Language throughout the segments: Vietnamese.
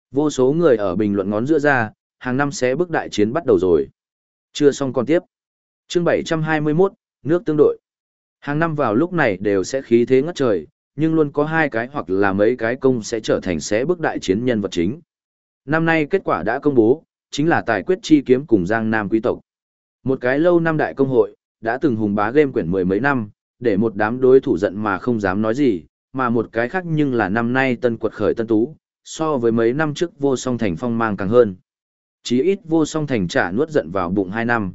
Vô số người ở bình luận ngón giữa ra, hàng năm sẽ bước đại chiến bắt đầu rồi. Chưa xong còn tiếp. Chương 721, nước tương đội. Hàng năm vào lúc này đều sẽ khí thế ngất trời, nhưng luôn có hai cái hoặc là mấy cái công sẽ trở thành sẽ bước đại chiến nhân vật chính. Năm nay kết quả đã công bố, chính là tài quyết chi kiếm cùng Giang Nam quý tộc. Một cái lâu năm đại công hội, đã từng hùng bá game quyển mười mấy năm, để một đám đối thủ giận mà không dám nói gì, mà một cái khác nhưng là năm nay tân quật khởi tân tú, so với mấy năm trước vô song thành phong mang càng hơn. Chí ít vô song thành trả nuốt giận vào bụng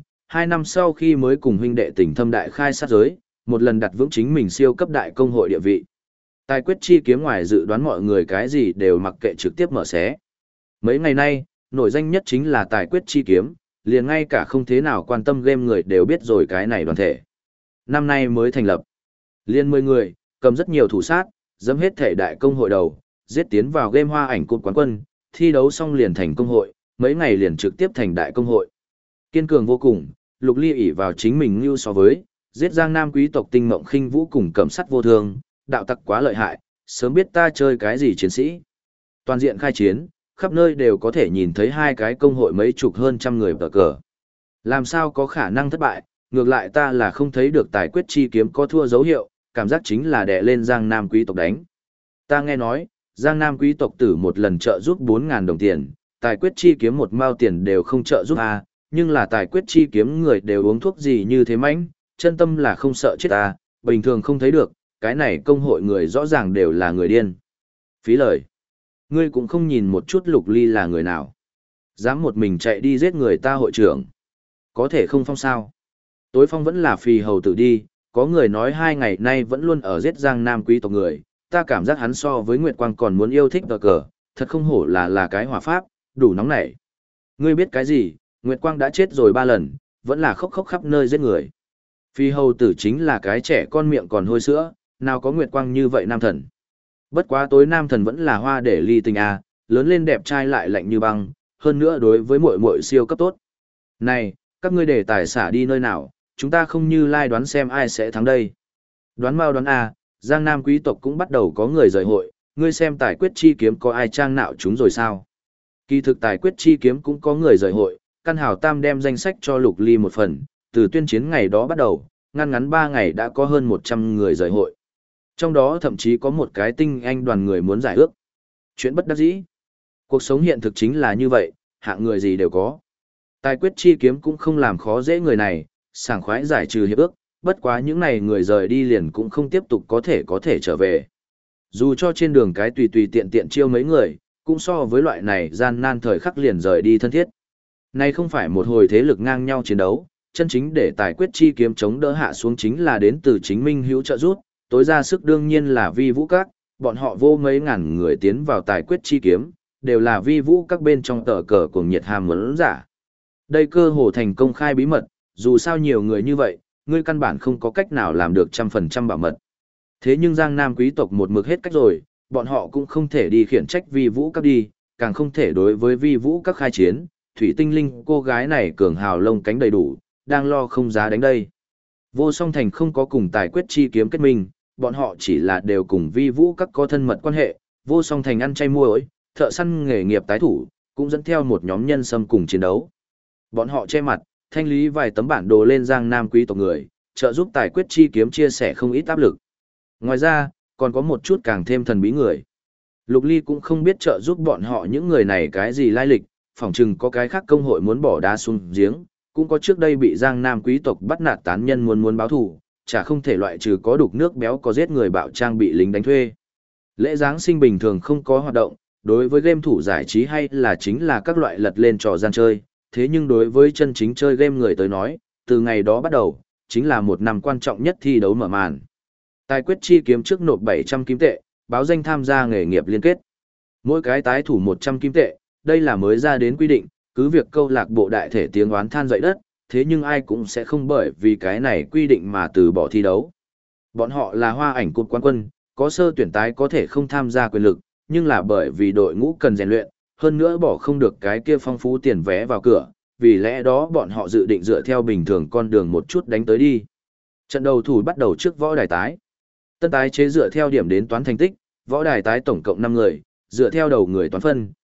2 năm sau khi mới cùng huynh đệ tỉnh thâm đại khai sát giới, một lần đặt vững chính mình siêu cấp đại công hội địa vị. Tài quyết chi kiếm ngoài dự đoán mọi người cái gì đều mặc kệ trực tiếp mở xé. Mấy ngày nay, nổi danh nhất chính là tài quyết chi kiếm, liền ngay cả không thế nào quan tâm game người đều biết rồi cái này đoàn thể. Năm nay mới thành lập. Liên 10 người, cầm rất nhiều thủ sát, dẫm hết thể đại công hội đầu, giết tiến vào game hoa ảnh cột quán quân, thi đấu xong liền thành công hội, mấy ngày liền trực tiếp thành đại công hội. Kiên cường vô cùng, Lục Ly ỷ vào chính mình như so với, giết Giang Nam quý tộc Tinh Mộng Khinh Vũ cùng Cẩm Sắt vô thương, đạo tặc quá lợi hại, sớm biết ta chơi cái gì chiến sĩ. Toàn diện khai chiến, khắp nơi đều có thể nhìn thấy hai cái công hội mấy chục hơn trăm người tờ cờ. Làm sao có khả năng thất bại, ngược lại ta là không thấy được tài quyết chi kiếm có thua dấu hiệu, cảm giác chính là đè lên Giang Nam quý tộc đánh. Ta nghe nói, Giang Nam quý tộc tử một lần trợ giúp 4.000 đồng tiền, tài quyết chi kiếm một mao tiền đều không trợ giúp a, nhưng là tài quyết chi kiếm người đều uống thuốc gì như thế mãnh, chân tâm là không sợ chết ta, bình thường không thấy được, cái này công hội người rõ ràng đều là người điên. Phí lời. Ngươi cũng không nhìn một chút Lục Ly là người nào. Dám một mình chạy đi giết người ta hội trưởng. Có thể không phong sao. Tối phong vẫn là phì hầu tử đi, có người nói 2 ngày nay vẫn luôn ở giết Giang Nam quý tộc người, ta cảm giác hắn so với Nguyệt Quang còn muốn yêu thích cờ cờ, thật không hổ là cái hỏa pháp, đủ nóng nảy. Ngươi biết cái gì, Nguyệt Quang đã chết rồi 3 lần, vẫn là khóc khóc khắp nơi giết người. Phi hầu tử chính là cái trẻ con miệng còn hôi sữa, nào có Nguyệt Quang như vậy nam thần. Bất quá tối nam thần vẫn là hoa để ly tình a, lớn lên đẹp trai lại lạnh như băng, hơn nữa đối với muội muội siêu cấp tốt. Này, các ngươi để tài xả đi nơi nào, chúng ta không như lai đoán xem ai sẽ thắng đây. Đoán mau đoán a, Giang Nam quý tộc cũng bắt đầu có người rời hội, ngươi xem tài quyết chi kiếm có ai trang nạo chúng rồi sao? Kỳ thực tài quyết chi kiếm cũng có người rời hội, Căn Hào Tam đem danh sách cho Lục Ly một phần, từ tuyên chiến ngày đó bắt đầu, ngăn ngắn 3 ngày đã có hơn 100 người rời hội. Trong đó thậm chí có một cái tinh anh đoàn người muốn giải ước. Chuyện bất đắc dĩ. Cuộc sống hiện thực chính là như vậy, hạng người gì đều có. Tài quyết chi kiếm cũng không làm khó dễ người này, sảng khoái giải trừ hiệp ước, bất quá những này người rời đi liền cũng không tiếp tục có thể trở về. Dù cho trên đường cái tùy tùy tiện tiện chiêu mấy người, cũng so với loại này gian nan thời khắc liền rời đi thân thiết. Này không phải một hồi thế lực ngang nhau chiến đấu, chân chính để tài quyết chi kiếm chống đỡ hạ xuống chính là đến từ chính minh hữu trợ rút, tối ra sức đương nhiên là vi vũ các, bọn họ vô mấy ngàn người tiến vào tài quyết chi kiếm, đều là vi vũ các bên trong tờ cờ cuồng nhiệt hàm muốn giả. Đây cơ hồ thành công khai bí mật, dù sao nhiều người như vậy, ngươi căn bản không có cách nào làm được 100% bảo mật. Thế nhưng Giang Nam quý tộc một mực hết cách rồi, bọn họ cũng không thể đi khiển trách vi vũ các đi, càng không thể đối với vi vũ các khai chiến, thủy tinh linh cô gái này cường hào lông cánh đầy đủ, đang lo không giá đánh đây. Vô song thành không có cùng tài quyết chi kiếm kết minh, bọn họ chỉ là đều cùng vi vũ các có thân mật quan hệ, vô song thành ăn chay mua ối, thợ săn nghề nghiệp tái thủ, cũng dẫn theo một nhóm nhân xâm cùng chiến đấu. Bọn họ che mặt, thanh lý vài tấm bản đồ lên Giang Nam quý tộc người, trợ giúp tài quyết chi kiếm chia sẻ không ít áp lực. Ngoài ra, còn có một chút càng thêm thần bí người. Lục Ly cũng không biết trợ giúp bọn họ những người này cái gì lai lịch, phỏng chừng có cái khác công hội muốn bỏ đá xuống giếng, cũng có trước đây bị Giang Nam quý tộc bắt nạt tán nhân muốn báo thù, chả không thể loại trừ có đục nước béo có giết người bạo trang bị lính đánh thuê. Lễ Giáng sinh bình thường không có hoạt động, đối với game thủ giải trí hay là chính là các loại lật lên trò gian chơi, thế nhưng đối với chân chính chơi game người tới nói, từ ngày đó bắt đầu, chính là một năm quan trọng nhất thi đấu mở màn. Tài quyết chi kiếm trước nộp 700 kim tệ, báo danh tham gia nghề nghiệp liên kết. Mỗi cái tái thủ 100 kim tệ, đây là mới ra đến quy định, cứ việc câu lạc bộ đại thể tiếng oán than dậy đất, thế nhưng ai cũng sẽ không bởi vì cái này quy định mà từ bỏ thi đấu. Bọn họ là hoa ảnh cột quán quân, có sơ tuyển tái có thể không tham gia quyền lực, nhưng là bởi vì đội ngũ cần rèn luyện, hơn nữa bỏ không được cái kia phong phú tiền vé vào cửa, vì lẽ đó bọn họ dự định dựa theo bình thường con đường một chút đánh tới đi. Trận đầu thủ bắt đầu trước võ đài tái. Tân tái chế dựa theo điểm đến toán thành tích, võ đài tái tổng cộng 5 người, dựa theo đầu người toán phân,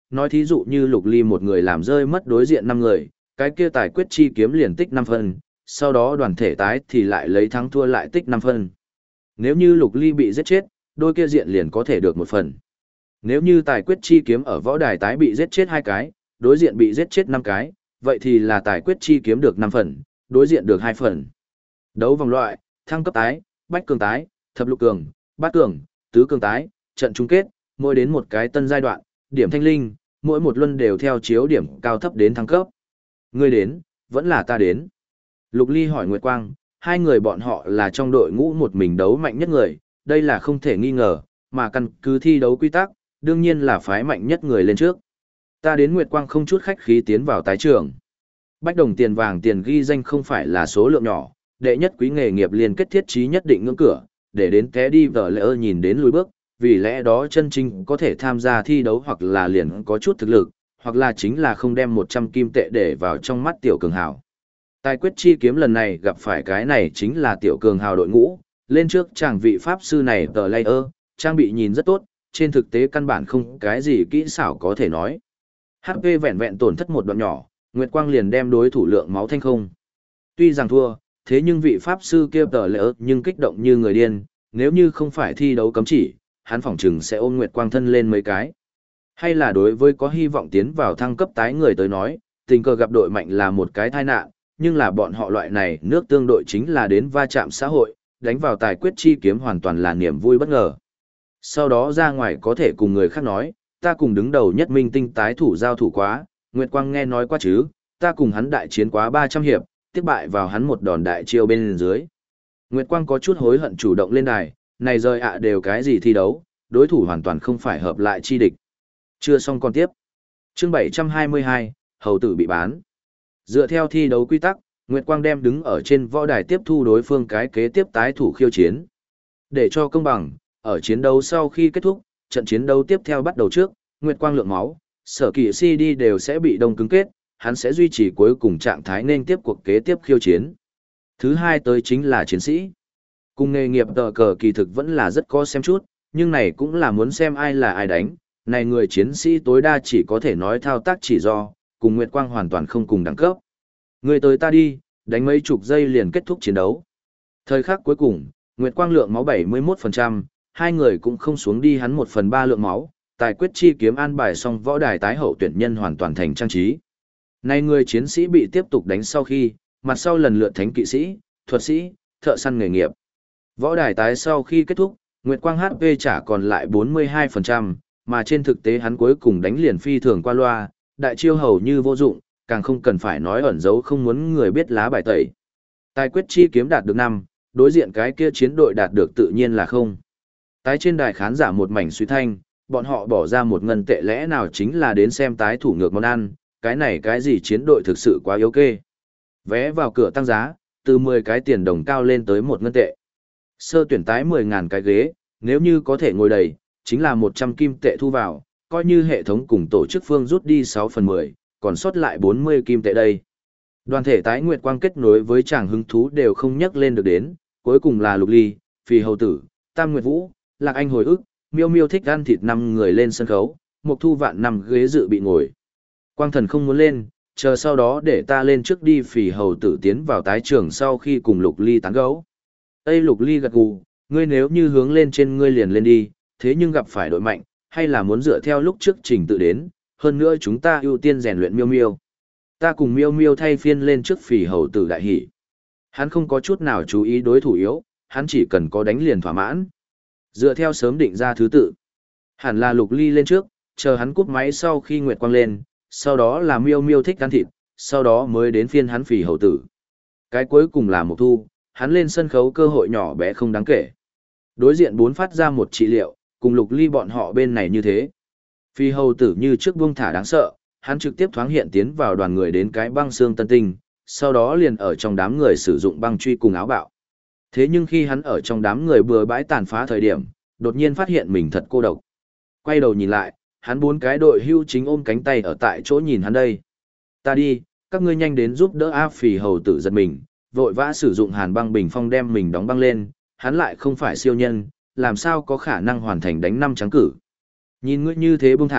nói thí dụ như Lục Ly một người làm rơi mất đối diện 5 người, cái kia tài quyết chi kiếm liền tích 5 phân, sau đó đoàn thể tái thì lại lấy thắng thua lại tích 5 phân. Nếu như Lục Ly bị giết chết, đôi kia diện liền có thể được 1 phần. Nếu như tài quyết chi kiếm ở võ đài tái bị giết chết 2 cái, đối diện bị giết chết 5 cái, vậy thì là tài quyết chi kiếm được 5 phần, đối diện được 2 phần. Đấu vòng loại, thăng cấp tái, bách cường tái, thập lục cường, bát cường, tứ cường tái, trận chung kết, mỗi đến một cái tân giai đoạn, điểm thanh linh, mỗi một luân đều theo chiếu điểm cao thấp đến thăng cấp. Ngươi đến, vẫn là ta đến. Lục Ly hỏi Nguyệt Quang, hai người bọn họ là trong đội ngũ một mình đấu mạnh nhất người, đây là không thể nghi ngờ, mà căn cứ thi đấu quy tắc, đương nhiên là phái mạnh nhất người lên trước. Ta đến Nguyệt Quang không chút khách khí tiến vào tái trường. Bách đồng tiền vàng tiền ghi danh không phải là số lượng nhỏ, đệ nhất quý nghề nghiệp liên kết thiết trí nhất định ngưỡng cửa, để đến té đi vở lỡ nhìn đến lùi bước, vì lẽ đó chân chính có thể tham gia thi đấu hoặc là liền có chút thực lực, hoặc là chính là không đem 100 kim tệ để vào trong mắt tiểu cường hào. Tài quyết chi kiếm lần này gặp phải cái này chính là tiểu cường hào đội ngũ, lên trước chàng vị pháp sư này tờ layer, trang bị nhìn rất tốt, trên thực tế căn bản không cái gì kỹ xảo có thể nói. HP vẹn vẹn tổn thất một đoạn nhỏ, Nguyệt Quang liền đem đối thủ lượng máu thanh không. Tuy rằng thua, thế nhưng vị pháp sư kia tờ layer nhưng kích động như người điên, nếu như không phải thi đấu cấm chỉ, hắn phỏng chừng sẽ ôm Nguyệt Quang thân lên mấy cái. Hay là đối với có hy vọng tiến vào thăng cấp tái người tới nói, tình cờ gặp đội mạnh là một cái tai nạn, nhưng là bọn họ loại này nước tương đội chính là đến va chạm xã hội, đánh vào tài quyết chi kiếm hoàn toàn là niềm vui bất ngờ. Sau đó ra ngoài có thể cùng người khác nói, ta cùng đứng đầu nhất minh tinh tái thủ giao thủ quá, Nguyệt Quang nghe nói qua chứ, ta cùng hắn đại chiến quá 300 hiệp, tiếp bại vào hắn một đòn đại chiêu bên dưới. Nguyệt Quang có chút hối hận chủ động lên đài, này rời ạ đều cái gì thi đấu, đối thủ hoàn toàn không phải hợp lại chi địch. Chưa xong còn tiếp. Chương 722, hầu tử bị bán. Dựa theo thi đấu quy tắc, Nguyệt Quang đem đứng ở trên võ đài tiếp thu đối phương cái kế tiếp tái thủ khiêu chiến. Để cho công bằng, ở chiến đấu sau khi kết thúc, trận chiến đấu tiếp theo bắt đầu trước, Nguyệt Quang lượng máu, sở kỵ CD đều sẽ bị đông cứng kết, hắn sẽ duy trì cuối cùng trạng thái nên tiếp cuộc kế tiếp khiêu chiến. Thứ hai tới chính là chiến sĩ. Cùng nghề nghiệp tờ cờ kỳ thực vẫn là rất có xem chút, nhưng này cũng là muốn xem ai là ai đánh, này người chiến sĩ tối đa chỉ có thể nói thao tác chỉ do, cùng Nguyệt Quang hoàn toàn không cùng đẳng cấp. Người tới ta đi, đánh mấy chục giây liền kết thúc chiến đấu. Thời khắc cuối cùng, Nguyệt Quang lượng máu 71%, hai người cũng không xuống đi hắn 1/3 lượng máu, tài quyết chi kiếm an bài xong võ đài tái hậu tuyển nhân hoàn toàn thành trang trí. Này người chiến sĩ bị tiếp tục đánh sau khi, mặt sau lần lượt thánh kỵ sĩ, thuật sĩ, thợ săn nghề nghiệp. Võ đài tái sau khi kết thúc, Nguyệt Quang HP trả còn lại 42%, mà trên thực tế hắn cuối cùng đánh liền phi thường qua loa, đại chiêu hầu như vô dụng, càng không cần phải nói ẩn giấu không muốn người biết lá bài tẩy. Tài quyết chi kiếm đạt được 5, đối diện cái kia chiến đội đạt được tự nhiên là 0. Tái trên đài khán giả một mảnh suy thanh, bọn họ bỏ ra một ngân tệ lẽ nào chính là đến xem tái thủ ngược món ăn, cái này cái gì chiến đội thực sự quá yếu kê. Vé vào cửa tăng giá, từ 10 cái tiền đồng cao lên tới 1 ngân tệ. Sơ tuyển tái 10.000 cái ghế, nếu như có thể ngồi đầy, chính là 100 kim tệ thu vào, coi như hệ thống cùng tổ chức phương rút đi 6/10, còn sót lại 40 kim tệ đây. Đoàn thể tái Nguyệt Quang kết nối với chàng hứng thú đều không nhắc lên được đến, cuối cùng là Lục Ly, Phì Hầu Tử, Tam Nguyệt Vũ, Lạc Anh hồi ức, Miêu Miêu thích ăn thịt 5 người lên sân khấu, Mục Thu Vạn 5 ghế dự bị ngồi. Quang Thần không muốn lên, chờ sau đó để ta lên trước đi. Phì Hầu Tử tiến vào tái trường sau khi cùng Lục Ly tán gẫu. Tây Lục Ly gật gù, ngươi nếu như hướng lên trên ngươi liền lên đi, thế nhưng gặp phải đội mạnh, hay là muốn dựa theo lúc trước trình tự đến, hơn nữa chúng ta ưu tiên rèn luyện Miêu Miêu. Ta cùng Miêu Miêu thay phiên lên trước. Phì Hầu Tử đại hỉ. Hắn không có chút nào chú ý đối thủ yếu, hắn chỉ cần có đánh liền thỏa mãn. Dựa theo sớm định ra thứ tự, hẳn là Lục Ly lên trước, chờ hắn cúp máy sau khi Nguyệt Quang lên, sau đó là Miêu Miêu thích ăn thịt, sau đó mới đến phiên hắn Phì Hầu Tử. Cái cuối cùng là Mục Thu, hắn lên sân khấu cơ hội nhỏ bé không đáng kể. Đối diện 4 phát ra một trị liệu, cùng Lục Ly bọn họ bên này như thế. Phì Hầu Tử như trước buông thả đáng sợ, hắn trực tiếp thoáng hiện tiến vào đoàn người đến cái băng xương tân tinh, sau đó liền ở trong đám người sử dụng băng truy cùng áo bạo. Thế nhưng khi hắn ở trong đám người bừa bãi tàn phá thời điểm, đột nhiên phát hiện mình thật cô độc. Quay đầu nhìn lại, hắn 4 cái đội hưu chính ôm cánh tay ở tại chỗ nhìn hắn đây. Ta đi, các ngươi nhanh đến giúp đỡ A. Phì Hầu Tử giật mình, vội vã sử dụng hàn băng bình phong đem mình đóng băng lên, hắn lại không phải siêu nhân, làm sao có khả năng hoàn thành đánh 5 trắng cử. Nhìn ngươi như thế buông thả,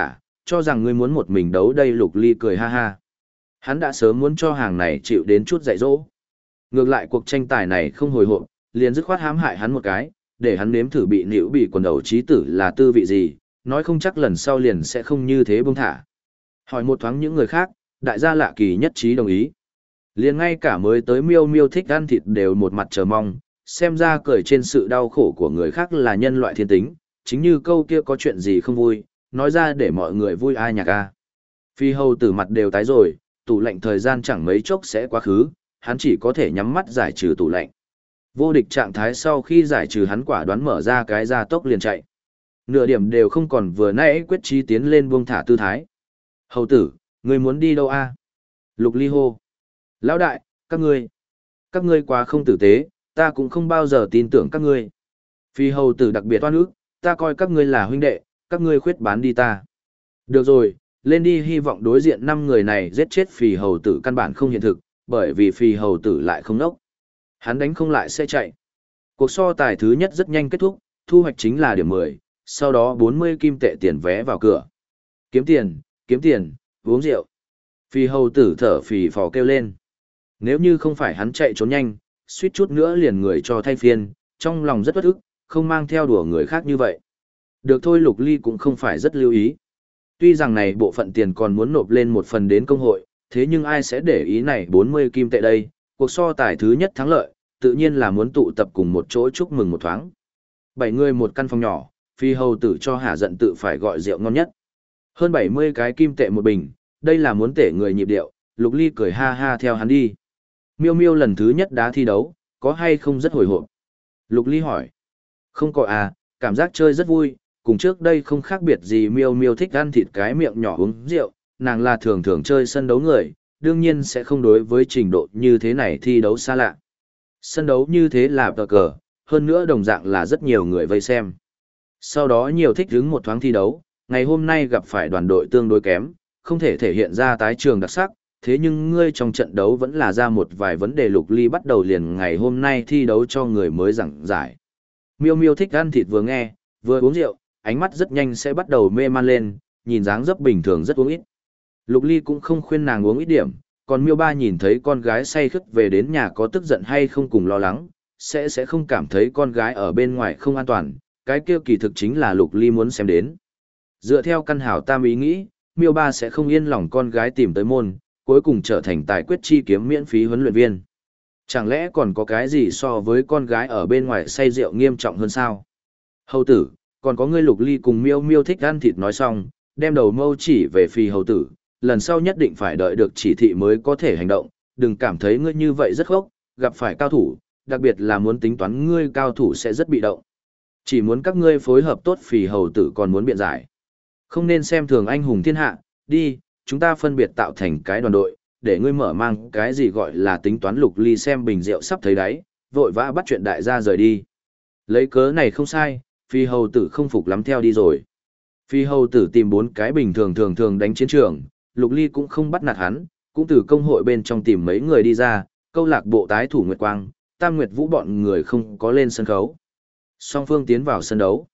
cho rằng ngươi muốn một mình đấu đây. Lục Ly cười ha ha. Hắn đã sớm muốn cho hàng này chịu đến chút dạy dỗ. Ngược lại cuộc tranh tài này không hồi hộp, liền dứt khoát hãm hại hắn một cái, để hắn nếm thử bị nĩu bị quần đầu chí tử là tư vị gì, nói không chắc lần sau liền sẽ không như thế buông thả. Hỏi một thoáng những người khác, đại gia Lạ Kỳ nhất trí đồng ý. Liền ngay cả mới tới Miêu Miêu thích ăn thịt đều một mặt chờ mong, xem ra cười trên sự đau khổ của người khác là nhân loại thiên tính, chính như câu kia có chuyện gì không vui, nói ra để mọi người vui ai nhạc a. Phi Hầu Tử mặt đều tái rồi, tủ lạnh thời gian chẳng mấy chốc sẽ quá khứ, hắn chỉ có thể nhắm mắt giải trừ tủ lạnh. Vô địch trạng thái sau khi giải trừ hắn quả đoán mở ra cái gia tốc liền chạy. Nửa điểm đều không còn vừa nãy quyết chí tiến lên buông thả tư thái. Hầu tử, ngươi muốn đi đâu a? Lục Ly hô. Lão đại, các ngươi quá không tử tế, ta cũng không bao giờ tin tưởng các ngươi. Phi Hầu Tử đặc biệt oan ức, ta coi các ngươi là huynh đệ, các ngươi khuyết bán đi ta. Được rồi, lên đi, hy vọng đối diện 5 người này giết chết Phì Hầu Tử căn bản không hiện thực, bởi vì Phì Hầu Tử lại không nốc. Hắn đánh không lại sẽ chạy. Cuộc so tài thứ nhất rất nhanh kết thúc, thu hoạch chính là điểm 10, sau đó 40 kim tệ tiền vé vào cửa. Kiếm tiền, uống rượu. Phì Hầu Tử thở phì phò kêu lên. Nếu như không phải hắn chạy trốn nhanh, suýt chút nữa liền người cho thay phiên, trong lòng rất bất ức, không mang theo đùa người khác như vậy. Được thôi, Lục Ly cũng không phải rất lưu ý. Tuy rằng này bộ phận tiền còn muốn nộp lên một phần đến công hội, thế nhưng ai sẽ để ý này 40 kim tệ đây, cuộc so tài thứ nhất thắng lợi, tự nhiên là muốn tụ tập cùng một chỗ chúc mừng một thoáng. 7 người một căn phòng nhỏ, Phi Hầu Tử cho hả giận tự phải gọi rượu ngon nhất. Hơn 70 cái kim tệ một bình, đây là muốn tể người nhịp điệu, Lục Ly cười ha ha theo hắn đi. Miêu Miêu lần thứ nhất đá thi đấu, có hay không rất hồi hộp? Lục Ly hỏi. Không có à, cảm giác chơi rất vui, cùng trước đây không khác biệt gì. Miêu Miêu thích ăn thịt cái miệng nhỏ uống rượu, nàng là thường thường chơi sân đấu người, đương nhiên sẽ không đối với trình độ như thế này thi đấu xa lạ. Sân đấu như thế là tờ cờ, hơn nữa đồng dạng là rất nhiều người vây xem. Sau đó nhiều thích hứng một thoáng thi đấu, ngày hôm nay gặp phải đoàn đội tương đối kém, không thể thể hiện ra tái trường đặc sắc, thế nhưng ngươi trong trận đấu vẫn là ra một vài vấn đề. Lục Ly bắt đầu liền ngày hôm nay thi đấu cho người mới giảng giải. Miêu Miêu thích ăn thịt vừa nghe, vừa uống rượu, ánh mắt rất nhanh sẽ bắt đầu mê man lên, nhìn dáng dấp bình thường rất uống ít. Lục Ly cũng không khuyên nàng uống ít điểm, còn Miêu Ba nhìn thấy con gái say khướt về đến nhà có tức giận hay không cùng lo lắng, sẽ không cảm thấy con gái ở bên ngoài không an toàn, cái kia kỳ thực chính là Lục Ly muốn xem đến. Dựa theo căn hảo tam ý nghĩ, Miêu Ba sẽ không yên lòng con gái tìm tới môn, cuối cùng trở thành tài quyết chi kiếm miễn phí huấn luyện viên. Chẳng lẽ còn có cái gì so với con gái ở bên ngoài say rượu nghiêm trọng hơn sao? Hầu tử, còn có ngươi. Lục Ly cùng Miêu Miêu thích ăn thịt nói xong, đem đầu mâu chỉ về Phi Hầu Tử, lần sau nhất định phải đợi được chỉ thị mới có thể hành động, đừng cảm thấy ngươi như vậy rất khốc, gặp phải cao thủ, đặc biệt là muốn tính toán ngươi cao thủ sẽ rất bị động. Chỉ muốn các ngươi phối hợp tốt. Phi Hầu Tử còn muốn biện giải. Không nên xem thường anh hùng thiên hạ, đi, chúng ta phân biệt tạo thành cái đoàn đội, để ngươi mở mang cái gì gọi là tính toán. Lục Ly xem bình rượu sắp thấy đáy, vội vã bắt chuyện đại gia rời đi. Lấy cớ này không sai, Phi Hầu Tử không phục lắm theo đi rồi. Phi Hầu Tử tìm 4 cái bình thường đánh chiến trường, Lục Ly cũng không bắt nạt hắn, cũng từ công hội bên trong tìm mấy người đi ra, câu lạc bộ tái thủ Nguyệt Quang, Tam Nguyệt Vũ bọn người không có lên sân khấu. Song phương tiến vào sân đấu.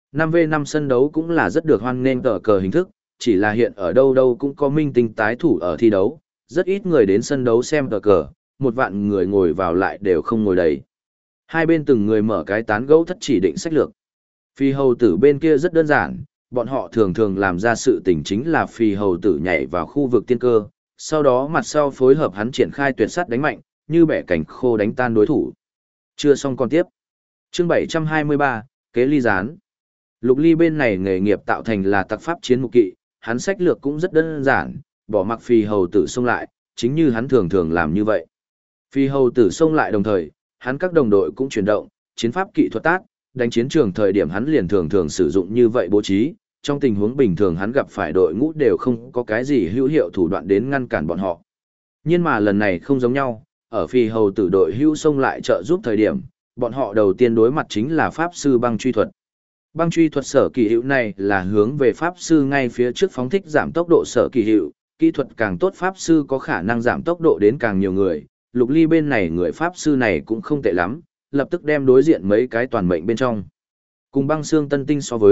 5v5 sân đấu cũng là rất được hoan nghênh tờ cờ hình thức, chỉ là hiện ở đâu đâu cũng có minh tinh tái thủ ở thi đấu, rất ít người đến sân đấu xem tờ cờ, 1 vạn người ngồi vào lại đều không ngồi đầy. Hai bên từng người mở cái tán gẫu thất chỉ định sách lược. Phi Hầu Tử bên kia rất đơn giản, bọn họ thường thường làm ra sự tình chính là Phi Hầu Tử nhảy vào khu vực tiên cơ, sau đó mặt sau phối hợp hắn triển khai tuyệt sát đánh mạnh, như bẻ cảnh khô đánh tan đối thủ. Chưa xong còn tiếp. Chương 723, kế ly gián. Lục Ly bên này nghề nghiệp tạo thành là tặc pháp chiến mục kỵ, hắn sách lược cũng rất đơn giản, bỏ mặc Phi Hầu Tử xông lại, chính như hắn thường làm như vậy. Phi Hầu Tử xông lại đồng thời, hắn các đồng đội cũng chuyển động, chiến pháp kỹ thuật tác, đánh chiến trường thời điểm hắn liền thường sử dụng như vậy bố trí, trong tình huống bình thường hắn gặp phải đội ngũ đều không có cái gì hữu hiệu thủ đoạn đến ngăn cản bọn họ. Nhưng mà lần này không giống nhau, ở Phi Hầu Tử đội hữu xông lại trợ giúp thời điểm, bọn họ đầu tiên đối mặt chính là pháp sư băng truy thuật. Băng truy thuật sở kỳ hiệu này là hướng về pháp sư ngay phía trước phóng thích giảm tốc độ sở kỳ hiệu, kỹ thuật càng tốt pháp sư có khả năng giảm tốc độ đến càng nhiều người. Lục Ly bên này người pháp sư này cũng không tệ lắm, lập tức đem đối diện mấy cái toàn mệnh bên trong. Cùng băng xương tân tinh so với,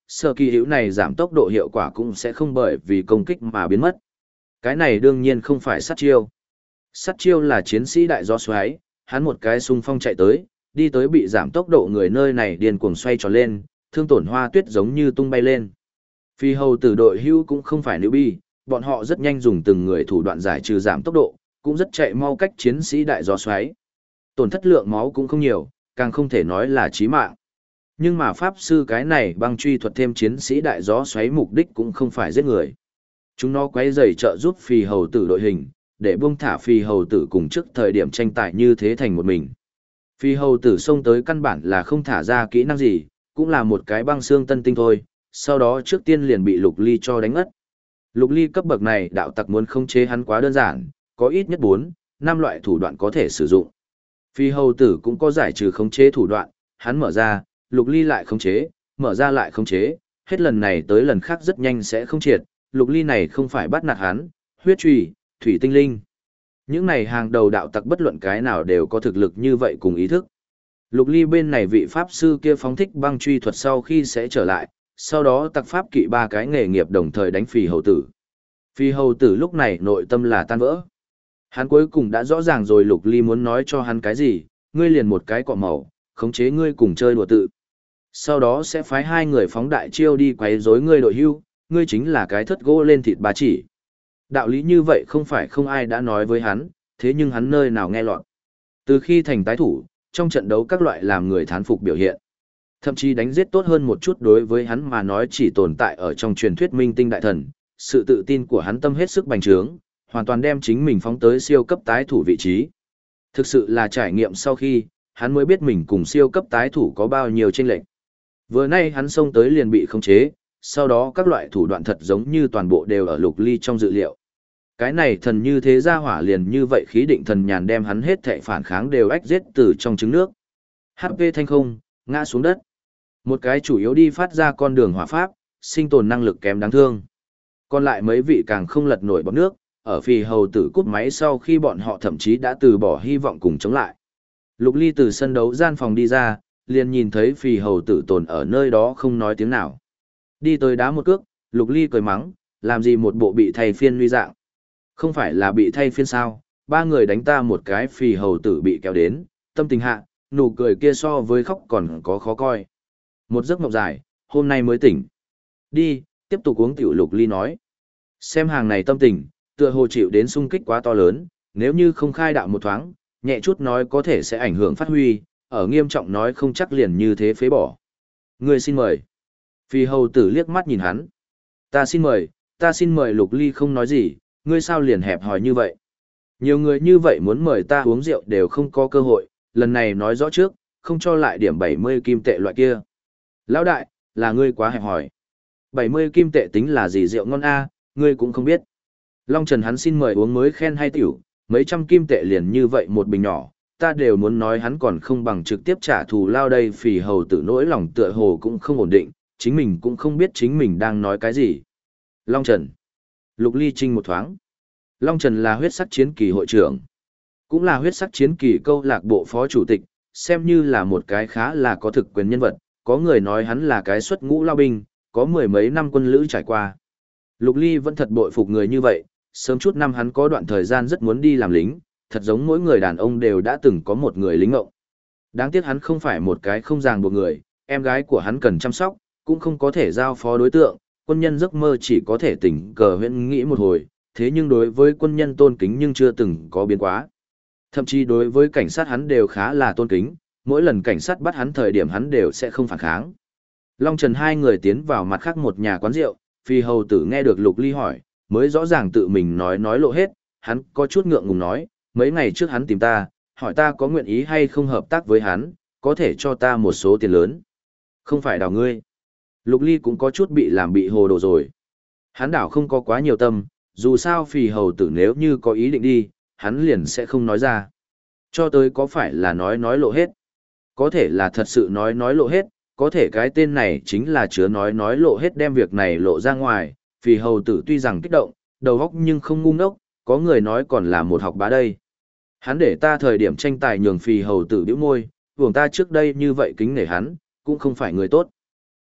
sở kỳ hữu này giảm tốc độ hiệu quả cũng sẽ không bởi vì công kích mà biến mất. Cái này đương nhiên không phải sát chiêu. Sát chiêu là chiến sĩ đại gió xoáy, hắn một cái xung phong chạy tới, đi tới bị giảm tốc độ người nơi này điên cuồng xoay tròn lên, thương tổn Hoa Tuyết giống như tung bay lên. Phi hầu tử đội hưu cũng không phải nữ bi, bọn họ rất nhanh dùng từng người thủ đoạn giải trừ giảm tốc độ, cũng rất chạy mau cách chiến sĩ đại gió xoáy. Tổn thất lượng máu cũng không nhiều, càng không thể nói là chí mạng. Nhưng mà pháp sư cái này băng truy thuật thêm chiến sĩ đại gió xoáy mục đích cũng không phải giết người. Chúng nó quấy rầy trợ giúp phi hầu tử đội hình, để buông thả phi hầu tử cùng trước thời điểm tranh tài như thế thành một mình. Phi hầu tử xông tới căn bản là không thả ra kỹ năng gì, cũng là một cái băng xương tân tinh thôi, sau đó trước tiên liền bị Lục Ly cho đánh ngất. Lục Ly cấp bậc này đạo tặc muốn khống chế hắn quá đơn giản, có ít nhất 4, 5 loại thủ đoạn có thể sử dụng. Phi hầu tử cũng có giải trừ khống chế thủ đoạn, hắn mở ra, Lục Ly lại khống chế, mở ra lại khống chế, hết lần này tới lần khác rất nhanh sẽ không triệt, Lục Ly này không phải bắt nạt hắn, huyết trùy, thủy tinh linh. Những này hàng đầu đạo tặc bất luận cái nào đều có thực lực như vậy cùng ý thức. Lục Ly bên này vị pháp sư kia phóng thích băng truy thuật sau khi sẽ trở lại, sau đó tặc pháp kỵ 3 cái nghề nghiệp đồng thời đánh Phi hầu tử. Phi hầu tử lúc này nội tâm là tan vỡ. Hắn cuối cùng đã rõ ràng rồi Lục Ly muốn nói cho hắn cái gì, ngươi liền một cái cọ màu, khống chế ngươi cùng chơi đùa tự. Sau đó sẽ phái 2 người phóng đại chiêu đi quấy rối ngươi đội hưu, ngươi chính là cái thất gỗ lên thịt bà chỉ. Đạo lý như vậy không phải không ai đã nói với hắn, thế nhưng hắn nơi nào nghe lọt. Từ khi thành tái thủ, trong trận đấu các loại làm người thán phục biểu hiện. Thậm chí đánh giết tốt hơn một chút đối với hắn mà nói chỉ tồn tại ở trong truyền thuyết minh tinh đại thần, sự tự tin của hắn tâm hết sức bành trướng, hoàn toàn đem chính mình phóng tới siêu cấp tái thủ vị trí. Thực sự là trải nghiệm sau khi, hắn mới biết mình cùng siêu cấp tái thủ có bao nhiêu chênh lệch. Vừa nay hắn xông tới liền bị khống chế, sau đó các loại thủ đoạn thật giống như toàn bộ đều ở Lục Ly trong dự liệu. Cái này thần như thế ra hỏa liền như vậy khí định thần nhàn đem hắn hết thệ phản kháng đều ách giết từ trong trứng nước. HP thanh không, ngã xuống đất. Một cái chủ yếu đi phát ra con đường hỏa pháp, sinh tồn năng lực kém đáng thương. Còn lại mấy vị càng không lật nổi bọt nước, ở Phi hầu tử cút máy sau khi bọn họ thậm chí đã từ bỏ hy vọng cùng chống lại. Lục Ly từ sân đấu gian phòng đi ra, liền nhìn thấy Phi hầu tử tồn ở nơi đó không nói tiếng nào. Đi tới đá một cước, Lục Ly cười mắng, làm gì một bộ bị thay phiên nguy dạng. Không phải là bị thay phiên sao, 3 người đánh ta một cái Phi hầu tử bị kéo đến, tâm tình hạ, nụ cười kia so với khóc còn có khó coi. Một giấc mộng dài, hôm nay mới tỉnh. Đi, tiếp tục uống tiểu. Lục Ly nói. Xem hàng này tâm tình, tựa hồ chịu đến sung kích quá to lớn, nếu như không khai đạo một thoáng, nhẹ chút nói có thể sẽ ảnh hưởng phát huy, ở nghiêm trọng nói không chắc liền như thế phế bỏ. Người xin mời. Phi hầu tử liếc mắt nhìn hắn. Ta xin mời. Lục Ly không nói gì, ngươi sao liền hẹp hòi như vậy. Nhiều người như vậy muốn mời ta uống rượu đều không có cơ hội, lần này nói rõ trước, không cho lại điểm 70 kim tệ loại kia. Lão đại, là ngươi quá hẹp hòi. 70 kim tệ tính là gì rượu ngon a, ngươi cũng không biết. Long Trần hắn xin mời uống mới khen hay tiểu, mấy trăm kim tệ liền như vậy một bình nhỏ, ta đều muốn nói hắn còn không bằng trực tiếp trả thù lao đây. Phì hầu tử nỗi lòng tựa hồ cũng không ổn định, chính mình cũng không biết chính mình đang nói cái gì. Long Trần. Lục Ly trinh một thoáng. Long Trần là huyết sắc chiến kỳ hội trưởng, cũng là huyết sắc chiến kỳ câu lạc bộ phó chủ tịch, xem như là một cái khá là có thực quyền nhân vật, có người nói hắn là cái xuất ngũ lao binh, có 10 mấy năm quân lữ trải qua. Lục Ly vẫn thật bội phục người như vậy, sớm chút năm hắn có đoạn thời gian rất muốn đi làm lính, thật giống mỗi người đàn ông đều đã từng có một người lính ngộng. Đáng tiếc hắn không phải một cái không ràng buộc người, em gái của hắn cần chăm sóc, cũng không có thể giao phó đối tượng, quân nhân giấc mơ chỉ có thể tình cờ huyễn nghĩ một hồi, thế nhưng đối với quân nhân tôn kính nhưng chưa từng có biến quá. Thậm chí đối với cảnh sát hắn đều khá là tôn kính, mỗi lần cảnh sát bắt hắn thời điểm hắn đều sẽ không phản kháng. Long Trần hai người tiến vào mặt khác một nhà quán rượu, Phi hầu tử nghe được Lục Ly hỏi, mới rõ ràng tự mình nói lộ hết, hắn có chút ngượng ngùng nói, mấy ngày trước hắn tìm ta, hỏi ta có nguyện ý hay không hợp tác với hắn, có thể cho ta một số tiền lớn. Không phải đào ngươi. Lục Ly cũng có chút bị hồ đồ rồi. Hắn đảo không có quá nhiều tâm, dù sao Phi hầu tử nếu như có ý định đi, hắn liền sẽ không nói ra. Cho tới có phải là nói lộ hết. Có thể là thật sự nói lộ hết, có thể cái tên này chính là chứa nói lộ hết đem việc này lộ ra ngoài. Phi hầu tử tuy rằng kích động, đầu óc nhưng không ngu ngốc, có người nói còn là một học bá đây. Hắn để ta thời điểm tranh tài nhường Phi hầu tử bĩu môi, vùng ta trước đây như vậy kính nể hắn, cũng không phải người tốt.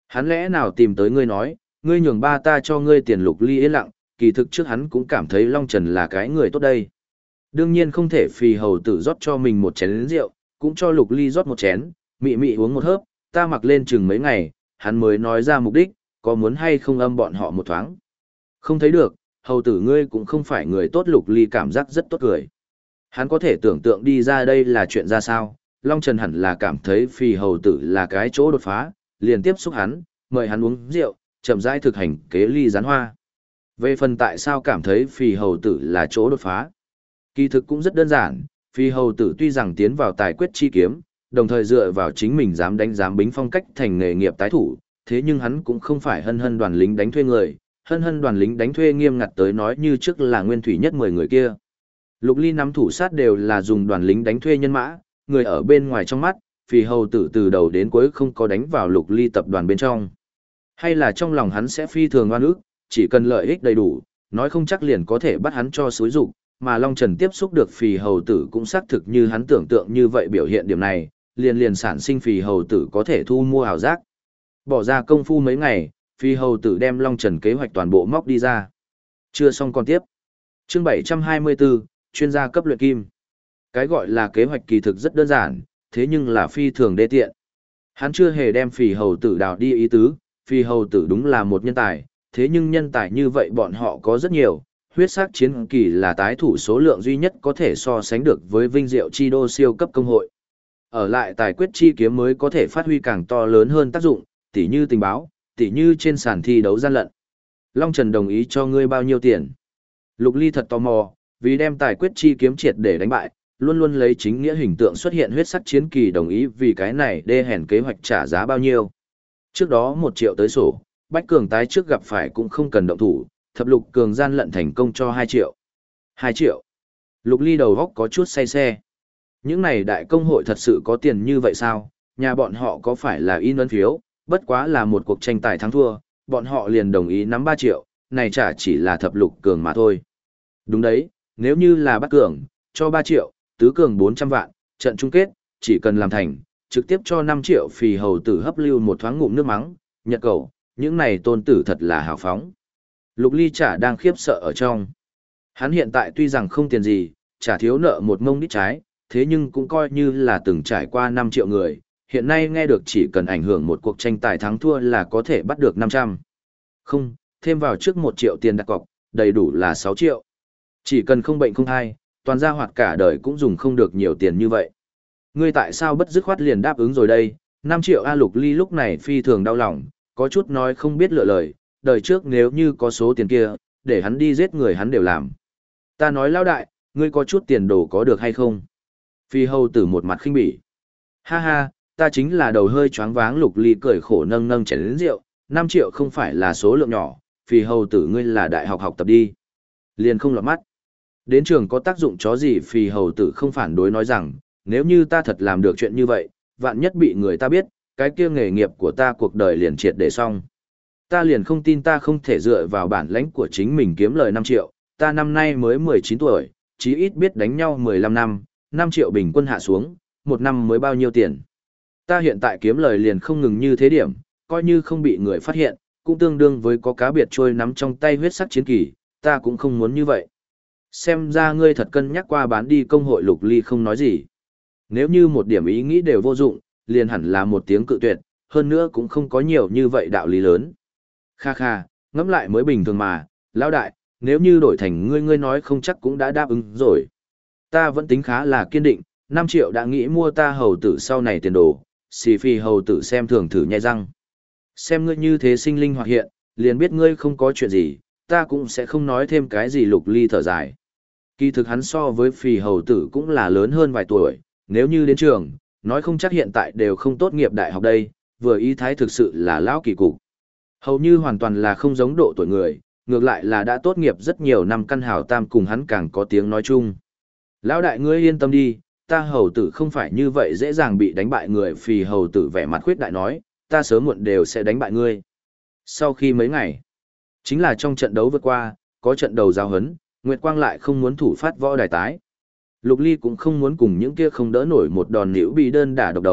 Hắn lẽ nào tìm tới ngươi nói, ngươi nhường ba ta cho ngươi tiền. Lục Ly yên lặng, kỳ thực trước hắn cũng cảm thấy Long Trần là cái người tốt đây. Đương nhiên không thể phì hầu tử rót cho mình một chén rượu, cũng cho Lục Ly rót một chén, mị mị uống một hớp, ta mặc lên chừng mấy ngày, hắn mới nói ra mục đích, có muốn hay không âm bọn họ một thoáng. Không thấy được, hầu tử ngươi cũng không phải người tốt. Lục Ly cảm giác rất tốt cười. Hắn có thể tưởng tượng đi ra đây là chuyện ra sao, Long Trần hẳn là cảm thấy phì hầu tử là cái chỗ đột phá, liền tiếp xúc hắn, mời hắn uống rượu, chậm rãi thực hành kế ly gián hoa. Về phần tại sao cảm thấy phì hầu tử là chỗ đột phá, kỳ thực cũng rất đơn giản, phì hầu tử tuy rằng tiến vào tài quyết chi kiếm, đồng thời dựa vào chính mình dám đánh dám bính phong cách thành nghề nghiệp tái thủ, thế nhưng hắn cũng không phải hân hân đoàn lính đánh thuê người, hân hân đoàn lính đánh thuê nghiêm ngặt tới nói như trước là nguyên thủy nhất 10 người kia. Lục Ly nắm thủ sát đều là dùng đoàn lính đánh thuê nhân mã, người ở bên ngoài trong mắt, phì hầu tử từ đầu đến cuối không có đánh vào Lục Ly tập đoàn bên trong. Hay là trong lòng hắn sẽ phi thường oan ức, chỉ cần lợi ích đầy đủ, nói không chắc liền có thể bắt hắn cho xúi dục, mà Long Trần tiếp xúc được phì hầu tử cũng xác thực như hắn tưởng tượng như vậy biểu hiện điểm này, liền sản sinh phì hầu tử có thể thu mua ảo giác. Bỏ ra công phu mấy ngày, phì hầu tử đem Long Trần kế hoạch toàn bộ móc đi ra. Chưa xong còn tiếp. Chương 724, chuyên gia cấp luyện kim. Cái gọi là kế hoạch kỳ thực rất đơn giản, thế nhưng là phi thường đê tiện. Hắn chưa hề đem phì hầu tử đào đi ý tứ, phì hầu tử đúng là một nhân tài, thế nhưng nhân tài như vậy bọn họ có rất nhiều, huyết sắc chiến kỳ là tái thủ số lượng duy nhất có thể so sánh được với vinh diệu chi đô siêu cấp công hội. Ở lại tài quyết chi kiếm mới có thể phát huy càng to lớn hơn tác dụng, tỉ như tình báo, tỉ như trên sàn thi đấu gian lận. Long Trần đồng ý cho ngươi bao nhiêu tiền? Lục Ly thật tò mò, vì đem tài quyết chi kiếm triệt để đánh bại, luôn luôn lấy chính nghĩa hình tượng xuất hiện huyết sắc chiến kỳ đồng ý vì cái này đê hèn kế hoạch trả giá bao nhiêu. Trước đó 1 triệu tới sổ, Bách Cường tái trước gặp phải cũng không cần động thủ, thập lục cường gian lận thành công cho 2 triệu. 2 triệu. Lục Ly đầu góc có chút say xe. Những này đại công hội thật sự có tiền như vậy sao? Nhà bọn họ có phải là in ấn phiếu, bất quá là một cuộc tranh tài thắng thua, bọn họ liền đồng ý nắm 3 triệu, này chả chỉ là thập lục cường mà thôi. Đúng đấy, nếu như là Bát Cường, cho 3 triệu, tứ cường 400 vạn, trận chung kết, chỉ cần làm thành, trực tiếp cho 5 triệu phì hầu tử hấp lưu một thoáng ngụm nước mắng, nhật cầu, những này tôn tử thật là hào phóng. Lục Ly chả đang khiếp sợ ở trong. Hắn hiện tại tuy rằng không tiền gì, chả thiếu nợ một mông đít trái, thế nhưng cũng coi như là từng trải qua 5 triệu người, hiện nay nghe được chỉ cần ảnh hưởng một cuộc tranh tài thắng thua là có thể bắt được 500. Không, thêm vào trước 1 triệu tiền đặt cọc, đầy đủ là 6 triệu. Chỉ cần không bệnh không thai, toàn gia hoạt cả đời cũng dùng không được nhiều tiền như vậy. Ngươi tại sao bất dứt khoát liền đáp ứng rồi đây? 5 triệu A. Lục Ly lúc này phi thường đau lòng, có chút nói không biết lựa lời, đời trước nếu như có số tiền kia, để hắn đi giết người hắn đều làm. Ta nói lão đại, ngươi có chút tiền đồ có được hay không? Phi hầu tử một mặt khinh bỉ. Ha ha, ta chính là đầu hơi choáng váng. Lục Ly cười khổ nâng nâng chén lớn rượu, 5 triệu không phải là số lượng nhỏ, phi hầu tử ngươi là đại học học tập đi. Liền không lọt mắt. Đến trường có tác dụng chó gì? Phi hầu tử không phản đối nói rằng, nếu như ta thật làm được chuyện như vậy, vạn nhất bị người ta biết, cái kia nghề nghiệp của ta cuộc đời liền triệt để xong. Ta liền không tin ta không thể dựa vào bản lãnh của chính mình kiếm lời 5 triệu, ta năm nay mới 19 tuổi, chí ít biết đánh nhau 15 năm, 5 triệu bình quân hạ xuống, 1 năm mới bao nhiêu tiền. Ta hiện tại kiếm lời liền không ngừng như thế điểm, coi như không bị người phát hiện, cũng tương đương với có cá biệt trôi nắm trong tay huyết sắc chiến kỳ, ta cũng không muốn như vậy. Xem ra ngươi thật cân nhắc qua bán đi công hội. Lục Ly không nói gì. Nếu như một điểm ý nghĩ đều vô dụng, liền hẳn là một tiếng cự tuyệt, hơn nữa cũng không có nhiều như vậy đạo lý lớn. Kha kha, ngẫm lại mới bình thường mà, lão đại, nếu như đổi thành ngươi nói không chắc cũng đã đáp ứng rồi. Ta vẫn tính khá là kiên định, 5 triệu đã nghĩ mua ta hầu tử sau này tiền đồ, xì phi hầu tử xem thường thử nhai răng. Xem ngươi như thế sinh linh hoạt hiện, liền biết ngươi không có chuyện gì, ta cũng sẽ không nói thêm cái gì. Lục Ly thở dài. Kỳ thực hắn so với phì hầu tử cũng là lớn hơn vài tuổi, nếu như đến trường, nói không chắc hiện tại đều không tốt nghiệp đại học đây, vừa ý thái thực sự là lão kỳ cục. Hầu như hoàn toàn là không giống độ tuổi người, ngược lại là đã tốt nghiệp rất nhiều năm căn hào tam cùng hắn càng có tiếng nói chung. Lão đại ngươi yên tâm đi, ta hầu tử không phải như vậy dễ dàng bị đánh bại người. Phì hầu tử vẻ mặt khuyết đại nói, ta sớm muộn đều sẽ đánh bại ngươi. Sau khi mấy ngày, chính là trong trận đấu vượt qua, có trận đầu giao hấn, Nguyệt Quang lại không muốn thủ phát võ đài tái. Lục Ly cũng không muốn cùng những kia không đỡ nổi một đòn liễu bị đơn đả độc đấu,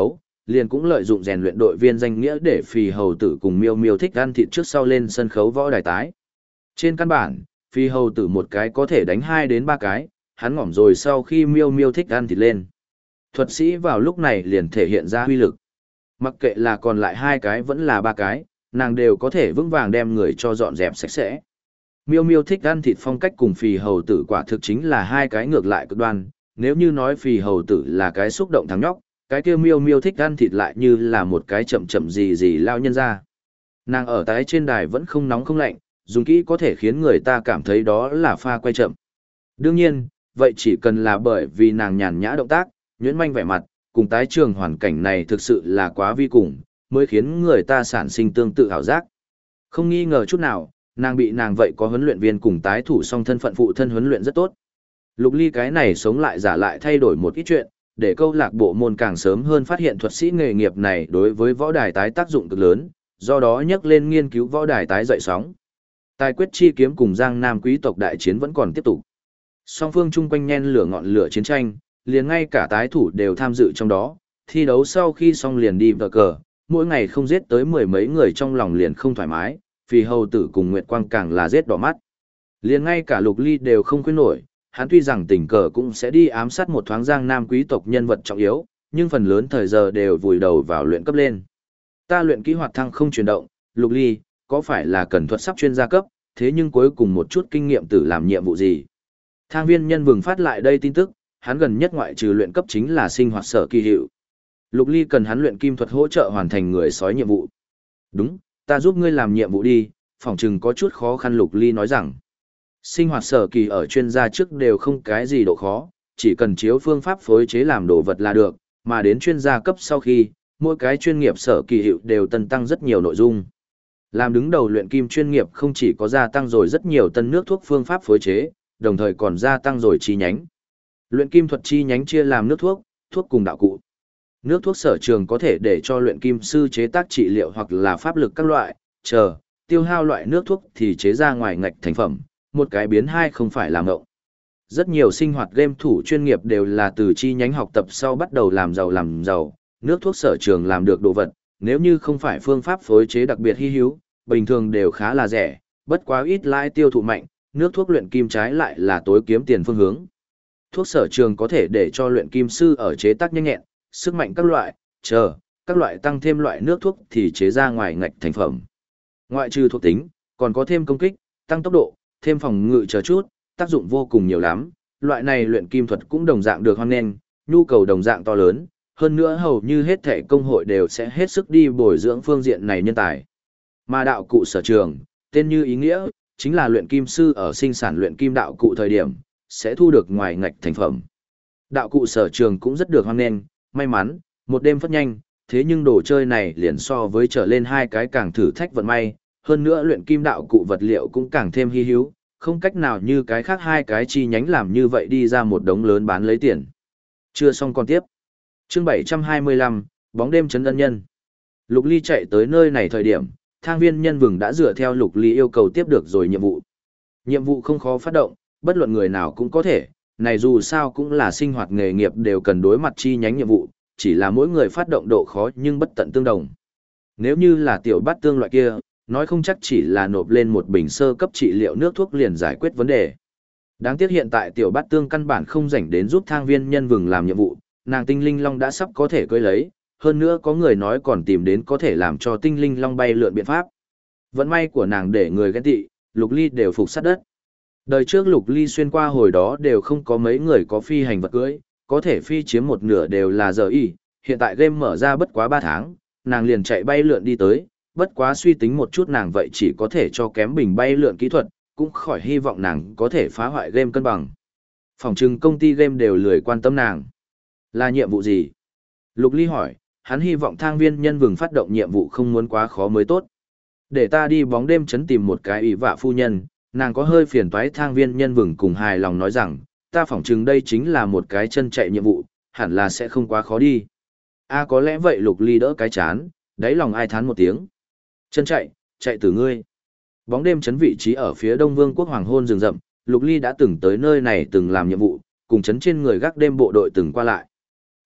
liền cũng lợi dụng rèn luyện đội viên danh nghĩa để Phì Hầu Tử cùng Miêu Miêu Thích ăn thịt trước sau lên sân khấu võ đài tái. Trên căn bản, Phì Hầu Tử một cái có thể đánh 2 đến 3 cái, hắn ngỏm rồi sau khi Miêu Miêu Thích ăn thịt lên. Thuật sĩ vào lúc này liền thể hiện ra huy lực. Mặc kệ là còn lại 2 cái vẫn là 3 cái, nàng đều có thể vững vàng đem người cho dọn dẹp sạch sẽ. Miêu Miêu Thích ăn thịt phong cách cùng Phì Hầu Tử quả thực chính là 2 cái ngược lại cực đoan, nếu như nói Phì Hầu Tử là cái xúc động thằng nhóc, cái kia Miêu Miêu Thích ăn thịt lại như là một cái chậm chậm gì lao nhân ra. Nàng ở tái trên đài vẫn không nóng không lạnh, dùng kỹ có thể khiến người ta cảm thấy đó là pha quay chậm. Đương nhiên, vậy chỉ cần là bởi vì nàng nhàn nhã động tác, nhuyễn manh vẻ mặt, cùng tái trường hoàn cảnh này thực sự là quá vi cùng, mới khiến người ta sản sinh tương tự ảo giác. Không nghi ngờ chút nào, nàng bị nàng vậy có huấn luyện viên cùng tái thủ song thân phận phụ thân huấn luyện rất tốt. Lục Ly cái này sống lại giả lại thay đổi một ít chuyện, để câu lạc bộ môn càng sớm hơn phát hiện thuật sĩ nghề nghiệp này đối với võ đài tái tác dụng cực lớn, do đó nhắc lên nghiên cứu võ đài tái dậy sóng. Tài quyết chi kiếm cùng Giang Nam quý tộc đại chiến vẫn còn tiếp tục. Song phương chung quanh nhen lửa ngọn lửa chiến tranh, liền ngay cả tái thủ đều tham dự trong đó, thi đấu sau khi xong liền đi vợ cờ, mỗi ngày không giết tới 10 mấy người trong lòng liền không thoải mái, Phì Hầu Tử cùng Nguyệt Quang càng là giết đỏ mắt. Liền ngay cả Lục Ly đều không khuyên nổi, hắn tuy rằng tình cờ cũng sẽ đi ám sát một thoáng Giang Nam quý tộc nhân vật trọng yếu, nhưng phần lớn thời giờ đều vùi đầu vào luyện cấp lên. Ta luyện kỹ hoạt thăng không chuyển động, Lục Ly, có phải là cần thuật sắp chuyên gia cấp, thế nhưng cuối cùng một chút kinh nghiệm tử làm nhiệm vụ gì? Thang viên nhân vừng phát lại đây tin tức, hắn gần nhất ngoại trừ luyện cấp chính là sinh hoạt sở kỳ hiệu. Lục Ly cần hắn luyện kim thuật hỗ trợ hoàn thành người sói nhiệm vụ. Đúng, ta giúp ngươi làm nhiệm vụ đi, phỏng chừng có chút khó khăn. Lục Ly nói rằng, sinh hoạt sở kỳ ở chuyên gia trước đều không cái gì độ khó, chỉ cần chiếu phương pháp phối chế làm đồ vật là được, mà đến chuyên gia cấp sau khi, mỗi cái chuyên nghiệp sở kỳ hiệu đều tân tăng rất nhiều nội dung. Làm đứng đầu luyện kim chuyên nghiệp không chỉ có gia tăng rồi rất nhiều tân nước thuốc phương pháp phối chế, đồng thời còn gia tăng rồi chi nhánh. Luyện kim thuật chi nhánh chia làm nước thuốc, thuốc cùng đạo cụ. Nước thuốc sở trường có thể để cho luyện kim sư chế tác trị liệu hoặc là pháp lực các loại, tiêu hao loại nước thuốc thì chế ra ngoài ngạch thành phẩm, một cái biến hai không phải làm ngộng. Rất nhiều sinh hoạt game thủ chuyên nghiệp đều là từ chi nhánh học tập sau bắt đầu làm giàu, nước thuốc sở trường làm được đồ vật, nếu như không phải phương pháp phối chế đặc biệt hi hữu, bình thường đều khá là rẻ, bất quá ít lãi tiêu thụ mạnh, nước thuốc luyện kim trái lại là tối kiếm tiền phương hướng. Thuốc sở trường có thể để cho luyện kim sư ở chế tác nhanh nhẹn, sức mạnh các loại, các loại tăng thêm loại nước thuốc thì chế ra ngoài ngạch thành phẩm. Ngoại trừ thuộc tính, còn có thêm công kích, tăng tốc độ, thêm phòng ngự chờ chút, tác dụng vô cùng nhiều lắm. Loại này luyện kim thuật cũng đồng dạng được hoan nghênh, nhu cầu đồng dạng to lớn, hơn nữa hầu như hết thể công hội đều sẽ hết sức đi bồi dưỡng phương diện này nhân tài. Mà đạo cụ sở trường, tên như ý nghĩa, chính là luyện kim sư ở sinh sản luyện kim đạo cụ thời điểm, sẽ thu được ngoài ngạch thành phẩm. Đạo cụ sở trường cũng rất được hoan nghênh, may mắn, một đêm phất nhanh, thế nhưng đồ chơi này liền so với trở lên 2 cái càng thử thách vận may, hơn nữa luyện kim đạo cụ vật liệu cũng càng thêm hi hữu, không cách nào như cái khác 2 cái chi nhánh làm như vậy đi ra một đống lớn bán lấy tiền. Chưa xong còn tiếp. Chương 725, bóng đêm trấn ân nhân. Lục Ly chạy tới nơi này thời điểm, thang viên nhân vừng đã dựa theo Lục Ly yêu cầu tiếp được rồi nhiệm vụ. Nhiệm vụ không khó phát động, bất luận người nào cũng có thể, này dù sao cũng là sinh hoạt nghề nghiệp đều cần đối mặt chi nhánh nhiệm vụ, chỉ là mỗi người phát động độ khó nhưng bất tận tương đồng. Nếu như là tiểu bát tương loại kia, nói không chắc chỉ là nộp lên một bình sơ cấp trị liệu nước thuốc liền giải quyết vấn đề. Đáng tiếc hiện tại tiểu bát tương căn bản không rảnh đến giúp thang viên nhân vừng làm nhiệm vụ, nàng tinh linh long đã sắp có thể cưỡi lấy, hơn nữa có người nói còn tìm đến có thể làm cho tinh linh long bay lượn biện pháp. Vận may của nàng để người ghen tị, Lục Ly đều phục sát đất. Đời trước Lục Ly xuyên qua hồi đó đều không có mấy người có phi hành vật cưỡi, có thể phi chiếm một nửa đều là giờ y, hiện tại game mở ra bất quá 3 tháng, nàng liền chạy bay lượn đi tới, bất quá suy tính một chút nàng vậy chỉ có thể cho kém bình bay lượn kỹ thuật, cũng khỏi hy vọng nàng có thể phá hoại game cân bằng. Phòng trừng công ty game đều lười quan tâm nàng. Là nhiệm vụ gì? Lục Ly hỏi, hắn hy vọng thang viên nhân vừng phát động nhiệm vụ không muốn quá khó mới tốt. Để ta đi bóng đêm trấn tìm một cái ủy vạ phu nhân, nàng có hơi phiền toái. Thang viên nhân vừng cùng hài lòng nói rằng, ta phỏng chừng đây chính là một cái chân chạy nhiệm vụ, hẳn là sẽ không quá khó đi. Có lẽ vậy. Lục Ly đỡ cái chán, đáy lòng ai thán một tiếng. Chân chạy, chạy từ ngươi. Bóng đêm trấn vị trí ở phía đông vương quốc hoàng hôn rừng rậm, Lục Ly đã từng tới nơi này từng làm nhiệm vụ, cùng trấn trên người gác đêm bộ đội từng qua lại.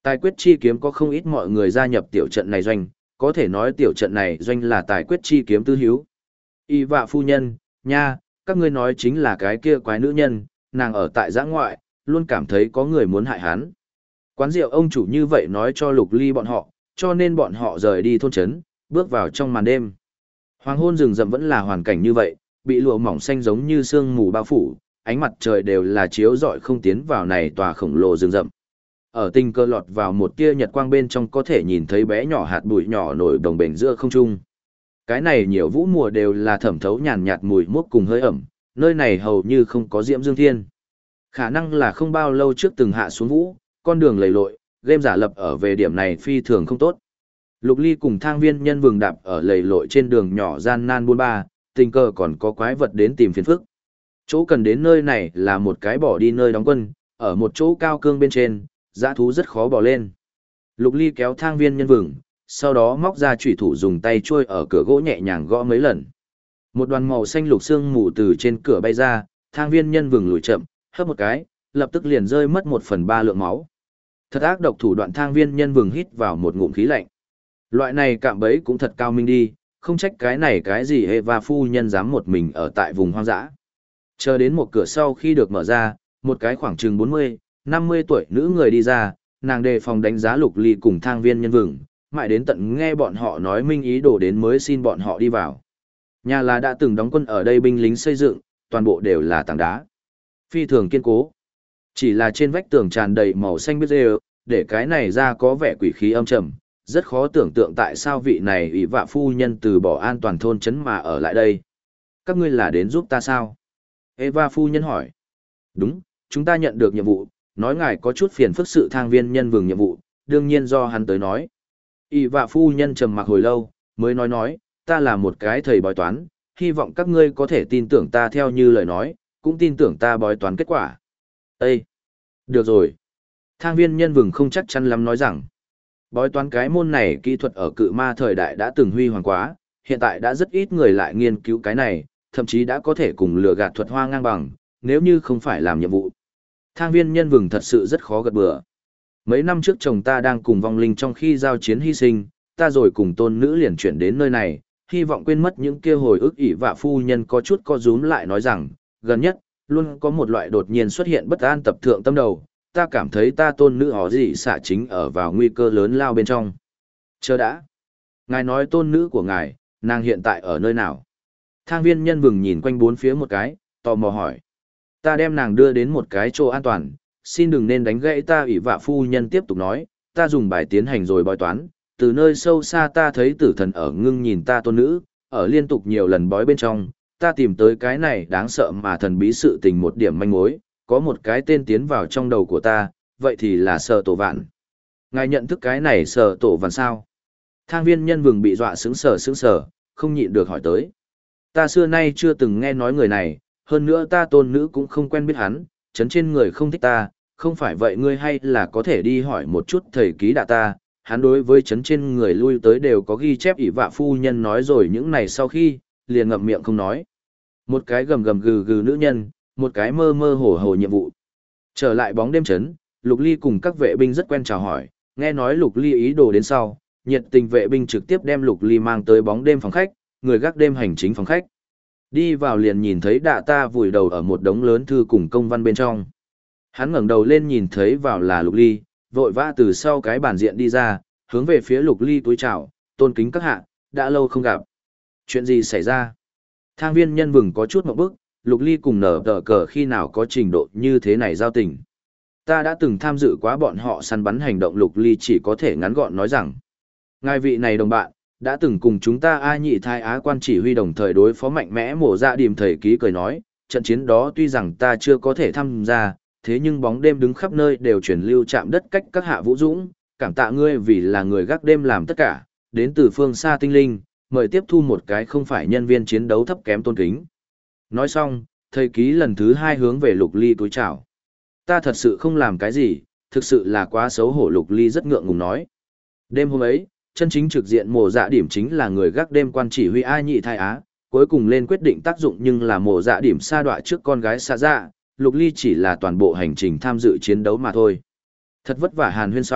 Tài quyết chi kiếm có không ít mọi người gia nhập tiểu trận này doanh, có thể nói tiểu trận này doanh là tài quyết chi kiếm tư hiếu. Y vạ phu nhân, nha, các ngươi nói chính là cái kia quái nữ nhân, nàng ở tại giã ngoại, luôn cảm thấy có người muốn hại hắn. Quán rượu ông chủ như vậy nói cho Lục Ly bọn họ, cho nên bọn họ rời đi thôn trấn, bước vào trong màn đêm. Hoàng hôn rừng rậm vẫn là hoàn cảnh như vậy, bị lụa mỏng xanh giống như sương mù bao phủ, ánh mặt trời đều là chiếu rọi không tiến vào này tòa khổng lồ rừng rậm. Ở tình cờ lọt vào một tia nhật quang bên trong có thể nhìn thấy bé nhỏ hạt bụi nhỏ nổi đồng bền giữa không trung. Cái này nhiều vũ mùa đều là thẩm thấu nhàn nhạt mùi mốc cùng hơi ẩm, nơi này hầu như không có diễm dương thiên. Khả năng là không bao lâu trước từng hạ xuống vũ, con đường lầy lội, game giả lập ở về điểm này phi thường không tốt. Lục Ly cùng Thang Viên Nhân vừng đạp ở lầy lội trên đường nhỏ gian nan buôn ba, tình cờ còn có quái vật đến tìm phiền phức. Chỗ cần đến nơi này là một cái bỏ đi nơi đóng quân, ở một chỗ cao cương bên trên, dã thú rất khó bỏ lên. Lục Ly kéo Thang Viên Nhân vừng, sau đó móc ra chủy thủ dùng tay trôi ở cửa gỗ nhẹ nhàng gõ mấy lần. Một đoàn màu xanh lục xương mù từ trên cửa bay ra, Thang Viên Nhân vừng lùi chậm, hấp một cái, lập tức liền rơi mất 1/3 lượng máu. Thật ác độc thủ đoạn. Thang Viên Nhân vừng hít vào một ngụm khí lạnh. Loại này cạm bẫy cũng thật cao minh đi, không trách cái này cái gì Eva phu nhân dám một mình ở tại vùng hoang dã. Chờ đến một cửa sau khi được mở ra, một cái khoảng chừng 40, 50 tuổi nữ người đi ra, nàng đề phòng đánh giá Lục Ly cùng Thang Viên Nhân vừng, mãi đến tận nghe bọn họ nói minh ý đồ đến mới xin bọn họ đi vào. Nhà là đã từng đóng quân ở đây binh lính xây dựng, toàn bộ đều là tảng đá. Phi thường kiên cố. Chỉ là trên vách tường tràn đầy màu xanh biếc rêu, để cái này ra có vẻ quỷ khí âm trầm, rất khó tưởng tượng tại sao vị này ủy vạ phu nhân từ bỏ an toàn thôn trấn mà ở lại đây. Các ngươi là đến giúp ta sao? Eva phu nhân hỏi. Đúng, chúng ta nhận được nhiệm vụ, nói ngài có chút phiền phức sự. Thang Viên Nhân vừng nhiệm vụ, đương nhiên do hắn tới nói. Ủy vạ phu nhân trầm mặc hồi lâu, mới nói, ta là một cái thầy bói toán, hy vọng các ngươi có thể tin tưởng ta theo như lời nói, cũng tin tưởng ta bói toán kết quả. Ê! Được rồi. Thang Viên Nhân vừng không chắc chắn lắm nói rằng, bói toán cái môn này kỹ thuật ở cự ma thời đại đã từng huy hoàng quá, hiện tại đã rất ít người lại nghiên cứu cái này, thậm chí đã có thể cùng lừa gạt thuật hoa ngang bằng, nếu như không phải làm nhiệm vụ. Thang Viên Nhân vừng thật sự rất khó gật bừa. Mấy năm trước chồng ta đang cùng vong linh trong khi giao chiến hy sinh, ta rồi cùng tôn nữ liền chuyển đến nơi này, hy vọng quên mất những kia hồi ức. Ỷ vạ phu nhân có chút co rúm lại nói rằng, gần nhất, luôn có một loại đột nhiên xuất hiện bất an tập thượng tâm đầu, ta cảm thấy ta tôn nữ họ gì xạ chính ở vào nguy cơ lớn lao bên trong. Chờ đã. Ngài nói tôn nữ của ngài, nàng hiện tại ở nơi nào? Thang Viên Nhân vừng nhìn quanh bốn phía một cái, tò mò hỏi. Ta đem nàng đưa đến một cái chỗ an toàn, xin đừng nên đánh gãy ta. Ỷ vạ phu nhân tiếp tục nói, ta dùng bài tiến hành rồi bói toán, từ nơi sâu xa ta thấy tử thần ở ngưng nhìn ta tôn nữ, ở liên tục nhiều lần bói bên trong, ta tìm tới cái này đáng sợ mà thần bí sự tình một điểm manh mối, có một cái tên tiến vào trong đầu của ta, vậy thì là Sở Tổ Vạn. Ngài nhận thức cái này Sở Tổ Vạn sao? Thang Viên Nhân vừng bị dọa sững sờ, không nhịn được hỏi tới. Ta xưa nay chưa từng nghe nói người này, hơn nữa ta tôn nữ cũng không quen biết hắn, chấn trên người không thích ta, không phải vậy ngươi hay là có thể đi hỏi một chút thầy ký đạ ta, hắn đối với chấn trên người lui tới đều có ghi chép. Ỷ vạ phu nhân nói rồi những này sau khi, liền ngậm miệng không nói. Một cái gầm gầm gừ gừ nữ nhân, một cái mơ mơ hồ hồ nhiệm vụ. Trở lại bóng đêm trấn, Lục Ly cùng các vệ binh rất quen chào hỏi, nghe nói Lục Ly ý đồ đến sau, nhiệt tình vệ binh trực tiếp đem Lục Ly mang tới bóng đêm phòng khách, người gác đêm hành chính phòng khách. Đi vào liền nhìn thấy đạ ta vùi đầu ở một đống lớn thư cùng công văn bên trong. Hắn ngẩng đầu lên nhìn thấy vào là Lục Ly, vội vã từ sau cái bàn diện đi ra, hướng về phía Lục Ly túi chào, tôn kính các hạ, đã lâu không gặp. Chuyện gì xảy ra? Thang Viên Nhân vừng có chút ngượng bức, Lục Ly cùng nở tờ cờ khi nào có trình độ như thế này giao tình. Ta đã từng tham dự quá bọn họ săn bắn hành động. Lục Ly chỉ có thể ngắn gọn nói rằng, ngài vị này đồng bạn, đã từng cùng chúng ta A Nhị Thai Á quan chỉ huy đồng thời đối phó mạnh mẽ Mộ Dạ Điềm. Thầy ký cười nói, trận chiến đó tuy rằng ta chưa có thể tham gia, thế nhưng bóng đêm đứng khắp nơi đều truyền lưu chạm đất cách các hạ vũ dũng, cảm tạ ngươi vì là người gác đêm làm tất cả, đến từ phương xa tinh linh, mời tiếp thu một cái không phải nhân viên chiến đấu thấp kém tôn kính. Nói xong, thầy ký lần thứ 2 hướng về Lục Ly túi chào. Ta thật sự không làm cái gì, thực sự là quá xấu hổ. Lục Ly rất ngượng ngùng nói. Đêm hôm ấy, chân chính trực diện Mộ Dạ Điềm chính là người gác đêm quan chỉ huy A Nhị Thai Á, cuối cùng lên quyết định tác dụng nhưng là Mộ Dạ Điềm sa đọa trước con gái Sa Dạ, Lục Ly chỉ là toàn bộ hành trình tham dự chiến đấu mà thôi. Thật vất vả hàn huyên xong,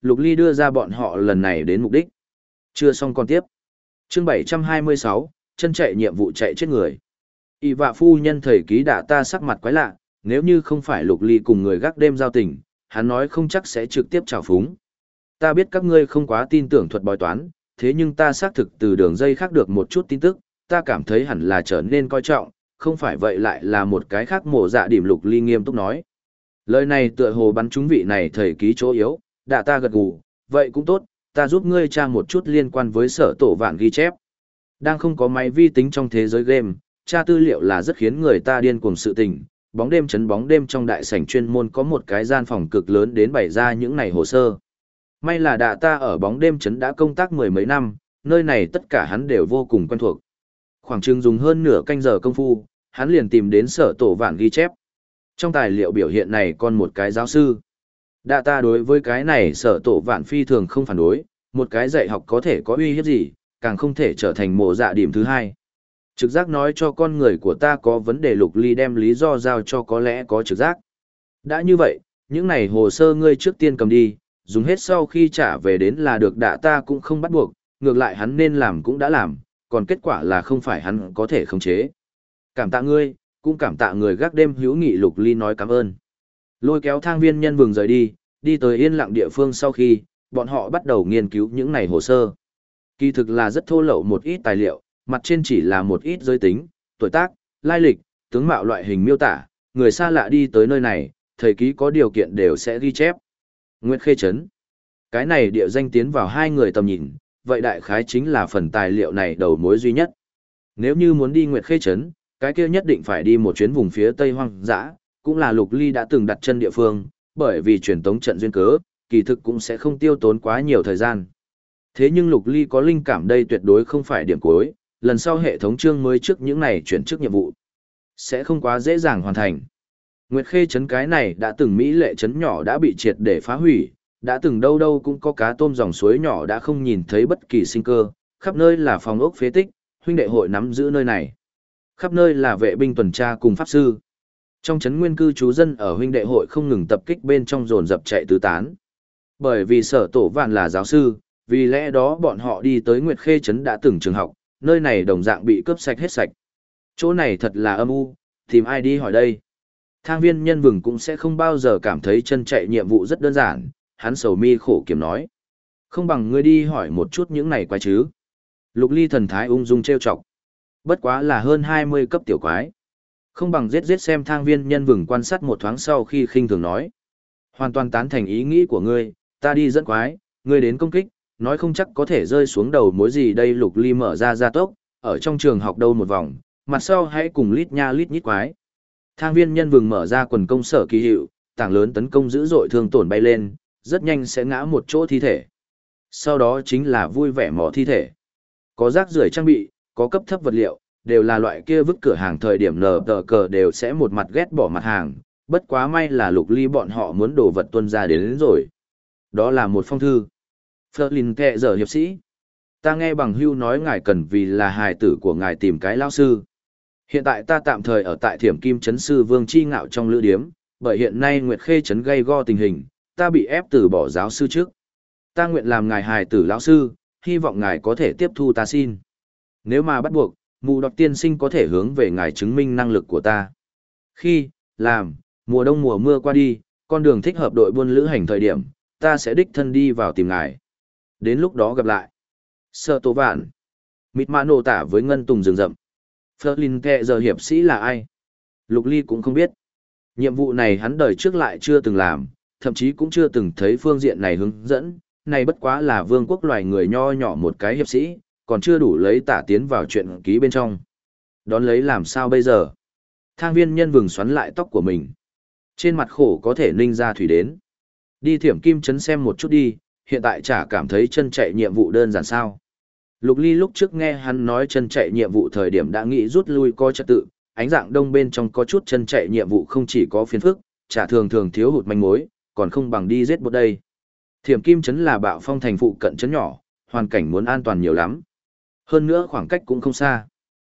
Lục Ly đưa ra bọn họ lần này đến mục đích. Chưa xong còn tiếp. Chương 726, chân chạy nhiệm vụ chạy chết người. Y vạ phu nhân thầy ký đạ ta sắc mặt quái lạ, nếu như không phải Lục Ly cùng người gác đêm giao tình, hắn nói không chắc sẽ trực tiếp trào phúng. Ta biết các ngươi không quá tin tưởng thuật bói toán, thế nhưng ta xác thực từ đường dây khác được một chút tin tức, ta cảm thấy hẳn là trở nên coi trọng, không phải vậy lại là một cái khác mổ dạ điểm. Lục Ly nghiêm túc nói. Lời này tựa hồ bắn trúng vị này thầy ký chỗ yếu, đạ ta gật gù, vậy cũng tốt, ta giúp ngươi tra một chút liên quan với sở tổ vạn ghi chép. Đang không có máy vi tính trong thế giới game, tra tư liệu là rất khiến người ta điên cuồng sự tình. Bóng đêm chấn bóng đêm trong đại sảnh chuyên môn có một cái gian phòng cực lớn đến bày ra những này hồ sơ. May là đạ ta ở bóng đêm chấn đã công tác mười mấy năm, nơi này tất cả hắn đều vô cùng quen thuộc. Khoảng chừng dùng hơn nửa canh giờ công phu, hắn liền tìm đến sở tổ vạn ghi chép. Trong tài liệu biểu hiện này còn một cái giáo sư. Đạ ta đối với cái này sở tổ vạn phi thường không phản đối, một cái dạy học có thể có uy hiếp gì, càng không thể trở thành mộ dạ điểm thứ hai. Trực giác nói cho con người của ta có vấn đề. Lục Ly đem lý do giao cho có lẽ có trực giác. Đã như vậy, những này hồ sơ ngươi trước tiên cầm đi, dùng hết sau khi trả về đến là được. Đạ ta cũng không bắt buộc, ngược lại hắn nên làm cũng đã làm, còn kết quả là không phải hắn có thể khống chế. Cảm tạ ngươi, cũng cảm tạ người gác đêm hữu nghị. Lục Ly nói cảm ơn. Lôi kéo Thang Viên Nhân vừng rời đi, đi tới yên lặng địa phương sau khi, bọn họ bắt đầu nghiên cứu những này hồ sơ. Kỳ thực là rất thô lậu một ít tài liệu, mặt trên chỉ là một ít giới tính, tuổi tác, lai lịch, tướng mạo loại hình miêu tả, người xa lạ đi tới nơi này, thầy ký có điều kiện đều sẽ ghi chép. Nguyệt Khê Trấn. Cái này địa danh tiến vào hai người tầm nhìn, vậy đại khái chính là phần tài liệu này đầu mối duy nhất. Nếu như muốn đi Nguyệt Khê Trấn, cái kia nhất định phải đi một chuyến vùng phía tây hoang dã, cũng là Lục Ly đã từng đặt chân địa phương, bởi vì truyền tống trận duyên cớ, kỳ thực cũng sẽ không tiêu tốn quá nhiều thời gian. Thế nhưng Lục Ly có linh cảm đây tuyệt đối không phải điểm cuối, lần sau hệ thống chương mới trước những này chuyển chức nhiệm vụ, sẽ không quá dễ dàng hoàn thành. Nguyệt Khê Trấn cái này đã từng mỹ lệ trấn nhỏ đã bị triệt để phá hủy, đã từng đâu đâu cũng có cá tôm dòng suối nhỏ đã không nhìn thấy bất kỳ sinh cơ, khắp nơi là phòng ốc phế tích, huynh đệ hội nắm giữ nơi này. Khắp nơi là vệ binh tuần tra cùng pháp sư. Trong trấn nguyên cư trú dân ở huynh đệ hội không ngừng tập kích bên trong dồn dập chạy tứ tán. Bởi vì sở tổ vạn là giáo sư, vì lẽ đó bọn họ đi tới Nguyệt Khê Trấn đã từng trường học, nơi này đồng dạng bị cướp sạch hết sạch. Chỗ này thật là âm u, tìm ai đi hỏi đây. Thang Viên Nhân vừng cũng sẽ không bao giờ cảm thấy chân chạy nhiệm vụ rất đơn giản, hắn sầu mi khổ kiểm nói. Không bằng ngươi đi hỏi một chút những này quái chứ. Lục Ly thần thái ung dung trêu chọc. Bất quá là hơn 20 cấp tiểu quái. Không bằng giết xem. Thang Viên Nhân vừng quan sát một thoáng sau khi khinh thường nói. Hoàn toàn tán thành ý nghĩ của ngươi, ta đi dẫn quái, ngươi đến công kích, nói không chắc có thể rơi xuống đầu mối gì đây. Lục Ly mở ra gia tốc, ở trong trường học đâu một vòng, mặt sau hãy cùng lít nha lít nhít quái. Thang Viên Nhân vừng mở ra quần công sở kỳ hiệu, tảng lớn tấn công dữ dội thương tổn bay lên, rất nhanh sẽ ngã một chỗ thi thể. Sau đó chính là vui vẻ mỏ thi thể. Có rác rưởi trang bị, có cấp thấp vật liệu, đều là loại kia vứt cửa hàng thời điểm nở tờ cờ đều sẽ một mặt ghét bỏ mặt hàng, bất quá may là Lục Ly bọn họ muốn đồ vật tuân ra đến rồi. Đó là một phong thư. Flerlin kệ giờ hiệp sĩ. Ta nghe bằng hưu nói ngài cần vì là hài tử của ngài tìm cái lao sư. Hiện tại ta tạm thời ở tại Thiểm Kim Trấn sư Vương Chi Ngạo trong lữ điếm, bởi hiện nay Nguyệt Khê Trấn gây go tình hình, ta bị ép từ bỏ giáo sư trước. Ta nguyện làm ngài hài tử lão sư, hy vọng ngài có thể tiếp thu ta xin. Nếu mà bắt buộc, mù đọc tiên sinh có thể hướng về ngài chứng minh năng lực của ta. Khi, làm, mùa đông mùa mưa qua đi, con đường thích hợp đội buôn lữ hành thời điểm, ta sẽ đích thân đi vào tìm ngài. Đến lúc đó gặp lại. Sở Tố Vạn. Mịt mã nổ tả với ngân tùng rừng rậm. Flerlin kệ giờ hiệp sĩ là ai? Lục Ly cũng không biết. Nhiệm vụ này hắn đời trước lại chưa từng làm, thậm chí cũng chưa từng thấy phương diện này hướng dẫn. Này bất quá là vương quốc loài người nho nhỏ một cái hiệp sĩ, còn chưa đủ lấy tả tiến vào chuyện ký bên trong. Đón lấy làm sao bây giờ? Thang Viên Nhân vừng xoắn lại tóc của mình. Trên mặt khổ có thể ninh ra thủy đến. Đi Thiểm Kim Trấn xem một chút đi, hiện tại chả cảm thấy chân chạy nhiệm vụ đơn giản sao. Lục Ly lúc trước nghe hắn nói chân chạy nhiệm vụ thời điểm đã nghĩ rút lui coi trật tự, ánh dạng đông bên trong có chút chân chạy nhiệm vụ không chỉ có phiền phức, chả thường thường thiếu hụt manh mối, còn không bằng đi giết bot đây. Thiểm Kim Trấn là bạo phong thành phụ cận trấn nhỏ, hoàn cảnh muốn an toàn nhiều lắm. Hơn nữa khoảng cách cũng không xa.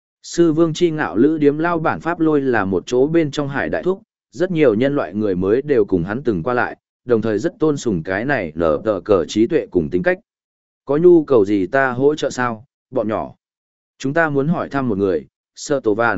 Sư Vương Chi Ngạo lữ điếm lao bản Pháp Lôi là một chỗ bên trong hải đại thúc, rất nhiều nhân loại người mới đều cùng hắn từng qua lại, đồng thời rất tôn sùng cái này nở tờ cờ trí tuệ cùng tính cách. Có nhu cầu gì ta hỗ trợ sao, bọn nhỏ? Chúng ta muốn hỏi thăm một người, Sở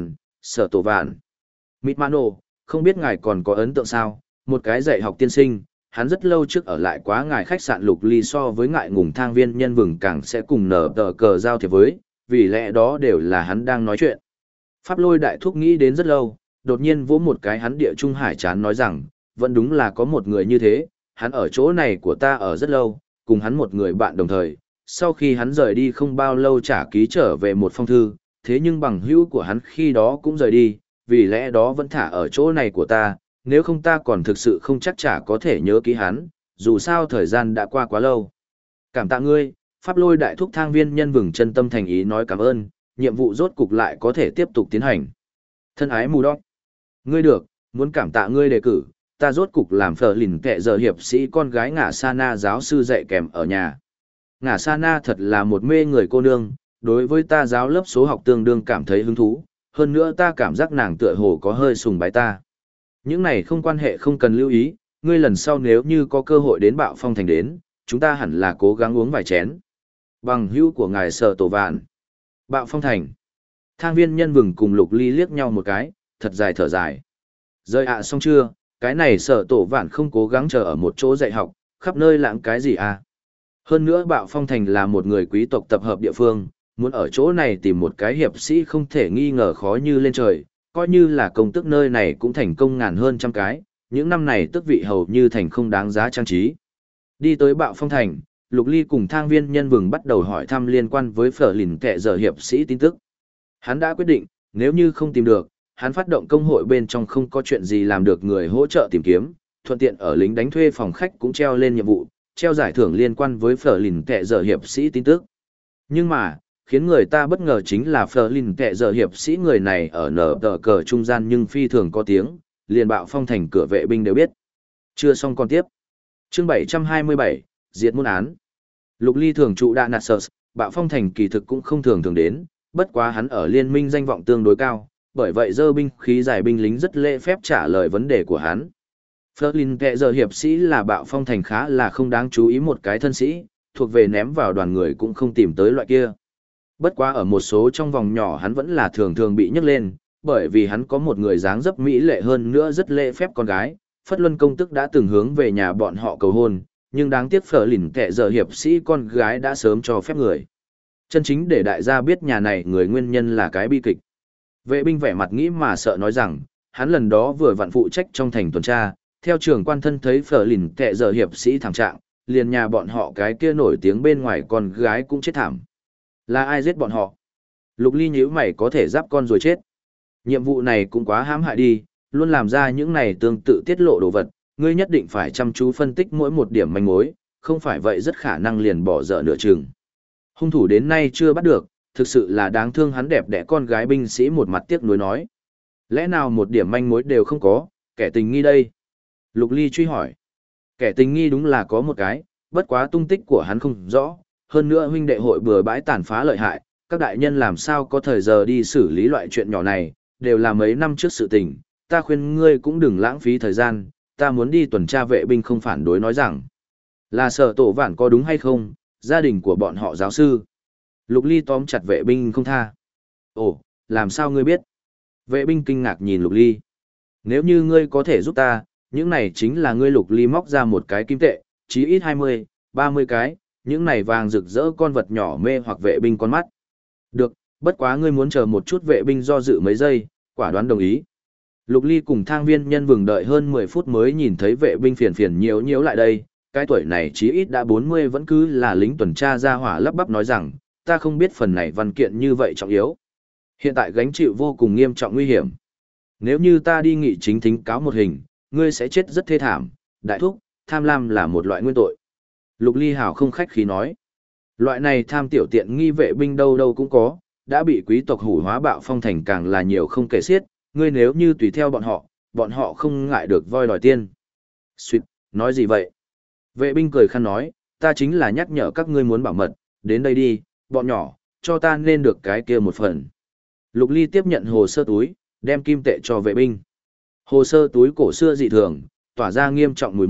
Tổ Vạn. Mịt Mano, không biết ngài còn có ấn tượng sao, một cái dạy học tiên sinh, hắn rất lâu trước ở lại quá ngài khách sạn Lục Ly so với ngại ngùng thang viên nhân vừng càng sẽ cùng nở tờ cờ giao thiệp với, vì lẽ đó đều là hắn đang nói chuyện. Pháp Lôi đại thúc nghĩ đến rất lâu, đột nhiên vỗ một cái hắn địa trung hải chán nói rằng, vẫn đúng là có một người như thế, hắn ở chỗ này của ta ở rất lâu, cùng hắn một người bạn đồng thời, sau khi hắn rời đi không bao lâu trả ký trở về một phong thư, thế nhưng bằng hữu của hắn khi đó cũng rời đi, vì lẽ đó vẫn thả ở chỗ này của ta, nếu không ta còn thực sự không chắc chả có thể nhớ ký hắn, dù sao thời gian đã qua quá lâu. Cảm tạ ngươi, Pháp Lôi đại thúc thang viên nhân vừng chân tâm thành ý nói cảm ơn, nhiệm vụ rốt cục lại có thể tiếp tục tiến hành. Thân ái mù đốc. Ngươi được, muốn cảm tạ ngươi đề cử, ta rốt cục làm phở lìn kệ giờ hiệp sĩ con gái ngả Sana giáo sư dạy kèm ở nhà. Ngả Sana thật là một mê người cô nương, đối với ta giáo lớp số học tương đương cảm thấy hứng thú, hơn nữa ta cảm giác nàng tựa hồ có hơi sùng bái ta. Những này không quan hệ không cần lưu ý, ngươi lần sau nếu như có cơ hội đến Bạo Phong Thành đến, chúng ta hẳn là cố gắng uống vài chén. Bằng hữu của ngài Sở Tổ Vạn. Bạo Phong Thành. Thang viên nhân vừng cùng Lục Ly liếc nhau một cái, thật dài thở dài. Rơi ạ xong chưa, cái này Sở Tổ Vạn không cố gắng chờ ở một chỗ dạy học, khắp nơi lãng cái gì à. Hơn nữa Bạo Phong Thành là một người quý tộc tập hợp địa phương, muốn ở chỗ này tìm một cái hiệp sĩ không thể nghi ngờ khó như lên trời, coi như là công tước nơi này cũng thành công ngàn hơn trăm cái, những năm này tước vị hầu như thành không đáng giá trang trí. Đi tới Bạo Phong Thành, Lục Ly cùng thang viên nhân vừng bắt đầu hỏi thăm liên quan với phở lìn kệ giờ hiệp sĩ tin tức. Hắn đã quyết định, nếu như không tìm được, hắn phát động công hội bên trong không có chuyện gì làm được người hỗ trợ tìm kiếm, thuận tiện ở lính đánh thuê phòng khách cũng treo lên nhiệm vụ, treo giải thưởng liên quan với phở lìn kệ giờ hiệp sĩ tin tức. Nhưng mà, khiến người ta bất ngờ chính là phở lìn kệ giờ hiệp sĩ người này ở nở tờ cờ trung gian nhưng phi thường có tiếng, liền Bạo Phong Thành cửa vệ binh đều biết. Chưa xong còn tiếp. Chương 727, Diệt môn án. Lục Ly thường trụ đạ nạt sở, Bạo Phong Thành kỳ thực cũng không thường đến, bất quá hắn ở liên minh danh vọng tương đối cao, bởi vậy dơ binh khí giải binh lính rất lễ phép trả lời vấn đề của hắn. Flerlin kệ giờ hiệp sĩ là Bạo Phong Thành khá là không đáng chú ý một cái thân sĩ, thuộc về ném vào đoàn người cũng không tìm tới loại kia. Bất quá ở một số trong vòng nhỏ hắn vẫn là thường thường bị nhắc lên, bởi vì hắn có một người dáng dấp mỹ lệ hơn nữa rất lễ phép con gái, Phất Luân công tức đã từng hướng về nhà bọn họ cầu hôn, nhưng đáng tiếc Flerlin kệ giờ hiệp sĩ con gái đã sớm cho phép người. Chân chính để đại gia biết nhà này người nguyên nhân là cái bi kịch. Vệ binh vẻ mặt nghĩ mà sợ nói rằng, hắn lần đó vừa vặn phụ trách trong thành tuần tra, theo trưởng quan thân thấy Flerlin kệ giờ hiệp sĩ thảm trạng, liền nhà bọn họ cái kia nổi tiếng bên ngoài con gái cũng chết thảm. Là ai giết bọn họ? Lục Ly nhíu mày có thể giáp con rồi chết. Nhiệm vụ này cũng quá hãm hại đi, luôn làm ra những này tương tự tiết lộ đồ vật, ngươi nhất định phải chăm chú phân tích mỗi một điểm manh mối, không phải vậy rất khả năng liền bỏ dở nửa chừng. Hung thủ đến nay chưa bắt được, thực sự là đáng thương hắn đẹp đẽ con gái binh sĩ một mặt tiếc nuối nói. Lẽ nào một điểm manh mối đều không có, kẻ tình nghi đây? Lục Ly truy hỏi. Kẻ tình nghi đúng là có một cái, bất quá tung tích của hắn không rõ, hơn nữa huynh đệ hội bừa bãi tàn phá lợi hại, các đại nhân làm sao có thời giờ đi xử lý loại chuyện nhỏ này, đều là mấy năm trước sự tình, ta khuyên ngươi cũng đừng lãng phí thời gian, ta muốn đi tuần tra vệ binh không phản đối nói rằng, là Sở Tổ Vạn có đúng hay không, gia đình của bọn họ giáo sư. Lục Ly tóm chặt vệ binh không tha. Ồ, làm sao ngươi biết? Vệ binh kinh ngạc nhìn Lục Ly. Nếu như ngươi có thể giúp ta, những này chính là ngươi. Lục Ly móc ra một cái kim tệ, chí ít 20, 30 cái, những này vàng rực rỡ con vật nhỏ mê hoặc vệ binh con mắt. Được, bất quá ngươi muốn chờ một chút. Vệ binh do dự mấy giây, quả đoán đồng ý. Lục Ly cùng thang viên nhân vừng đợi hơn 10 phút mới nhìn thấy vệ binh phiền nhiễu lại đây, cái tuổi này chí ít đã 40 vẫn cứ là lính tuần tra ra hỏa lắp bắp nói rằng, ta không biết phần này văn kiện như vậy trọng yếu. Hiện tại gánh chịu vô cùng nghiêm trọng nguy hiểm. Nếu như ta đi nghị chính thính cáo một hình, ngươi sẽ chết rất thê thảm, đại thúc, tham lam là một loại nguyên tội. Lục Ly hào không khách khí nói. Loại này tham tiểu tiện nghi vệ binh đâu đâu cũng có, đã bị quý tộc hủ hóa Bạo Phong Thành càng là nhiều không kể xiết, ngươi nếu như tùy theo bọn họ không ngại được voi đòi tiên. Xuyệt, nói gì vậy? Vệ binh cười khăn nói, ta chính là nhắc nhở các ngươi muốn bảo mật, đến đây đi, bọn nhỏ, cho ta nên được cái kia một phần. Lục Ly tiếp nhận hồ sơ túi, đem kim tệ cho vệ binh. Hồ sơ túi cổ xưa dị thường, tỏa ra nghiêm trọng mùi mốc,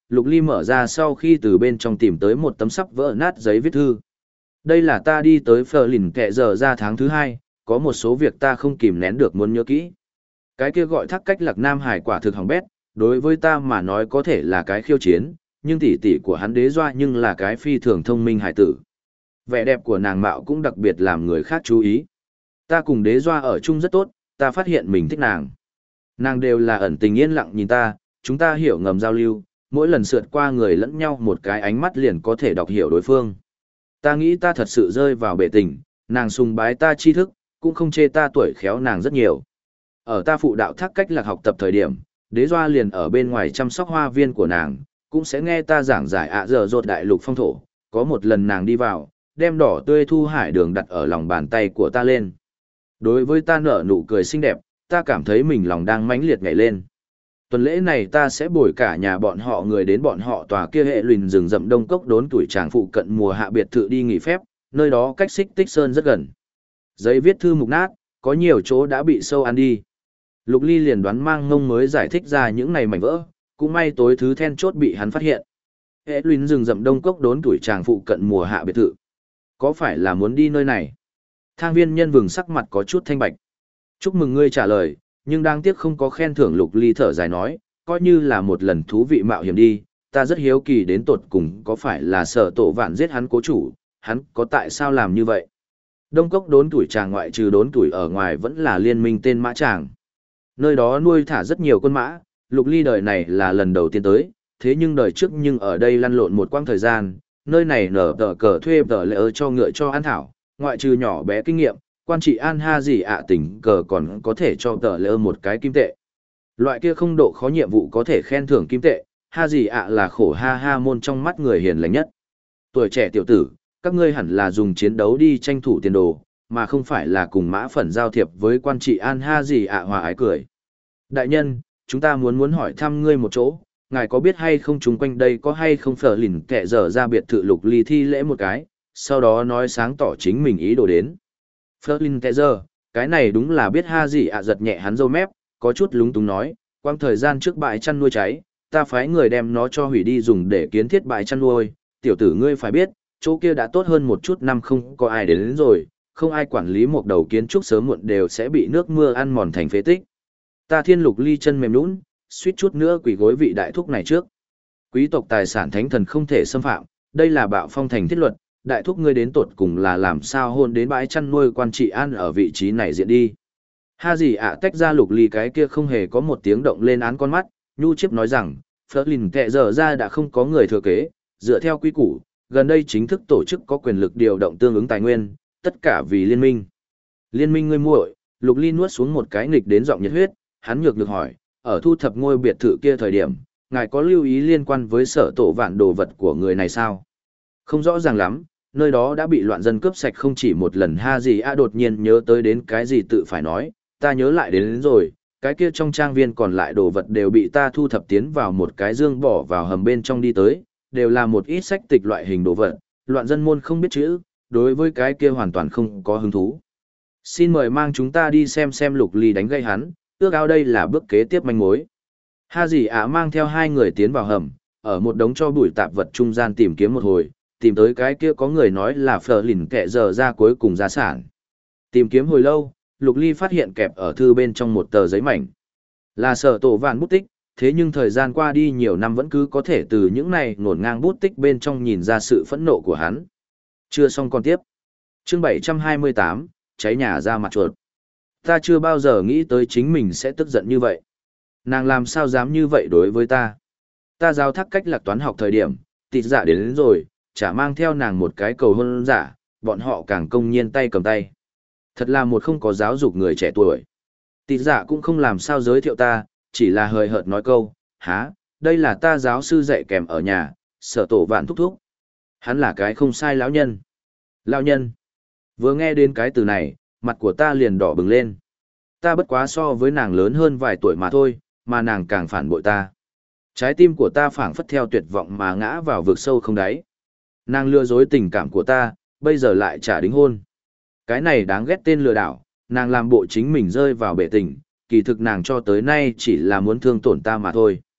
Lục Ly mở ra sau khi từ bên trong tìm tới một tấm sắp vỡ nát giấy viết thư. Đây là ta đi tới Phờ Lìn Kẹ Giờ ra tháng thứ 2, có một số việc ta không kìm nén được muốn nhớ kỹ. Cái kia gọi Thác Cách Lạc Nam Hải quả thực hỏng bét, đối với ta mà nói có thể là cái khiêu chiến, nhưng tỷ tỷ của hắn Đế Doa nhưng là cái phi thường thông minh hải tử. Vẻ đẹp của nàng mạo cũng đặc biệt làm người khác chú ý. Ta cùng Đế Doa ở chung rất tốt, ta phát hiện mình thích nàng. Nàng đều là ẩn tình yên lặng nhìn ta, chúng ta hiểu ngầm giao lưu, mỗi lần sượt qua người lẫn nhau một cái ánh mắt liền có thể đọc hiểu đối phương. Ta nghĩ ta thật sự rơi vào bể tình, nàng sùng bái ta tri thức, cũng không chê ta tuổi khéo nàng rất nhiều. Ở ta phụ đạo Thác Cách Lạc học tập thời điểm, Đế Doa liền ở bên ngoài chăm sóc hoa viên của nàng, cũng sẽ nghe ta giảng giải giờ rột đại lục phong thổ. Có một lần nàng đi vào, đem đỏ tươi thu hải đường đặt ở lòng bàn tay của ta lên. Đối với ta nở nụ cười xinh đẹp, ta cảm thấy mình lòng đang mãnh liệt nhảy lên. Tuần lễ này ta sẽ bồi cả nhà bọn họ người đến bọn họ tòa kia hệ lùn rừng rậm Đông Cốc đốn tuổi tràng phụ cận mùa hạ biệt thự đi nghỉ phép, nơi đó cách Xích Tích Sơn rất gần. Giấy viết thư mục nát, có nhiều chỗ đã bị sâu ăn đi. Lục Ly liền đoán mang ngông mới giải thích ra những này mảnh vỡ, cũng may tối thứ then chốt bị hắn phát hiện. Hệ lùn rừng rậm Đông Cốc đốn tuổi tràng phụ cận mùa hạ biệt thự. Có phải là muốn đi nơi này? Thang viên nhân vừng sắc mặt có chút thanh bạch. Chúc mừng ngươi trả lời, nhưng đáng tiếc không có khen thưởng. Lục Ly thở dài nói, coi như là một lần thú vị mạo hiểm đi, ta rất hiếu kỳ đến tột cùng có phải là Sở Tổ Vạn giết hắn cố chủ, hắn có tại sao làm như vậy? Đông Cốc đốn tuổi tràng ngoại trừ đốn tuổi ở ngoài vẫn là liên minh tên mã tràng. Nơi đó nuôi thả rất nhiều con mã, Lục Ly đời này là lần đầu tiên tới, thế nhưng đời trước nhưng ở đây lăn lộn một quãng thời gian, nơi này nở tờ cờ thuê tờ lệ cho ngựa cho ăn thảo, ngoại trừ nhỏ bé kinh nghiệm, quan trị An Ha gì ạ tỉnh cờ còn có thể cho tờ lệ một cái kim tệ. Loại kia không độ khó nhiệm vụ có thể khen thưởng kim tệ, Ha gì ạ là khổ ha ha môn trong mắt người hiền lành nhất. Tuổi trẻ tiểu tử, các ngươi hẳn là dùng chiến đấu đi tranh thủ tiền đồ, mà không phải là cùng mã phẩn giao thiệp với quan trị An Ha gì ạ hòa ái cười. Đại nhân, chúng ta muốn hỏi thăm ngươi một chỗ, ngài có biết hay không chúng quanh đây có hay không Phờ Lìn Kẹ Giờ ra biệt thự. Lục Ly thi lễ một cái, sau đó nói sáng tỏ chính mình ý đồ đến. Phờ Lìn Kẹ Giờ, cái này đúng là biết ha gì ạ. Giật nhẹ hắn râu mép, có chút lúng túng nói, quang thời gian trước bãi chăn nuôi cháy, ta phái người đem nó cho hủy đi dùng để kiến thiết bãi chăn nuôi, tiểu tử ngươi phải biết, chỗ kia đã tốt hơn một chút năm không có ai đến rồi, không ai quản lý một đầu kiến trúc sớm muộn đều sẽ bị nước mưa ăn mòn thành phế tích. Ta Thiên Lục Ly chân mềm nhũn, suýt chút nữa quỳ gối vị đại thúc này trước. Quý tộc tài sản thánh thần không thể xâm phạm, đây là bạo phong thành thiết luật, đại thúc ngươi đến tột cùng là làm sao hôn đến bãi chăn nuôi quan trị An ở vị trí này diện đi. Ha gì ạ tách ra Lục Ly cái kia không hề có một tiếng động lên án con mắt, nhu chiếp nói rằng, Phờ Lìn Kẹ Giờ ra đã không có người thừa kế, dựa theo quy củ, gần đây chính thức tổ chức có quyền lực điều động tương ứng tài nguyên, tất cả vì liên minh. Liên minh ngươi muội. Lục Ly nuốt xuống một cái nghịch đến giọng nhiệt huyết, hắn nhược được hỏi, ở thu thập ngôi biệt thự kia thời điểm, ngài có lưu ý liên quan với Sở Tổ Vạn đồ vật của người này sao? Không rõ ràng lắm, nơi đó đã bị loạn dân cướp sạch không chỉ một lần. Ha gì a đột nhiên nhớ tới đến cái gì tự phải nói, ta nhớ lại đến rồi, cái kia trong trang viên còn lại đồ vật đều bị ta thu thập tiến vào một cái dương bỏ vào hầm bên trong đi tới, đều là một ít sách tịch loại hình đồ vật, loạn dân môn không biết chữ, đối với cái kia hoàn toàn không có hứng thú. Xin mời mang chúng ta đi xem. Lục Ly đánh gây hắn, ước ao đây là bước kế tiếp manh mối. Ha gì ạ mang theo hai người tiến vào hầm, ở một đống cho bụi tạp vật trung gian tìm kiếm một hồi, tìm tới cái kia có người nói là Phờ Lìn Kẹ Giờ ra cuối cùng gia sản. Tìm kiếm hồi lâu, Lục Ly phát hiện kẹp ở thư bên trong một tờ giấy mảnh. Là Sở Tổ Vạn bút tích, thế nhưng thời gian qua đi nhiều năm vẫn cứ có thể từ những này ngổn ngang bút tích bên trong nhìn ra sự phẫn nộ của hắn. Chưa xong còn tiếp. Chương 728, cháy nhà ra mặt chuột. Ta chưa bao giờ nghĩ tới chính mình sẽ tức giận như vậy. Nàng làm sao dám như vậy đối với ta. Ta giao Thác Cách Lạc toán học thời điểm, tịt giả đến rồi, chả mang theo nàng một cái cầu hôn giả, bọn họ càng công nhiên tay cầm tay. Thật là một không có giáo dục người trẻ tuổi. Tịt giả cũng không làm sao giới thiệu ta, chỉ là hời hợt nói câu, há, đây là ta giáo sư dạy kèm ở nhà, Sở Tổ Vạn thúc thúc. Hắn là cái không sai lão nhân. Lão nhân. Vừa nghe đến cái từ này, mặt của ta liền đỏ bừng lên. Ta bất quá so với nàng lớn hơn vài tuổi mà thôi, mà nàng càng phản bội ta. Trái tim của ta phảng phất theo tuyệt vọng mà ngã vào vực sâu không đáy. Nàng lừa dối tình cảm của ta, bây giờ lại trả đính hôn. Cái này đáng ghét tên lừa đảo, nàng làm bộ chính mình rơi vào bể tình, kỳ thực nàng cho tới nay chỉ là muốn thương tổn ta mà thôi.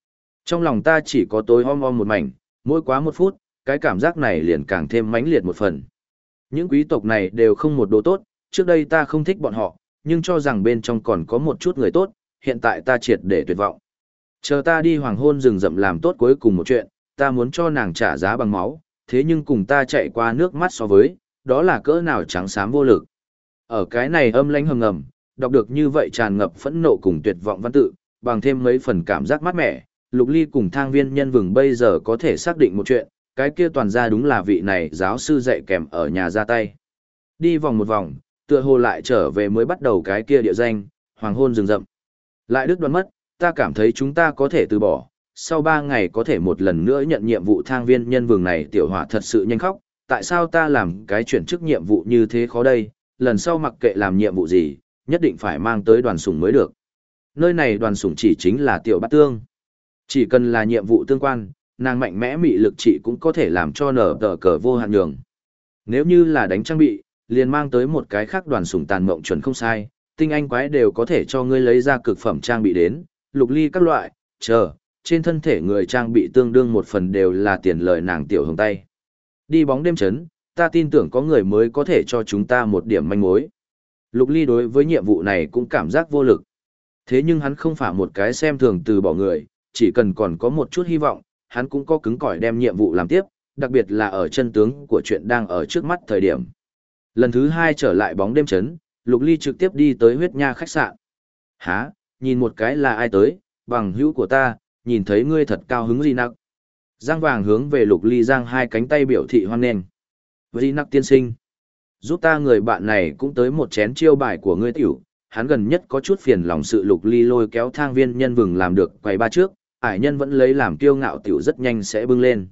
Trong lòng ta chỉ có tối om om một mảnh, mỗi quá một phút, cái cảm giác này liền càng thêm mãnh liệt một phần. Những quý tộc này đều không một đồ tốt, trước đây ta không thích bọn họ, nhưng cho rằng bên trong còn có một chút người tốt, hiện tại ta triệt để tuyệt vọng. Chờ ta đi hoàng hôn rừng rậm làm tốt cuối cùng một chuyện, ta muốn cho nàng trả giá bằng máu, thế nhưng cùng ta chạy qua nước mắt so với, đó là cỡ nào trắng xám vô lực. Ở cái này âm lãnh hầm ngầm, đọc được như vậy tràn ngập phẫn nộ cùng tuyệt vọng văn tự, bằng thêm mấy phần cảm giác mát mẻ, Lục Ly cùng Thang Viên Nhân Vừng bây giờ có thể xác định một chuyện, cái kia toàn ra đúng là vị này giáo sư dạy kèm ở nhà ra tay. Đi vòng một vòng, tựa hồ lại trở về mới bắt đầu cái kia địa danh, hoàng hôn rừng rậm. Lại đứt đoạn mất, ta cảm thấy chúng ta có thể từ bỏ, sau 3 ngày có thể một lần nữa nhận nhiệm vụ Thang Viên Nhân Vừng này tiểu hỏa thật sự nhanh khóc, tại sao ta làm cái chuyển chức nhiệm vụ như thế khó đây, lần sau mặc kệ làm nhiệm vụ gì, nhất định phải mang tới đoàn sủng mới được. Nơi này đoàn sủng chỉ chính là tiểu bát tương. Chỉ cần là nhiệm vụ tương quan, nàng mạnh mẽ mị lực trị cũng có thể làm cho nở tờ cờ vô hạn nhường. Nếu như là đánh trang bị, liền mang tới một cái khác đoàn sủng tàn mộng chuẩn không sai, tinh anh quái đều có thể cho ngươi lấy ra cực phẩm trang bị đến, lục ly các loại, trên thân thể người trang bị tương đương một phần đều là tiền lời nàng tiểu hồng tay. Đi bóng đêm chấn, ta tin tưởng có người mới có thể cho chúng ta một điểm manh mối. Lục ly đối với nhiệm vụ này cũng cảm giác vô lực. Thế nhưng hắn không phải một cái xem thường từ bỏ người, chỉ cần còn có một chút hy vọng, hắn cũng có cứng cỏi đem nhiệm vụ làm tiếp, đặc biệt là ở chân tướng của chuyện đang ở trước mắt thời điểm. Lần thứ 2 trở lại bóng đêm chấn, Lục Ly trực tiếp đi tới huyết nha khách sạn. Hả, nhìn một cái là ai tới, bằng hữu của ta, nhìn thấy ngươi thật cao hứng gì nặng. Giang vàng hướng về Lục Ly giang hai cánh tay biểu thị hoan nghênh. Gì nặng tiên sinh, giúp ta người bạn này cũng tới một chén chiêu bài của ngươi tiểu. Hắn gần nhất có chút phiền lòng sự Lục Ly lôi kéo Thang Viên Nhân Vừng làm được quầy ba trước, ải nhân vẫn lấy làm kiêu ngạo tiểu rất nhanh sẽ bưng lên.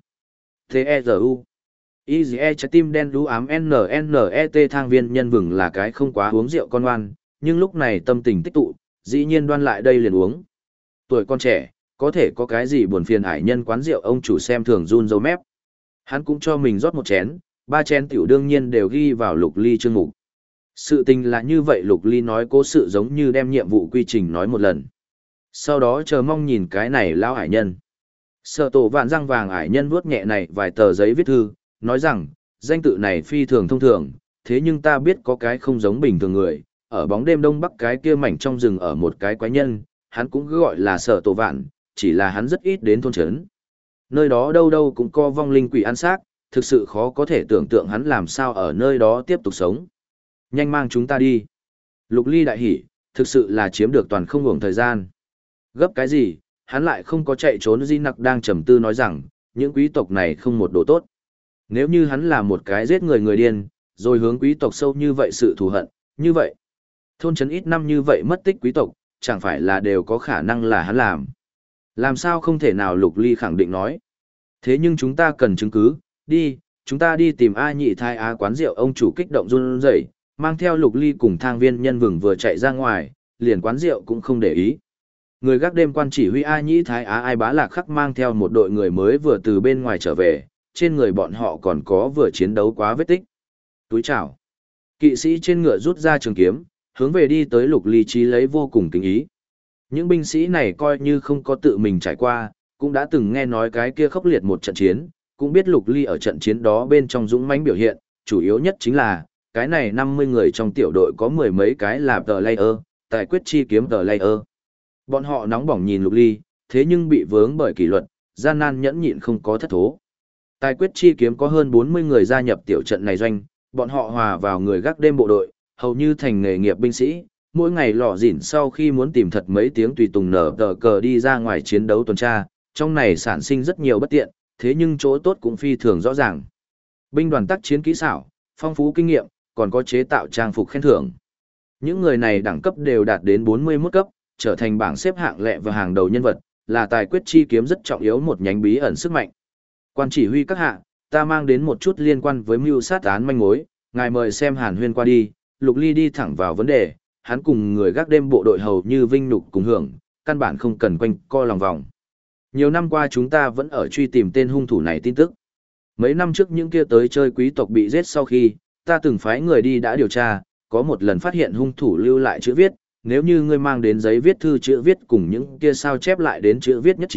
T-E-Z-U I-Z-E trái tim đen đú ám N-N-E-T Thang Viên Nhân Vừng là cái không quá uống rượu con ngoan, nhưng lúc này tâm tình tích tụ, dĩ nhiên đoan lại đây liền uống. Tuổi con trẻ, có thể có cái gì buồn phiền ải nhân quán rượu ông chủ xem thường run râu mép. Hắn cũng cho mình rót một chén, 3 chén tiểu đương nhiên đều ghi vào Lục Ly chương mục. Sự tình là như vậy Lục Ly nói cố sự giống như đem nhiệm vụ quy trình nói một lần. Sau đó chờ mong nhìn cái này lão ải nhân. Sở tổ vạn răng vàng ải nhân vuốt nhẹ này vài tờ giấy viết thư, nói rằng, danh tự này phi thường thông thường, thế nhưng ta biết có cái không giống bình thường người, ở bóng đêm đông bắc cái kia mảnh trong rừng ở một cái quái nhân, hắn cũng cứ gọi là sở tổ vạn, chỉ là hắn rất ít đến thôn trấn. Nơi đó đâu đâu cũng có vong linh quỷ ăn xác, thực sự khó có thể tưởng tượng hắn làm sao ở nơi đó tiếp tục sống. Nhanh mang chúng ta đi. Lục Ly đại hỉ, thực sự là chiếm được toàn không ngủng thời gian. Gấp cái gì, hắn lại không có chạy trốn. Di Nặc đang trầm tư nói rằng, những quý tộc này không một đồ tốt. Nếu như hắn là một cái giết người điên, rồi hướng quý tộc sâu như vậy sự thù hận, như vậy. Thôn trấn ít năm như vậy mất tích quý tộc, chẳng phải là đều có khả năng là hắn làm. Làm sao không thể nào Lục Ly khẳng định nói. Thế nhưng chúng ta cần chứng cứ, đi, chúng ta đi tìm A Nhị Thai Á quán rượu ông chủ kích động run rẩy, mang theo Lục Ly cùng Thang Viên Nhân Vừng vừa chạy ra ngoài, liền quán rượu cũng không để ý. Người gác đêm quan chỉ huy A Nhĩ Thái Á Ai Bá Lạc Khắc mang theo một đội người mới vừa từ bên ngoài trở về, trên người bọn họ còn có vừa chiến đấu quá vết tích. Túi chào. Kỵ sĩ trên ngựa rút ra trường kiếm, hướng về đi tới Lục Ly Trí lấy vô cùng kính ý. Những binh sĩ này coi như không có tự mình trải qua, cũng đã từng nghe nói cái kia khốc liệt một trận chiến, cũng biết Lục Ly ở trận chiến đó bên trong dũng mãnh biểu hiện, chủ yếu nhất chính là cái này 50 người trong tiểu đội có 10 mấy cái là tờ layer, tài quyết chi kiếm tờ layer. Bọn họ nóng bỏng nhìn Lục Ly, thế nhưng bị vướng bởi kỷ luật, gian nan nhẫn nhịn không có thất thố. Tài quyết chi kiếm có hơn 40 người gia nhập tiểu trận này doanh, bọn họ hòa vào người gác đêm bộ đội, hầu như thành nghề nghiệp binh sĩ, mỗi ngày lò dỉn sau khi muốn tìm thật mấy tiếng tùy tùng nở tờ cờ đi ra ngoài chiến đấu tuần tra, trong này sản sinh rất nhiều bất tiện, thế nhưng chỗ tốt cũng phi thường rõ ràng. Binh đoàn tác chiến kỹ xảo, phong phú kinh nghiệm, còn có chế tạo trang phục khen thưởng. Những người này đẳng cấp đều đạt đến 41 cấp, trở thành bảng xếp hạng lẹ và hàng đầu nhân vật, là tài quyết chi kiếm rất trọng yếu một nhánh bí ẩn sức mạnh. Quan chỉ huy các hạ, ta mang đến một chút liên quan với mưu sát án manh mối, ngài mời xem Hàn Huyên qua đi. Lục Ly đi thẳng vào vấn đề, hắn cùng người gác đêm bộ đội hầu như vinh nhục cùng hưởng, căn bản không cần quanh co lòng vòng. Nhiều năm qua chúng ta vẫn ở truy tìm tên hung thủ này tin tức. Mấy năm trước những kia tới chơi quý tộc bị giết sau khi, ta từng phái người đi đã điều tra, có một lần phát hiện hung thủ lưu lại chữ viết, nếu như ngươi mang đến giấy viết thư chữ viết cùng những kia sao chép lại đến chữ viết nhất trí,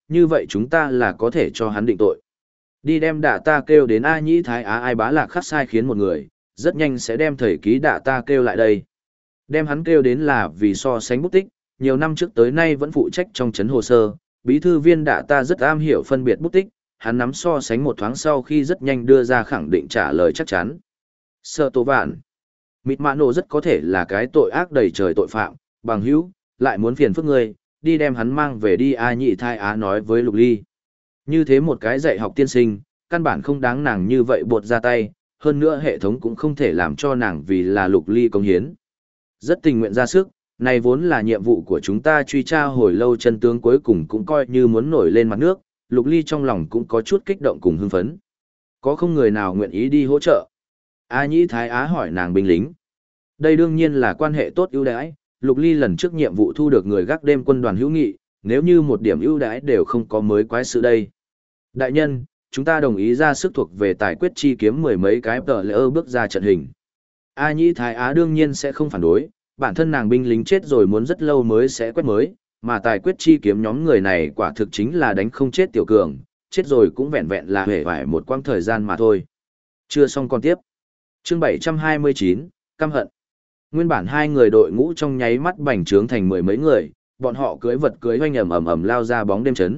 như vậy chúng ta là có thể cho hắn định tội. Đi đem đạ ta kêu đến A Nhĩ Thái Á Ai Bá Lạc khắc sai khiến một người, rất nhanh sẽ đem thầy ký đạ ta kêu lại đây. Đem hắn kêu đến là vì so sánh bút tích, nhiều năm trước tới nay vẫn phụ trách trong chấn hồ sơ, bí thư viên đạ ta rất am hiểu phân biệt bút tích, hắn nắm so sánh một thoáng sau khi rất nhanh đưa ra khẳng định trả lời chắc chắn. Sợ tổ vạn. Mịt mã nổ rất có thể là cái tội ác đầy trời tội phạm, bằng hữu, lại muốn phiền phức ngươi, đi đem hắn mang về đi. A Nhị Thai Á nói với Lục Ly. Như thế một cái dạy học tiên sinh, căn bản không đáng nàng như vậy buột ra tay, hơn nữa hệ thống cũng không thể làm cho nàng vì là Lục Ly công hiến. Rất tình nguyện ra sức, này vốn là nhiệm vụ của chúng ta truy tra hồi lâu chân tướng cuối cùng cũng coi như muốn nổi lên mặt nước, Lục Ly trong lòng cũng có chút kích động cùng hưng phấn. Có không người nào nguyện ý đi hỗ trợ? A Nhĩ Thái Á hỏi nàng binh lính. Đây đương nhiên là quan hệ tốt ưu đãi, Lục Ly lần trước nhiệm vụ thu được người gác đêm quân đoàn hữu nghị, nếu như một điểm ưu đãi đều không có mới quái sự đây. Đại nhân, chúng ta đồng ý ra sức thuộc về tài quyết chi kiếm mười mấy cái tờ lỡ bước ra trận hình. A Nhĩ Thái Á đương nhiên sẽ không phản đối, bản thân nàng binh lính chết rồi muốn rất lâu mới sẽ quét mới, mà tài quyết chi kiếm nhóm người này quả thực chính là đánh không chết tiểu cường, chết rồi cũng vẹn vẹn là hề vải một quãng thời gian mà thôi. Chưa xong còn tiếp. Chương 729, căm hận. Nguyên bản hai người đội ngũ trong nháy mắt bành trướng thành mười mấy người, bọn họ cưỡi vật cưỡi hoành ầm lao ra bóng đêm chấn.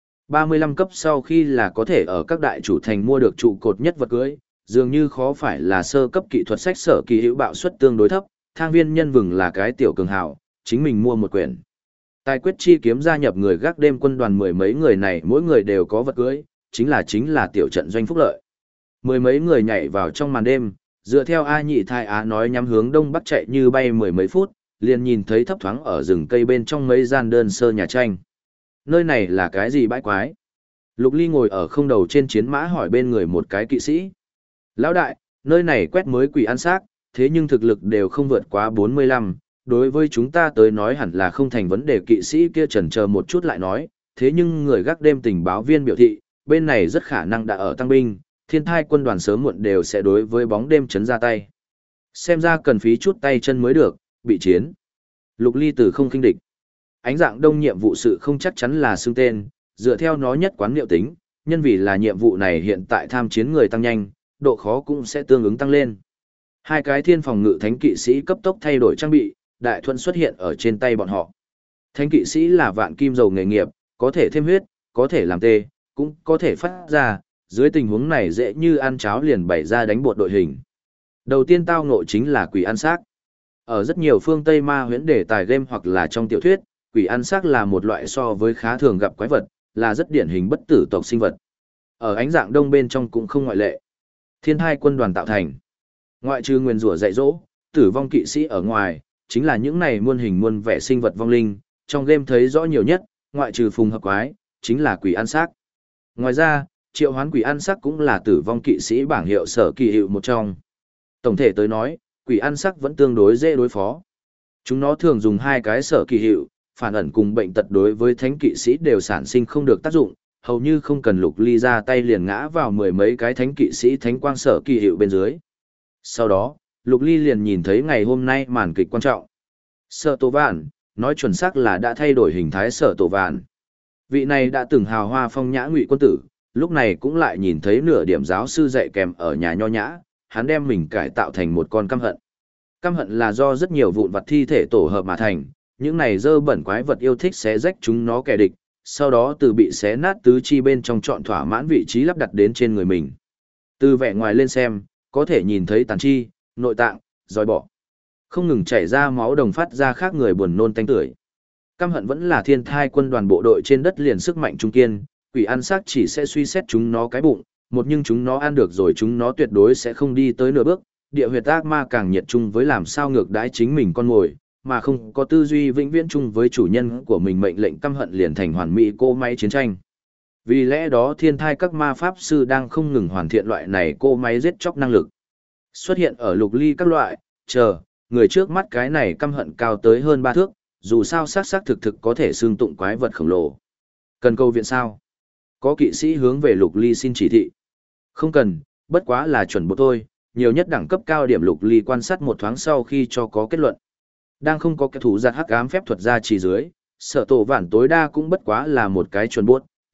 35 cấp sau khi là có thể ở các đại chủ thành mua được trụ cột nhất vật cưỡi, dường như khó phải là sơ cấp kỹ thuật sách sở kỳ hữu bạo suất tương đối thấp, thang viên nhân vừng là cái tiểu cường hào, chính mình mua một quyển. Tài quyết chi kiếm gia nhập người gác đêm quân đoàn mười mấy người này mỗi người đều có vật cưỡi, chính là tiểu trận doanh phúc lợi. Mười mấy người nhảy vào trong màn đêm, dựa theo A Nhị Thai Á nói nhắm hướng đông bắc chạy như bay mười mấy phút, liền nhìn thấy thấp thoáng ở rừng cây bên trong mấy gian đơn sơ nhà tranh. Nơi này là cái gì bãi quái? Lục Ly ngồi ở không đầu trên chiến mã hỏi bên người một cái kỵ sĩ. Lão đại, nơi này quét mới quỷ ăn xác, thế nhưng thực lực đều không vượt quá 45, đối với chúng ta tới nói hẳn là không thành vấn đề. Kỵ sĩ kia chần chờ một chút lại nói, thế nhưng người gác đêm tình báo viên biểu thị, bên này rất khả năng đã ở tăng binh, thiên thai quân đoàn sớm muộn đều sẽ đối với bóng đêm chấn ra tay. Xem ra cần phí chút tay chân mới được, bị chiến. Lục Ly từ không khinh địch. Ánh dạng đông nhiệm vụ sự không chắc chắn là xưng tên, dựa theo nó nhất quán liệu tính, nhân vì là nhiệm vụ này hiện tại tham chiến người tăng nhanh, độ khó cũng sẽ tương ứng tăng lên. Hai cái thiên phòng ngự thánh kỵ sĩ cấp tốc thay đổi trang bị, đại thuận xuất hiện ở trên tay bọn họ. Thánh kỵ sĩ là vạn kim dầu nghề nghiệp, có thể thêm huyết, có thể làm tê, cũng có thể phát ra, dưới tình huống này dễ như ăn cháo liền bày ra đánh bột đội hình. Đầu tiên tao ngộ chính là quỷ ăn xác. Ở rất nhiều phương Tây ma huyễn đề tài game hoặc là trong tiểu thuyết, quỷ ăn xác là một loại so với khá thường gặp quái vật, là rất điển hình bất tử tộc sinh vật. Ở ánh dạng đông bên trong cũng không ngoại lệ. Thiên thai quân đoàn tạo thành. Ngoại trừ nguyên rủa dạy dỗ, tử vong kỵ sĩ ở ngoài, chính là những này muôn hình muôn vẻ sinh vật vong linh, trong game thấy rõ nhiều nhất, ngoại trừ phùng hợp quái, chính là quỷ ăn xác. Ngoài ra, triệu hoán quỷ ăn xác cũng là tử vong kỵ sĩ bảng hiệu sở kỳ hiệu một trong. Tổng thể tới nói, quỷ ăn xác vẫn tương đối dễ đối phó. Chúng nó thường dùng hai cái sở kỳ hiệu, phản ẩn cùng bệnh tật đối với thánh kỵ sĩ đều sản sinh không được tác dụng, hầu như không cần Lục Ly ra tay liền ngã vào mười mấy cái thánh kỵ sĩ thánh quang sở kỳ hiệu bên dưới. Sau đó, Lục Ly liền nhìn thấy ngày hôm nay màn kịch quan trọng. Sở Tổ Vạn, nói chuẩn xác là đã thay đổi hình thái Sở Tổ Vạn. Vị này đã từng hào hoa phong nhã ngụy quân tử, lúc này cũng lại nhìn thấy nửa điểm giáo sư dạy kèm ở nhà nho nhã, hắn đem mình cải tạo thành một con căm hận. Căm hận là do rất nhiều vụn vặt thi thể tổ hợp mà thành, những này dơ bẩn quái vật yêu thích xé rách chúng nó kẻ địch, sau đó từ bị xé nát tứ chi bên trong chọn thỏa mãn vị trí lắp đặt đến trên người mình. Từ vẻ ngoài lên xem, có thể nhìn thấy tàn chi, nội tạng, roi bọ. Không ngừng chảy ra máu đồng phát ra khác người buồn nôn tanh tưởi. Căm hận vẫn là thiên thai quân đoàn bộ đội trên đất liền sức mạnh trung kiên, quỷ ăn xác chỉ sẽ suy xét chúng nó cái bụng, một nhưng chúng nó ăn được rồi chúng nó tuyệt đối sẽ không đi tới nửa bước. Địa huyệt ác ma càng nhiệt chung với làm sao ngược đãi chính mình con mồi, mà không có tư duy vĩnh viễn chung với chủ nhân của mình. Mệnh lệnh căm hận liền thành hoàn mỹ cô máy chiến tranh. Vì lẽ đó thiên thai các ma pháp sư đang không ngừng hoàn thiện loại này cô máy giết chóc năng lực. Xuất hiện ở Lục Ly các loại, người trước mắt cái này căm hận cao tới hơn 3 thước, dù sao xác thực có thể xương tụng quái vật khổng lồ. Cần câu viện sao? Có kỵ sĩ hướng về Lục Ly xin chỉ thị. Không cần, bất quá là chuẩn bộ thôi, nhiều nhất đẳng cấp cao điểm. Lục Ly quan sát một thoáng sau khi cho có kết luận. Đang không có cái thủ giặt hắc ám phép thuật ra chỉ dưới, Sở Tổ Vạn tối đa cũng bất quá là một cái chuẩn buốt,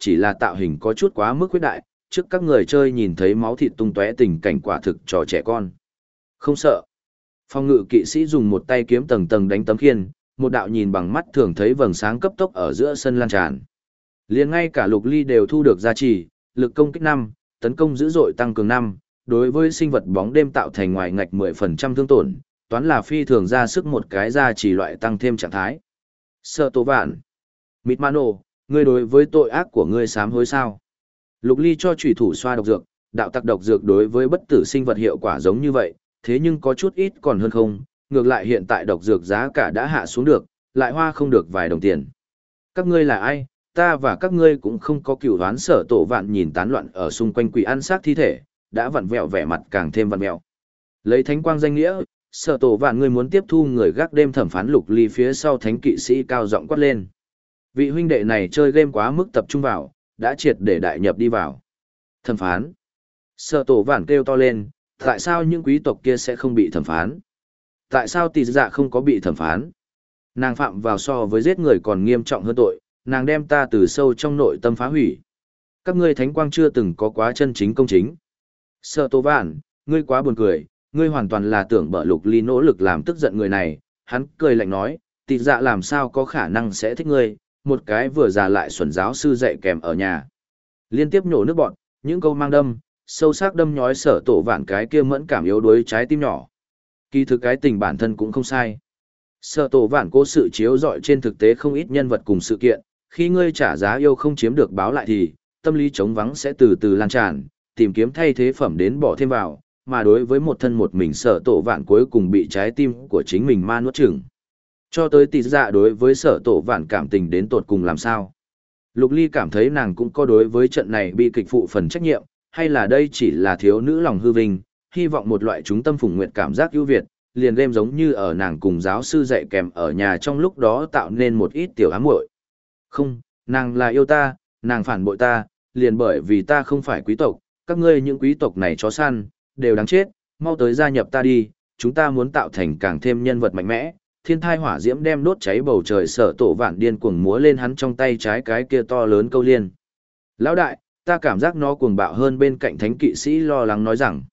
chỉ là tạo hình có chút quá mức khuyết đại, trước các người chơi nhìn thấy máu thịt tung tóe tình cảnh quả thực trò trẻ con. Không sợ. Phong ngự kỵ sĩ dùng một tay kiếm tầng tầng đánh tấm khiên, một đạo nhìn bằng mắt thường thấy vầng sáng cấp tốc ở giữa sân lan tràn. Liền ngay cả Lục Ly đều thu được gia trì, lực công kích 5, tấn công dữ dội tăng cường 5, đối với sinh vật bóng đêm tạo thành ngoài ngạch 10% thương tổn, toán là phi thường ra sức một cái gia trì loại tăng thêm trạng thái. Sợ Tổ Vạn. Mịt Mano, ngươi đối với tội ác của ngươi sám hối sao? Lục Ly cho chủy thủ xoa độc dược, đạo tặc độc dược đối với bất tử sinh vật hiệu quả giống như vậy, thế nhưng có chút ít còn hơn không, ngược lại hiện tại độc dược giá cả đã hạ xuống được, lại hoa không được vài đồng tiền. Các ngươi là ai? Ta và các ngươi cũng không có cửu đoán. Sở Tổ Vạn nhìn tán loạn ở xung quanh quỷ ăn xác thi thể, đã vặn vẹo vẻ mặt càng thêm vặn vẹo. Lấy thánh quang danh nghĩa, Sở Tổ Vạn ngươi muốn tiếp thu người gác đêm thẩm phán Lục Ly phía sau thánh kỵ sĩ cao giọng quát lên. Vị huynh đệ này chơi game quá mức tập trung vào, đã triệt để đại nhập đi vào. Thẩm phán. Sở Tổ Vạn kêu to lên, tại sao những quý tộc kia sẽ không bị thẩm phán? Tại sao Tỷ Dạ không có bị thẩm phán? Nàng phạm vào so với giết người còn nghiêm trọng hơn tội, nàng đem ta từ sâu trong nội tâm phá hủy. Các ngươi thánh quang chưa từng có quá chân chính công chính. Sở Tổ Vạn, ngươi quá buồn cười, ngươi hoàn toàn là tưởng bợ Lục Ly nỗ lực làm tức giận người này. Hắn cười lạnh nói, Tỷ Dạ làm sao có khả năng sẽ thích ngươi, một cái vừa già lại xuẩn giáo sư dạy kèm ở nhà. Liên tiếp nhổ nước bọn, những câu mang đâm, sâu sắc đâm nhói Sở Tổ Vạn cái kia mẫn cảm yếu đuối trái tim nhỏ. Kỳ thực cái tình bản thân cũng không sai. Sở Tổ Vạn cố sự chiếu rọi trên thực tế không ít nhân vật cùng sự kiện, khi ngươi trả giá yêu không chiếm được báo lại thì, tâm lý trống vắng sẽ từ từ lan tràn, tìm kiếm thay thế phẩm đến bỏ thêm vào, mà đối với một thân một mình Sở Tổ Vạn cuối cùng bị trái tim của chính mình ma nuốt chửng. Cho tới Tỷ Dạ đối với Sở Tổ Vạn cảm tình đến tột cùng làm sao? Lục Ly cảm thấy nàng cũng có đối với trận này bi kịch phụ phần trách nhiệm, hay là đây chỉ là thiếu nữ lòng hư vinh, hy vọng một loại chúng tâm phùng nguyện cảm giác ưu việt, liền game giống như ở nàng cùng giáo sư dạy kèm ở nhà trong lúc đó tạo nên một ít tiểu ám muội. Không, nàng là yêu ta, nàng phản bội ta, liền bởi vì ta không phải quý tộc, các ngươi những quý tộc này chó săn, đều đáng chết, mau tới gia nhập ta đi, chúng ta muốn tạo thành càng thêm nhân vật mạnh mẽ. Thiên thai hỏa diễm đem đốt cháy bầu trời. Sở Tổ Vạn điên cuồng múa lên hắn trong tay trái cái kia to lớn câu liên. Lão đại, ta cảm giác nó cuồng bạo hơn. Bên cạnh thánh kỵ sĩ lo lắng nói rằng,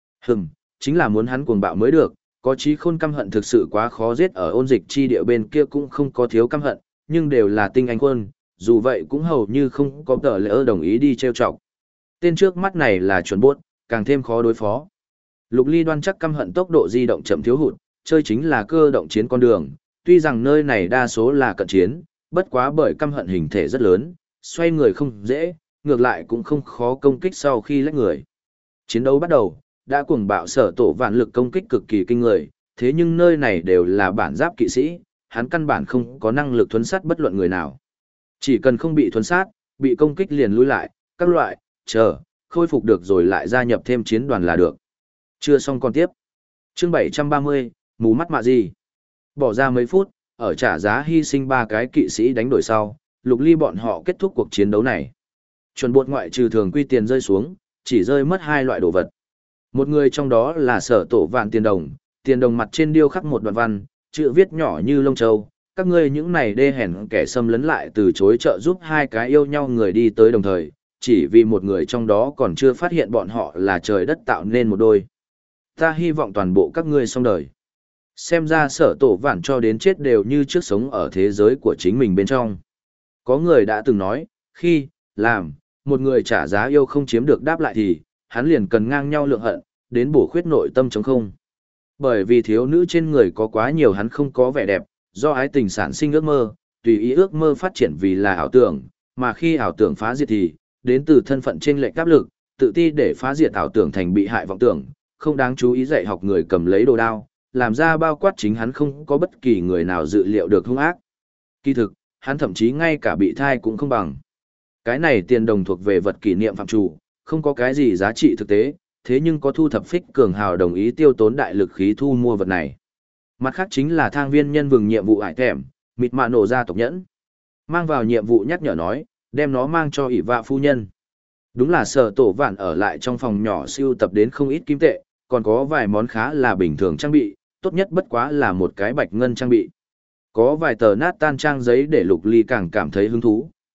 chính là muốn hắn cuồng bạo mới được, có chí khôn căm hận thực sự quá khó giết. Ở ôn dịch chi địa bên kia cũng không có thiếu căm hận, nhưng đều là tinh anh quân, dù vậy cũng hầu như không có tờ lỡ đồng ý đi trêu chọc. Tên trước mắt này là chuẩn buốt, càng thêm khó đối phó. Lục Ly đoan chắc căm hận tốc độ di động chậm thiếu hụt, chơi chính là cơ động chiến con đường, tuy rằng nơi này đa số là cận chiến, bất quá bởi căm hận hình thể rất lớn, xoay người không dễ, ngược lại cũng không khó công kích sau khi lách người. Chiến đấu bắt đầu, đã cuồng bạo. Sở Tổ Vạn lực công kích cực kỳ kinh người, thế nhưng nơi này đều là bản giáp kỵ sĩ, hắn căn bản không có năng lực thuấn sát bất luận người nào. Chỉ cần không bị thuấn sát, bị công kích liền lùi lại, các loại, khôi phục được rồi lại gia nhập thêm chiến đoàn là được. Chưa xong còn tiếp. Chương 730, mù mắt mạ gì? Bỏ ra mấy phút, ở trả giá hy sinh 3 cái kỵ sĩ đánh đổi sau, Lục Ly bọn họ kết thúc cuộc chiến đấu này. Chuẩn buộc ngoại trừ thường quy tiền rơi xuống, chỉ rơi mất 2 loại đồ vật. Một người trong đó là Sở Tổ Vạn tiền đồng mặt trên điêu khắc một đoạn văn, chữ viết nhỏ như lông châu. Các ngươi những này đê hèn kẻ xâm lấn lại từ chối trợ giúp 2 cái yêu nhau người đi tới đồng thời, chỉ vì một người trong đó còn chưa phát hiện bọn họ là trời đất tạo nên một đôi. Ta hy vọng toàn bộ các ngươi xong đời. Xem ra Sở Tổ Vạn cho đến chết đều như trước sống ở thế giới của chính mình bên trong. Có người đã từng nói, khi, làm, một người trả giá yêu không chiếm được đáp lại thì, hắn liền cần ngang nhau lượng hận, đến bổ khuyết nội tâm trống không. Bởi vì thiếu nữ trên người có quá nhiều hắn không có vẻ đẹp, do ái tình sản sinh ước mơ, tùy ý ước mơ phát triển vì là ảo tưởng, mà khi ảo tưởng phá diệt thì, đến từ thân phận trên lệch áp lực, tự ti để phá diệt ảo tưởng thành bị hại vọng tưởng, không đáng chú ý dạy học người cầm lấy đồ đao, làm ra bao quát chính hắn không có bất kỳ người nào dự liệu được hung ác. Kỳ thực, hắn thậm chí ngay cả bị thai cũng không bằng. Cái này tiền đồng thuộc về vật kỷ niệm phạm chủ, không có cái gì giá trị thực tế, thế nhưng có thu thập phích cường hào đồng ý tiêu tốn đại lực khí thu mua vật này. Mặt khác chính là thang viên nhân vừng nhiệm vụ ải thèm, mịt mạ nổ ra tộc nhẫn. Mang vào nhiệm vụ nhắc nhở nói, đem nó mang cho ỷ vạ phu nhân. Đúng là Sở Tổ Vạn ở lại trong phòng nhỏ siêu tập đến không ít kim tệ, còn có vài món khá là bình thường trang bị, tốt nhất bất quá là một cái bạch ngân trang bị. Có vài tờ nát tan trang giấy để Lục Ly càng cảm thấy hứng thú,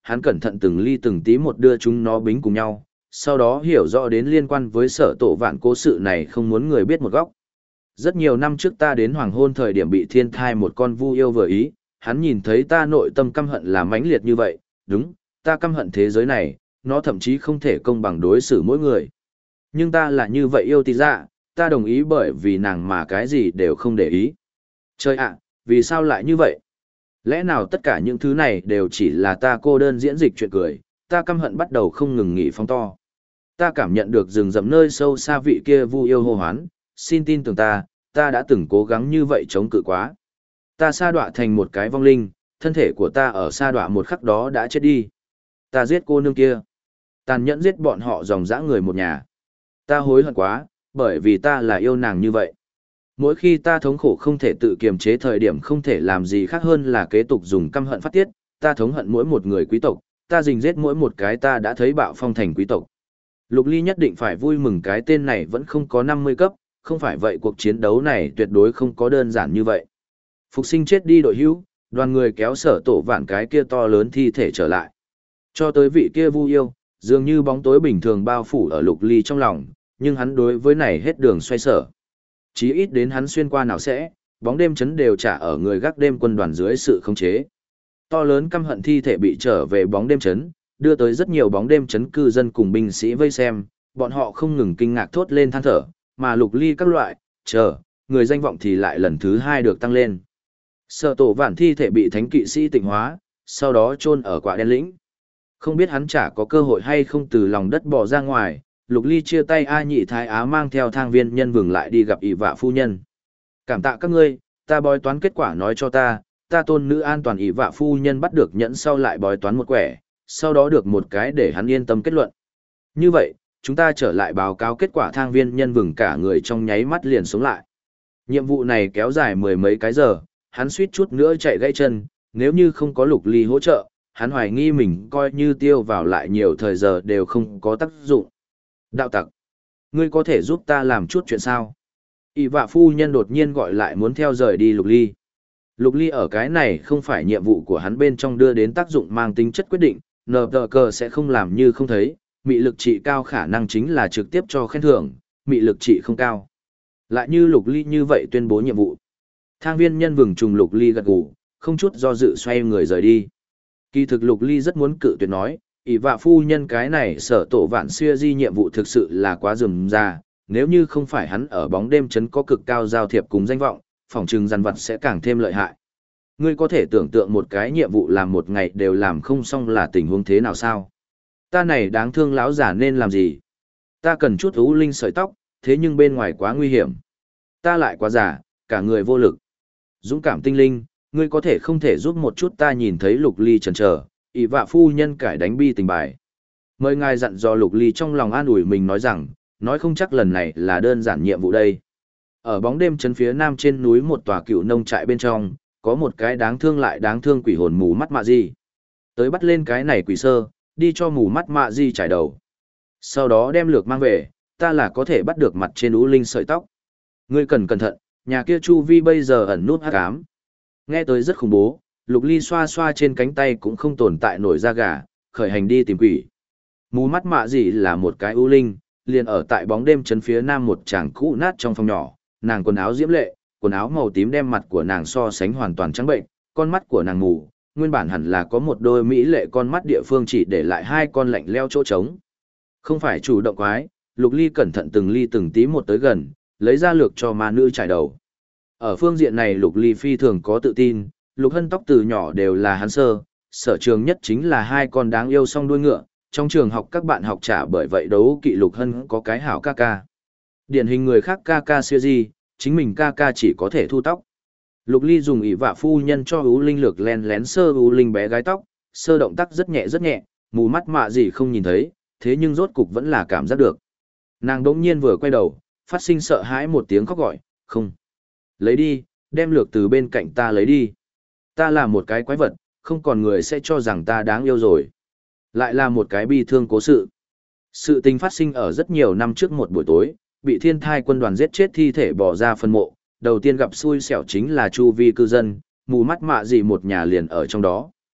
hắn cẩn thận từng ly từng tí một đưa chúng nó bính cùng nhau, sau đó hiểu rõ đến liên quan với Sở Tổ Vạn cố sự này không muốn người biết một góc. Rất nhiều năm trước ta đến hoàng hôn thời điểm bị thiên thai một con vu yêu vừa ý, hắn nhìn thấy ta nội tâm căm hận là mãnh liệt như vậy, đúng, ta căm hận thế giới này, nó thậm chí không thể công bằng đối xử mỗi người. Nhưng ta là như vậy yêu tì dạ, ta đồng ý bởi vì nàng mà cái gì đều không để ý. Trời ạ, vì sao lại như vậy? Lẽ nào tất cả những thứ này đều chỉ là ta cô đơn diễn dịch chuyện cười, ta căm hận bắt đầu không ngừng nghỉ phóng to. Ta cảm nhận được rừng rậm nơi sâu xa vị kia vu yêu hô hoán, xin tin tưởng ta đã từng cố gắng như vậy chống cự quá. Ta sa đọa thành một cái vong linh, thân thể của ta ở sa đọa một khắc đó đã chết đi. Ta giết cô nương kia, tàn nhẫn giết bọn họ dòng dã người một nhà. Ta hối hận quá, bởi vì ta là yêu nàng như vậy. Mỗi khi ta thống khổ không thể tự kiềm chế thời điểm không thể làm gì khác hơn là kế tục dùng căm hận phát tiết, ta thống hận mỗi một người quý tộc, ta rình giết mỗi một cái ta đã thấy bạo phong thành quý tộc. Lục Ly nhất định phải vui mừng cái tên này vẫn không có 50 cấp, không phải vậy cuộc chiến đấu này tuyệt đối không có đơn giản như vậy. Phục sinh chết đi đội hữu, đoàn người kéo Sở Tổ Vạn cái kia to lớn thi thể trở lại. Cho tới vị kia vu yêu, dường như bóng tối bình thường bao phủ ở Lục Ly trong lòng, nhưng hắn đối với này hết đường xoay sở. Chí ít đến hắn xuyên qua nào sẽ, bóng đêm chấn đều trả ở người gác đêm quân đoàn dưới sự khống chế. To lớn căm hận thi thể bị trở về bóng đêm chấn, đưa tới rất nhiều bóng đêm chấn cư dân cùng binh sĩ vây xem, bọn họ không ngừng kinh ngạc thốt lên than thở, mà Lục Ly các loại, người danh vọng thì lại lần thứ 2 được tăng lên. Sở Tổ Vạn thi thể bị thánh kỵ sĩ tịnh hóa, sau đó chôn ở quả đen lĩnh. Không biết hắn chả có cơ hội hay không từ lòng đất bò ra ngoài, Lục Ly chia tay A Nhị Thái Á mang theo Thang Viên Nhân Vừng lại đi gặp ỷ vạ phu nhân. Cảm tạ các ngươi, ta bói toán kết quả nói cho ta tôn nữ an toàn ỷ vạ phu nhân bắt được nhẫn sau lại bói toán một quẻ, sau đó được một cái để hắn yên tâm kết luận. Như vậy, chúng ta trở lại báo cáo kết quả. Thang Viên Nhân Vừng cả người trong nháy mắt liền sống lại. Nhiệm vụ này kéo dài mười mấy cái giờ, hắn suýt chút nữa chạy gãy chân, nếu như không có Lục Ly hỗ trợ, hắn hoài nghi mình coi như tiêu vào lại nhiều thời giờ đều không có tác dụng. Đạo tặc, ngươi có thể giúp ta làm chút chuyện sao? ỷ vạ phu nhân đột nhiên gọi lại muốn theo rời đi Lục Ly. Lục Ly ở cái này không phải nhiệm vụ của hắn bên trong đưa đến tác dụng mang tính chất quyết định, nờ tờ cờ sẽ không làm như không thấy, mị lực trị cao khả năng chính là trực tiếp cho khen thưởng, mị lực trị không cao. Lại như Lục Ly như vậy tuyên bố nhiệm vụ. Thang Viên Nhân Vừng trùng Lục Ly gật gù, không chút do dự xoay người rời đi. Kỳ thực Lục Ly rất muốn cự tuyệt nói, ỷ vạ phu nhân cái này Sở Tổ Vạn xưa di nhiệm vụ thực sự là quá rườm rà, nếu như không phải hắn ở bóng đêm chấn có cực cao giao thiệp cùng danh vọng, phỏng chừng dằn vặt sẽ càng thêm lợi hại. Ngươi có thể tưởng tượng một cái nhiệm vụ làm một ngày đều làm không xong là tình huống thế nào sao? Ta này đáng thương lão giả nên làm gì? Ta cần chút ú linh sợi tóc, thế nhưng bên ngoài quá nguy hiểm. Ta lại quá già, cả người vô lực. Dũng cảm tinh linh, ngươi có thể không thể giúp một chút ta nhìn thấy Lục Ly chần chờ, ỷ vạ phu nhân cải đánh bi tình bài. Mời ngài dặn dò Lục Ly trong lòng an ủi mình nói rằng, nói không chắc lần này là đơn giản nhiệm vụ đây. Ở bóng đêm chấn phía nam trên núi một tòa cựu nông trại bên trong, có một cái đáng thương lại đáng thương quỷ hồn mù mắt mạ gì. Tới bắt lên cái này quỷ sơ, đi cho mù mắt mạ gì trải đầu. Sau đó đem lược mang về, ta là có thể bắt được mặt trên ú linh sợi tóc. Ngươi cần cẩn thận, nhà kia Chu Vi bây giờ ẩn nút hắc ám. Nghe tới rất khủng bố, Lục Ly xoa xoa trên cánh tay cũng không tồn tại nổi da gà, khởi hành đi tìm quỷ. Mù mắt mạ gì là một cái ưu linh, liền ở tại bóng đêm chấn phía nam một tràng cũ nát trong phòng nhỏ, nàng quần áo diễm lệ, quần áo màu tím đem mặt của nàng so sánh hoàn toàn trắng bệnh, con mắt của nàng mù, nguyên bản hẳn là có một đôi mỹ lệ con mắt địa phương chỉ để lại hai con lạnh leo chỗ trống. Không phải chủ động quái, Lục Ly cẩn thận từng ly từng tí một tới gần, lấy ra lược cho ma nữ trải đầu. Ở phương diện này Lục Ly phi thường có tự tin, Lục Hân tóc từ nhỏ đều là hắn sở trường nhất chính là hai con đáng yêu song đuôi ngựa, trong trường học các bạn học trả bởi vậy đấu kỵ Lục Hân có cái hảo ca ca. Điển hình người khác ca ca siêu di, chính mình ca ca chỉ có thể thu tóc. Lục Ly dùng ỷ vạ phu nhân cho ú linh lược len lén sơ ú linh bé gái tóc, sơ động tác rất nhẹ, mù mắt mạ gì không nhìn thấy, thế nhưng rốt cục vẫn là cảm giác được. Nàng đỗng nhiên vừa quay đầu, phát sinh sợ hãi một tiếng khóc gọi, không. Lấy đi, đem lược từ bên cạnh ta lấy đi. Ta là một cái quái vật, không còn người sẽ cho rằng ta đáng yêu rồi. Lại là một cái bi thương cố sự. Sự tình phát sinh ở rất nhiều năm trước một buổi tối, bị thiên thai quân đoàn giết chết thi thể bỏ ra phân mộ, đầu tiên gặp xui xẻo chính là chu vi cư dân, mù mắt mạ gì một nhà liền ở trong đó.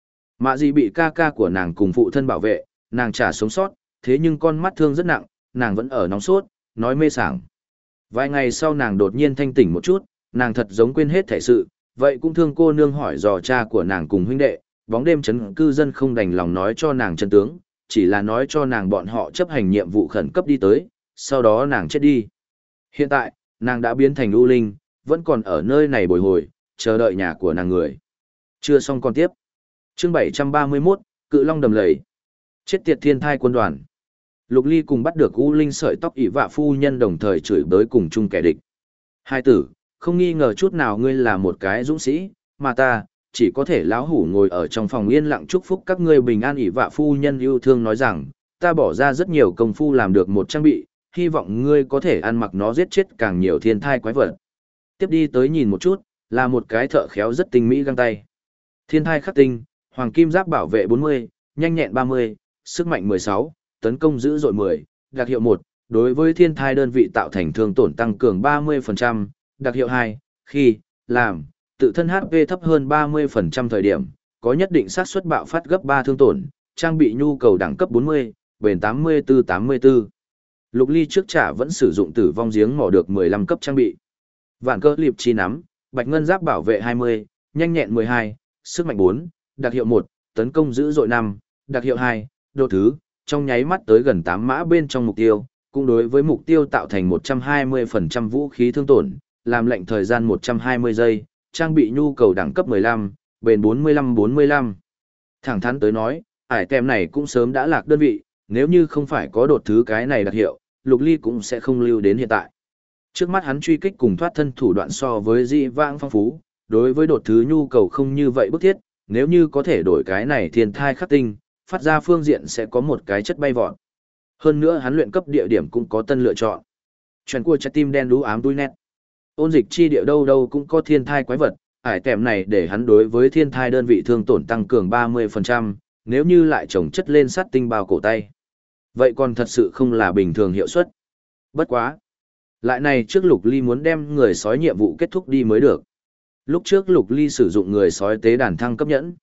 Mạ Dị bị ca ca của nàng cùng phụ thân bảo vệ, nàng chả sống sót, thế nhưng con mắt thương rất nặng, nàng vẫn ở nóng sốt, nói mê sảng. Vài ngày sau nàng đột nhiên thanh tỉnh một chút, nàng thật giống quên hết thể sự, vậy cũng thương cô nương hỏi dò cha của nàng cùng huynh đệ, bóng đêm trấn cư dân không đành lòng nói cho nàng chân tướng, chỉ là nói cho nàng bọn họ chấp hành nhiệm vụ khẩn cấp đi tới, sau đó nàng chết đi. Hiện tại, nàng đã biến thành u linh, vẫn còn ở nơi này bồi hồi, chờ đợi nhà của nàng người. Chưa xong còn tiếp. Chương 731, Cự Long đầm lầy. Chết tiệt thiên thai quân đoàn. Lục Ly cùng bắt được u linh sợi tóc ỷ vạ phu nhân đồng thời chửi bới cùng chung kẻ địch. Hai tử, không nghi ngờ chút nào ngươi là một cái dũng sĩ, mà ta, chỉ có thể lão hủ ngồi ở trong phòng yên lặng chúc phúc các ngươi bình an. Ỷ vạ phu nhân yêu thương nói rằng, ta bỏ ra rất nhiều công phu làm được một trang bị, hy vọng ngươi có thể ăn mặc nó giết chết càng nhiều thiên thai quái vật. Tiếp đi tới nhìn một chút, là một cái thợ khéo rất tinh mỹ găng tay. Thiên thai khắc tinh, hoàng kim giáp bảo vệ 40, nhanh nhẹn 30, sức mạnh 16, tấn công dữ dội 10, đặc hiệu 1, đối với thiên thai đơn vị tạo thành thương tổn tăng cường 30%, đặc hiệu 2, khi, làm, tự thân HP thấp hơn 30% thời điểm, có nhất định xác suất bạo phát gấp 3 thương tổn, trang bị nhu cầu đẳng cấp 40, bền 84-84. Lục Ly trước trả vẫn sử dụng tử vong giếng mỏ được 15 cấp trang bị. Vạn cơ liệp chi nắm, bạch ngân giáp bảo vệ 20, nhanh nhẹn 12, sức mạnh 4, đặc hiệu 1, tấn công dữ dội 5, đặc hiệu 2, độ thứ, trong nháy mắt tới gần 8 mã bên trong mục tiêu, cũng đối với mục tiêu tạo thành 120% vũ khí thương tổn, làm lệnh thời gian 120 giây, trang bị nhu cầu đẳng cấp 15, bền 45-45. Thẳng thắn tới nói, ải tem này cũng sớm đã lạc đơn vị, nếu như không phải có đột thứ cái này đặc hiệu, Lục Ly cũng sẽ không lưu đến hiện tại. Trước mắt hắn truy kích cùng thoát thân thủ đoạn so với dị vãng phong phú, đối với đột thứ nhu cầu không như vậy bức thiết, nếu như có thể đổi cái này thiên thai khắc tinh, phát ra phương diện sẽ có một cái chất bay vọt. Hơn nữa hắn luyện cấp địa điểm cũng có tân lựa chọn. Chuyện của trái tim đen đú ám tui nét. Ôn dịch chi địa đâu đâu cũng có thiên thai quái vật, ải tèm này để hắn đối với thiên thai đơn vị thương tổn tăng cường 30%, nếu như lại trồng chất lên sát tinh bao cổ tay. Vậy còn thật sự không là bình thường hiệu suất. Bất quá. Lại này trước Lục Ly muốn đem người sói nhiệm vụ kết thúc đi mới được. Lúc trước Lục Ly sử dụng người sói tế đàn thăng cấp nhẫn.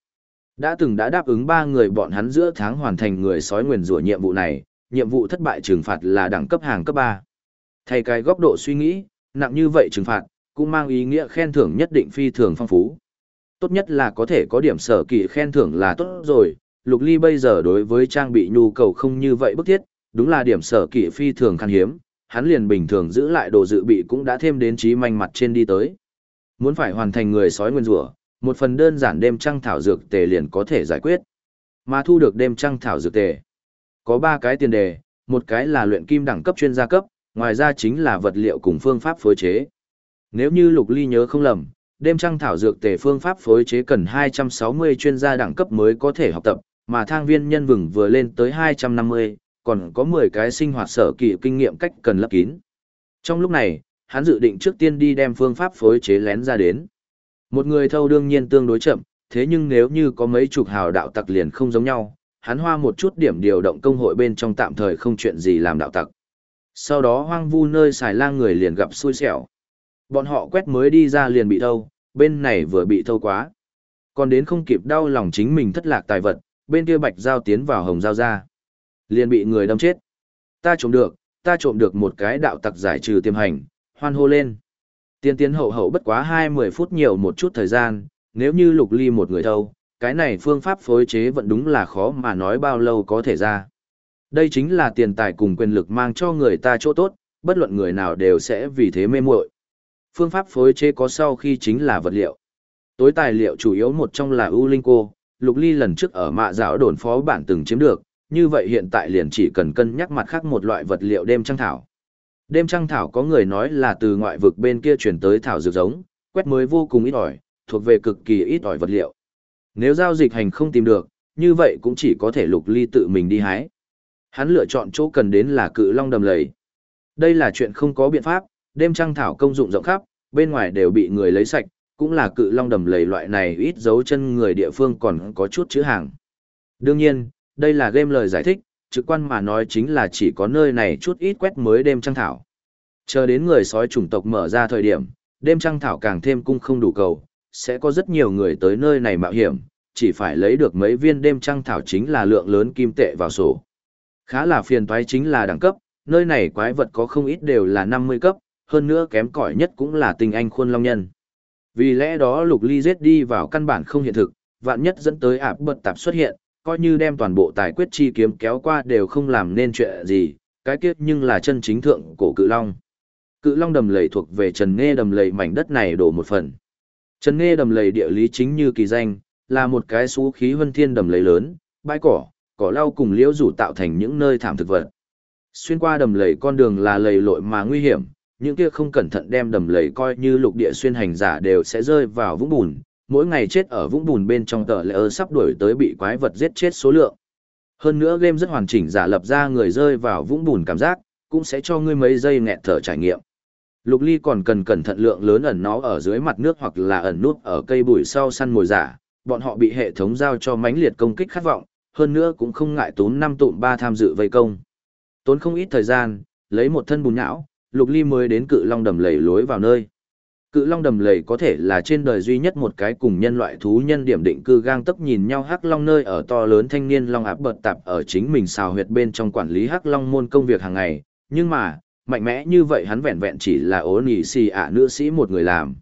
Đã đáp ứng 3 người bọn hắn giữa tháng hoàn thành người sói nguyền rủa nhiệm vụ này, nhiệm vụ thất bại trừng phạt là đẳng cấp hàng cấp 3. Thay cái góc độ suy nghĩ, nặng như vậy trừng phạt, cũng mang ý nghĩa khen thưởng nhất định phi thường phong phú. Tốt nhất là có thể có điểm sở kỳ khen thưởng là tốt rồi, Lục Ly bây giờ đối với trang bị nhu cầu không như vậy bức thiết, đúng là điểm sở kỳ phi thường khan hiếm, hắn liền bình thường giữ lại đồ dự bị cũng đã thêm đến trí manh mặt trên đi tới. Muốn phải hoàn thành người sói nguyên rủa, một phần đơn giản đêm trăng thảo dược tề liền có thể giải quyết. Mà thu được đêm trăng thảo dược tề, có 3 cái tiền đề, một cái là luyện kim đẳng cấp chuyên gia cấp, ngoài ra chính là vật liệu cùng phương pháp phối chế. Nếu như Lục Ly nhớ không lầm, đêm trăng thảo dược tề phương pháp phối chế cần 260 chuyên gia đẳng cấp mới có thể học tập, mà thang viên nhân vừng vừa lên tới 250, còn có 10 cái sinh hoạt sở kỳ kinh nghiệm cách cần lấp kín. Trong lúc này, hắn dự định trước tiên đi đem phương pháp phối chế lén ra đến. Một người thâu đương nhiên tương đối chậm, thế nhưng nếu như có mấy chục hào đạo tặc liền không giống nhau, hắn hoa một chút điểm điều động công hội bên trong tạm thời không chuyện gì làm đạo tặc. Sau đó hoang vu nơi xài lang người liền gặp xui xẻo. Bọn họ quét mới đi ra liền bị thâu, bên này vừa bị thâu quá. Còn đến không kịp đau lòng chính mình thất lạc tài vật, bên kia bạch dao tiến vào hồng dao ra. Liền bị người đâm chết. Ta trộm được một cái đạo tặc giải trừ tiềm hành, hoan hô lên. Tiến hậu hậu bất quá 20 phút nhiều một chút thời gian, nếu như Lục Ly một người thâu, cái này phương pháp phối chế vẫn đúng là khó mà nói bao lâu có thể ra. Đây chính là tiền tài cùng quyền lực mang cho người ta chỗ tốt, bất luận người nào đều sẽ vì thế mê muội. Phương pháp phối chế có sau khi chính là vật liệu. Tối tài liệu chủ yếu một trong là U Linh Cô, Lục Ly lần trước ở mạ dạo đồn phó bản từng chiếm được, như vậy hiện tại liền chỉ cần cân nhắc mặt khác một loại vật liệu đêm trăng thảo. Đêm trăng thảo có người nói là từ ngoại vực bên kia chuyển tới thảo dược giống, quét mới vô cùng ít ỏi, thuộc về cực kỳ ít ỏi vật liệu. Nếu giao dịch hành không tìm được, như vậy cũng chỉ có thể Lục Ly tự mình đi hái. Hắn lựa chọn chỗ cần đến là Cự Long đầm lầy. Đây là chuyện không có biện pháp, đêm trăng thảo công dụng rộng khắp, bên ngoài đều bị người lấy sạch, cũng là Cự Long đầm lầy loại này ít dấu chân người địa phương còn có chút chữ hàng. Đương nhiên, đây là game lời giải thích, trực quan mà nói chính là chỉ có nơi này chút ít quét mới đêm trăng thảo. Chờ đến người sói chủng tộc mở ra thời điểm, đêm trăng thảo càng thêm cung không đủ cầu, sẽ có rất nhiều người tới nơi này mạo hiểm, chỉ phải lấy được mấy viên đêm trăng thảo chính là lượng lớn kim tệ vào sổ. Khá là phiền toái chính là đẳng cấp, nơi này quái vật có không ít đều là 50 cấp, hơn nữa kém cỏi nhất cũng là tinh anh khuôn long nhân. Vì lẽ đó Lục Ly giết đi vào căn bản không hiện thực, vạn nhất dẫn tới ạp bật tạp xuất hiện, coi như đem toàn bộ tài quyết chi kiếm kéo qua đều không làm nên chuyện gì, cái kiếp nhưng là chân chính thượng cổ cự long. Cự long đầm lầy thuộc về Trần Nghê đầm lầy mảnh đất này đổ một phần. Trần Nghê đầm lầy địa lý chính như kỳ danh, là một cái xú khí huân thiên đầm lầy lớn, bãi cỏ, cỏ lau cùng liễu rủ tạo thành những nơi thảm thực vật. Xuyên qua đầm lầy con đường là lầy lội mà nguy hiểm, những kia không cẩn thận đem đầm lầy coi như lục địa xuyên hành giả đều sẽ rơi vào vũng bùn, mỗi ngày chết ở vũng bùn bên trong tờ lệ sắp đuổi tới bị quái vật giết chết số lượng. Hơn nữa game rất hoàn chỉnh giả lập ra người rơi vào vũng bùn cảm giác, cũng sẽ cho ngươi mấy giây nghẹt thở trải nghiệm. Lục Ly còn cần cẩn thận lượng lớn ẩn nó ở dưới mặt nước hoặc là ẩn nút ở cây bụi sau săn mồi giả, bọn họ bị hệ thống giao cho mãnh liệt công kích khát vọng, hơn nữa cũng không ngại tốn 5 tụm 3 tham dự vây công. Tốn không ít thời gian, lấy một thân bùn nhão, Lục Ly mới đến cự long đầm lầy lối vào nơi. Cự long đầm lầy có thể là trên đời duy nhất một cái cùng nhân loại thú nhân điểm định cư gang tấc nhìn nhau hắc long nơi ở to lớn thanh niên long áp bật tạp ở chính mình xào huyệt bên trong quản lý hắc long môn công việc hàng ngày, nhưng mà, mạnh mẽ như vậy hắn vẹn vẹn chỉ là ố nỉ xì ạ nữ sĩ một người làm.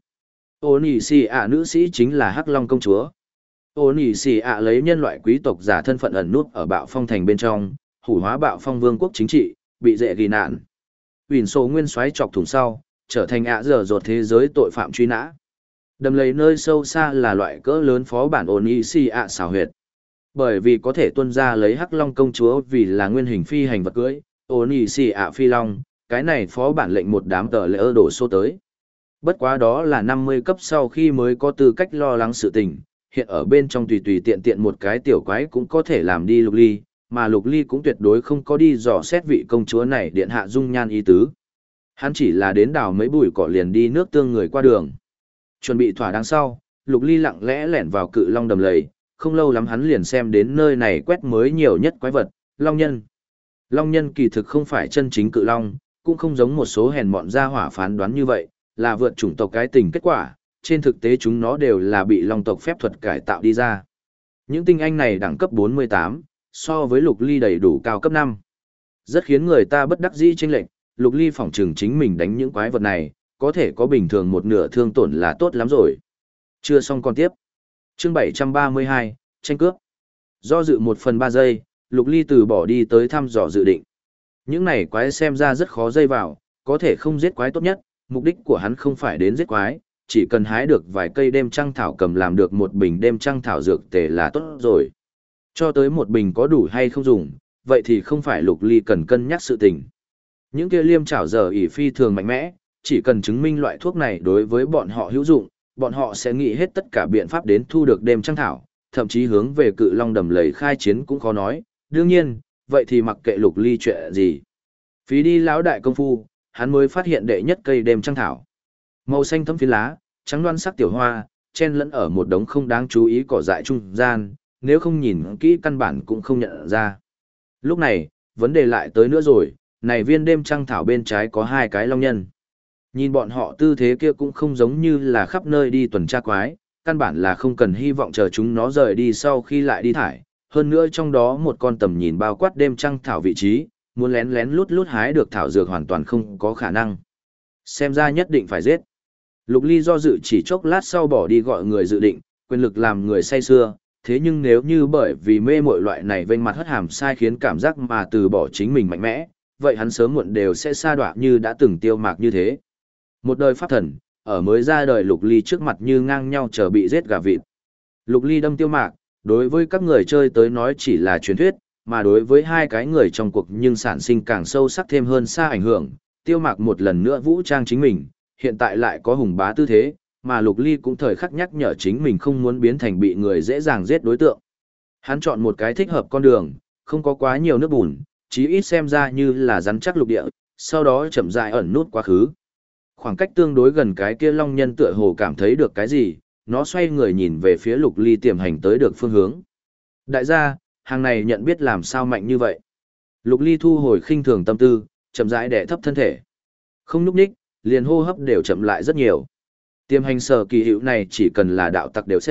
Ố nỉ xì ạ nữ sĩ chính là hắc long công chúa. Ố nỉ xì ạ lấy nhân loại quý tộc giả thân phận ẩn nút ở bạo phong thành bên trong, hủ hóa bạo phong vương quốc chính trị, bị dễ ghi nạn. Uyển số nguyên soái chọc thủng sau, trở thành ạ dở dột thế giới tội phạm truy nã. Đầm lầy nơi sâu xa là loại cỡ lớn phó bản ổn y si ạ xảo huyệt. Bởi vì có thể tuân ra lấy hắc long công chúa vì là nguyên hình phi hành vật cưỡi, ổn y si ạ phi long, cái này phó bản lệnh một đám tờ lỡ đổ số tới. Bất quá đó là 50 cấp sau khi mới có tư cách lo lắng sự tình, hiện ở bên trong tùy tùy tiện tiện một cái tiểu quái cũng có thể làm đi Lục Ly, mà Lục Ly cũng tuyệt đối không có đi dò xét vị công chúa này điện hạ dung nhan ý tứ. Hắn chỉ là đến đào mấy bụi cỏ liền đi nước tương người qua đường. Chuẩn bị thỏa đáng sau, Lục Ly lặng lẽ lẻn vào cự long đầm lầy, không lâu lắm hắn liền xem đến nơi này quét mới nhiều nhất quái vật, long nhân. Long nhân kỳ thực không phải chân chính cự long, cũng không giống một số hèn mọn gia hỏa phán đoán như vậy, là vượt chủng tộc cái tình kết quả, trên thực tế chúng nó đều là bị long tộc phép thuật cải tạo đi ra. Những tinh anh này đẳng cấp 48, so với Lục Ly đầy đủ cao cấp 5. Rất khiến người ta bất đắc dĩ chênh lệch, Lục Ly phỏng chừng chính mình đánh những quái vật này, có thể có bình thường một nửa thương tổn là tốt lắm rồi. Chưa xong còn tiếp. Chương 732, tranh cướp. Do dự 1/3 giây, Lục Ly từ bỏ đi tới thăm dò dự định. Những này quái xem ra rất khó dây vào, có thể không giết quái tốt nhất, mục đích của hắn không phải đến giết quái, chỉ cần hái được vài cây đêm trăng thảo cầm làm được một bình đêm trăng thảo dược tề là tốt rồi. Cho tới một bình có đủ hay không dùng, vậy thì không phải Lục Ly cần cân nhắc sự tình. Những kia liêm chảo giờ ỷ phi thường mạnh mẽ, chỉ cần chứng minh loại thuốc này đối với bọn họ hữu dụng, bọn họ sẽ nghĩ hết tất cả biện pháp đến thu được đêm trăng thảo, thậm chí hướng về cự long đầm lầy khai chiến cũng khó nói. Đương nhiên, vậy thì mặc kệ Lục Ly chuyện gì. Phí đi lão đại công phu, hắn mới phát hiện đệ nhất cây đêm trăng thảo. Màu xanh thẫm phiến lá, trắng đoan sắc tiểu hoa, chen lẫn ở một đống không đáng chú ý cỏ dại trung gian, nếu không nhìn kỹ căn bản cũng không nhận ra. Lúc này, vấn đề lại tới nữa rồi, này viên đêm trăng thảo bên trái có 2 cái long nhân. Nhìn bọn họ tư thế kia cũng không giống như là khắp nơi đi tuần tra quái, căn bản là không cần hy vọng chờ chúng nó rời đi sau khi lại đi thải. Hơn nữa trong đó một con tầm nhìn bao quát đêm trăng thảo vị trí, muốn lén lén lút lút hái được thảo dược hoàn toàn không có khả năng. Xem ra nhất định phải giết. Lục Ly do dự chỉ chốc lát sau bỏ đi gọi người dự định, quyền lực làm người say xưa, thế nhưng nếu như bởi vì mê muội loại này vênh mặt hất hàm sai khiến cảm giác mà từ bỏ chính mình mạnh mẽ, vậy hắn sớm muộn đều sẽ sa đọa như đã từng tiêu mạc như thế. Một đời pháp thần, ở mới ra đời Lục Ly trước mặt như ngang nhau chờ bị giết gà vịt. Lục Ly đâm tiêu mạc, đối với các người chơi tới nói chỉ là truyền thuyết, mà đối với 2 cái người trong cuộc nhưng sản sinh càng sâu sắc thêm hơn xa ảnh hưởng. Tiêu mạc một lần nữa vũ trang chính mình, hiện tại lại có hùng bá tư thế, mà Lục Ly cũng thời khắc nhắc nhở chính mình không muốn biến thành bị người dễ dàng giết đối tượng. Hắn chọn một cái thích hợp con đường, không có quá nhiều nước bùn, chí ít xem ra như là rắn chắc lục địa, sau đó chậm rãi ẩn nút quá khứ. Khoảng cách tương đối gần cái kia long nhân tựa hồ cảm thấy được cái gì, nó xoay người nhìn về phía Lục Ly tiềm hành tới được phương hướng. Đại gia, hàng này nhận biết làm sao mạnh như vậy. Lục Ly thu hồi khinh thường tâm tư, chậm rãi đè thấp thân thể. Không nhúc nhích, liền hô hấp đều chậm lại rất nhiều. Tiềm hành sở kỳ hữu này chỉ cần là đạo tặc đều sẽ,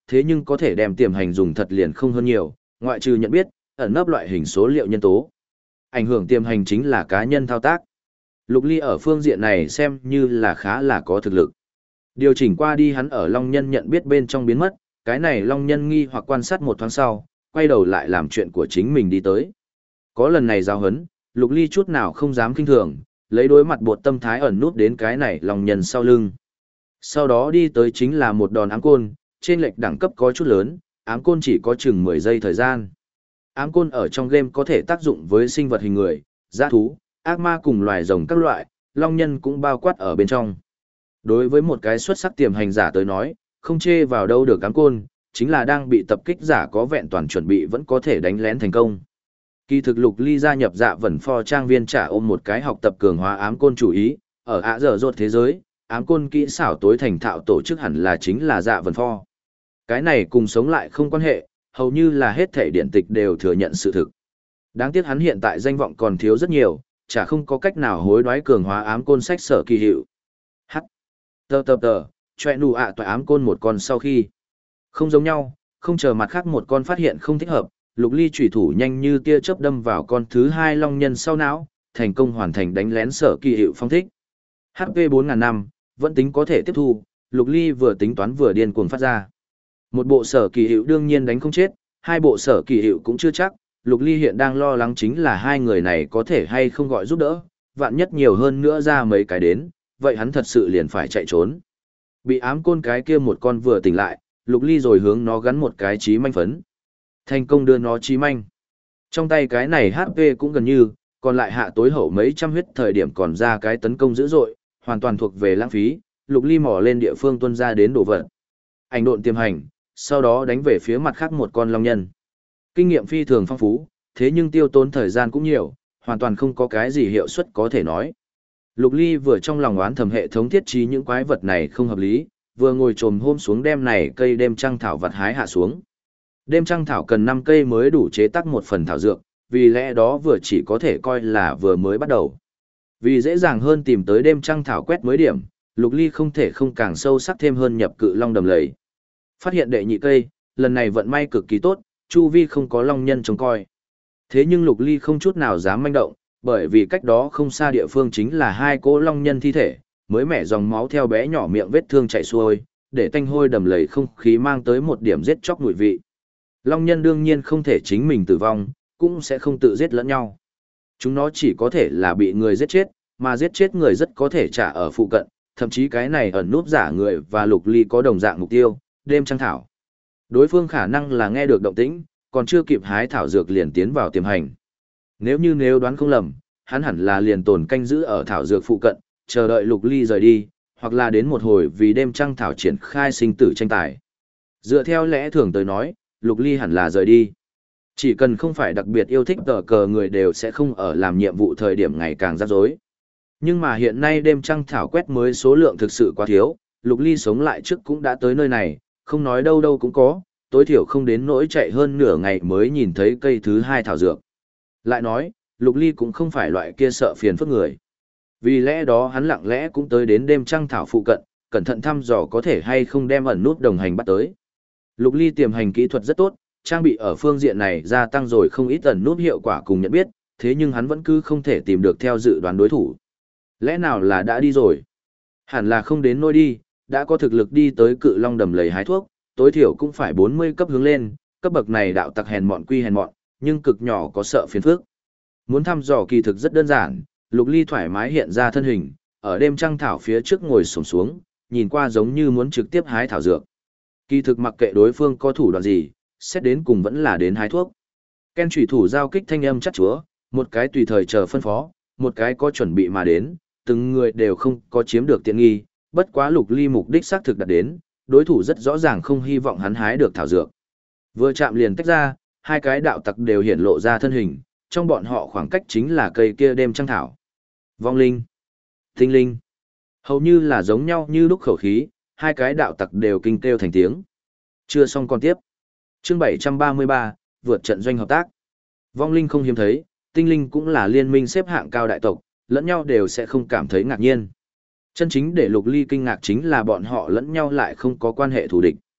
thế nhưng có thể đem tiềm hành dùng thật liền không hơn nhiều, ngoại trừ nhận biết, ẩn nấp loại hình số liệu nhân tố. Ảnh hưởng tiềm hành chính là cá nhân thao tác. Lục Ly ở phương diện này xem như là khá là có thực lực. Điều chỉnh qua đi hắn ở Long Nhân nhận biết bên trong biến mất, cái này Long Nhân nghi hoặc quan sát một thoáng sau, quay đầu lại làm chuyện của chính mình đi tới. Có lần này giao hấn, Lục Ly chút nào không dám kinh thường, lấy đối mặt bột tâm thái ẩn nút đến cái này Long Nhân sau lưng. Sau đó đi tới chính là một đòn ám côn, trên lệch đẳng cấp có chút lớn, ám côn chỉ có chừng 10 giây thời gian. Ám côn ở trong game có thể tác dụng với sinh vật hình người, dã thú, ác ma cùng loài rồng các loại, Long Nhân cũng bao quát ở bên trong. Đối với một cái xuất sắc tiềm hành giả tới nói, không chê vào đâu được ám côn, chính là đang bị tập kích giả có vẹn toàn chuẩn bị vẫn có thể đánh lén thành công. Kỳ thực Lục Ly gia nhập Dạ Vẩn Pho trang viên trả ôm một cái học tập cường hóa ám côn chủ ý, ở ạ dở dột thế giới, ám côn kỹ xảo tối thành thạo tổ chức hẳn là chính là Dạ Vẩn Pho. Cái này cùng sống lại không quan hệ, hầu như là hết thể điện tịch đều thừa nhận sự thực. Đáng tiếc hắn hiện tại danh vọng còn thiếu rất nhiều, chả không có cách nào hối đoái cường hóa ám côn sách sở kỳ hiệu. Choe nụ ạ toại ám côn một con sau khi. Không giống nhau, không chờ mặt khác một con phát hiện không thích hợp, Lục Ly chủy thủ nhanh như tia chớp đâm vào con thứ hai Long Nhân sau não, thành công hoàn thành đánh lén sở kỳ hiệu phong thích. HP 4.000 năm, vẫn tính có thể tiếp thu, Lục Ly vừa tính toán vừa điên cuồng phát ra. Một bộ sở kỳ hiệu đương nhiên đánh không chết, hai bộ sở kỳ hiệu cũng chưa chắc, Lục Ly hiện đang lo lắng chính là hai người này có thể hay không gọi giúp đỡ, vạn nhất nhiều hơn nữa ra mấy cái đến, vậy hắn thật sự liền phải chạy trốn. Bị ám côn cái kia một con vừa tỉnh lại, Lục Ly rồi hướng nó gắn một cái chí manh phấn. Thành công đưa nó chí manh. Trong tay cái này HP cũng gần như, còn lại hạ tối hậu mấy trăm huyết thời điểm còn ra cái tấn công dữ dội, hoàn toàn thuộc về lãng phí, Lục Ly mò lên địa phương tuân ra đến đổ vật. Ảnh độn tiềm hành, sau đó đánh về phía mặt khác một con Long Nhân. Kinh nghiệm phi thường phong phú, thế nhưng tiêu tốn thời gian cũng nhiều, hoàn toàn không có cái gì hiệu suất có thể nói. Lục Ly vừa trong lòng oán thầm hệ thống thiết trí những quái vật này không hợp lý, vừa ngồi trồm hôm xuống đem này cây đêm trăng thảo vật hái hạ xuống. Đêm trăng thảo cần 5 cây mới đủ chế tác một phần thảo dược, vì lẽ đó vừa chỉ có thể coi là vừa mới bắt đầu. Vì dễ dàng hơn tìm tới đêm trăng thảo quét mới điểm, Lục Ly không thể không càng sâu sắc thêm hơn nhập cự long đầm lầy. Phát hiện đệ nhị cây, lần này vận may cực kỳ tốt, chu vi không có long nhân trông coi. Thế nhưng Lục Ly không chút nào dám manh động, bởi vì cách đó không xa địa phương chính là hai cỗ long nhân thi thể, mới mẻ dòng máu theo bé nhỏ miệng vết thương chảy xuôi, để tanh hôi đầm lầy không khí mang tới một điểm giết chóc mùi vị. Long nhân đương nhiên không thể chính mình tử vong, cũng sẽ không tự giết lẫn nhau. Chúng nó chỉ có thể là bị người giết chết, mà giết chết người rất có thể trả ở phụ cận, thậm chí cái này ẩn núp giả người và Lục Ly có đồng dạng mục tiêu, đêm trăng thảo. Đối phương khả năng là nghe được động tĩnh, còn chưa kịp hái thảo dược liền tiến vào tiềm hành. Nếu đoán không lầm, hắn hẳn là liền tồn canh giữ ở thảo dược phụ cận, chờ đợi Lục Ly rời đi, hoặc là đến một hồi vì đêm trăng thảo triển khai sinh tử tranh tài. Dựa theo lẽ thường tới nói, Lục Ly hẳn là rời đi. Chỉ cần không phải đặc biệt yêu thích tờ cờ người đều sẽ không ở làm nhiệm vụ thời điểm ngày càng rắc rối. Nhưng mà hiện nay đêm trăng thảo quét mới số lượng thực sự quá thiếu, Lục Ly sống lại trước cũng đã tới nơi này, không nói đâu đâu cũng có, tối thiểu không đến nỗi chạy hơn nửa ngày mới nhìn thấy cây thứ hai thảo dược. Lại nói, Lục Ly cũng không phải loại kia sợ phiền phức người. Vì lẽ đó hắn lặng lẽ cũng tới đến đêm trăng thảo phụ cận, cẩn thận thăm dò có thể hay không đem ẩn nút đồng hành bắt tới. Lục Ly tiềm hành kỹ thuật rất tốt, trang bị ở phương diện này gia tăng rồi không ít ẩn nút hiệu quả cùng nhận biết, thế nhưng hắn vẫn cứ không thể tìm được theo dự đoán đối thủ. Lẽ nào là đã đi rồi? Hẳn là không đến nỗi đi, đã có thực lực đi tới cự long đầm lầy hái thuốc, tối thiểu cũng phải 40 cấp hướng lên, cấp bậc này đạo tặc hèn mọn quy hèn mọn, nhưng cực nhỏ có sợ phiền phức. Muốn thăm dò kỳ thực rất đơn giản, Lục Ly thoải mái hiện ra thân hình, ở đêm trăng thảo phía trước ngồi xổm xuống, nhìn qua giống như muốn trực tiếp hái thảo dược. Kỳ thực mặc kệ đối phương có thủ đoạn gì, xét đến cùng vẫn là đến hái thuốc. Ken chủy thủ giao kích thanh âm chắc chúa, một cái tùy thời chờ phân phó, một cái có chuẩn bị mà đến, từng người đều không có chiếm được tiện nghi, bất quá Lục Ly mục đích xác thực đạt đến, đối thủ rất rõ ràng không hy vọng hắn hái được thảo dược. Vừa chạm liền tách ra, hai cái đạo tặc đều hiển lộ ra thân hình, trong bọn họ khoảng cách chính là cây kia đêm trăng thảo. Vong linh, tinh linh, hầu như là giống nhau như lúc khẩu khí, hai cái đạo tặc đều kinh kêu thành tiếng. Chưa xong còn tiếp. Chương 733, vượt trận doanh hợp tác. Vong linh không hiếm thấy, tinh linh cũng là liên minh xếp hạng cao đại tộc, lẫn nhau đều sẽ không cảm thấy ngạc nhiên. Chân chính để Lục Ly kinh ngạc chính là bọn họ lẫn nhau lại không có quan hệ thù địch.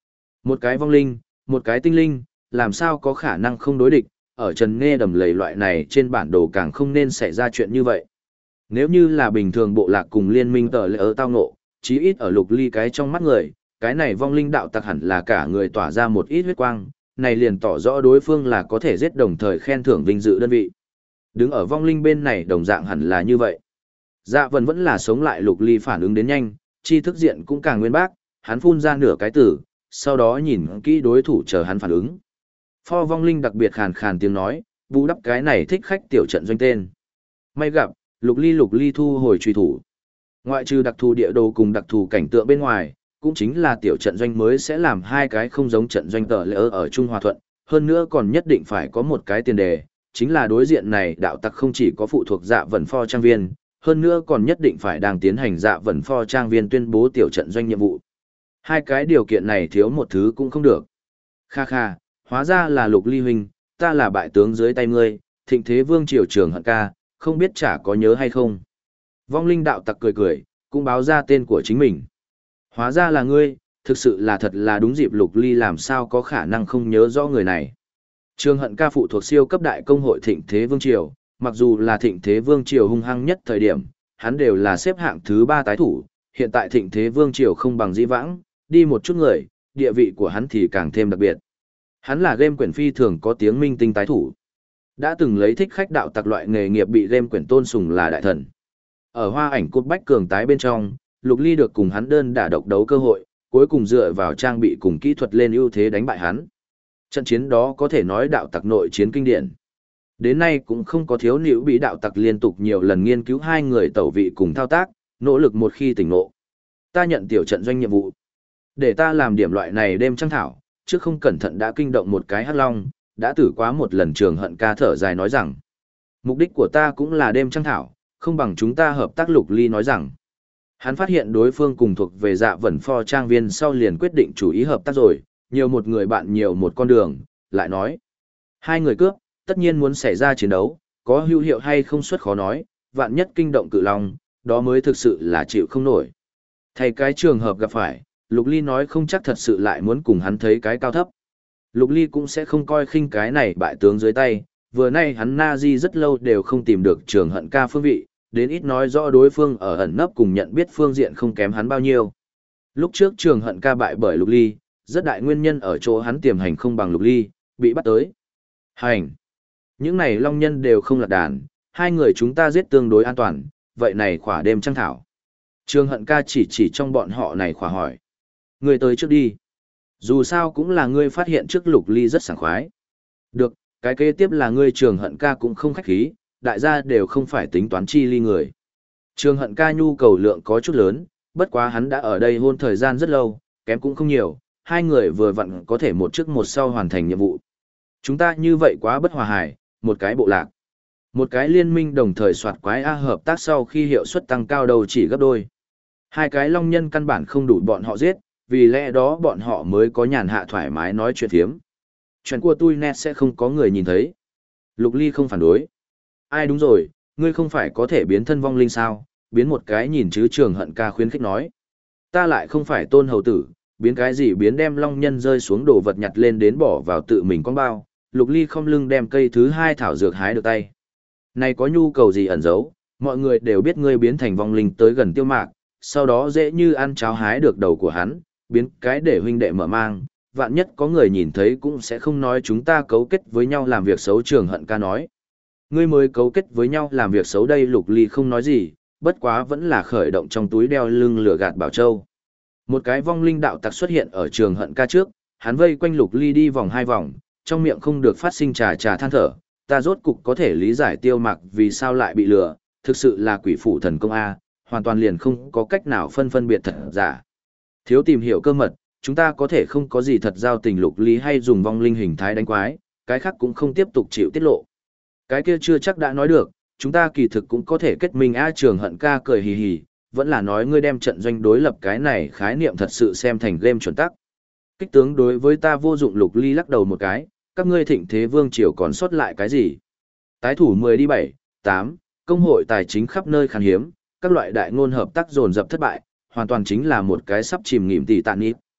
Một cái vong linh, một cái tinh linh, làm sao có khả năng không đối địch, ở Trần Nghe đầm lầy loại này trên bản đồ càng không nên xảy ra chuyện như vậy. Nếu như là bình thường bộ lạc cùng liên minh tờ lệ ở tao ngộ, chí ít ở Lục Ly cái trong mắt người, cái này vong linh đạo tặc hẳn là cả người tỏa ra một ít huyết quang, này liền tỏ rõ đối phương là có thể giết đồng thời khen thưởng vinh dự đơn vị. Đứng ở vong linh bên này đồng dạng hẳn là như vậy. Dạ vần vẫn là sống lại. Lục Ly phản ứng đến nhanh, chi thức diện cũng càng nguyên bác, hắn phun ra nửa cái từ, sau đó nhìn kỹ đối thủ chờ hắn phản ứng. Pho vong linh đặc biệt khàn khàn tiếng nói, bù đắp cái này thích khách tiểu trận doanh tên. May gặp, Lục Ly thu hồi truy thủ. Ngoại trừ đặc thù địa đồ cùng đặc thù cảnh tượng bên ngoài, cũng chính là tiểu trận doanh mới sẽ làm hai cái không giống trận doanh tờ lỡ ở Trung Hòa Thuận, hơn nữa còn nhất định phải có một cái tiền đề, chính là đối diện này đạo tặc không chỉ có phụ thuộc dạ vần pho trang viên, hơn nữa còn nhất định phải đang tiến hành dạ vần pho trang viên tuyên bố tiểu trận doanh nhiệm vụ. Hai cái điều kiện này thiếu một thứ cũng không được. Kha kha, hóa ra là Lục Ly huynh, ta là bại tướng dưới tay ngươi, Thịnh Thế Vương triều Trường Hận ca, không biết chả có nhớ hay không. Vong linh đạo tặc cười cười, cũng báo ra tên của chính mình. Hóa ra là ngươi, thực sự là thật là đúng dịp. Lục Ly làm sao có khả năng không nhớ rõ người này. Trường Hận ca phụ thuộc siêu cấp đại công hội Thịnh Thế Vương triều, mặc dù là Thịnh Thế Vương triều hung hăng nhất thời điểm, hắn đều là xếp hạng thứ 3 tái thủ, hiện tại Thịnh Thế Vương triều không bằng dĩ vãng, đi một chút người, địa vị của hắn thì càng thêm đặc biệt. Hắn là game quyển phi thường có tiếng minh tinh tái thủ. Đã từng lấy thích khách đạo tặc loại nghề nghiệp bị game quyển tôn sùng là đại thần. Ở hoa ảnh cốt bách cường tái bên trong, Lục Ly được cùng hắn đơn đả độc đấu cơ hội, cuối cùng dựa vào trang bị cùng kỹ thuật lên ưu thế đánh bại hắn. Trận chiến đó có thể nói đạo tặc nội chiến kinh điển. Đến nay cũng không có thiếu nữ bị đạo tặc liên tục nhiều lần nghiên cứu hai người tẩu vị cùng thao tác, nỗ lực một khi tỉnh ngộ. Ta nhận tiểu trận doanh nhiệm vụ. Để ta làm điểm loại này đêm trăng thảo, trước không cẩn thận đã kinh động một cái hắc long, đã tử quá một lần. Trường Hận ca thở dài nói rằng, mục đích của ta cũng là đêm trăng thảo, không bằng chúng ta hợp tác. Lục Ly nói rằng, hắn phát hiện đối phương cùng thuộc về dạ vẩn pho trang viên sau liền quyết định chủ ý hợp tác rồi, nhiều một người bạn nhiều một con đường, lại nói. Hai người cướp, tất nhiên muốn xảy ra chiến đấu, có hữu hiệu hay không suất khó nói, vạn nhất kinh động cự long, đó mới thực sự là chịu không nổi. Thay cái trường hợp gặp phải, Lục Ly nói không chắc thật sự lại muốn cùng hắn thấy cái cao thấp. Lục Ly cũng sẽ không coi khinh cái này bại tướng dưới tay, vừa nay hắn Nazi rất lâu đều không tìm được Trường Hận ca phương vị, đến ít nói rõ đối phương ở ẩn nấp cùng nhận biết phương diện không kém hắn bao nhiêu. Lúc trước Trường Hận ca bại bởi Lục Ly, rất đại nguyên nhân ở chỗ hắn tiềm hành không bằng Lục Ly, bị bắt tới. Hành! Những này long nhân đều không lạc đàn, hai người chúng ta giết tương đối an toàn, vậy này khỏa đêm trăng thảo. Trường Hận ca chỉ trong bọn họ này khỏa hỏi. Ngươi tới trước đi. Dù sao cũng là ngươi phát hiện trước. Lục Ly rất sảng khoái. Được, cái kế tiếp là ngươi. Trường Hận ca cũng không khách khí, đại gia đều không phải tính toán chi ly người. Trường Hận ca nhu cầu lượng có chút lớn, bất quá hắn đã ở đây hôn thời gian rất lâu, kém cũng không nhiều, hai người vừa vặn có thể một trước một sau hoàn thành nhiệm vụ. Chúng ta như vậy quá bất hòa hài, một cái bộ lạc, một cái liên minh đồng thời soạt quái A hợp tác sau khi hiệu suất tăng cao đầu chỉ gấp đôi. Hai cái long nhân căn bản không đủ bọn họ giết, vì lẽ đó bọn họ mới có nhàn hạ thoải mái nói chuyện thiếm. Chuyện của tôi net sẽ không có người nhìn thấy. Lục Ly không phản đối. Ai đúng rồi, ngươi không phải có thể biến thân vong linh sao, biến một cái nhìn chứ. Trường Hận ca khuyến khích nói. Ta lại không phải Tôn hầu tử, biến cái gì biến đem long nhân rơi xuống đồ vật nhặt lên đến bỏ vào tự mình con bao. Lục Ly không lưng đem cây thứ 2 thảo dược hái được tay. Này có nhu cầu gì ẩn giấu, mọi người đều biết ngươi biến thành vong linh tới gần Tiêu Mạc, sau đó dễ như ăn cháo hái được đầu của hắn, biến cái để huynh đệ mở mang, vạn nhất có người nhìn thấy cũng sẽ không nói chúng ta cấu kết với nhau làm việc xấu. Trường Hận ca nói. Ngươi mới cấu kết với nhau làm việc xấu đây. Lục Ly không nói gì, bất quá vẫn là khởi động trong túi đeo lưng lửa gạt Bảo Châu. Một cái vong linh đạo tặc xuất hiện ở Trường Hận ca trước, hắn vây quanh Lục Ly đi vòng 2 vòng, trong miệng không được phát sinh trà than thở. Ta rốt cục có thể lý giải Tiêu Mạc vì sao lại bị lừa, thực sự là quỷ phủ thần công A, hoàn toàn liền không có cách nào phân biệt thật giả. Thiếu tìm hiểu cơ mật, chúng ta có thể không có gì thật giao tình. Lục Ly hay dùng vong linh hình thái đánh quái, cái khác cũng không tiếp tục chịu tiết lộ. Cái kia chưa chắc đã nói được, chúng ta kỳ thực cũng có thể kết minh A. Trường Hận ca cười hì hì, vẫn là nói ngươi đem trận doanh đối lập cái này khái niệm thật sự xem thành game chuẩn tắc. Kích tướng đối với ta vô dụng. Lục Ly lắc đầu một cái, các ngươi Thịnh Thế Vương triều còn sót lại cái gì? Tái thủ 10 đi 7, 8, công hội tài chính khắp nơi khan hiếm, các loại đại ngôn hợp tác dồn dập thất bại, hoàn toàn chính là một cái sắp chìm nghỉm tỷ tạn nít.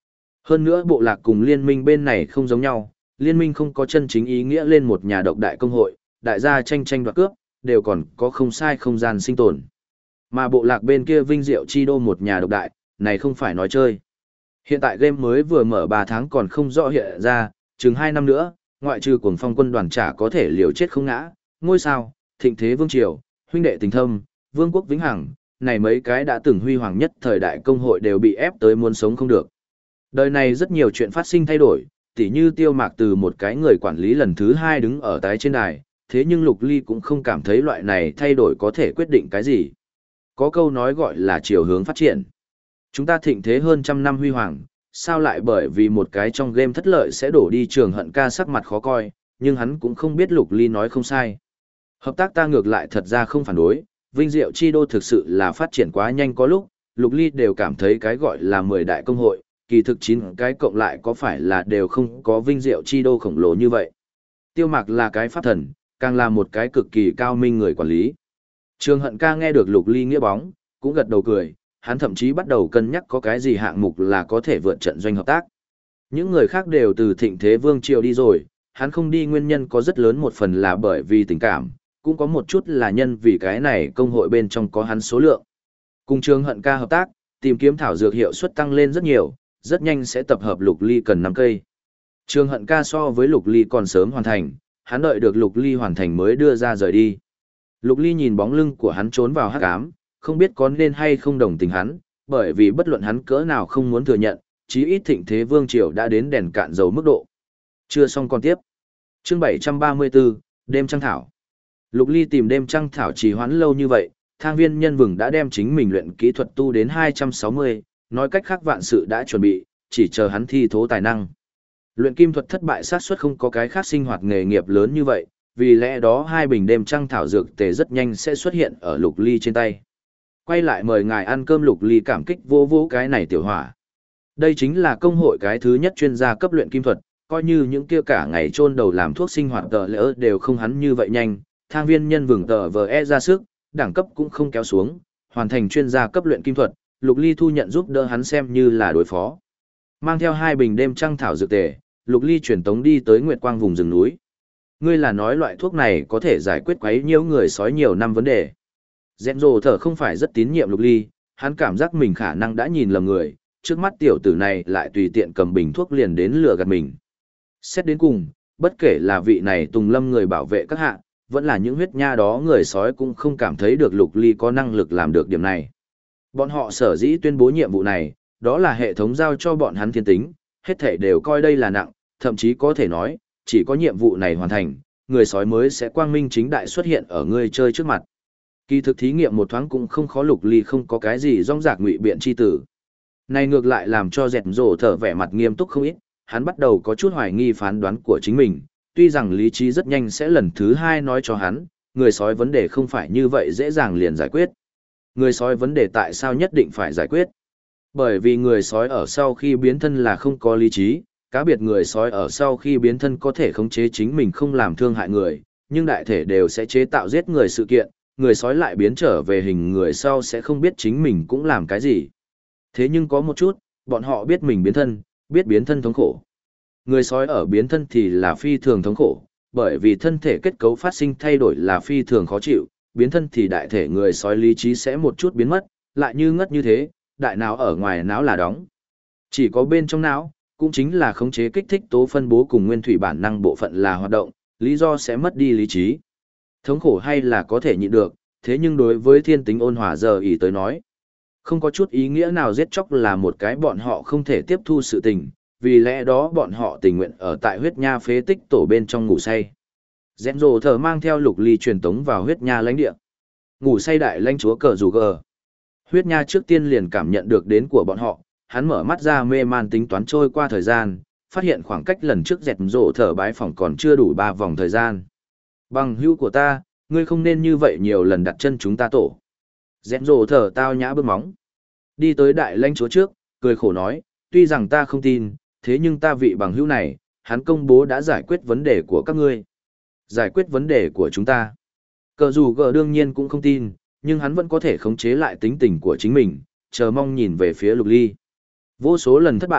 Hơn nữa bộ lạc cùng liên minh bên này không giống nhau, liên minh không có chân chính ý nghĩa lên một nhà độc đại công hội, đại gia tranh tranh đoạt cướp, đều còn có không sai không gian sinh tồn. Mà bộ lạc bên kia vinh diệu chi đô một nhà độc đại, này không phải nói chơi. Hiện tại game mới vừa mở 3 tháng còn không rõ hiện ra, chừng 2 năm nữa, ngoại trừ cuồng phong quân đoàn chả có thể liều chết không ngã, ngôi sao, thịnh thế vương triều, huynh đệ tình thâm, vương quốc vĩnh hằng, này mấy cái đã từng huy hoàng nhất thời đại công hội đều bị ép tới muốn sống không được. Đời này rất nhiều chuyện phát sinh thay đổi, tỉ như Tiêu Mạc từ một cái người quản lý lần thứ 2 đứng ở tái trên đài, thế nhưng Lục Ly cũng không cảm thấy loại này thay đổi có thể quyết định cái gì. Có câu nói gọi là chiều hướng phát triển. Chúng ta thịnh thế hơn trăm năm huy hoàng, sao lại bởi vì một cái trong game thất lợi sẽ đổ đi Trường Hận ca sắc mặt khó coi, nhưng hắn cũng không biết Lục Ly nói không sai. Hợp tác ta ngược lại thật ra không phản đối, vinh diệu chi đô thực sự là phát triển quá nhanh có lúc, Lục Ly đều cảm thấy cái gọi là 10 đại công hội, kỳ thực 9 cái cộng lại có phải là đều không có vinh diệu chi đô khổng lồ như vậy. Tiêu Mạc là cái pháp thần, càng là một cái cực kỳ cao minh người quản lý. Trường Hận ca nghe được Lục Ly nghĩa bóng, cũng gật đầu cười, hắn thậm chí bắt đầu cân nhắc có cái gì hạng mục là có thể vượt trận doanh hợp tác. Những người khác đều từ thịnh thế vương triều đi rồi, hắn không đi nguyên nhân có rất lớn một phần là bởi vì tình cảm, cũng có một chút là nhân vì cái này công hội bên trong có hắn số lượng. Cùng Trường Hận ca hợp tác, tìm kiếm thảo dược hiệu suất tăng lên rất nhiều, rất nhanh sẽ tập hợp Lục Ly cần 5 cây. Trường Hận ca so với Lục Ly còn sớm hoàn thành, hắn đợi được Lục Ly hoàn thành mới đưa ra rời đi. Lục Ly nhìn bóng lưng của hắn trốn vào hắc ám, không biết có nên hay không đồng tình hắn, bởi vì bất luận hắn cỡ nào không muốn thừa nhận, chí ít thịnh thế vương triều đã đến đèn cạn dầu mức độ. Chưa xong còn tiếp. Chương 734, đêm trăng thảo. Lục Ly tìm đêm trăng thảo trì hoãn lâu như vậy, Thang Viên Nhân Vừng đã đem chính mình luyện kỹ thuật tu đến 260, nói cách khác vạn sự đã chuẩn bị, chỉ chờ hắn thi thố tài năng. Luyện kim thuật thất bại xác suất không có cái khác sinh hoạt nghề nghiệp lớn như vậy, vì lẽ đó 2 bình đêm trăng thảo dược tề rất nhanh sẽ xuất hiện ở Lục Ly trên tay. Quay lại mời ngài ăn cơm. Lục Ly cảm kích vô vô cái này tiểu hỏa. Đây chính là công hội cái thứ nhất chuyên gia cấp luyện kim thuật, coi như những kia cả ngày chôn đầu làm thuốc sinh hoạt tờ lỡ đều không hắn như vậy nhanh, Thang Viên Nhân Vừng tờ vờ ra sức, đẳng cấp cũng không kéo xuống, hoàn thành chuyên gia cấp luyện kim thuật, Lục Ly thu nhận giúp đỡ hắn xem như là đối phó. Mang theo 2 bình đêm trăng thảo dược tề, Lục Ly chuyển tống đi tới Nguyệt Quang vùng rừng núi. Ngươi là nói loại thuốc này có thể giải quyết quấy nhiễu người sói nhiều năm vấn đề. Dẹn rồ thở không phải rất tín nhiệm Lục Ly, hắn cảm giác mình khả năng đã nhìn lầm người, trước mắt tiểu tử này lại tùy tiện cầm bình thuốc liền đến lừa gạt mình. Xét đến cùng, bất kể là vị này Tùng Lâm người bảo vệ các hạ, vẫn là những huyết nha đó người sói cũng không cảm thấy được Lục Ly có năng lực làm được điểm này. Bọn họ sở dĩ tuyên bố nhiệm vụ này, đó là hệ thống giao cho bọn hắn thiên tính, hết thể đều coi đây là nặng, thậm chí có thể nói, chỉ có nhiệm vụ này hoàn thành, người sói mới sẽ quang minh chính đại xuất hiện ở người chơi trước mặt. Kỳ thực thí nghiệm một thoáng cũng không khó. Lục Ly không có cái gì rong rạc ngụy biện chi tử. Này ngược lại làm cho dẹt rổ thở vẻ mặt nghiêm túc không ít, hắn bắt đầu có chút hoài nghi phán đoán của chính mình, tuy rằng lý trí rất nhanh sẽ lần thứ 2 nói cho hắn, người sói vấn đề không phải như vậy dễ dàng liền giải quyết. Người sói vấn đề tại sao nhất định phải giải quyết? Bởi vì người sói ở sau khi biến thân là không có lý trí, cá biệt người sói ở sau khi biến thân có thể khống chế chính mình không làm thương hại người, nhưng đại thể đều sẽ chế tạo giết người sự kiện, người sói lại biến trở về hình người sau sẽ không biết chính mình cũng làm cái gì. Thế nhưng có một chút, bọn họ biết mình biến thân, biết biến thân thống khổ. Người sói ở biến thân thì là phi thường thống khổ, bởi vì thân thể kết cấu phát sinh thay đổi là phi thường khó chịu, biến thân thì đại thể người sói lý trí sẽ một chút biến mất, lại như ngất như thế, đại não ở ngoài não là đóng. Chỉ có bên trong não, cũng chính là khống chế kích thích tố phân bố cùng nguyên thủy bản năng bộ phận là hoạt động, lý do sẽ mất đi lý trí. Thống khổ hay là có thể nhịn được, thế nhưng đối với thiên tính ôn hòa giờ ý tới nói, không có chút ý nghĩa nào giết chóc là một cái bọn họ không thể tiếp thu sự tình, vì lẽ đó bọn họ tình nguyện ở tại huyết nha phế tích tổ bên trong ngủ say. Dẹn rồ thở mang theo Lục Ly truyền tống vào huyết nha lãnh địa. Ngủ say đại lãnh chúa cờ rủ gờ. Huyết nha trước tiên liền cảm nhận được đến của bọn họ, hắn mở mắt ra mê man tính toán trôi qua thời gian, phát hiện khoảng cách lần trước dẹn rồ thở bái phỏng còn chưa đủ 3 vòng thời gian. Bằng hữu của ta, ngươi không nên như vậy nhiều lần đặt chân chúng ta tổ. Dẹn rồ thở tao nhã bước móng. Đi tới đại lãnh chúa trước, cười khổ nói, tuy rằng ta không tin, thế nhưng ta vị bằng hữu này, hắn công bố đã giải quyết vấn đề của các ngươi. Giải quyết vấn đề của chúng ta. Cờ dù gờ đương nhiên cũng không tin, nhưng hắn vẫn có thể khống chế lại tính tình của chính mình, chờ mong nhìn về phía Lục Ly. Vô số lần thất bại,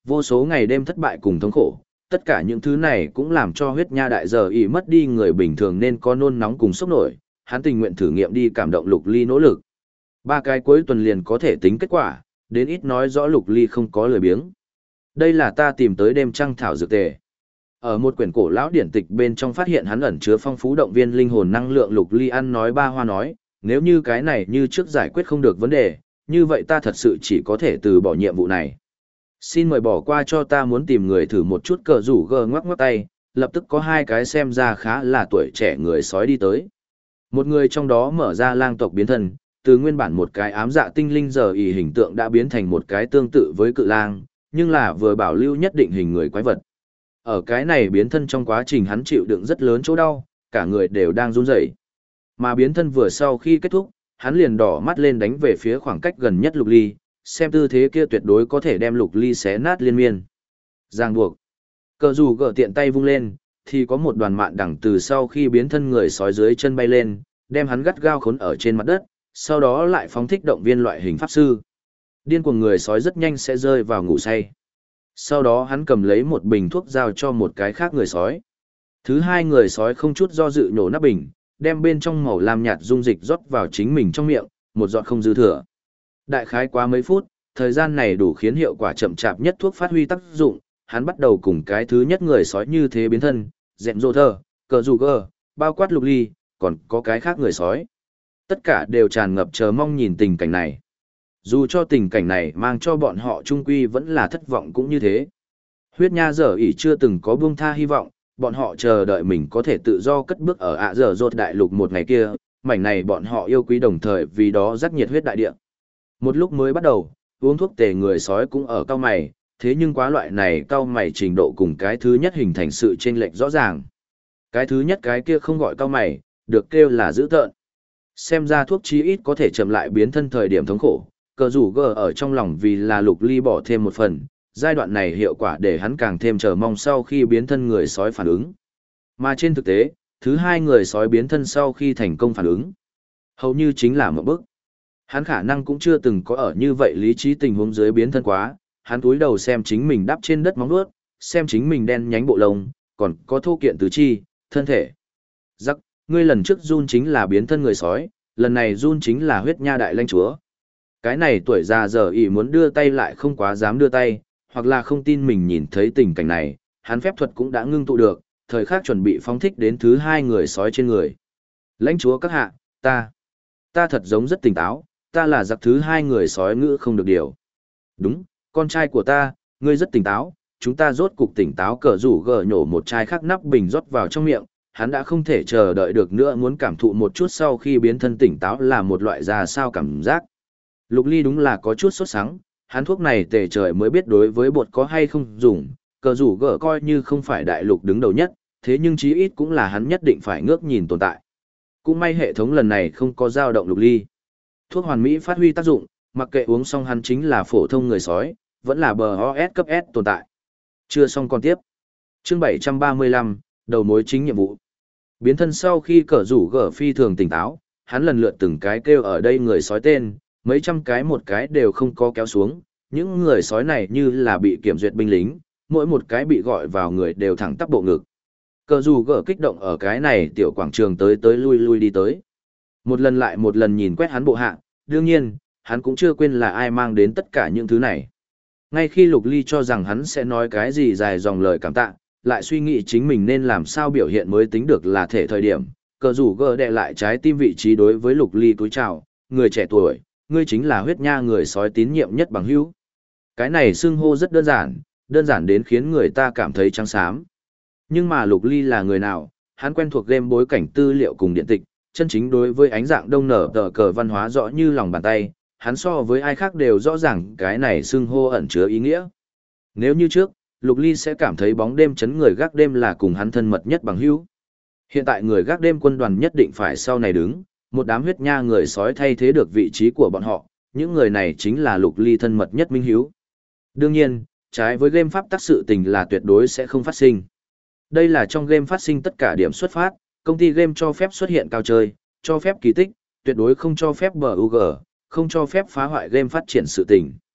Vô số ngày đêm thất bại cùng thống khổ, tất cả những thứ này cũng làm cho huyết nha đại giờ ỉ mất đi người bình thường nên có nôn nóng cùng sốc nổi, hắn tình nguyện thử nghiệm đi cảm động Lục Ly nỗ lực. 3 cái cuối tuần liền có thể tính kết quả, đến ít nói rõ Lục Ly không có lười biếng. Đây là ta tìm tới đêm trăng thảo dược tề. Ở một quyển cổ lão điển tịch bên trong phát hiện hắn ẩn chứa phong phú động viên linh hồn năng lượng. Lục Ly ăn nói ba hoa nói, nếu như cái này như trước giải quyết không được vấn đề, như vậy ta thật sự chỉ có thể từ bỏ nhiệm vụ này. Xin mời bỏ qua cho ta muốn tìm người thử một chút. Cờ rủ gờ ngoắc ngoắc tay, lập tức có 2 cái xem ra khá là tuổi trẻ người sói đi tới. Một người trong đó mở ra lang tộc biến thân, từ nguyên bản một cái ám dạ tinh linh giờ ỉ hình tượng đã biến thành một cái tương tự với cự lang, nhưng là vừa bảo lưu nhất định hình người quái vật. Ở cái này biến thân trong quá trình hắn chịu đựng rất lớn chỗ đau, cả người đều đang run rẩy. Mà biến thân vừa sau khi kết thúc, hắn liền đỏ mắt lên đánh về phía khoảng cách gần nhất Lục Ly, xem tư thế kia tuyệt đối có thể đem Lục Ly xé nát liên miên. Giang buộc. Cờ dù gỡ tiện tay vung lên, thì có một đoàn mạn đằng từ sau khi biến thân người sói dưới chân bay lên, đem hắn gắt gao khốn ở trên mặt đất, sau đó lại phóng thích động viên loại hình pháp sư. Điên cuồng người sói rất nhanh sẽ rơi vào ngủ say. Sau đó hắn cầm lấy một bình thuốc giao cho một cái khác người sói. Thứ 2 người sói không chút do dự nhổ nắp bình, đem bên trong màu lam nhạt dung dịch rót vào chính mình trong miệng, một giọt không dư thừa. Đại khái quá mấy phút, thời gian này đủ khiến hiệu quả chậm chạp nhất thuốc phát huy tác dụng, hắn bắt đầu cùng cái thứ nhất người sói như thế biến thân, dẹn rô thơ, cờ rủ gơ, bao quát Lục Ly, còn có cái khác người sói. Tất cả đều tràn ngập chờ mong nhìn tình cảnh này. Dù cho tình cảnh này mang cho bọn họ trung quy vẫn là thất vọng cũng như thế. Huyết nha giờ ỉ chưa từng có buông tha hy vọng, bọn họ chờ đợi mình có thể tự do cất bước ở ạ giờ rột đại lục một ngày kia, mảnh này bọn họ yêu quý đồng thời vì đó rắc nhiệt huyết đại địa. Một lúc mới bắt đầu, uống thuốc tề người sói cũng ở cao mày, thế nhưng quá loại này cao mày trình độ cùng cái thứ nhất hình thành sự chênh lệch rõ ràng. Cái thứ nhất cái kia không gọi cao mày, được kêu là dữ tợn. Xem ra thuốc chí ít có thể chậm lại biến thân thời điểm thống khổ, cờ rủ gờ ở trong lòng vì là Lục Ly bỏ thêm một phần, giai đoạn này hiệu quả để hắn càng thêm chờ mong sau khi biến thân người sói phản ứng. Mà trên thực tế, thứ 2 người sói biến thân sau khi thành công phản ứng, hầu như chính là một bước. Hắn khả năng cũng chưa từng có ở như vậy lý trí tình huống dưới biến thân quá, hắn cúi đầu xem chính mình đắp trên đất móng vuốt, xem chính mình đen nhánh bộ lông, còn có thô kiện tứ chi, thân thể. Giắc, ngươi lần trước run chính là biến thân người sói, lần này run chính là huyết nha đại lãnh chúa. Cái này tuổi già giờ ỉ muốn đưa tay lại không quá dám đưa tay, hoặc là không tin mình nhìn thấy tình cảnh này, hắn phép thuật cũng đã ngưng tụ được, thời khắc chuẩn bị phóng thích đến thứ 2 người sói trên người. Lãnh chúa các hạ, ta thật giống rất tỉnh táo, ta là giặc. Thứ 2 người sói ngữ không được điều. Đúng, con trai của ta, ngươi rất tỉnh táo, chúng ta rốt cục tỉnh táo. Cờ rủ gờ nhổ một chai khác nắp bình rót vào trong miệng, hắn đã không thể chờ đợi được nữa, muốn cảm thụ một chút sau khi biến thân tỉnh táo là một loại ra sao cảm giác. Lục Ly đúng là có chút sốt sắng, hắn thuốc này tề trời mới biết đối với bột có hay không dùng, cờ rủ gỡ coi như không phải đại lục đứng đầu nhất, thế nhưng chí ít cũng là hắn nhất định phải ngước nhìn tồn tại. Cũng may hệ thống lần này không có dao động Lục Ly. Thuốc hoàn mỹ phát huy tác dụng, mặc kệ uống xong hắn chính là phổ thông người sói, vẫn là bờ OS cấp S tồn tại. Chưa xong còn tiếp. Chương 735, đầu mối chính nhiệm vụ. Biến thân sau khi cờ rủ gỡ phi thường tỉnh táo, hắn lần lượt từng cái kêu ở đây người sói tên, mấy trăm cái một cái đều không có kéo xuống, những người sói này như là bị kiểm duyệt binh lính, mỗi một cái bị gọi vào người đều thẳng tắp bộ ngực. Cờ dù gỡ kích động ở cái này tiểu quảng trường tới tới lui lui đi tới. Một lần lại một lần nhìn quét hắn bộ hạ, đương nhiên, hắn cũng chưa quên là ai mang đến tất cả những thứ này. Ngay khi Lục Ly cho rằng hắn sẽ nói cái gì dài dòng lời cảm tạ, lại suy nghĩ chính mình nên làm sao biểu hiện mới tính được là thể thời điểm, cờ rủ gỡ đè lại trái tim vị trí đối với Lục Ly cúi chào, người trẻ tuổi, ngươi chính là huyết nha người sói tín nhiệm nhất bằng hữu. Cái này xưng hô rất đơn giản đến khiến người ta cảm thấy trắng xám. Nhưng mà Lục Ly là người nào, hắn quen thuộc game bối cảnh tư liệu cùng điện tịch, chân chính đối với ánh dạng đông nở tờ cờ văn hóa rõ như lòng bàn tay, hắn so với ai khác đều rõ ràng cái này xưng hô ẩn chứa ý nghĩa. Nếu như trước, Lục Ly sẽ cảm thấy bóng đêm chấn người gác đêm là cùng hắn thân mật nhất bằng hữu. Hiện tại người gác đêm quân đoàn nhất định phải sau này đứng, một đám huyết nha người sói thay thế được vị trí của bọn họ, những người này chính là Lục Ly thân mật nhất minh hiếu. Đương nhiên, trái với game pháp tắc sự tình là tuyệt đối sẽ không phát sinh. Đây là trong game phát sinh tất cả điểm xuất phát, công ty game cho phép xuất hiện cao chơi, cho phép kỳ tích, tuyệt đối không cho phép bug, không cho phép phá hoại game phát triển sự tình.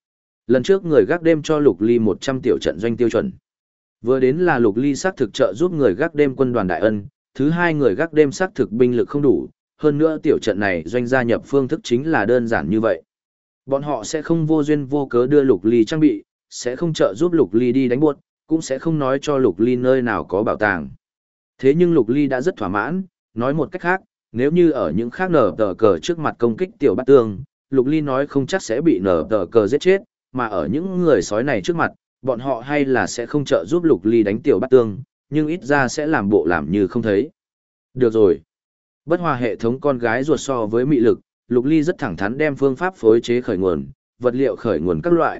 Lần trước người gác đêm cho Lục Ly 100 tiểu trận doanh tiêu chuẩn. Vừa đến là Lục Ly xác thực trợ giúp người gác đêm quân đoàn đại ân, thứ hai người gác đêm xác thực binh lực không đủ, hơn nữa tiểu trận này doanh gia nhập phương thức chính là đơn giản như vậy. Bọn họ sẽ không vô duyên vô cớ đưa Lục Ly trang bị, sẽ không trợ giúp Lục Ly đi đánh buốt, cũng sẽ không nói cho Lục Ly nơi nào có bảo tàng. Thế nhưng Lục Ly đã rất thỏa mãn, nói một cách khác, nếu như ở những khác nở tờ cờ trước mặt công kích tiểu bát tương, Lục Ly nói không chắc sẽ bị nở tờ cờ giết chết, mà ở những người sói này trước mặt, bọn họ hay là sẽ không trợ giúp Lục Ly đánh tiểu bát tương, nhưng ít ra sẽ làm bộ làm như không thấy. Được rồi. Bất hòa hệ thống con gái ruột so với mị lực, Lục Ly rất thẳng thắn đem phương pháp phối chế khởi nguồn, vật liệu khởi nguồn các loại,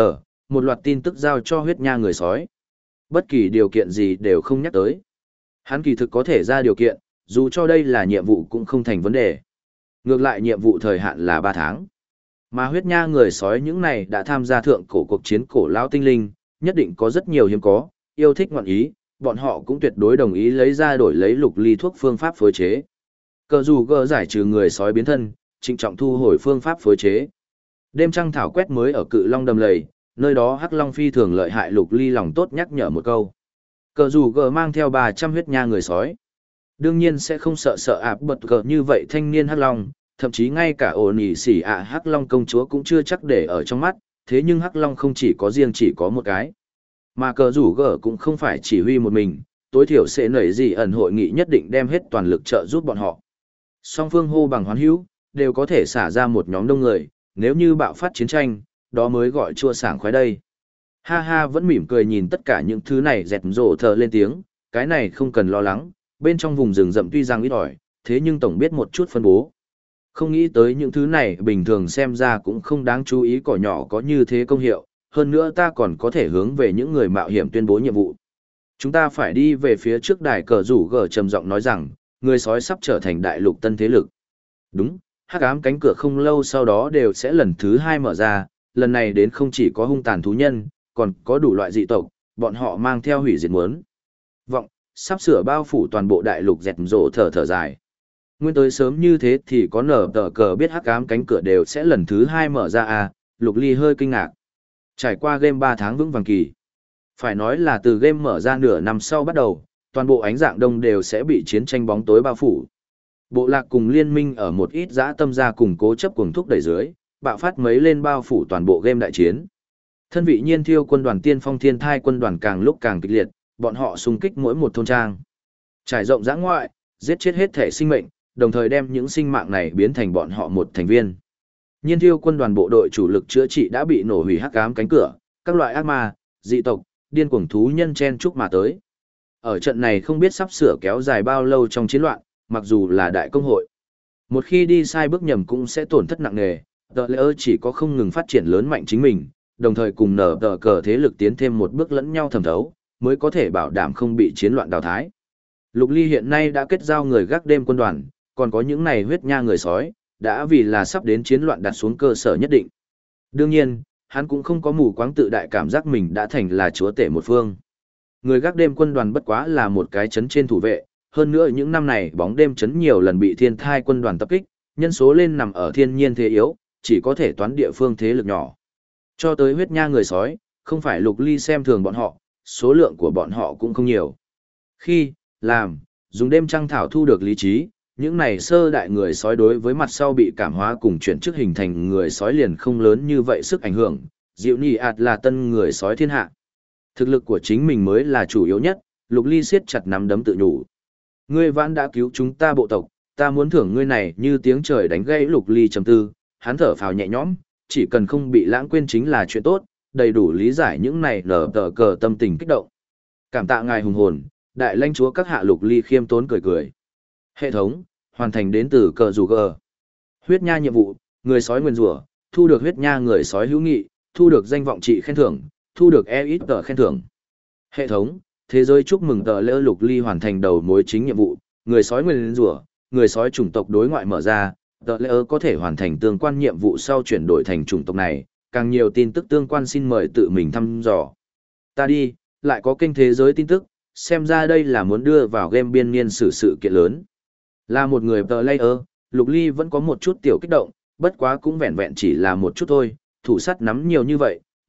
một loạt tin tức giao cho huyết nha người sói. Bất kỳ điều kiện gì đều không nhắc tới. Hắn kỳ thực có thể ra điều kiện, dù cho đây là nhiệm vụ cũng không thành vấn đề. Ngược lại nhiệm vụ thời hạn là 3 tháng. Mà huyết nha người sói những này đã tham gia thượng cổ cuộc chiến cổ lão tinh linh, nhất định có rất nhiều hiếm có, yêu thích ngọn ý, bọn họ cũng tuyệt đối đồng ý lấy ra đổi lấy Lục Ly thuốc phương pháp phối chế. Cờ dù gờ giải trừ người sói biến thân, trịnh trọng thu hồi phương pháp phối chế. Đêm trăng thảo quét mới ở Cự Long đầm lầy, nơi đó Hắc Long phi thường lợi hại, Lục Ly lòng tốt nhắc nhở một câu. Cờ dù gờ mang theo 300 huyết nha người sói. Đương nhiên sẽ không sợ ạp bật cờ như vậy thanh niên Hắc Long, thậm chí ngay cả ổ nỉ xỉ Hắc Long công chúa cũng chưa chắc để ở trong mắt, thế nhưng Hắc Long không chỉ có riêng chỉ có một cái. Mà cờ rủ gờ cũng không phải chỉ huy một mình, tối thiểu sẽ nảy gì ẩn hội nghị nhất định đem hết toàn lực trợ giúp bọn họ. Song phương hô bằng hoán hữu, đều có thể xả ra một nhóm đông người, nếu như bạo phát chiến tranh, đó mới gọi chua sảng khoái đây. Ha ha vẫn mỉm cười nhìn tất cả những thứ này dẹt rổ thở lên tiếng, cái này không cần lo lắng, bên trong vùng rừng rậm tuy rằng ít ỏi, thế nhưng tổng biết một chút phân bố. Không nghĩ tới những thứ này bình thường xem ra cũng không đáng chú ý cỏ nhỏ có như thế công hiệu, hơn nữa ta còn có thể hướng về những người mạo hiểm tuyên bố nhiệm vụ. Chúng ta phải đi về phía trước đài cờ rủ gờ trầm giọng nói rằng, người sói sắp trở thành đại lục tân thế lực. Đúng, hắc ám cánh cửa không lâu sau đó đều sẽ lần thứ 2 mở ra, lần này đến không chỉ có hung tàn thú nhân, còn có đủ loại dị tộc, bọn họ mang theo hủy diệt muốn. Vọng, sắp sửa bao phủ toàn bộ đại lục dẹt rộ thở dài. Nguyên tới sớm như thế thì có nở tờ cờ biết hắc ám cánh cửa đều sẽ lần thứ 2 mở ra à, Lục Ly hơi kinh ngạc. Trải qua game 3 tháng vững vàng kỳ. Phải nói là từ game mở ra nửa năm sau bắt đầu, toàn bộ ánh dạng đông đều sẽ bị chiến tranh bóng tối bao phủ. Bộ lạc cùng liên minh ở một ít dã tâm gia cùng cố chấp cuồng thúc đẩy dưới, bạo phát mấy lên bao phủ toàn bộ game đại chiến. Thân vị nhiên thiêu quân đoàn tiên phong thiên thai quân đoàn càng lúc càng kịch liệt, bọn họ xung kích mỗi một thôn trang. Trải rộng dã ngoại, giết chết hết thể sinh mệnh, đồng thời đem những sinh mạng này biến thành bọn họ một thành viên. Nhiên thiêu quân đoàn bộ đội chủ lực chữa trị đã bị nổ hủy hắc ám cánh cửa, các loại ác ma, dị tộc, điên cuồng thú nhân chen chúc mà tới. Ở trận này không biết sắp sửa kéo dài bao lâu trong chiến loạn, mặc dù là đại công hội. Một khi đi sai bước nhầm cũng sẽ tổn thất nặng nề, tờ lỡ chỉ có không ngừng phát triển lớn mạnh chính mình, đồng thời cùng nở tờ cờ thế lực tiến thêm một bước lẫn nhau thẩm thấu, mới có thể bảo đảm không bị chiến loạn đào thái. Lục Ly hiện nay đã kết giao người gác đêm quân đoàn, còn có những này huyết nha người sói, đã vì là sắp đến chiến loạn đặt xuống cơ sở nhất định. Đương nhiên, hắn cũng không có mù quáng tự đại cảm giác mình đã thành là chúa tể một phương. Người gác đêm quân đoàn bất quá là một cái chấn trên thủ vệ, hơn nữa những năm này bóng đêm chấn nhiều lần bị thiên thai quân đoàn tập kích, nhân số lên nằm ở thiên nhiên thế yếu, chỉ có thể toán địa phương thế lực nhỏ. Cho tới huyết nha người sói, không phải Lục Ly xem thường bọn họ, số lượng của bọn họ cũng không nhiều. Khi, dùng đêm trăng thảo thu được lý trí, những này sơ đại người sói đối với mặt sau bị cảm hóa cùng chuyển chức hình thành người sói liền không lớn như vậy sức ảnh hưởng, dịu nhị ạt là tân người sói thiên hạ. Thực lực của chính mình mới là chủ yếu nhất, Lục Ly siết chặt nắm đấm tự nhủ. Ngươi vãn đã cứu chúng ta bộ tộc, ta muốn thưởng ngươi này như tiếng trời đánh gãy Lục Ly trầm tư, hắn thở phào nhẹ nhõm, chỉ cần không bị lãng quên chính là chuyện tốt, đầy đủ lý giải những này nở tờ cờ tâm tình kích động. Cảm tạ ngài hùng hồn, đại lãnh chúa các hạ. Lục Ly khiêm tốn cười cười. Hệ thống, hoàn thành đến từ cờ rủ gờ. Huyết nha nhiệm vụ, người sói nguyên rủa, thu được huyết nha người sói hữu nghị, thu được danh vọng trị khen thưởng, thu được ít tờ khen thưởng. Hệ thống, thế giới chúc mừng tờ lễ. Lục Ly hoàn thành đầu mối chính nhiệm vụ, người sói nguyên rủa, người sói chủng tộc đối ngoại mở ra, tờ lễ có thể hoàn thành tương quan nhiệm vụ sau chuyển đổi thành chủng tộc này, càng nhiều tin tức tương quan xin mời tự mình thăm dò. Ta đi, lại có kênh thế giới tin tức, xem ra đây là muốn đưa vào game biên niên sự kiện lớn. Là một người player, Lục Ly vẫn có một chút tiểu kích động, bất quá cũng vẹn vẹn chỉ là một chút thôi, thủ sắt nắm nhiều như vậy,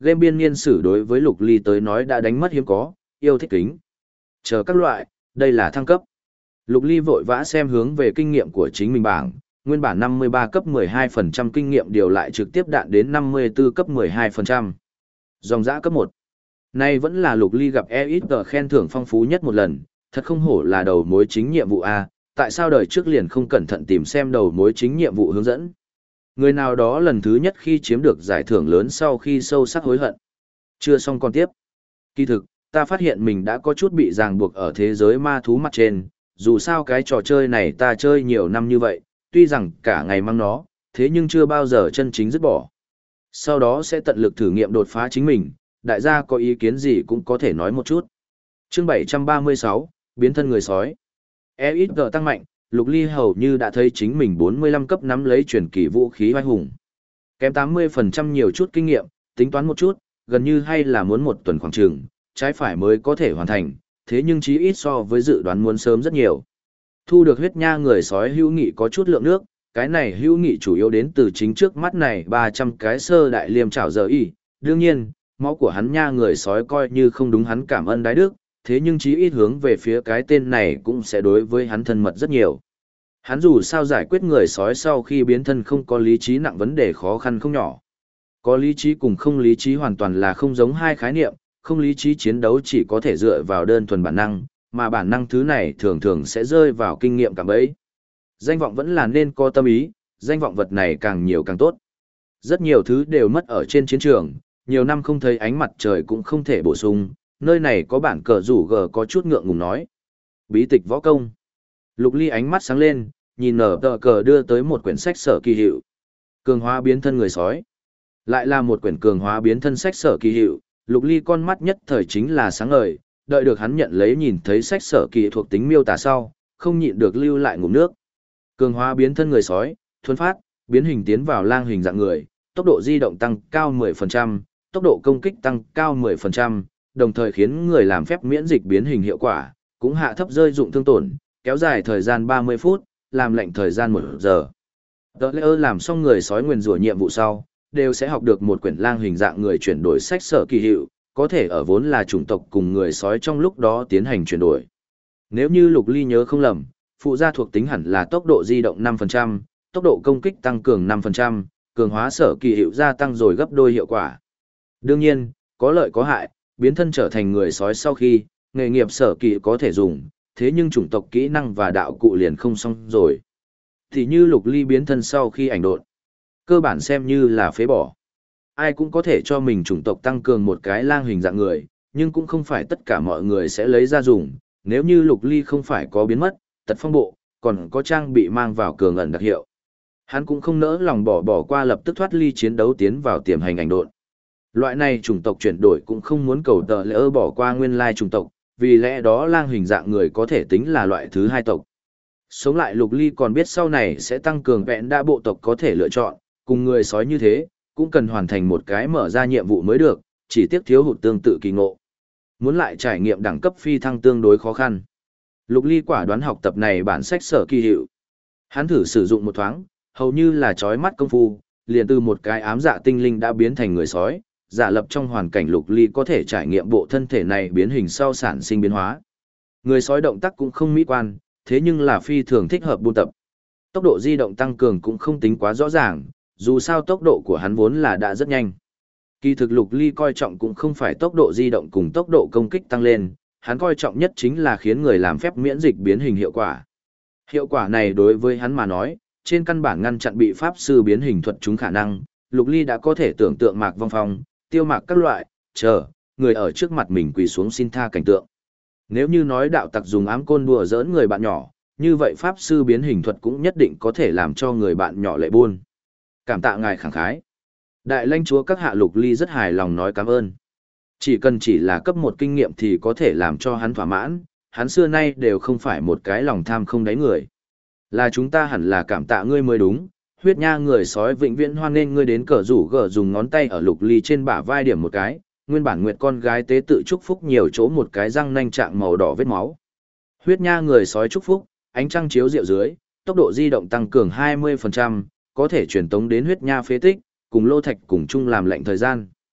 Game biên niên sử đối với Lục Ly tới nói đã đánh mất hiếm có, yêu thích kính. Chờ các loại, đây là thăng cấp. Lục Ly vội vã xem hướng về kinh nghiệm của chính mình bảng, nguyên bản 53 cấp 12% kinh nghiệm điều lại trực tiếp đạn đến 54 cấp 12%. Dòng dã cấp 1. Nay vẫn là Lục Ly gặp EXG khen thưởng phong phú nhất một lần, thật không hổ là đầu mối chính nhiệm vụ A, tại sao đời trước liền không cẩn thận tìm xem đầu mối chính nhiệm vụ hướng dẫn. Người nào đó lần thứ nhất khi chiếm được giải thưởng lớn sau khi sâu sắc hối hận. Chưa xong còn tiếp. Kỳ thực, ta phát hiện mình đã có chút bị ràng buộc ở thế giới ma thú mặt trên, dù sao cái trò chơi này ta chơi nhiều năm như vậy, tuy rằng cả ngày mang nó, thế nhưng chưa bao giờ chân chính dứt bỏ. Sau đó sẽ tận lực thử nghiệm đột phá chính mình, đại gia có ý kiến gì cũng có thể nói một chút. Chương 736, biến thân người sói. EXG tăng mạnh, Lục Ly hầu như đã thấy chính mình 45 cấp nắm lấy truyền kỳ vũ khí oai hùng. Kém 80% nhiều chút kinh nghiệm, tính toán một chút, gần như hay là muốn một tuần khoảng chừng, trái phải mới có thể hoàn thành, thế nhưng chí ít so với dự đoán muốn sớm rất nhiều. Thu được huyết nha người sói hữu nghị có chút lượng nước, cái này hữu nghị chủ yếu đến từ chính trước mắt này 300 cái sơ đại liêm trảo giờ y. Đương nhiên, máu của hắn nha người sói coi như không đúng hắn cảm ơn đái đức, thế nhưng chí ít hướng về phía cái tên này cũng sẽ đối với hắn thân mật rất nhiều. Hắn dù sao giải quyết người sói sau khi biến thân không có lý trí nặng vấn đề khó khăn không nhỏ. Có lý trí cùng không lý trí hoàn toàn là không giống hai khái niệm, không lý trí chiến đấu chỉ có thể dựa vào đơn thuần bản năng, mà bản năng thứ này thường thường sẽ rơi vào kinh nghiệm cảm bẫy. Danh vọng vẫn là nên có tâm ý, danh vọng vật này càng nhiều càng tốt. Rất nhiều thứ đều mất ở trên chiến trường, nhiều năm không thấy ánh mặt trời cũng không thể bổ sung, nơi này có bản cờ rủ gờ có chút ngượng ngùng nói. Bí tịch võ công. Lục Ly ánh mắt sáng lên, nhìn nở tờ cờ đưa tới một quyển sách sở kỳ hiệu. Cường hóa biến thân người sói. Lại là một quyển cường hóa biến thân sách sở kỳ hiệu, Lục Ly con mắt nhất thời chính là sáng ngời, đợi được hắn nhận lấy nhìn thấy sách sở kỳ thuộc tính miêu tả sau, không nhịn được lưu lại ngụm nước. Cường hóa biến thân người sói, thuần phát, biến hình tiến vào lang hình dạng người, tốc độ di động tăng cao 10%, tốc độ công kích tăng cao 10%, đồng thời khiến người làm phép miễn dịch biến hình hiệu quả, cũng hạ thấp rơi dụng thương tổn, kéo dài thời gian 30 phút, làm lệnh thời gian 1 giờ. Tờ lễ làm xong người sói nguyền rủa nhiệm vụ sau, đều sẽ học được một quyển lang hình dạng người chuyển đổi sách sở kỳ hiệu, có thể ở vốn là chủng tộc cùng người sói trong lúc đó tiến hành chuyển đổi. Nếu như Lục Ly nhớ không lầm, phụ gia thuộc tính hẳn là tốc độ di động 5%, tốc độ công kích tăng cường 5%, cường hóa sở kỳ hiệu gia tăng rồi gấp đôi hiệu quả. Đương nhiên, có lợi có hại, biến thân trở thành người sói sau khi, nghề nghiệp sở kỳ có thể dùng, thế nhưng chủng tộc kỹ năng và đạo cụ liền không xong rồi. Thì như Lục Ly biến thân sau khi ảnh độn, cơ bản xem như là phế bỏ. Ai cũng có thể cho mình chủng tộc tăng cường một cái lang hình dạng người, nhưng cũng không phải tất cả mọi người sẽ lấy ra dùng, nếu như Lục Ly không phải có biến mất, tật phong bộ, còn có trang bị mang vào cường ẩn đặc hiệu. Hắn cũng không nỡ lòng bỏ qua lập tức thoát ly chiến đấu tiến vào tiềm hành ảnh độn. Loại này chủng tộc chuyển đổi cũng không muốn cầu tờ lỡ bỏ qua nguyên lai chủng tộc, vì lẽ đó lang hình dạng người có thể tính là loại thứ hai tộc. Sống lại Lục Ly còn biết sau này sẽ tăng cường vẹn đa bộ tộc có thể lựa chọn, cùng người sói như thế, cũng cần hoàn thành một cái mở ra nhiệm vụ mới được, chỉ tiếc thiếu hụt tương tự kỳ ngộ. Muốn lại trải nghiệm đẳng cấp phi thăng tương đối khó khăn. Lục Ly quả đoán học tập này bản sách sở kỳ hiệu. Hắn thử sử dụng một thoáng, hầu như là chói mắt công phu, liền từ một cái ám dạ tinh linh đã biến thành người sói, giả lập trong hoàn cảnh Lục Ly có thể trải nghiệm bộ thân thể này biến hình sau sản sinh biến hóa. Người sói động tác cũng không mỹ quan, thế nhưng là phi thường thích hợp buôn tập. Tốc độ di động tăng cường cũng không tính quá rõ ràng, dù sao tốc độ của hắn vốn là đã rất nhanh. Kỳ thực Lục Ly coi trọng cũng không phải tốc độ di động cùng tốc độ công kích tăng lên, hắn coi trọng nhất chính là khiến người làm phép miễn dịch biến hình hiệu quả. Hiệu quả này đối với hắn mà nói, trên căn bản ngăn chặn bị pháp sư biến hình thuật chúng khả năng, Lục Ly đã có thể tưởng tượng Mạc Vong Phong, Tiêu Mạc các loại, người ở trước mặt mình quỳ xuống xin tha cảnh tượng. Nếu như nói đạo tặc dùng ám côn đùa giỡn người bạn nhỏ, như vậy pháp sư biến hình thuật cũng nhất định có thể làm cho người bạn nhỏ lệ buôn. Cảm tạ ngài khẳng khái. Đại lãnh chúa các hạ Lục Ly rất hài lòng nói cảm ơn. Chỉ cần chỉ là cấp một kinh nghiệm thì có thể làm cho hắn thỏa mãn, hắn xưa nay đều không phải một cái lòng tham không đáy người. Là chúng ta hẳn là cảm tạ ngươi mới đúng, huyết nha người sói vĩnh viễn hoan nên ngươi đến cờ rủ gờ dùng ngón tay ở Lục Ly trên bả vai điểm một cái, nguyên bản nguyệt con gái tế tự chúc phúc nhiều chỗ một cái răng nanh trạng màu đỏ vết máu. Huyết nha người sói chúc phúc, ánh trăng chiếu rượu dưới, tốc độ di động tăng cường 20%, có thể truyền tống đến huyết nha phế tích, cùng lô thạch cùng chung làm lệnh thời gian.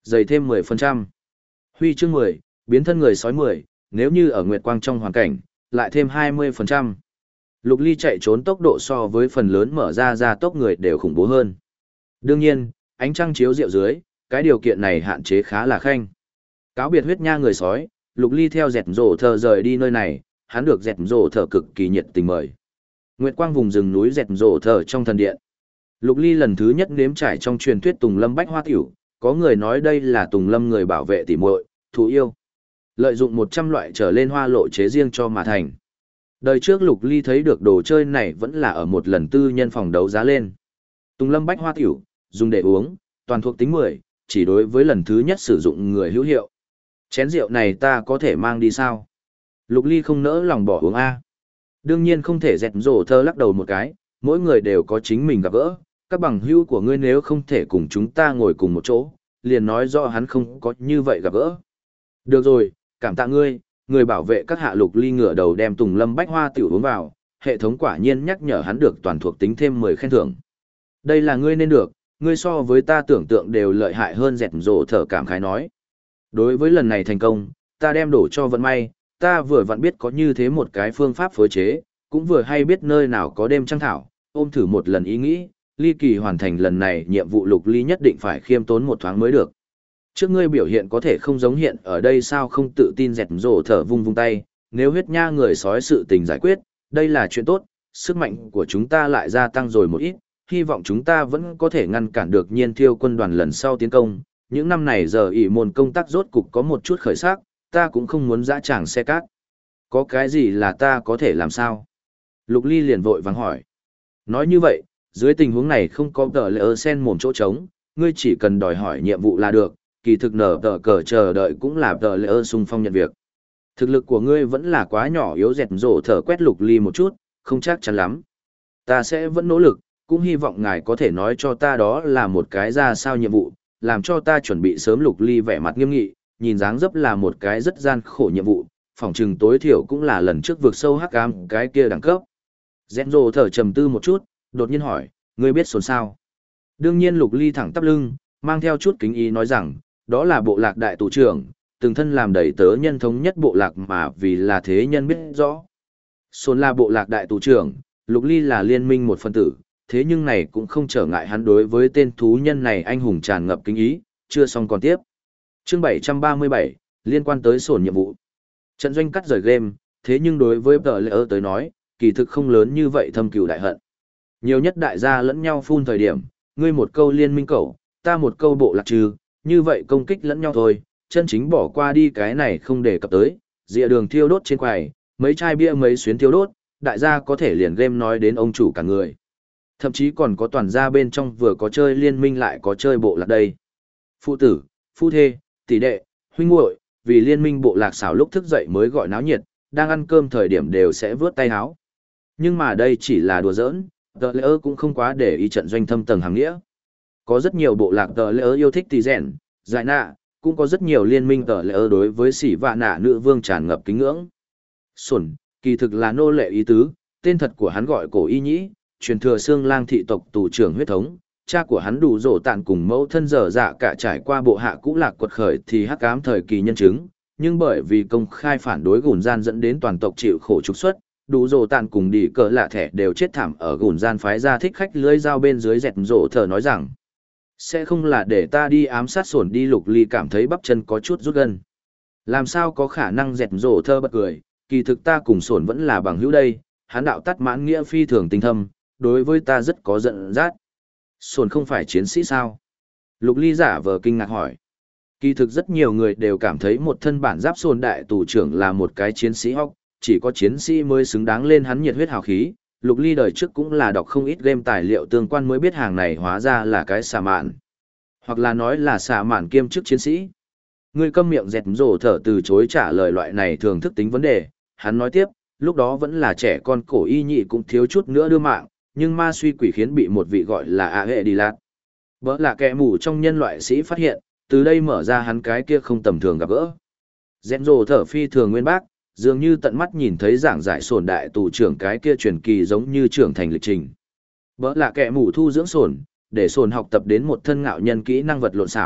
dày thêm 10%. Huy chương 10, biến thân người sói 10, nếu như ở nguyệt quang trong hoàn cảnh, lại thêm 20%. Lục Ly chạy trốn tốc độ so với phần lớn mở ra tốc người đều khủng bố hơn. Đương nhiên, ánh trăng chiếu rượu dưới, cái điều kiện này hạn chế khá là khanh. Cáo biệt huyết nha người sói, Lục Ly theo dẹt rổ thờ rời đi nơi này, hắn được dẹt rổ thờ cực kỳ nhiệt tình mời. Nguyệt quang vùng rừng núi dẹt rổ thờ trong thần điện. Lục Ly lần thứ nhất nếm trải trong truyền thuyết Tùng Lâm Bách Hoa Tiểu, có người nói đây là Tùng Lâm người bảo vệ tỉ muội, thú yêu. Lợi dụng 100 loại trở lên hoa lộ chế riêng cho mà thành. Đời trước Lục Ly thấy được đồ chơi này vẫn là ở một lần tư nhân phòng đấu giá lên. Tùng Lâm Bách Hoa Tiểu, dùng để uống, toàn thuộc tính 10, chỉ đối với lần thứ nhất sử dụng người hữu hiệu. Chén rượu này ta có thể mang đi sao? Lục Ly không nỡ lòng bỏ uống A. Đương nhiên không thể dẹt rổ thơ lắc đầu một cái, mỗi người đều có chính mình gặp gỡ. Các bằng hữu của ngươi nếu không thể cùng chúng ta ngồi cùng một chỗ, liền nói rõ hắn không có như vậy gặp gỡ. Được rồi, cảm tạ ngươi, người bảo vệ các hạ. Lục Ly ngửa đầu đem Tùng Lâm Bách Hoa Tiểu uống vào, hệ thống quả nhiên nhắc nhở hắn được toàn thuộc tính thêm 10 khen thưởng. Đây là ngươi nên được, ngươi so với ta tưởng tượng đều lợi hại hơn. Dẹt rổ thở cảm khái nói. Đối với lần này thành công, ta đem đổ cho vận may, ta vừa vặn biết có như thế một cái phương pháp phối chế, cũng vừa hay biết nơi nào có đêm trăng thảo, ôm thử một lần ý nghĩ, Ly Kỳ hoàn thành lần này nhiệm vụ. Lục Ly nhất định phải khiêm tốn một thoáng mới được. Trước ngươi biểu hiện có thể không giống hiện ở đây sao? Không tự tin dẹt rổ thở vung vung tay, nếu huyết nha người sói sự tình giải quyết, đây là chuyện tốt, sức mạnh của chúng ta lại gia tăng rồi một ít, hy vọng chúng ta vẫn có thể ngăn cản được Nhiên Thiêu quân đoàn lần sau tiến công. Những năm này giờ ỷ môn công tác rốt cục có một chút khởi sắc, ta cũng không muốn dã tràng xe cát. Có cái gì là ta có thể làm sao? Lục Ly liền vội vàng hỏi. Nói như vậy, dưới tình huống này không có tờ lệ sen mồm chỗ trống, ngươi chỉ cần đòi hỏi nhiệm vụ là được, kỳ thực nở tờ cờ chờ đợi cũng là tờ lệ xung phong nhận việc. Thực lực của ngươi vẫn là quá nhỏ yếu. Dẹt rổ thở quét Lục Ly một chút, không chắc chắn lắm. Ta sẽ vẫn nỗ lực, cũng hy vọng ngài có thể nói cho ta đó là một cái ra sao nhiệm vụ, làm cho ta chuẩn bị sớm. Lục Ly vẻ mặt nghiêm nghị, nhìn dáng dấp là một cái rất gian khổ nhiệm vụ, phỏng chừng tối thiểu cũng là lần trước vượt sâu hắc ám cái kia đẳng cấp. Dẹt rổ thở trầm tư một chút, đột nhiên hỏi, ngươi biết Sồn sao? Đương nhiên. Lục Ly thẳng tắp lưng, mang theo chút kính ý nói rằng, đó là bộ lạc đại tù trưởng, từng thân làm đầy tớ nhân thống nhất bộ lạc mà vì là thế nhân biết rõ. Sồn là bộ lạc đại tù trưởng, Lục Ly là liên minh một phân tử, thế nhưng này cũng không trở ngại hắn đối với tên thú nhân này anh hùng tràn ngập kính ý. Chưa xong còn tiếp. Chương 737, liên quan tới Sồn nhiệm vụ. Trận doanh cắt rời game, thế nhưng đối với tờ lệ tới nói, kỳ thực không lớn như vậy thâm cừu đại hận. Nhiều nhất đại gia lẫn nhau phun thời điểm, ngươi một câu liên minh cẩu, ta một câu bộ lạc trừ, như vậy công kích lẫn nhau thôi, chân chính bỏ qua đi cái này không đề cập tới, dịa đường thiêu đốt trên quầy, mấy chai bia mấy xuyến thiêu đốt, đại gia có thể liền game nói đến ông chủ cả người. Thậm chí còn có toàn gia bên trong vừa có chơi liên minh lại có chơi bộ lạc đây. Phụ tử, phu thê, tỷ đệ, huynh muội, vì liên minh bộ lạc xảo lúc thức dậy mới gọi náo nhiệt, đang ăn cơm thời điểm đều sẽ vướt tay háo. Nhưng mà đây chỉ là đùa giỡn, tờ lễ cũng không quá để ý trận doanh thâm tầng hàng nghĩa. Có rất nhiều bộ lạc tờ lễ yêu thích tỷ rèn, giải nạ, cũng có rất nhiều liên minh tờ lễ đối với sỉ vạ nạ nữ vương tràn ngập kính ngưỡng. Sồn, kỳ thực là nô lệ ý tứ, tên thật của hắn gọi Cổ Y Nhĩ, truyền thừa xương lang thị tộc tù trưởng huyết thống. Cha của hắn đủ rổ tạn cùng mẫu thân dở dạ cả trải qua bộ hạ cũ lạc quật khởi thì hắc ám thời kỳ nhân chứng, nhưng bởi vì công khai phản đối gùn gian dẫn đến toàn tộc chịu khổ trục xuất, đủ rổ tạn cùng đi cờ lạ thẻ đều chết thảm ở gùn gian. Phái ra thích khách lưới dao bên dưới dẹt rổ thở nói rằng, sẽ không là để ta đi ám sát Sồn đi. Lục Ly cảm thấy bắp chân có chút rút gân. Làm sao có khả năng? Dẹt rổ thơ bật cười, kỳ thực ta cùng Sồn vẫn là bằng hữu đây, hắn đạo tắt mãn nghĩa phi thường tinh thâm, đối với ta rất có giận dắt. Sồn không phải chiến sĩ sao? Lục Ly giả vờ kinh ngạc hỏi. Kỳ thực rất nhiều người đều cảm thấy một thân bản giáp Sồn đại tù trưởng là một cái chiến sĩ hóc, chỉ có chiến sĩ mới xứng đáng lên hắn nhiệt huyết hào khí. Lục Ly đời trước cũng là đọc không ít game tài liệu tương quan mới biết hàng này hóa ra là cái xà mạn. Hoặc là nói là xà mạn kiêm chức chiến sĩ. Người câm miệng. Dẹt rổ thở từ chối trả lời loại này thường thức tính vấn đề. Hắn nói tiếp, lúc đó vẫn là trẻ con Cổ Y Nhĩ cũng thiếu chút nữa đưa mạng, nhưng ma suy quỷ khiến bị một vị gọi là A Hệ Đi Lạt bỡ là kẻ mù trong nhân loại sĩ phát hiện, từ đây mở ra hắn cái kia không tầm thường gặp gỡ. Dẹt rổ thở phi thường nguyên bác, dường như tận mắt nhìn thấy giảng giải Sồn đại tù trưởng cái kia truyền kỳ giống như trưởng thành lịch trình. Bỡ là kẻ mù thu dưỡng Sồn, để Sồn học tập đến một thân ngạo nhân kỹ năng vật lộn xảo,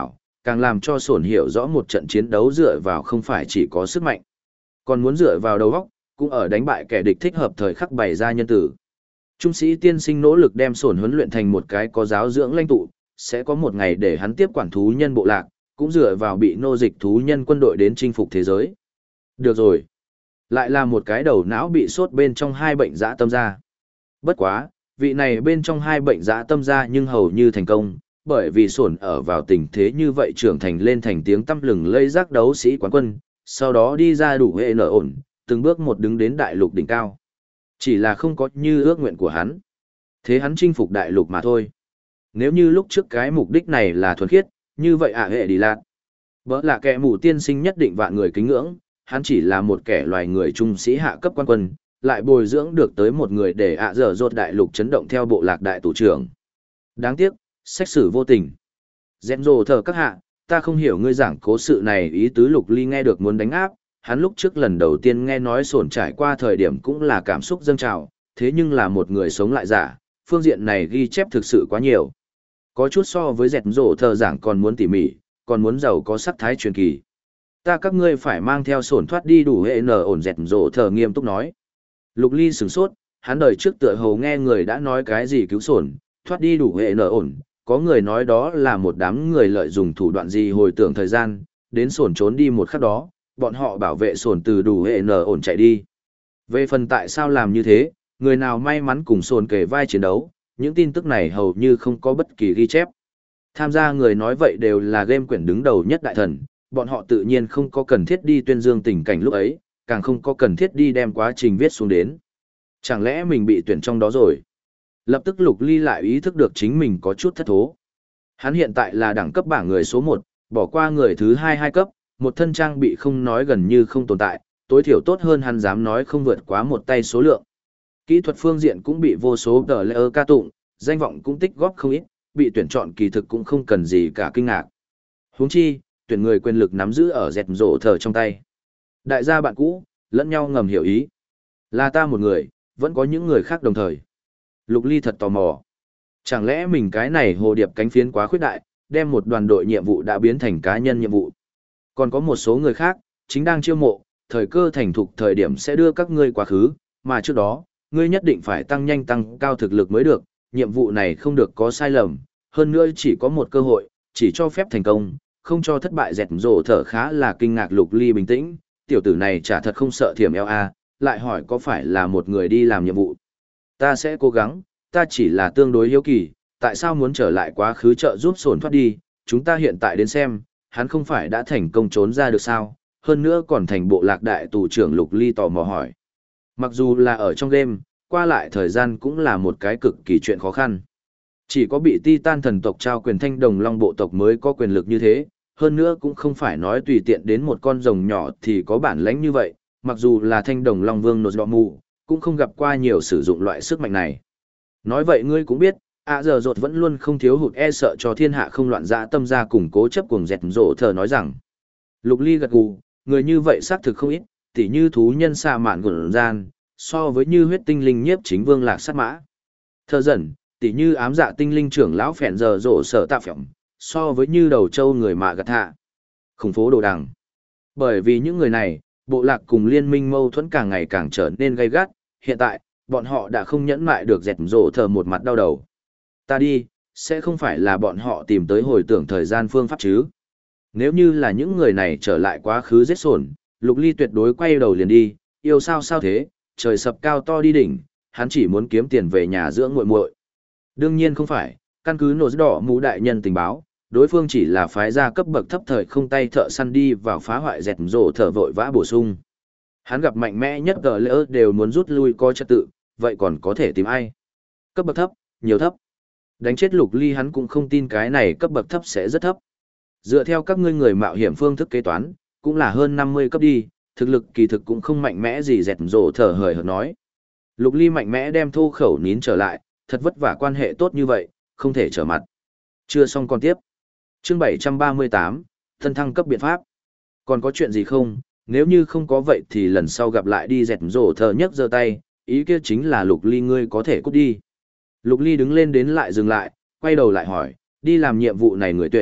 càng làm cho sổn hiểu rõ một trận chiến đấu dựa vào không phải chỉ có sức mạnh, còn muốn dựa vào đầu óc, cũng ở đánh bại kẻ địch thích hợp thời khắc bày ra nhân tử. Trung sĩ tiên sinh nỗ lực đem sổn huấn luyện thành một cái có giáo dưỡng lãnh tụ, sẽ có một ngày để hắn tiếp quản thú nhân bộ lạc, cũng dựa vào bị nô dịch thú nhân quân đội đến chinh phục thế giới. Được rồi. Lại là một cái đầu não bị sốt bên trong hai bệnh dã tâm ra. Bất quá, vị này bên trong hai bệnh dã tâm ra nhưng hầu như thành công, bởi vì sổn ở vào tình thế như vậy trưởng thành lên thành tiếng tăm lừng lây giác đấu sĩ quán quân, sau đó đi ra đủ hệ nở ổn, từng bước một đứng đến đại lục đỉnh cao. Chỉ là không có như ước nguyện của hắn. Thế hắn chinh phục đại lục mà thôi. Nếu như lúc trước cái mục đích này là thuần khiết, như vậy hệ đi lạc. Bỡ là kẻ mù tiên sinh nhất định vạn người kính ngưỡng, hắn chỉ là một kẻ loài người trung sĩ hạ cấp quan quân, lại bồi dưỡng được tới một người để dở dột đại lục chấn động theo bộ lạc đại tù trưởng. Đáng tiếc, xét xử vô tình. Dẹn rồ thờ các hạ, ta không hiểu ngươi giảng cố sự này ý tứ Lục Ly nghe được muốn đánh áp, hắn lúc trước lần đầu tiên nghe nói sổn trải qua thời điểm cũng là cảm xúc dâng trào, thế nhưng là một người sống lại giả, phương diện này ghi chép thực sự quá nhiều. Có chút so với dẹn rồ thờ giảng còn muốn tỉ mỉ, còn muốn giàu có sắc thái truyền kỳ. Ta các ngươi phải mang theo sổn thoát đi đủ hệ nở ổn dẹt rổ thờ nghiêm túc nói. Lục Ly sửng sốt, hắn đời trước tựa hồ nghe người đã nói cái gì cứu sổn, thoát đi đủ hệ nở ổn, có người nói đó là một đám người lợi dụng thủ đoạn gì hồi tưởng thời gian, đến sổn trốn đi một khắc đó, bọn họ bảo vệ sổn từ đủ hệ nở ổn chạy đi. Về phần tại sao làm như thế, người nào may mắn cùng sổn kề vai chiến đấu, những tin tức này hầu như không có bất kỳ ghi chép. Tham gia người nói vậy đều là game quyển đứng đầu nhất đại thần, bọn họ tự nhiên không có cần thiết đi tuyên dương tình cảnh lúc ấy, càng không có cần thiết đi đem quá trình viết xuống đến. Chẳng lẽ mình bị tuyển trong đó rồi? Lập tức Lục Ly lại ý thức được chính mình có chút thất thố. Hắn hiện tại là đẳng cấp bảng người số 1, bỏ qua người thứ 2 cấp, một thân trang bị không nói gần như không tồn tại, tối thiểu tốt hơn hắn dám nói không vượt quá một tay số lượng. Kỹ thuật phương diện cũng bị vô số tờ lễ ca tụng, danh vọng cũng tích góp không ít, bị tuyển chọn kỳ thực cũng không cần gì cả kinh ngạc. Huống chi, tuyển người quyền lực nắm giữ ở dẹt rổ thờ trong tay. Đại gia bạn cũ, lẫn nhau ngầm hiểu ý. Là ta một người, vẫn có những người khác đồng thời. Lục Ly thật tò mò. Chẳng lẽ mình cái này hồ điệp cánh phiến quá khuyết đại, đem một đoàn đội nhiệm vụ đã biến thành cá nhân nhiệm vụ. Còn có một số người khác, chính đang chiêu mộ, thời cơ thành thục thời điểm sẽ đưa các ngươi quá khứ, mà trước đó, ngươi nhất định phải tăng nhanh tăng cao thực lực mới được, nhiệm vụ này không được có sai lầm, hơn nữa chỉ có một cơ hội, chỉ cho phép thành công, không cho thất bại. Dẹt rổ thở khá là kinh ngạc. Lục Ly bình tĩnh, tiểu tử này chả thật không sợ thiểm eo a, lại hỏi có phải là một người đi làm nhiệm vụ. Ta sẽ cố gắng, ta chỉ là tương đối hiếu kỳ, tại sao muốn trở lại quá khứ trợ giúp sổn thoát đi, chúng ta hiện tại đến xem, hắn không phải đã thành công trốn ra được sao, hơn nữa còn thành bộ lạc đại tù trưởng. Lục Ly tò mò hỏi. Mặc dù là ở trong game, qua lại thời gian cũng là một cái cực kỳ chuyện khó khăn. Chỉ có bị Titan thần tộc trao quyền Thanh Đồng Long bộ tộc mới có quyền lực như thế, hơn nữa cũng không phải nói tùy tiện đến một con rồng nhỏ thì có bản lãnh như vậy, mặc dù là Thanh Đồng Long Vương Nozomu, cũng không gặp qua nhiều sử dụng loại sức mạnh này. Nói vậy ngươi cũng biết, giờ rột vẫn luôn không thiếu hụt e sợ cho thiên hạ không loạn dã tâm ra củng cố chấp cuồng dẹt rổ thờ nói rằng. Lục Ly gật gù, người như vậy xác thực không ít, tỉ như thú nhân xa mạn quần gian, so với như huyết tinh linh nhiếp chính vương lạc sát mã. Thơ dần, tỉ như ám dạ tinh linh trưởng lão phèn giờ rổ sở tạ phỏng, so với như đầu châu người mạ gật hạ. Khủng phố đồ đằng. Bởi vì những người này, bộ lạc cùng liên minh mâu thuẫn càng ngày càng trở nên gay gắt, hiện tại, bọn họ đã không nhẫn mại được dẹt rổ thờ một mặt đau đầu. Ta đi, sẽ không phải là bọn họ tìm tới hồi tưởng thời gian phương pháp chứ. Nếu như là những người này trở lại quá khứ giết sổn, Lục Ly tuyệt đối quay đầu liền đi, yêu sao sao thế, trời sập cao to đi đỉnh, hắn chỉ muốn kiếm tiền về nhà dưỡng muội muội. Đương nhiên không phải, căn cứ nổ đỏ mũ đại nhân tình báo, đối phương chỉ là phái ra cấp bậc thấp thời không tay thợ săn đi vào phá hoại dẹt rổ thở vội vã bổ sung. Hắn gặp mạnh mẽ nhất gờ lỡ đều muốn rút lui coi trật tự, vậy còn có thể tìm ai? Cấp bậc thấp, nhiều thấp. Đánh chết Lục Ly hắn cũng không tin cái này cấp bậc thấp sẽ rất thấp. Dựa theo các ngươi người mạo hiểm phương thức kế toán, cũng là hơn 50 cấp đi, thực lực kỳ thực cũng không mạnh mẽ gì. Dẹt rổ thở hời hợt nói. Lục Ly mạnh mẽ đem thô khẩu nín trở lại, thật vất vả quan hệ tốt như vậy, không thể trở mặt. Chưa xong còn tiếp. Chương 738, thân thăng cấp biện pháp. Còn có chuyện gì không? Nếu như không có vậy thì lần sau gặp lại đi. Dẹt rổ thở nhấc giơ tay, ý kia chính là Lục Ly ngươi có thể cút đi. Lục Ly đứng lên đến lại dừng lại, quay đầu lại hỏi, đi làm nhiệm vụ này người tuyển,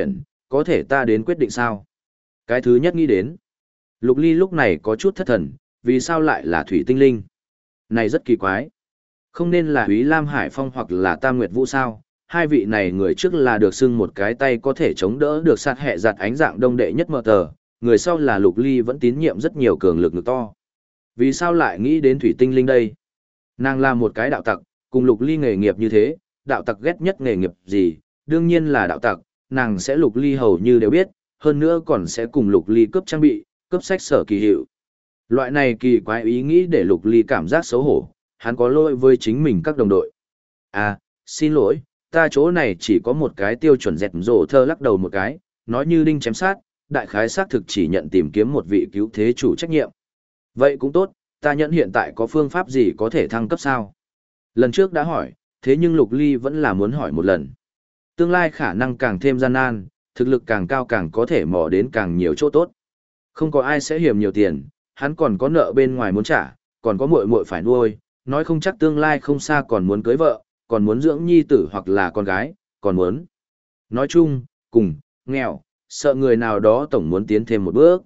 có thể ta đến quyết định sao? Cái thứ nhất nghĩ đến. Lục Ly lúc này có chút thất thần, vì sao lại là thủy tinh linh? Này rất kỳ quái. Không nên là Úy Lam Hải Phong hoặc là Tam Nguyệt Vũ sao? Hai vị này người trước là được xưng một cái tay có thể chống đỡ được sát hệ giặt ánh dạng đông đệ nhất mờ tờ, người sau là Lục Ly vẫn tín nhiệm rất nhiều cường lực ngực to. Vì sao lại nghĩ đến thủy tinh linh đây? Nàng là một cái đạo tặc, cùng Lục Ly nghề nghiệp như thế, đạo tặc ghét nhất nghề nghiệp gì? Đương nhiên là đạo tặc, nàng sẽ Lục Ly hầu như đều biết, hơn nữa còn sẽ cùng Lục Ly cướp trang bị, cướp sách sở kỳ hiệu. Loại này kỳ quái ý nghĩ để Lục Ly cảm giác xấu hổ, hắn có lỗi với chính mình các đồng đội. À, xin lỗi, ta chỗ này chỉ có một cái tiêu chuẩn dẹt rổ thơ lắc đầu một cái, nói như đinh chém sát, đại khái xác thực chỉ nhận tìm kiếm một vị cứu thế chủ trách nhiệm. Vậy cũng tốt, ta nhận hiện tại có phương pháp gì có thể thăng cấp sao? Lần trước đã hỏi, thế nhưng Lục Ly vẫn là muốn hỏi một lần. Tương lai khả năng càng thêm gian nan, thực lực càng cao càng có thể mò đến càng nhiều chỗ tốt. Không có ai sẽ hiểm nhiều tiền, hắn còn có nợ bên ngoài muốn trả, còn có muội muội phải nuôi, nói không chắc tương lai không xa còn muốn cưới vợ, còn muốn dưỡng nhi tử hoặc là con gái, còn muốn. Nói chung, cùng, nghèo, sợ người nào đó tổng muốn tiến thêm một bước.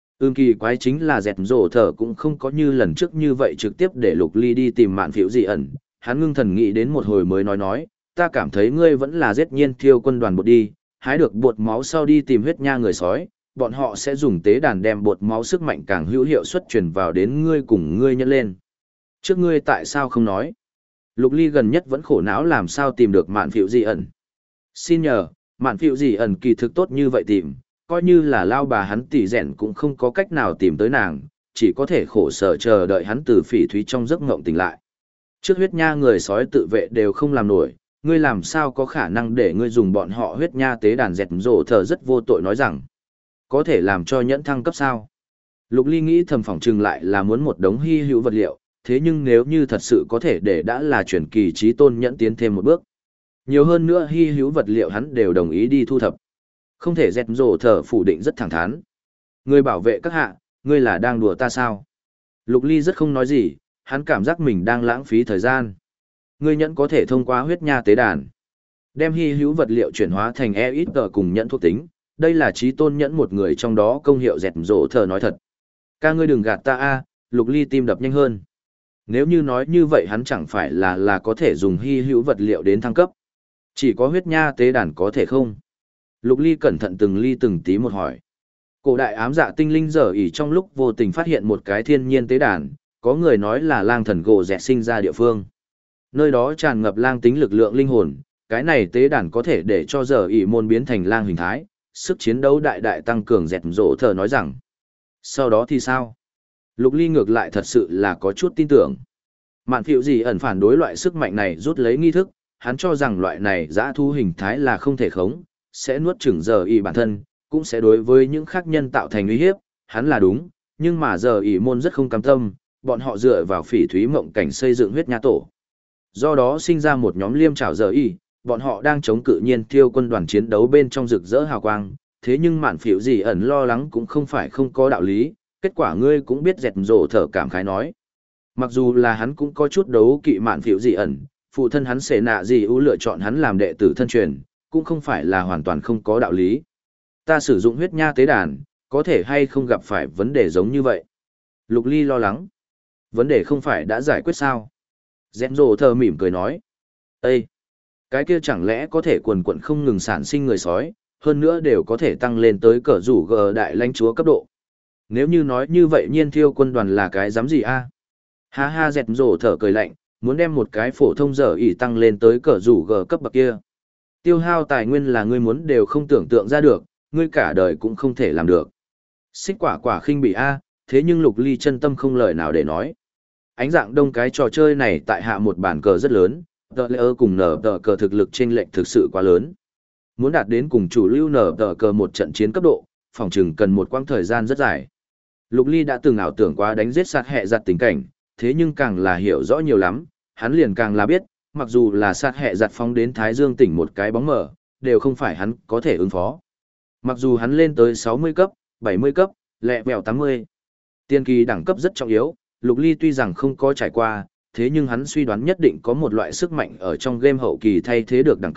Kỳ quái chính là dẹt rổ thở cũng không có như lần trước như vậy trực tiếp để Lục Ly đi tìm Mạn Phiểu Dị ẩn, hắn ngưng thần nghĩ đến một hồi mới nói, ta cảm thấy ngươi vẫn là giết nhiên thiêu quân đoàn bột đi, hái được bột máu sau đi tìm huyết nha người sói, bọn họ sẽ dùng tế đàn đem bột máu sức mạnh càng hữu hiệu suất truyền vào đến ngươi cùng ngươi nhân lên. Trước ngươi tại sao không nói? Lục Ly gần nhất vẫn khổ não làm sao tìm được Mạn Phiểu Dị ẩn. Xin nhờ, Mạn Phiểu Dị ẩn kỳ thực tốt như vậy tìm, coi như là lao bà hắn tỉ rèn cũng không có cách nào tìm tới nàng, chỉ có thể khổ sở chờ đợi hắn từ phỉ thúy trong giấc ngộng tỉnh lại. Trước huyết nha người sói tự vệ đều không làm nổi, ngươi làm sao có khả năng để ngươi dùng bọn họ huyết nha tế đàn dẹt rổ thờ rất vô tội nói rằng, có thể làm cho nhẫn thăng cấp sao? Lục Ly nghĩ thầm phỏng chừng lại là muốn một đống hy hữu vật liệu, thế nhưng nếu như thật sự có thể để đã là chuyển kỳ trí tôn nhẫn tiến thêm một bước. Nhiều hơn nữa hy hữu vật liệu hắn đều đồng ý đi thu thập. Không thể dẹt rổ thờ phủ định rất thẳng thắn. Ngươi bảo vệ các hạ, ngươi là đang đùa ta sao? Lục Ly rất không nói gì, hắn cảm giác mình đang lãng phí thời gian. Ngươi nhẫn có thể thông qua huyết nha tế đàn, đem hy hữu vật liệu chuyển hóa thành EXP cùng nhẫn thuộc tính, đây là trí tôn nhẫn một người trong đó công hiệu dẹt rổ thờ nói thật. Ca ngươi đừng gạt ta a, Lục Ly tim đập nhanh hơn. Nếu như nói như vậy hắn chẳng phải là có thể dùng hy hữu vật liệu đến thăng cấp. Chỉ có huyết nha tế đàn có thể không? Lục Ly cẩn thận từng ly từng tí một hỏi. Cổ đại ám dạ tinh linh dở ỉ trong lúc vô tình phát hiện một cái thiên nhiên tế đàn, có người nói là lang thần gỗ dẹt sinh ra địa phương. Nơi đó tràn ngập lang tính lực lượng linh hồn, cái này tế đàn có thể để cho dở ỉ môn biến thành lang hình thái, sức chiến đấu đại đại tăng cường dẹt rổ thờ nói rằng. Sau đó thì sao? Lục Ly ngược lại thật sự là có chút tin tưởng. Mạn Phiểu Dị ẩn phản đối loại sức mạnh này rút lấy nghi thức, hắn cho rằng loại này dã thu hình thái là không thể khống, sẽ nuốt chửng giờ ỉ bản thân, cũng sẽ đối với những khác nhân tạo thành uy hiếp, hắn là đúng, nhưng mà giờ ỉ môn rất không cam tâm, bọn họ dựa vào phỉ thúy mộng cảnh xây dựng huyết nha tổ. Do đó sinh ra một nhóm liêm trảo giờ ỉ, bọn họ đang chống cự nhiên thiêu quân đoàn chiến đấu bên trong rực rỡ hào quang, thế nhưng Mạn Phiểu Dị ẩn lo lắng cũng không phải không có đạo lý, kết quả ngươi cũng biết dẹt rổ thở cảm khái nói. Mặc dù là hắn cũng có chút đấu kỵ Mạn Phiểu Dị ẩn, phụ thân hắn Xệ Nạ Dị ưu lựa chọn hắn làm đệ tử thân truyền, cũng không phải là hoàn toàn không có đạo lý. Ta sử dụng huyết nha tế đàn, có thể hay không gặp phải vấn đề giống như vậy? Lục Ly lo lắng. Vấn đề không phải đã giải quyết sao? Dẹt rổ thở mỉm cười nói. Ê! Cái kia chẳng lẽ có thể quần quận không ngừng sản sinh người sói, hơn nữa đều có thể tăng lên tới cỡ rủ gờ đại lãnh chúa cấp độ. Nếu như nói như vậy nhiên thiêu quân đoàn là cái dám gì a? Ha ha dẹt rổ thở cười lạnh, muốn đem một cái phổ thông dở ỉ tăng lên tới cỡ rủ gờ cấp bậc kia. Tiêu hao tài nguyên là ngươi muốn đều không tưởng tượng ra được, ngươi cả đời cũng không thể làm được. Xích quả quả khinh bị a, thế nhưng Lục Ly chân tâm không lời nào để nói. Ánh dạng đông cái trò chơi này tại hạ một bản cờ rất lớn, tờ lễ ơ cùng nở tờ cờ thực lực chênh lệch thực sự quá lớn. Muốn đạt đến cùng chủ lưu nở tờ cờ một trận chiến cấp độ, phòng chừng cần một quãng thời gian rất dài. Lục Ly đã từng ảo tưởng quá đánh giết sát hệ giặt tình cảnh, thế nhưng càng là hiểu rõ nhiều lắm, hắn liền càng là biết, mặc dù là sát hệ giặt phóng đến Thái Dương tỉnh một cái bóng mở, đều không phải hắn có thể ứng phó. Mặc dù hắn lên tới 60 cấp, 70 cấp, lẹ vẹo 80. Tiên kỳ đẳng cấp rất trọng yếu, Lục Ly tuy rằng không có trải qua, thế nhưng hắn suy đoán nhất định có một loại sức mạnh ở trong game hậu kỳ thay thế được đẳng cấp,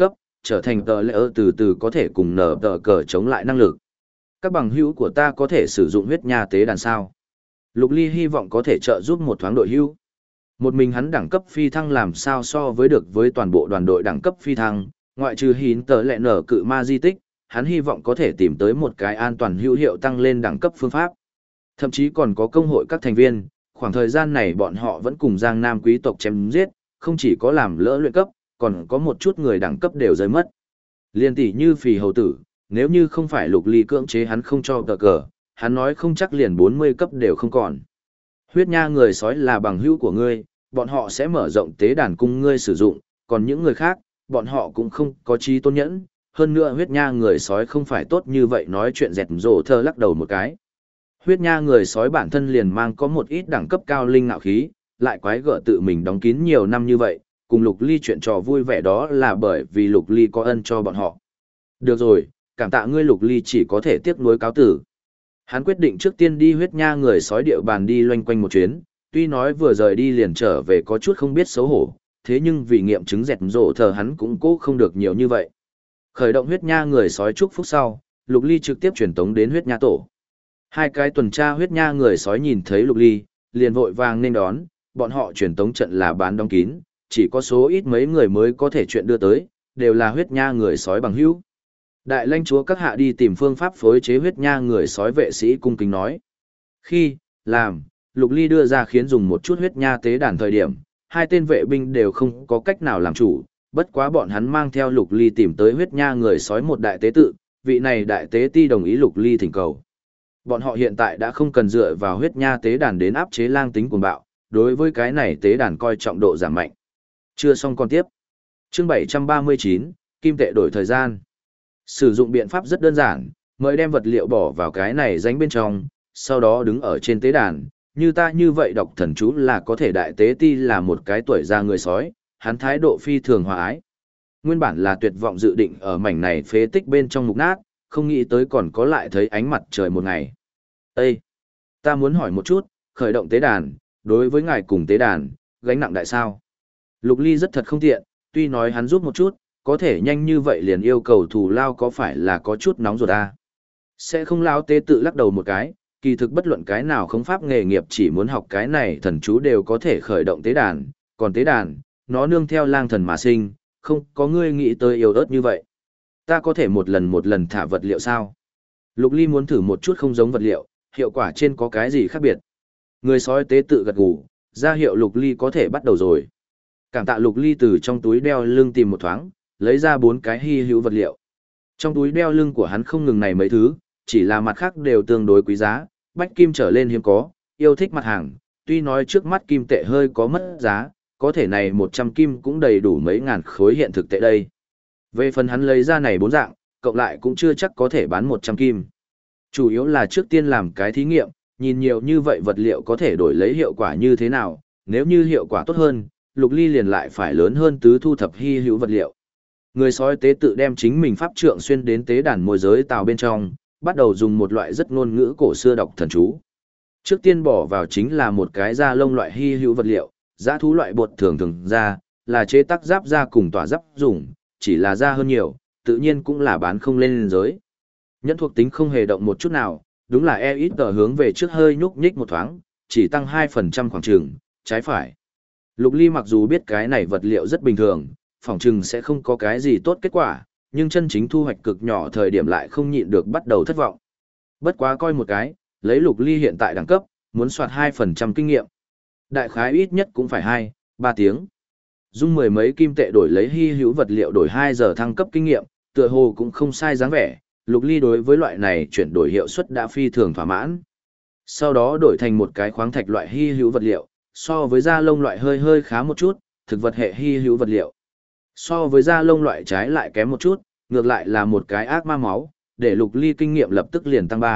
trở thành tờ lễ từ từ có thể cùng nở tờ cờ chống lại năng lực. Các bằng hữu của ta có thể sử dụng huyết nha tế đàn sao? Lục Ly hy vọng có thể trợ giúp một thoáng đội hữu. Một mình hắn đẳng cấp phi thăng làm sao so với được với toàn bộ đoàn đội đẳng cấp phi thăng, ngoại trừ hín tờ lệ nở cự ma di tích, hắn hy vọng có thể tìm tới một cái an toàn hữu hiệu tăng lên đẳng cấp phương pháp. Thậm chí còn có công hội các thành viên, khoảng thời gian này bọn họ vẫn cùng Giang Nam quý tộc chém giết, không chỉ có làm lỡ luyện cấp, còn có một chút người đẳng cấp đều rơi mất. Liên tỷ như Phì Hầu Tử, nếu như không phải Lục Ly cưỡng chế hắn không cho tờ cờ, hắn nói không chắc liền 40 cấp đều không còn. Huyết nha người sói là bằng hữu của ngươi, bọn họ sẽ mở rộng tế đàn cung ngươi sử dụng, còn những người khác, bọn họ cũng không có trí tôn nhẫn. Hơn nữa huyết nha người sói không phải tốt như vậy nói chuyện dẹt rổ thơ lắc đầu một cái. Huyết nha người sói bản thân liền mang có một ít đẳng cấp cao linh ngạo khí, lại quái gở tự mình đóng kín nhiều năm như vậy, cùng Lục Ly chuyện trò vui vẻ đó là bởi vì Lục Ly có ân cho bọn họ. Được rồi, cảm tạ ngươi Lục Ly chỉ có thể tiếc nuối cáo tử. Hắn quyết định trước tiên đi huyết nha người sói địa bàn đi loanh quanh một chuyến, tuy nói vừa rời đi liền trở về có chút không biết xấu hổ, thế nhưng vì nghiệm chứng dẹt rổ thờ hắn cũng cố không được nhiều như vậy. Khởi động huyết nha người sói chúc phúc sau, Lục Ly trực tiếp truyền tống đến huyết nha tổ. Hai cái tuần tra huyết nha người sói nhìn thấy Lục Ly, liền vội vàng nên đón, bọn họ truyền tống trận là bán đóng kín, chỉ có số ít mấy người mới có thể chuyện đưa tới, đều là huyết nha người sói bằng hữu. Đại lãnh chúa các hạ đi tìm phương pháp phối chế huyết nha người sói vệ sĩ cung kính nói. Khi, làm, Lục Ly đưa ra khiến dùng một chút huyết nha tế đàn thời điểm, hai tên vệ binh đều không có cách nào làm chủ, bất quá bọn hắn mang theo Lục Ly tìm tới huyết nha người sói một đại tế tự, vị này đại tế ti đồng ý Lục Ly thỉnh cầu. Bọn họ hiện tại đã không cần dựa vào huyết nha tế đàn đến áp chế lang tính cuồng bạo, đối với cái này tế đàn coi trọng độ giảm mạnh. Chưa xong còn tiếp. Chương 739, Kim tệ đổi thời gian. Sử dụng biện pháp rất đơn giản, mời đem vật liệu bỏ vào cái này rãnh bên trong, sau đó đứng ở trên tế đàn, như ta như vậy đọc thần chú là có thể đại tế ti là một cái tuổi già người sói, hắn thái độ phi thường hòa ái. Nguyên bản là tuyệt vọng dự định ở mảnh này phế tích bên trong mục nát, không nghĩ tới còn có lại thấy ánh mặt trời một ngày. Ê! Ta muốn hỏi một chút, khởi động tế đàn, đối với ngài cùng tế đàn, gánh nặng đại sao? Lục Ly rất thật không tiện, tuy nói hắn giúp một chút, có thể nhanh như vậy liền yêu cầu thù lao có phải là có chút nóng ruột à? Sẽ không lao tế tự lắc đầu một cái, kỳ thực bất luận cái nào không pháp nghề nghiệp chỉ muốn học cái này thần chú đều có thể khởi động tế đàn, còn tế đàn, nó nương theo lang thần mà sinh, không có ngươi nghĩ tới yêu ớt như vậy. Ta có thể một lần thả vật liệu sao? Lục Ly muốn thử một chút không giống vật liệu, hiệu quả trên có cái gì khác biệt. Người sói tế tự gật gù, ra hiệu Lục Ly có thể bắt đầu rồi. Cảm tạ Lục Ly từ trong túi đeo lưng tìm một thoáng, lấy ra 4 cái hy hữu vật liệu. Trong túi đeo lưng của hắn không ngừng này mấy thứ, chỉ là mặt khác đều tương đối quý giá, bách kim trở lên hiếm có, yêu thích mặt hàng, tuy nói trước mắt kim tệ hơi có mất giá, có thể này 100 kim cũng đầy đủ mấy ngàn khối hiện thực tệ đây. Về phần hắn lấy ra này 4 dạng, cộng lại cũng chưa chắc có thể bán 100 kim. Chủ yếu là trước tiên làm cái thí nghiệm, nhìn nhiều như vậy vật liệu có thể đổi lấy hiệu quả như thế nào, nếu như hiệu quả tốt hơn, Lục Ly liền lại phải lớn hơn tứ thu thập hy hữu vật liệu. Người sói tế tự đem chính mình pháp trượng xuyên đến tế đàn môi giới tàu bên trong, bắt đầu dùng một loại rất ngôn ngữ cổ xưa đọc thần chú. Trước tiên bỏ vào chính là một cái da lông loại hy hữu vật liệu, dã thú loại bột thường da, là chế tác giáp da cùng tỏa giáp dùng, chỉ là da hơn nhiều, tự nhiên cũng là bán không lên giới. Nhẫn thuộc tính không hề động một chút nào, đúng là ít tờ hướng về trước hơi nhúc nhích một thoáng, chỉ tăng 2% khoảng trường, trái phải. Lục Ly mặc dù biết cái này vật liệu rất bình thường, phỏng chừng sẽ không có cái gì tốt kết quả, nhưng chân chính thu hoạch cực nhỏ thời điểm lại không nhịn được bắt đầu thất vọng. Bất quá coi một cái, lấy Lục Ly hiện tại đẳng cấp, muốn soạt 2% kinh nghiệm. Đại khái ít nhất cũng phải 2-3 tiếng. Dùng mười mấy kim tệ đổi lấy hy hữu vật liệu đổi 2 giờ thăng cấp kinh nghiệm, tựa hồ cũng không sai dáng vẻ, Lục Ly đối với loại này chuyển đổi hiệu suất đã phi thường thỏa mãn. Sau đó đổi thành một cái khoáng thạch loại hy hữu vật liệu, so với da lông loại hơi khá một chút, thực vật hệ hy hữu vật liệu. So với da lông loại trái lại kém một chút, ngược lại là một cái ác ma máu, để Lục Ly kinh nghiệm lập tức liền tăng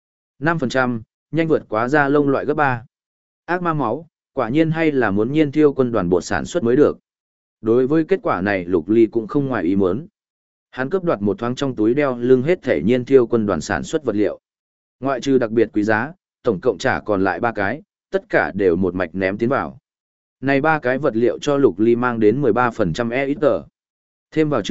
5%, nhanh vượt quá da lông loại gấp 3. Ác ma máu, quả nhiên hay là muốn nhiên tiêu quân đoàn bộ sản xuất mới được. Đối với kết quả này Lục Ly cũng không ngoài ý muốn. Hắn cướp đoạt một thoáng trong túi đeo lưng hết thể nhiên tiêu quân đoàn sản xuất vật liệu. Ngoại trừ đặc biệt quý giá, tổng cộng trả còn lại 3 cái, tất cả đều một mạch ném tiến vào. Này 3 cái vật liệu cho Lục Ly mang đến 13% EXP. Thêm vào trước,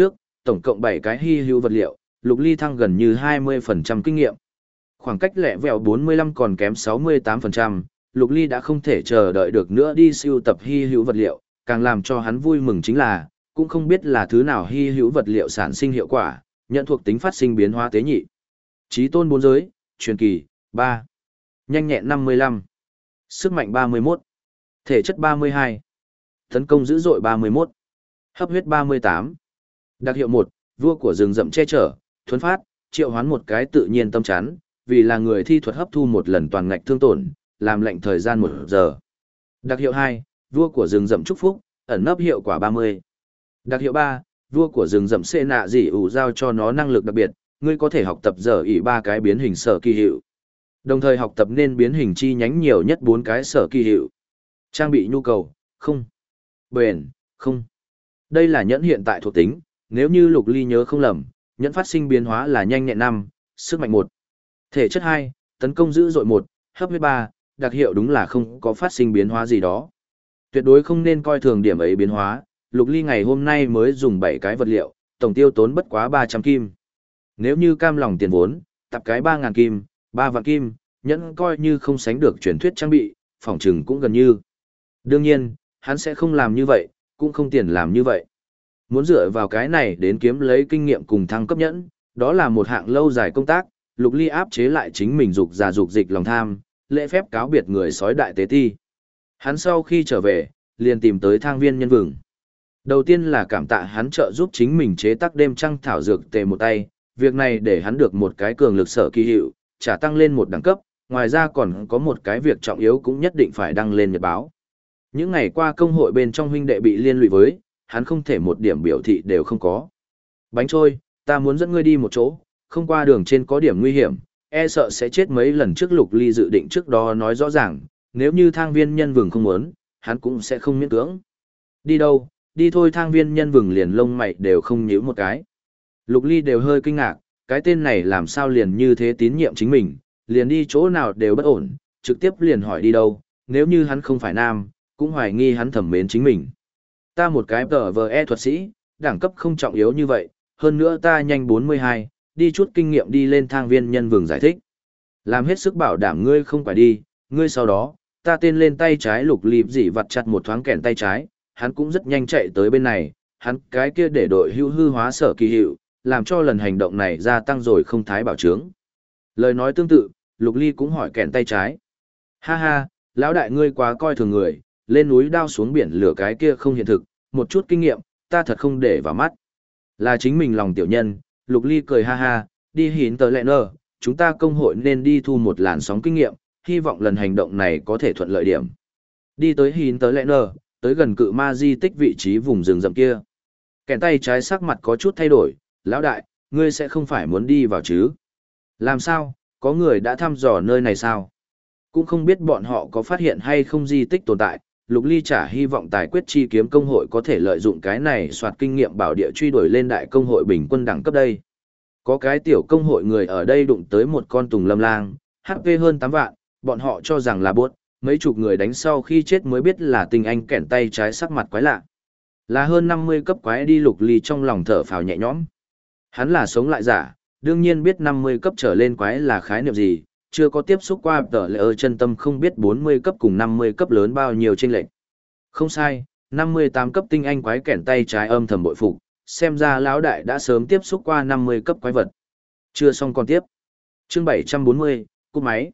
tổng cộng 7 cái hy hữu vật liệu, Lục Ly thăng gần như 20% kinh nghiệm. Khoảng cách lẹ vẹo 45 còn kém 68%, Lục Ly đã không thể chờ đợi được nữa đi sưu tập hy hữu vật liệu, càng làm cho hắn vui mừng chính là, cũng không biết là thứ nào hy hữu vật liệu sản sinh hiệu quả, nhận thuộc tính phát sinh biến hóa tế nhị. Chí tôn 4 giới, truyền kỳ, 3. Nhanh nhẹn 55. Sức mạnh 31. Thể chất 32. Tấn công dữ dội 31. Hấp huyết 38. Đặc hiệu 1, vua của rừng rậm che chở, thuấn phát, triệu hoán một cái tự nhiên tâm chắn, vì là người thi thuật hấp thu một lần toàn ngạch thương tổn, làm lệnh thời gian 1 giờ. Đặc hiệu 2, vua của rừng rậm chúc phúc, ẩn nấp hiệu quả 30. Đặc hiệu 3, vua của rừng rậm xê nạ dị ủ giao cho nó năng lực đặc biệt, ngươi có thể học tập giờ ỉ 3 cái biến hình sở kỳ hiệu. Đồng thời học tập nên biến hình chi nhánh nhiều nhất 4 cái sở kỳ hiệu. Trang bị nhu cầu, không. Bền, không. Đây là nhẫn hiện tại thuộc tính, nếu như Lục Ly nhớ không lầm, nhẫn phát sinh biến hóa là nhanh nhẹn 5, sức mạnh 1. Thể chất 2, tấn công dữ dội 1, hấp huyết 3, đặc hiệu đúng là không có phát sinh biến hóa gì đó. Tuyệt đối không nên coi thường điểm ấy biến hóa, Lục Ly ngày hôm nay mới dùng 7 cái vật liệu, tổng tiêu tốn bất quá 300 kim. Nếu như cam lòng tiền vốn, tập cái 3.000 kim, 3 vạn kim, nhẫn coi như không sánh được truyền thuyết trang bị, phỏng chừng cũng gần như. Đương nhiên, hắn sẽ không làm như vậy, cũng không tiền làm như vậy. Muốn dựa vào cái này đến kiếm lấy kinh nghiệm cùng thăng cấp nhẫn, đó là một hạng lâu dài công tác, Lục Ly áp chế lại chính mình dục già dục dịch lòng tham, lễ phép cáo biệt người sói đại tế ti. Hắn sau khi trở về, liền tìm tới Thang Viên Nhân Vừng. Đầu tiên là cảm tạ hắn trợ giúp chính mình chế tác đêm trăng thảo dược tề một tay, việc này để hắn được một cái cường lực sở kỳ hiệu, trả tăng lên một đẳng cấp, ngoài ra còn có một cái việc trọng yếu cũng nhất định phải đăng lên nhật báo. Những ngày qua công hội bên trong huynh đệ bị liên lụy với, hắn không thể một điểm biểu thị đều không có. Bánh trôi, ta muốn dẫn ngươi đi một chỗ, không qua đường trên có điểm nguy hiểm, e sợ sẽ chết mấy lần trước. Lục Ly dự định trước đó nói rõ ràng, nếu như Thang Viên Nhân Vừng không muốn, hắn cũng sẽ không miễn cưỡng. Đi đâu, đi thôi. Thang Viên Nhân Vừng liền lông mày đều không nhíu một cái. Lục Ly đều hơi kinh ngạc, cái tên này làm sao liền như thế tín nhiệm chính mình, liền đi chỗ nào đều bất ổn, trực tiếp liền hỏi đi đâu, nếu như hắn không phải nam, cũng hoài nghi hắn thẩm mến chính mình. Ta một cái PvE thuật sĩ, đẳng cấp không trọng yếu như vậy, hơn nữa ta nhanh 42, đi chút kinh nghiệm đi lên. Thang Viên Nhân Vừng giải thích. Làm hết sức bảo đảm ngươi không phải đi, ngươi sau đó, ta tên lên tay trái. Lục Ly dị vặt chặt một thoáng kèn tay trái, hắn cũng rất nhanh chạy tới bên này, hắn cái kia để đội hữu hư hóa sở kỳ hiệu, làm cho lần hành động này gia tăng rồi không thái bảo trướng. Lời nói tương tự, Lục Ly cũng hỏi kèn tay trái. Ha ha, lão đại ngươi quá coi thường người, lên núi đao xuống biển lửa cái kia không hiện thực, một chút kinh nghiệm, ta thật không để vào mắt. Là chính mình lòng tiểu nhân. Lục Ly cười ha ha, đi hín tờ lẹ nơ, chúng ta công hội nên đi thu một làn sóng kinh nghiệm, hy vọng lần hành động này có thể thuận lợi điểm. Đi tới hín tờ lẹ nơ, tới gần cự ma di tích vị trí vùng rừng rậm kia. Kèn tay trái sắc mặt có chút thay đổi, lão đại, ngươi sẽ không phải muốn đi vào chứ? Làm sao, có người đã thăm dò nơi này sao? Cũng không biết bọn họ có phát hiện hay không di tích tồn tại. Lục Ly chả hy vọng tài quyết chi kiếm công hội có thể lợi dụng cái này soạt kinh nghiệm bảo địa truy đuổi lên đại công hội bình quân đẳng cấp đây. Có cái tiểu công hội người ở đây đụng tới một con tùng lâm lang, HP hơn 8 vạn, bọn họ cho rằng là buốt, mấy chục người đánh sau khi chết mới biết là tinh anh kẻn tay trái sắc mặt quái lạ. Là hơn 50 cấp quái đi. Lục Ly trong lòng thở phào nhẹ nhõm. Hắn là sống lại giả, đương nhiên biết 50 cấp trở lên quái là khái niệm gì, chưa có tiếp xúc qua tờ lệ ơ chân tâm không biết 40 cấp cùng 50 cấp lớn bao nhiêu chênh lệch. Không sai, 58 cấp tinh anh quái kẻn tay trái âm thầm bội phục, xem ra lão đại đã sớm tiếp xúc qua 50 cấp quái vật. Chưa xong còn tiếp. Chương 740, cúp máy.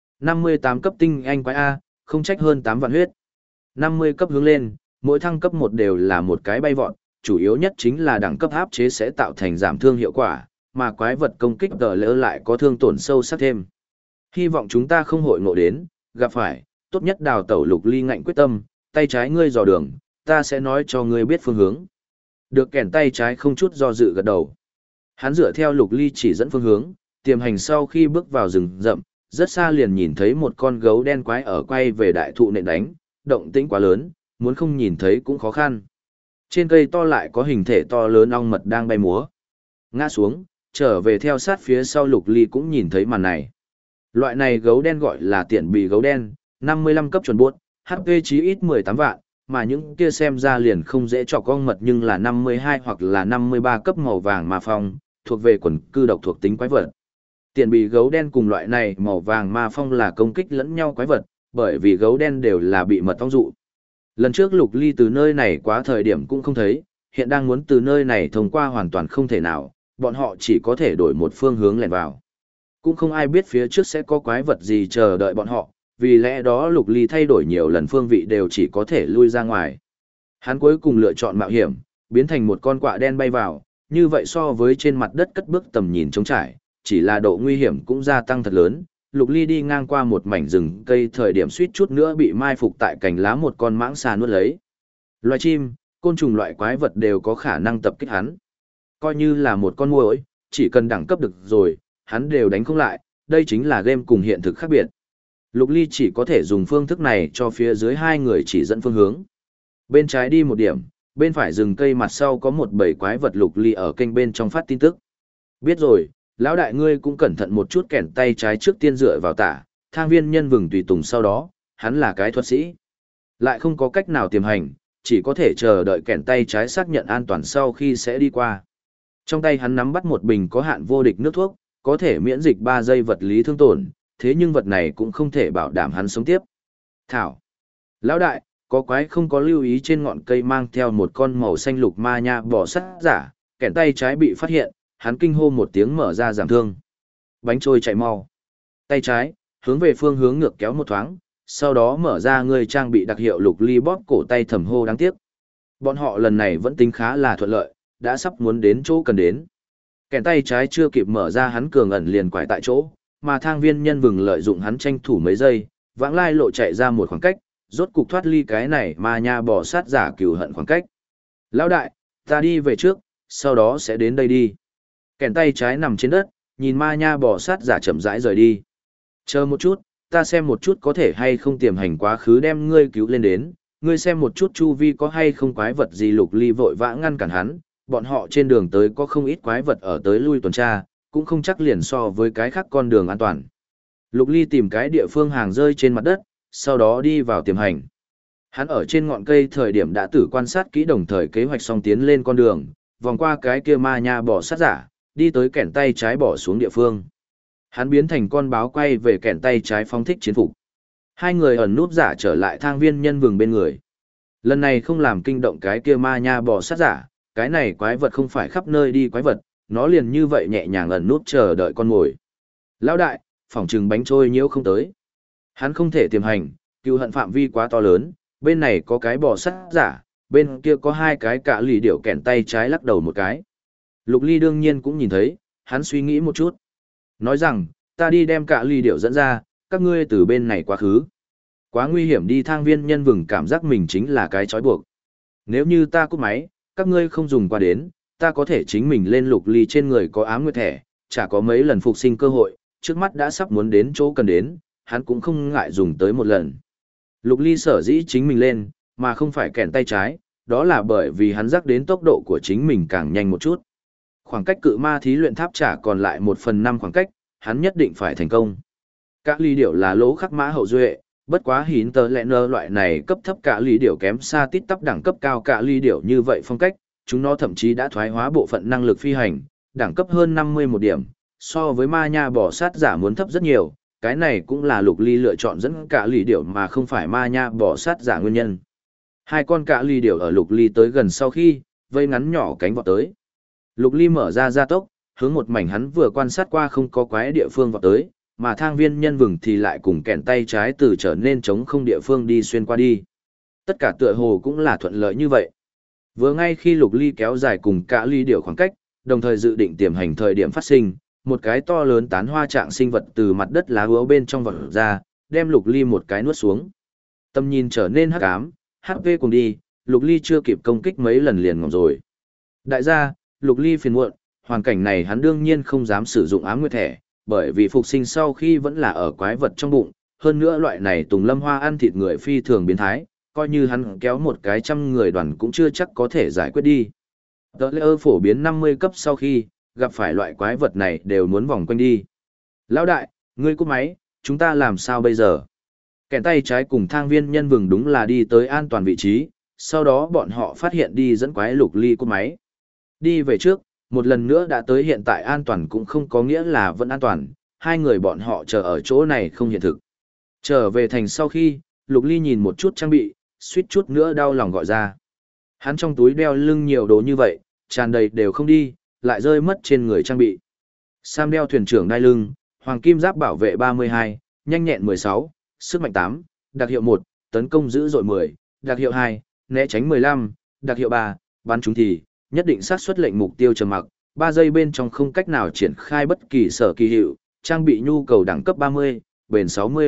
58 cấp tinh anh quái A, không trách hơn 8 vạn huyết. 50 cấp hướng lên, mỗi thăng cấp một đều là một cái bay vọt, chủ yếu nhất chính là đẳng cấp áp chế sẽ tạo thành giảm thương hiệu quả, mà quái vật công kích tờ lỡ lại có thương tổn sâu sắc thêm. Hy vọng chúng ta không hội ngộ đến, gặp phải, tốt nhất đào tẩu. Lục Ly ngạnh quyết tâm, tay trái ngươi dò đường, ta sẽ nói cho ngươi biết phương hướng. Được kèn tay trái không chút do dự gật đầu. Hắn dựa theo Lục Ly chỉ dẫn phương hướng, tiềm hành sau khi bước vào rừng rậm, rất xa liền nhìn thấy một con gấu đen quái ở quay về đại thụ nện đánh, động tĩnh quá lớn, muốn không nhìn thấy cũng khó khăn. Trên cây to lại có hình thể to lớn ong mật đang bay múa. Ngã xuống, trở về theo sát phía sau. Lục Ly cũng nhìn thấy màn này. Loại này gấu đen gọi là tiện bì gấu đen, 55 cấp chuẩn buốt, HP chí ít 18 vạn, mà những kia xem ra liền không dễ chọc con mật nhưng là 52 hoặc là 53 cấp màu vàng ma phong, thuộc về quần cư độc thuộc tính quái vật. Tiền bị gấu đen cùng loại này màu vàng ma phong là công kích lẫn nhau quái vật, bởi vì gấu đen đều là bị mật phong dụ. Lần trước Lục Ly từ nơi này quá thời điểm cũng không thấy, hiện đang muốn từ nơi này thông qua hoàn toàn không thể nào, bọn họ chỉ có thể đổi một phương hướng lẻn vào. Cũng không ai biết phía trước sẽ có quái vật gì chờ đợi bọn họ, vì lẽ đó Lục Ly thay đổi nhiều lần phương vị đều chỉ có thể lui ra ngoài. Hắn cuối cùng lựa chọn mạo hiểm, biến thành một con quạ đen bay vào, như vậy so với trên mặt đất cất bước tầm nhìn trống trải, chỉ là độ nguy hiểm cũng gia tăng thật lớn. Lục Ly đi ngang qua một mảnh rừng cây thời điểm suýt chút nữa bị mai phục tại cành lá một con mãng xà nuốt lấy. Loài chim, côn trùng loại quái vật đều có khả năng tập kích hắn. Coi như là một con muỗi, chỉ cần đẳng cấp được rồi, hắn đều đánh không lại, đây chính là game cùng hiện thực khác biệt. Lục Ly chỉ có thể dùng phương thức này cho phía dưới hai người chỉ dẫn phương hướng. Bên trái đi một điểm, bên phải rừng cây mặt sau có một bầy quái vật. Lục Ly ở kênh bên trong phát tin tức. Biết rồi, lão đại ngươi cũng cẩn thận một chút, kẻn tay trái trước tiên dựa vào tả, thang viên nhân vừng tùy tùng sau đó, hắn là cái thuật sĩ. Lại không có cách nào tiềm hành, chỉ có thể chờ đợi kẻn tay trái xác nhận an toàn sau khi sẽ đi qua. Trong tay hắn nắm bắt một bình có hạn vô địch nước thuốc, có thể miễn dịch 3 giây vật lý thương tổn, thế nhưng vật này cũng không thể bảo đảm hắn sống tiếp. Thảo. Lão đại, có quái không có lưu ý trên ngọn cây mang theo một con màu xanh lục ma nha bò sát giả, kẻn tay trái bị phát hiện, hắn kinh hô một tiếng mở ra giảm thương. Bánh trôi chạy mau. Tay trái, hướng về phương hướng ngược kéo một thoáng, sau đó mở ra người trang bị đặc hiệu. Lục Ly bóp cổ tay thầm hô đáng tiếc. Bọn họ lần này vẫn tính khá là thuận lợi, đã sắp muốn đến chỗ cần đến. Kẻn tay trái chưa kịp mở ra hắn cường ẩn liền quải tại chỗ, mà thang viên nhân vừng lợi dụng hắn tranh thủ mấy giây, vãng lai lộ chạy ra một khoảng cách, rốt cục thoát ly cái này mà nha bò sát giả cừu hận khoảng cách. Lão đại, ta đi về trước, sau đó sẽ đến đây đi. Kẻn tay trái nằm trên đất, nhìn ma nha bò sát giả chậm rãi rời đi. Chờ một chút, ta xem một chút có thể hay không tiềm hành quá khứ đem ngươi cứu lên đến, ngươi xem một chút chu vi có hay không quái vật gì. Lục Ly vội vã ngăn cản hắn, bọn họ trên đường tới có không ít quái vật ở tới lui tuần tra, cũng không chắc liền so với cái khác con đường an toàn. Lục Ly tìm cái địa phương hàng rơi trên mặt đất, sau đó đi vào tiềm hành. Hắn ở trên ngọn cây thời điểm đã tử quan sát kỹ, đồng thời kế hoạch xong tiến lên con đường, vòng qua cái kia ma nha bò sát giả, đi tới kẻn tay trái bỏ xuống địa phương. Hắn biến thành con báo quay về kẻn tay trái phóng thích chiến phục. Hai người ẩn núp giả trở lại thang viên nhân vừng bên người. Lần này không làm kinh động cái kia ma nha bò sát giả, cái này quái vật không phải khắp nơi đi quái vật, nó liền như vậy nhẹ nhàng ẩn núp chờ đợi con mồi. Lão đại, phỏng trừng bánh trôi nhiễu không tới. Hắn không thể tiềm hành, cừu hận phạm vi quá to lớn, bên này có cái bò sát giả, bên kia có hai cái cạ lì điểu. Kẻn tay trái lắc đầu một cái. Lục Ly đương nhiên cũng nhìn thấy, hắn suy nghĩ một chút. Nói rằng, ta đi đem cạ lì điểu dẫn ra, các ngươi từ bên này quá khứ. Quá nguy hiểm đi. Thang viên nhân vừng cảm giác mình chính là cái trói buộc. Nếu như ta cúp máy, các ngươi không dùng qua đến, ta có thể chính mình lên. Lục Ly trên người có ám nguyệt thẻ, chả có mấy lần phục sinh cơ hội, trước mắt đã sắp muốn đến chỗ cần đến, hắn cũng không ngại dùng tới một lần. Lục Ly sở dĩ chính mình lên, mà không phải kẻn tay trái, đó là bởi vì hắn rắc đến tốc độ của chính mình càng nhanh một chút. Khoảng cách cự ma thí luyện tháp chả còn lại 1/5 khoảng cách, hắn nhất định phải thành công. Các ly điểu là lỗ khắc mã hậu duệ, bất quá hín tờ lẹ nơ loại này cấp thấp cả ly điểu kém xa tít tắp đẳng cấp cao cả ly điểu như vậy phong cách, chúng nó thậm chí đã thoái hóa bộ phận năng lực phi hành, đẳng cấp hơn 51 điểm, so với ma nha bò sát giả muốn thấp rất nhiều. Cái này cũng là Lục Ly lựa chọn dẫn cả ly điểu mà không phải ma nha bò sát giả nguyên nhân. Hai con cả ly điểu ở Lục Ly tới gần sau khi, vây ngắn nhỏ cánh vọt tới. Lục Ly mở ra gia tốc, hướng một mảnh hắn vừa quan sát qua không có quái địa phương vọt tới, mà thang viên nhân vừng thì lại cùng kẻn tay trái từ trở nên trống không địa phương đi xuyên qua đi. Tất cả tựa hồ cũng là thuận lợi như vậy. Vừa ngay khi Lục Ly kéo dài cùng cả ly điểu khoảng cách, đồng thời dự định tiềm hành thời điểm phát sinh, một cái to lớn tán hoa trạng sinh vật từ mặt đất lá úa bên trong vọt ra, đem Lục Ly một cái nuốt xuống. Tầm nhìn trở nên hắc ám, HP cùng đi, Lục Ly chưa kịp công kích mấy lần liền ngỏm rồi. Đại gia, Lục Ly phiền muộn, hoàn cảnh này hắn đương nhiên không dám sử dụng ám nguyệt thẻ, bởi vì phục sinh sau khi vẫn là ở quái vật trong bụng, hơn nữa loại này Tùng Lâm Hoa ăn thịt người phi thường biến thái, coi như hắn kéo một cái 100 người đoàn cũng chưa chắc có thể giải quyết đi. Tờ lễ phổ biến 50 cấp sau khi, gặp phải loại quái vật này đều muốn vòng quanh đi. Lão đại, ngươi cúp máy, chúng ta làm sao bây giờ? Kẻn tay trái cùng thang viên nhân vừng đúng là đi tới an toàn vị trí, sau đó bọn họ phát hiện đi dẫn quái Lục Ly cúp máy. Đi về trước, một lần nữa đã tới hiện tại an toàn cũng không có nghĩa là vẫn an toàn, hai người bọn họ chờ ở chỗ này không hiện thực. Trở về thành sau khi, Lục Ly nhìn một chút trang bị, suýt chút nữa đau lòng gọi ra. Hắn trong túi đeo lưng nhiều đồ như vậy, tràn đầy đều không đi, lại rơi mất trên người trang bị. Sam đeo thuyền trưởng đai lưng, hoàng kim giáp bảo vệ 32, nhanh nhẹn 16, sức mạnh 8, đặc hiệu 1, tấn công dữ dội 10, đặc hiệu 2, né tránh 15, đặc hiệu 3, bắn trúng thì, nhất định xác suất lệnh mục tiêu trầm mặc, 3 giây bên trong không cách nào triển khai bất kỳ sở kỳ hiệu, trang bị nhu cầu đẳng cấp 30, bền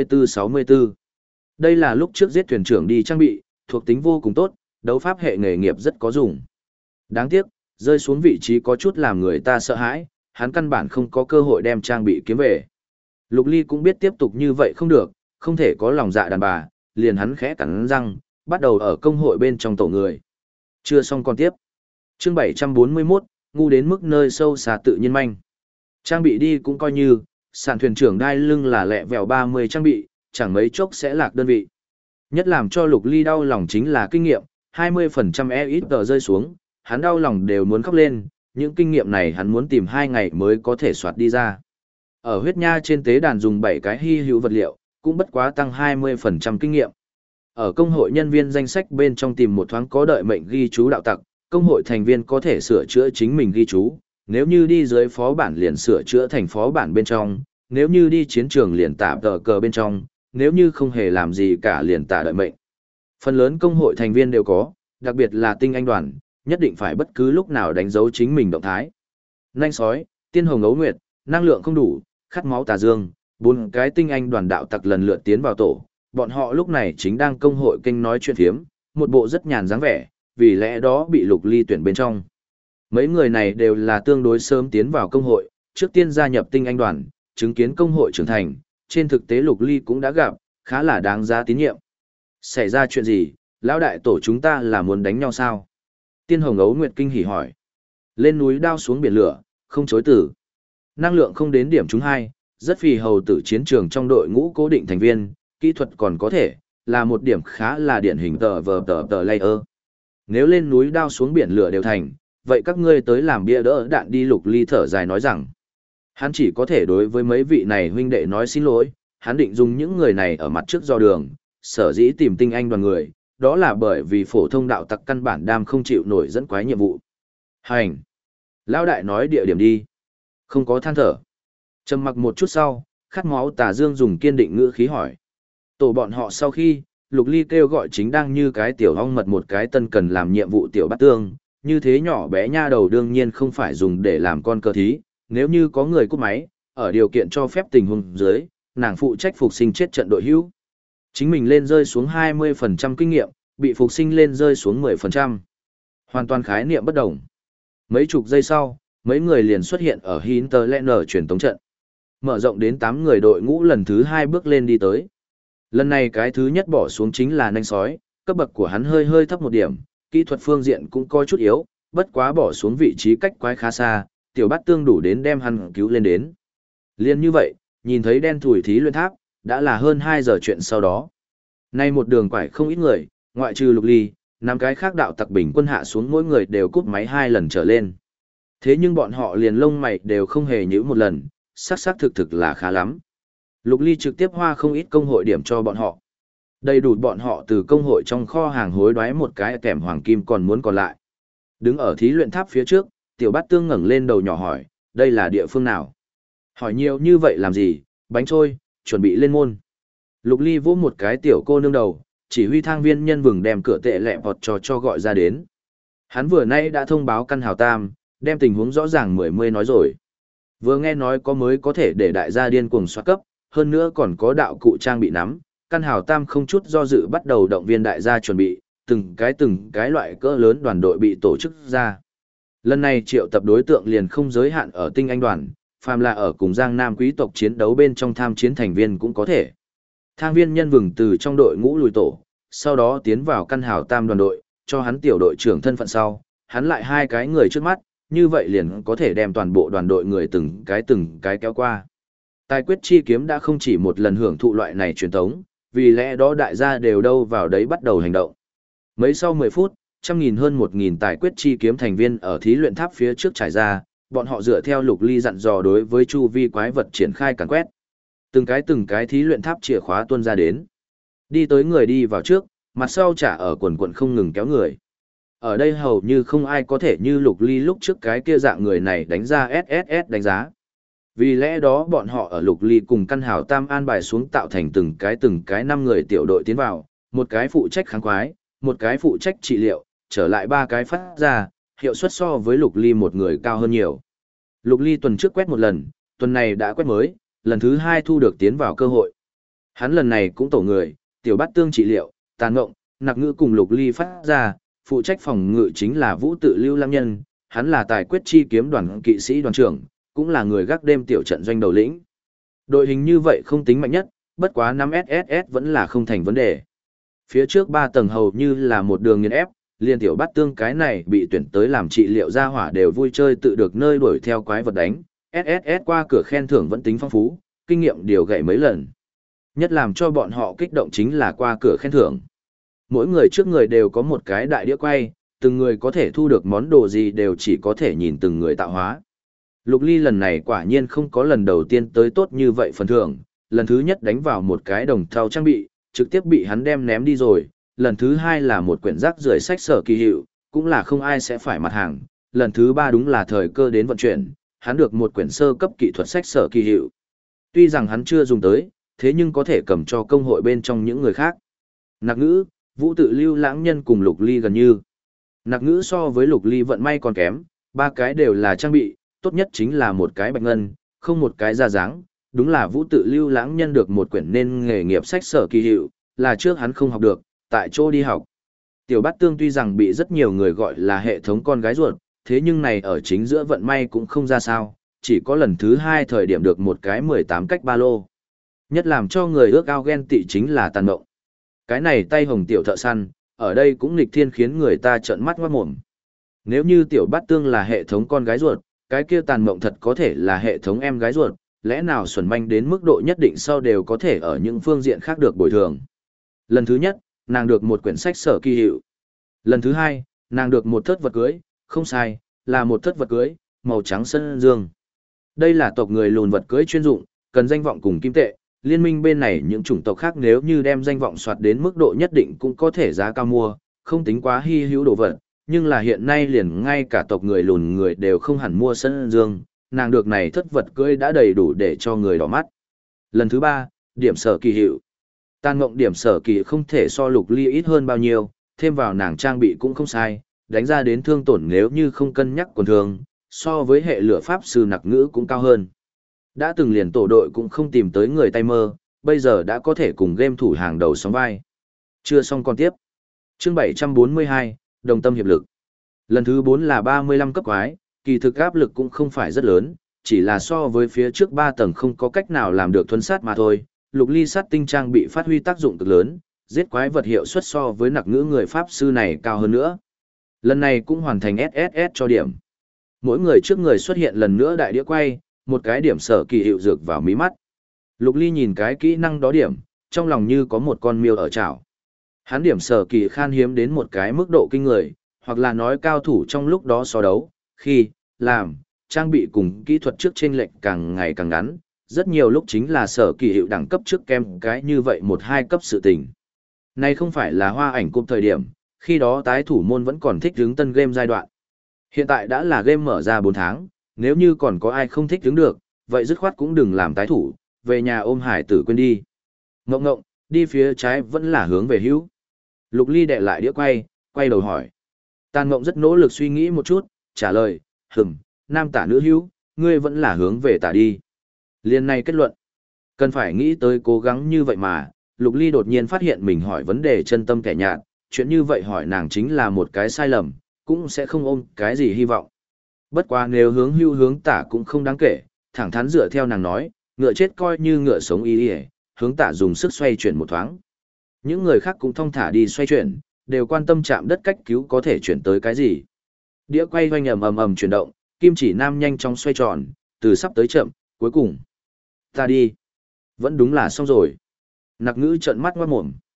64-64. Đây là lúc trước giết thuyền trưởng đi trang bị, thuộc tính vô cùng tốt, đấu pháp hệ nghề nghiệp rất có dùng. Đáng tiếc, rơi xuống vị trí có chút làm người ta sợ hãi, hắn căn bản không có cơ hội đem trang bị kiếm về. Lục Ly cũng biết tiếp tục như vậy không được, không thể có lòng dạ đàn bà, liền hắn khẽ cắn răng, bắt đầu ở công hội bên trong tổ người. Chưa xong còn tiếp. Chương 741, ngu đến mức nơi sâu xa tự nhiên manh. Trang bị đi cũng coi như, sàn thuyền trưởng đai lưng là lẹ vẹo 30 trang bị, chẳng mấy chốc sẽ lạc đơn vị. Nhất làm cho Lục Ly đau lòng chính là kinh nghiệm, 20% EXP rơi xuống, hắn đau lòng đều muốn khóc lên, những kinh nghiệm này hắn muốn tìm 2 ngày mới có thể soạt đi ra. Ở huyết nha trên tế đàn dùng 7 cái hy hữu vật liệu, cũng bất quá tăng 20% kinh nghiệm. Ở công hội nhân viên danh sách bên trong tìm một thoáng có đợi mệnh ghi chú đạo tặc, công hội thành viên có thể sửa chữa chính mình ghi chú, nếu như đi dưới phó bản liền sửa chữa thành phó bản bên trong, nếu như đi chiến trường liền tả tờ cờ bên trong, nếu như không hề làm gì cả liền tả đợi mệnh. Phần lớn công hội thành viên đều có, đặc biệt là tinh anh đoàn, nhất định phải bất cứ lúc nào đánh dấu chính mình động thái. Nanh sói, tiên hồng ấu nguyệt, năng lượng không đủ, khát máu tà dương, 4 cái tinh anh đoàn đạo tặc lần lượt tiến vào tổ, bọn họ lúc này chính đang công hội kênh nói chuyện phiếm, một bộ rất nhàn dáng vẻ, vì lẽ đó bị Lục Ly tuyển bên trong. Mấy người này đều là tương đối sớm tiến vào công hội, trước tiên gia nhập tinh anh đoàn, chứng kiến công hội trưởng thành, trên thực tế Lục Ly cũng đã gặp, khá là đáng giá tín nhiệm. Xảy ra chuyện gì, lão đại tổ chúng ta là muốn đánh nhau sao? Tiên hồng ấu nguyệt kinh hỉ hỏi. Lên núi đao xuống biển lửa, không chối từ. Năng lượng không đến điểm chúng 2, rất phì hầu tử chiến trường trong đội ngũ cố định thành viên, kỹ thuật còn có thể, là một điểm khá là điển hình tờ layer. Nếu lên núi đao xuống biển lửa đều thành, vậy các ngươi tới làm bia đỡ đạn đi. Lục Ly thở dài nói rằng, hắn chỉ có thể đối với mấy vị này huynh đệ nói xin lỗi, hắn định dùng những người này ở mặt trước do đường, sở dĩ tìm tinh anh đoàn người, đó là bởi vì phổ thông đạo tặc căn bản đam không chịu nổi dẫn quái nhiệm vụ. Hành! Lão đại nói địa điểm đi. Không có than thở. Trầm mặc một chút sau, khát máu tà dương dùng kiên định ngữ khí hỏi. Tổ bọn họ sau khi, Lục Ly kêu gọi chính đang như cái tiểu ong mật một cái tân cần làm nhiệm vụ tiểu bát tương, như thế nhỏ bé nha đầu đương nhiên không phải dùng để làm con cờ thí, nếu như có người cúp máy, ở điều kiện cho phép tình huống dưới, nàng phụ trách phục sinh chết trận đội hữu. Chính mình lên rơi xuống 20% kinh nghiệm, bị phục sinh lên rơi xuống 10%. Hoàn toàn khái niệm bất đồng. Mấy chục giây sau, mấy người liền xuất hiện ở Hinterlander truyền tống trận. Mở rộng đến 8 người đội ngũ lần thứ 2 bước lên đi tới. Lần này cái thứ nhất bỏ xuống chính là nanh sói, cấp bậc của hắn hơi hơi thấp một điểm, kỹ thuật phương diện cũng có chút yếu, bất quá bỏ xuống vị trí cách quái khá xa, tiểu bát tương đủ đến đem hắn cứu lên đến. Liên như vậy, nhìn thấy đen thủi thí luyện tháp, đã là hơn 2 giờ chuyện sau đó. Nay một đường quải không ít người, ngoại trừ Lục Ly, 5 cái khác đạo tặc bình quân hạ xuống mỗi người đều cúp máy 2 lần trở lên. Thế nhưng bọn họ liền lông mày đều không hề nhíu một lần, xác thực là khá lắm. Lục Ly trực tiếp hoa không ít công hội điểm cho bọn họ. Đầy đủ bọn họ từ công hội trong kho hàng hối đoái một cái kèm hoàng kim còn muốn còn lại. Đứng ở thí luyện tháp phía trước, tiểu bát tương ngẩng lên đầu nhỏ hỏi, đây là địa phương nào? Hỏi nhiều như vậy làm gì, bánh trôi, chuẩn bị lên môn. Lục Ly vỗ một cái tiểu cô nương đầu, chỉ huy thang viên nhân vừng đem cửa tệ lẹ vọt cho gọi ra đến. Hắn vừa nay đã thông báo căn hào tam, đem tình huống rõ ràng mười nói rồi. Vừa nghe nói có mới có thể để đại gia điên cuồng xoát cấp, hơn nữa còn có đạo cụ trang bị nắm, căn hào tam không chút do dự bắt đầu động viên đại gia chuẩn bị, từng cái loại cỡ lớn đoàn đội bị tổ chức ra. Lần này triệu tập đối tượng liền không giới hạn ở tinh anh đoàn, phàm là ở cùng Giang Nam quý tộc chiến đấu bên trong tham chiến thành viên cũng có thể. Thang viên nhân vừng từ trong đội ngũ lùi tổ, sau đó tiến vào căn hào tam đoàn đội, cho hắn tiểu đội trưởng thân phận sau, hắn lại 2 cái người trước mắt, như vậy liền có thể đem toàn bộ đoàn đội người từng cái kéo qua. Tài quyết chi kiếm đã không chỉ một lần hưởng thụ loại này truyền thống, vì lẽ đó đại gia đều đâu vào đấy bắt đầu hành động. Mấy sau 10 phút, trăm nghìn hơn 1.000 tài quyết chi kiếm thành viên ở thí luyện tháp phía trước trải ra, bọn họ dựa theo Lục Ly dặn dò đối với chu vi quái vật triển khai càn quét. Từng cái thí luyện tháp chìa khóa tuôn ra đến. Đi tới người đi vào trước, mặt sau trả ở quần quần không ngừng kéo người. Ở đây hầu như không ai có thể như Lục Ly lúc trước cái kia dạng người này đánh ra SSS đánh giá. Vì lẽ đó bọn họ ở Lục Ly cùng căn hào tam an bài xuống tạo thành từng cái 5 người tiểu đội tiến vào, một cái phụ trách kháng quái, một cái phụ trách trị liệu, trở lại 3 cái phát ra, hiệu suất so với Lục Ly một người cao hơn nhiều. Lục Ly tuần trước quét một lần, tuần này đã quét mới, lần thứ 2 thu được tiến vào cơ hội. Hắn lần này cũng tổ người, tiểu bát tương trị liệu, tàn ngộng, nặc ngữ cùng Lục Ly phát ra, phụ trách phòng ngự chính là Vũ Tự Lưu Lam Nhân, hắn là tài quyết chi kiếm đoàn kỵ sĩ đoàn trưởng, cũng là người gác đêm tiểu trận doanh đầu lĩnh. Đội hình như vậy không tính mạnh nhất, bất quá 5 SSS vẫn là không thành vấn đề. Phía trước 3 tầng hầu như là một đường nghiền ép, liên tiểu bát tương cái này bị tuyển tới làm trị liệu gia hỏa đều vui chơi tự được nơi đuổi theo quái vật đánh. SSS qua cửa khen thưởng vẫn tính phong phú, kinh nghiệm điều gậy mấy lần. Nhất làm cho bọn họ kích động chính là qua cửa khen thưởng. Mỗi người trước người đều có một cái đại đĩa quay, từng người có thể thu được món đồ gì đều chỉ có thể nhìn từng người tạo hóa. Lục Ly lần này quả nhiên không có lần đầu tiên tới tốt như vậy phần thưởng, lần thứ nhất đánh vào một cái đồng thau trang bị, trực tiếp bị hắn đem ném đi rồi, lần thứ 2 là một quyển rác rưởi sách sở kỳ hiệu, cũng là không ai sẽ phải mặt hàng, lần thứ 3 đúng là thời cơ đến vận chuyển, hắn được một quyển sơ cấp kỹ thuật sách sở kỳ hiệu. Tuy rằng hắn chưa dùng tới, thế nhưng có thể cầm cho công hội bên trong những người khác. Nặc ngữ, Vũ Tự Lưu Lãng Nhân cùng Lục Ly gần như. Nặc ngữ so với Lục Ly vận may còn kém, 3 cái đều là trang bị, tốt nhất chính là một cái bạch ngân, không một cái ra dáng. Đúng là Vũ Tự Lưu Lãng Nhân được một quyển nên nghề nghiệp sách sở kỳ hiệu, là trước hắn không học được, tại chỗ đi học. Tiểu Bát Tương tuy rằng bị rất nhiều người gọi là hệ thống con gái ruột, thế nhưng này ở chính giữa vận may cũng không ra sao, chỉ có lần thứ 2 thời điểm được một cái 18 cách ba lô. Nhất làm cho người ước ao ghen tị chính là Tàn Mộng. Cái này tay hồng tiểu thợ săn, ở đây cũng nghịch thiên khiến người ta trợn mắt ngoát mồm. Nếu như Tiểu Bát Tương là hệ thống con gái ruột, cái kia Tàn Mộng thật có thể là hệ thống em gái ruột, lẽ nào xuẩn manh đến mức độ nhất định sau đều có thể ở những phương diện khác được bồi thường. Lần thứ nhất, nàng được một quyển sách sở kỳ hiệu. Lần thứ 2, nàng được một thớt vật cưới, không sai, là một thớt vật cưới, màu trắng sơn dương. Đây là tộc người lùn vật cưới chuyên dụng, cần danh vọng cùng kim tệ. Liên minh bên này những chủng tộc khác nếu như đem danh vọng soạt đến mức độ nhất định cũng có thể giá cao mua, không tính quá hy hữu đồ vật, nhưng là hiện nay liền ngay cả tộc người lùn người đều không hẳn mua sơn dương, nàng được này thất vật cưới đã đầy đủ để cho người đỏ mắt. Lần thứ 3, điểm sở kỳ hiệu. Tàn Ngộng điểm sở kỳ không thể so Lục Ly ít hơn bao nhiêu, thêm vào nàng trang bị cũng không sai, đánh ra đến thương tổn nếu như không cân nhắc quần thường, so với hệ lửa pháp sư nặc ngữ cũng cao hơn. Đã từng liền tổ đội cũng không tìm tới người tay mơ, bây giờ đã có thể cùng game thủ hàng đầu sóng vai. Chưa xong còn tiếp. Chương 742, Đồng tâm hiệp lực. Lần thứ 4 là 35 cấp quái, kỳ thực áp lực cũng không phải rất lớn, chỉ là so với phía trước 3 tầng không có cách nào làm được thuần sát mà thôi. Lục Ly sát tinh trang bị phát huy tác dụng cực lớn, giết quái vật hiệu suất so với nặc ngữ người pháp sư này cao hơn nữa. Lần này cũng hoàn thành SSS cho điểm. Mỗi người trước người xuất hiện lần nữa đại đĩa quay, một cái điểm sở kỳ hiệu dược vào mí mắt. Lục Ly nhìn cái kỹ năng đó điểm, trong lòng như có một con miêu ở chảo. Hắn điểm sở kỳ khan hiếm đến một cái mức độ kinh người, hoặc là nói cao thủ trong lúc đó so đấu, khi, làm, trang bị cùng kỹ thuật trước chênh lệch càng ngày càng ngắn, rất nhiều lúc chính là sở kỳ hiệu đẳng cấp trước kem cái như vậy 1-2 cấp sự tình. Này không phải là hoa ảnh cụm thời điểm, khi đó tái thủ môn vẫn còn thích hướng tân game giai đoạn. Hiện tại đã là game mở ra 4 tháng, nếu như còn có ai không thích hướng được, vậy dứt khoát cũng đừng làm tái thủ, về nhà ôm hải tử quên đi. Ngộng ngộng, đi phía trái vẫn là hướng về hữu. Lục Ly đệ lại đĩa quay đầu hỏi. Tàn Ngộng rất nỗ lực suy nghĩ một chút, trả lời, nam tả nữ hữu, ngươi vẫn là hướng về tả đi. Liên này kết luận. Cần phải nghĩ tới cố gắng như vậy mà, Lục Ly đột nhiên phát hiện mình hỏi vấn đề chân tâm kẻ nhạt, chuyện như vậy hỏi nàng chính là một cái sai lầm, cũng sẽ không ôm cái gì hy vọng. Bất quá nếu hướng hưu hướng tả cũng không đáng kể, thẳng thắn dựa theo nàng nói, ngựa chết coi như ngựa sống y y, hướng tả dùng sức xoay chuyển một thoáng. Những người khác cũng thong thả đi xoay chuyển, đều quan tâm chạm đất cách cứu có thể chuyển tới cái gì. Đĩa quay hoành ầm chuyển động, kim chỉ nam nhanh chóng xoay tròn, từ sắp tới chậm, cuối cùng. Ta đi. Vẫn đúng là xong rồi. Nặc ngữ trợn mắt ngoát mồm.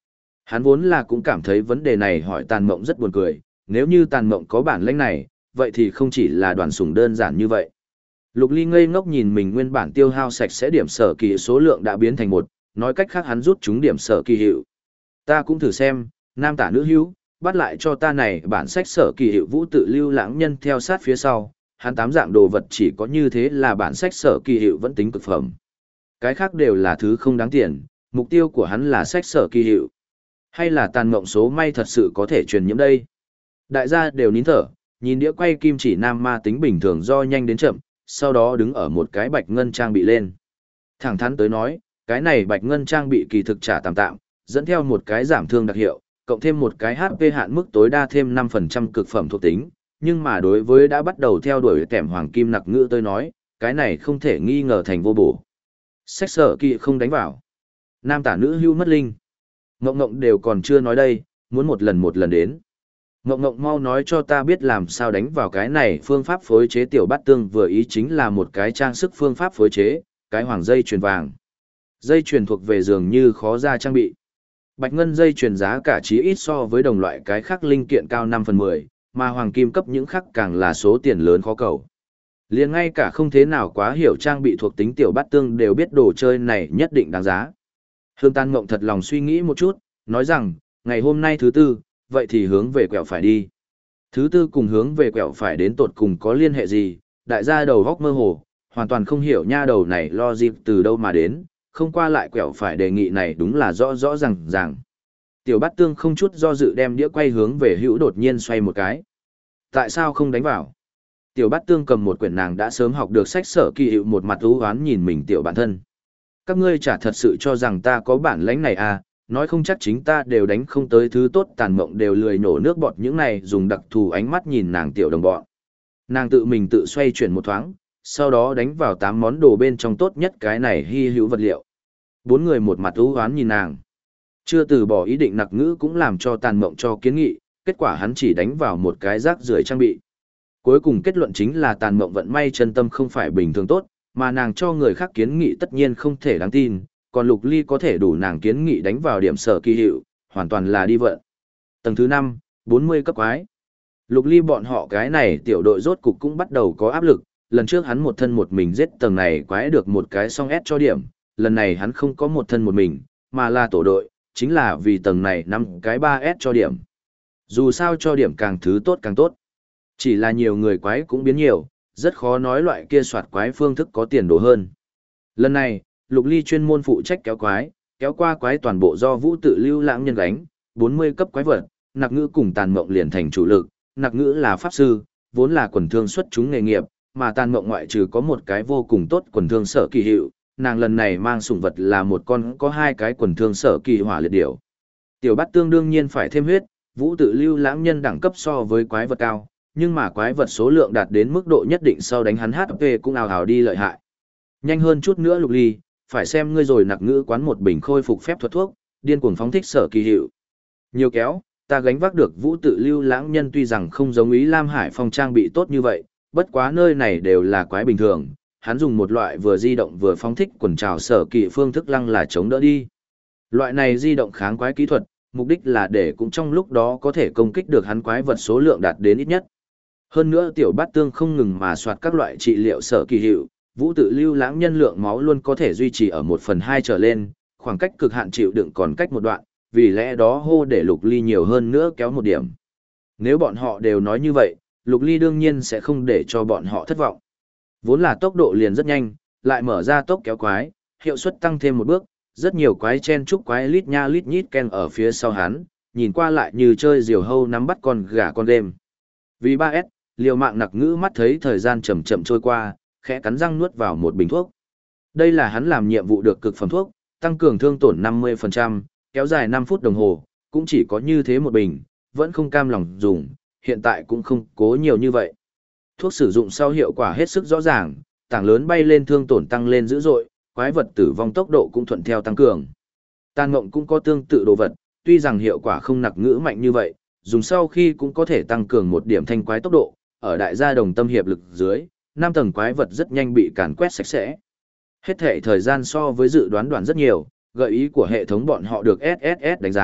Hắn vốn là cũng cảm thấy vấn đề này hỏi Tàn Mộng rất buồn cười, nếu như Tàn Mộng có bản lĩnh này, vậy thì không chỉ là đoàn sủng đơn giản như vậy. Lục Ly ngây ngốc nhìn mình nguyên bản tiêu hao sạch sẽ điểm sở kỳ số lượng đã biến thành một, nói cách khác hắn rút chúng điểm sở kỳ hiệu. Ta cũng thử xem, nam tả nữ hữu, bắt lại cho ta này bản sách sở kỳ hiệu vũ tự lưu lãng nhân theo sát phía sau, hắn 8 dạng đồ vật chỉ có như thế là bản sách sở kỳ hiệu vẫn tính cực phẩm. Cái khác đều là thứ không đáng tiền, mục tiêu của hắn là sách sở kỳ hiệu. Hay là Tàn Mộng số may thật sự có thể truyền nhiễm đây? Đại gia đều nín thở, nhìn đĩa quay kim chỉ nam ma tính bình thường do nhanh đến chậm, sau đó đứng ở một cái bạch ngân trang bị lên. Thẳng thắn tới nói, cái này bạch ngân trang bị kỳ thực trả tạm tạm, dẫn theo một cái giảm thương đặc hiệu, cộng thêm một cái HP hạn mức tối đa thêm 5% cực phẩm thuộc tính, nhưng mà đối với đã bắt đầu theo đuổi kèm hoàng kim nặc ngữ tôi nói, cái này không thể nghi ngờ thành vô bổ. Sách sở kỳ không đánh vào. Nam tả nữ hưu mất linh. Ngộng ngộng đều còn chưa nói đây, muốn một lần đến. Ngộng ngộng mau nói cho ta biết làm sao đánh vào cái này phương pháp phối chế tiểu bát tương vừa ý chính là một cái trang sức phương pháp phối chế, cái hoàng dây chuyền vàng. Dây chuyền thuộc về dường như khó ra trang bị. Bạch ngân dây chuyền giá cả chí ít so với đồng loại cái khác linh kiện cao 5/10, mà hoàng kim cấp những khác càng là số tiền lớn khó cầu. Liền ngay cả không thế nào quá hiểu trang bị thuộc tính tiểu bát tương đều biết đồ chơi này nhất định đáng giá. Hương Tan Ngộng thật lòng suy nghĩ một chút, nói rằng, ngày hôm nay thứ tư, vậy thì hướng về quẹo phải đi. Thứ tư cùng hướng về quẹo phải đến tột cùng có liên hệ gì, đại gia đầu góc mơ hồ, hoàn toàn không hiểu nha đầu này lo dịp từ đâu mà đến, không qua lại quẹo phải đề nghị này đúng là rõ ràng. Tiểu bát tương không chút do dự đem đĩa quay hướng về hữu đột nhiên xoay một cái. Tại sao không đánh vào? Tiểu bát tương cầm một quyển nàng đã sớm học được sách sở kỳ hiệu một mặt ú hoán nhìn mình tiểu bản thân. Các ngươi chả thật sự cho rằng ta có bản lãnh này à, nói không chắc chính ta đều đánh không tới thứ tốt. Tàn Mộng đều lười nổ nước bọt những này dùng đặc thù ánh mắt nhìn nàng tiểu đồng bọn. Nàng tự mình tự xoay chuyển một thoáng, sau đó đánh vào 8 món đồ bên trong tốt nhất cái này hy hữu vật liệu. 4 người một mặt ú hoán nhìn nàng. Chưa từ bỏ ý định nặc ngữ cũng làm cho Tàn Mộng cho kiến nghị, kết quả hắn chỉ đánh vào một cái rác rưởi trang bị. Cuối cùng kết luận chính là Tàn Mộng vận may chân tâm không phải bình thường tốt, mà nàng cho người khác kiến nghị tất nhiên không thể đáng tin, còn Lục Ly có thể đủ nàng kiến nghị đánh vào điểm sở kỳ hiệu, hoàn toàn là đi vận. Tầng thứ 5, 40 cấp quái. Lục Ly bọn họ cái này tiểu đội rốt cục cũng bắt đầu có áp lực, lần trước hắn một thân một mình giết tầng này quái được một cái song S cho điểm, lần này hắn không có một thân một mình, mà là tổ đội, chính là vì tầng này 5 cái 3S cho điểm. Dù sao cho điểm càng thứ tốt càng tốt. Chỉ là nhiều người quái cũng biến nhiều, rất khó nói loại kia soạt quái phương thức có tiền đồ hơn. Lần này, Lục Ly chuyên môn phụ trách kéo qua quái toàn bộ do Vũ tự lưu lãng nhân gánh, 40 cấp quái vật, nặc ngữ cùng Tàn Mộng liền thành chủ lực, nặc ngữ là pháp sư, vốn là quần thương xuất chúng nghề nghiệp, mà Tàn Mộng ngoại trừ có một cái vô cùng tốt quần thương sở kỳ hiệu, nàng lần này mang sủng vật là một con có 2 cái quần thương sở kỳ hỏa liệt điểu. Tiểu bát tương đương nhiên phải thêm huyết, Vũ tự lưu lãng nhân đẳng cấp so với quái vật cao, nhưng mà quái vật số lượng đạt đến mức độ nhất định sau đánh hắn HP cũng ào ào đi lợi hại. Nhanh hơn chút nữa Lục Ly, phải xem ngươi rồi. Nặc ngữ quán một bình khôi phục phép thuật thuốc, điên cuồng phóng thích sở kỳ hiệu. Nhiều kéo, ta gánh vác được Vũ tự lưu lãng nhân tuy rằng không giống Ý Lam Hải Phong trang bị tốt như vậy, bất quá nơi này đều là quái bình thường, hắn dùng một loại vừa di động vừa phóng thích quần trào sở kỳ phương thức lăng là chống đỡ đi. Loại này di động kháng quái kỹ thuật, mục đích là để cũng trong lúc đó có thể công kích được hắn quái vật số lượng đạt đến ít nhất. Hơn nữa tiểu bát tương không ngừng mà soạt các loại trị liệu sở kỳ hiệu, Vũ tự lưu lãng nhân lượng máu luôn có thể duy trì ở 1/2 trở lên, khoảng cách cực hạn chịu đựng còn cách một đoạn, vì lẽ đó hô để Lục Ly nhiều hơn nữa kéo một điểm. Nếu bọn họ đều nói như vậy, Lục Ly đương nhiên sẽ không để cho bọn họ thất vọng. Vốn là tốc độ liền rất nhanh, lại mở ra tốc kéo quái, hiệu suất tăng thêm một bước, rất nhiều quái chen chúc quái lít nha lít nhít ken ở phía sau hắn, nhìn qua lại như chơi diều hâu nắm bắt con gà con đêm. Vì 3S, liều mạng nặc ngữ mắt thấy thời gian chậm chậm trôi qua, khẽ cắn răng nuốt vào một bình thuốc. Đây là hắn làm nhiệm vụ được cực phẩm thuốc, tăng cường thương tổn 50%, kéo dài 5 phút đồng hồ, cũng chỉ có như thế một bình, vẫn không cam lòng dùng, hiện tại cũng không cố nhiều như vậy. Thuốc sử dụng sau hiệu quả hết sức rõ ràng, tảng lớn bay lên thương tổn tăng lên dữ dội, quái vật tử vong tốc độ cũng thuận theo tăng cường. Tàn Ngộng cũng có tương tự đồ vật, tuy rằng hiệu quả không nặc ngữ mạnh như vậy, dùng sau khi cũng có thể tăng cường một điểm thanh quái tốc độ, ở đại gia đồng tâm hiệp lực dưới, 5 tầng quái vật rất nhanh bị càn quét sạch sẽ. Hết thể thời gian so với dự đoán đoạn rất nhiều, gợi ý của hệ thống bọn họ được SSS đánh giá,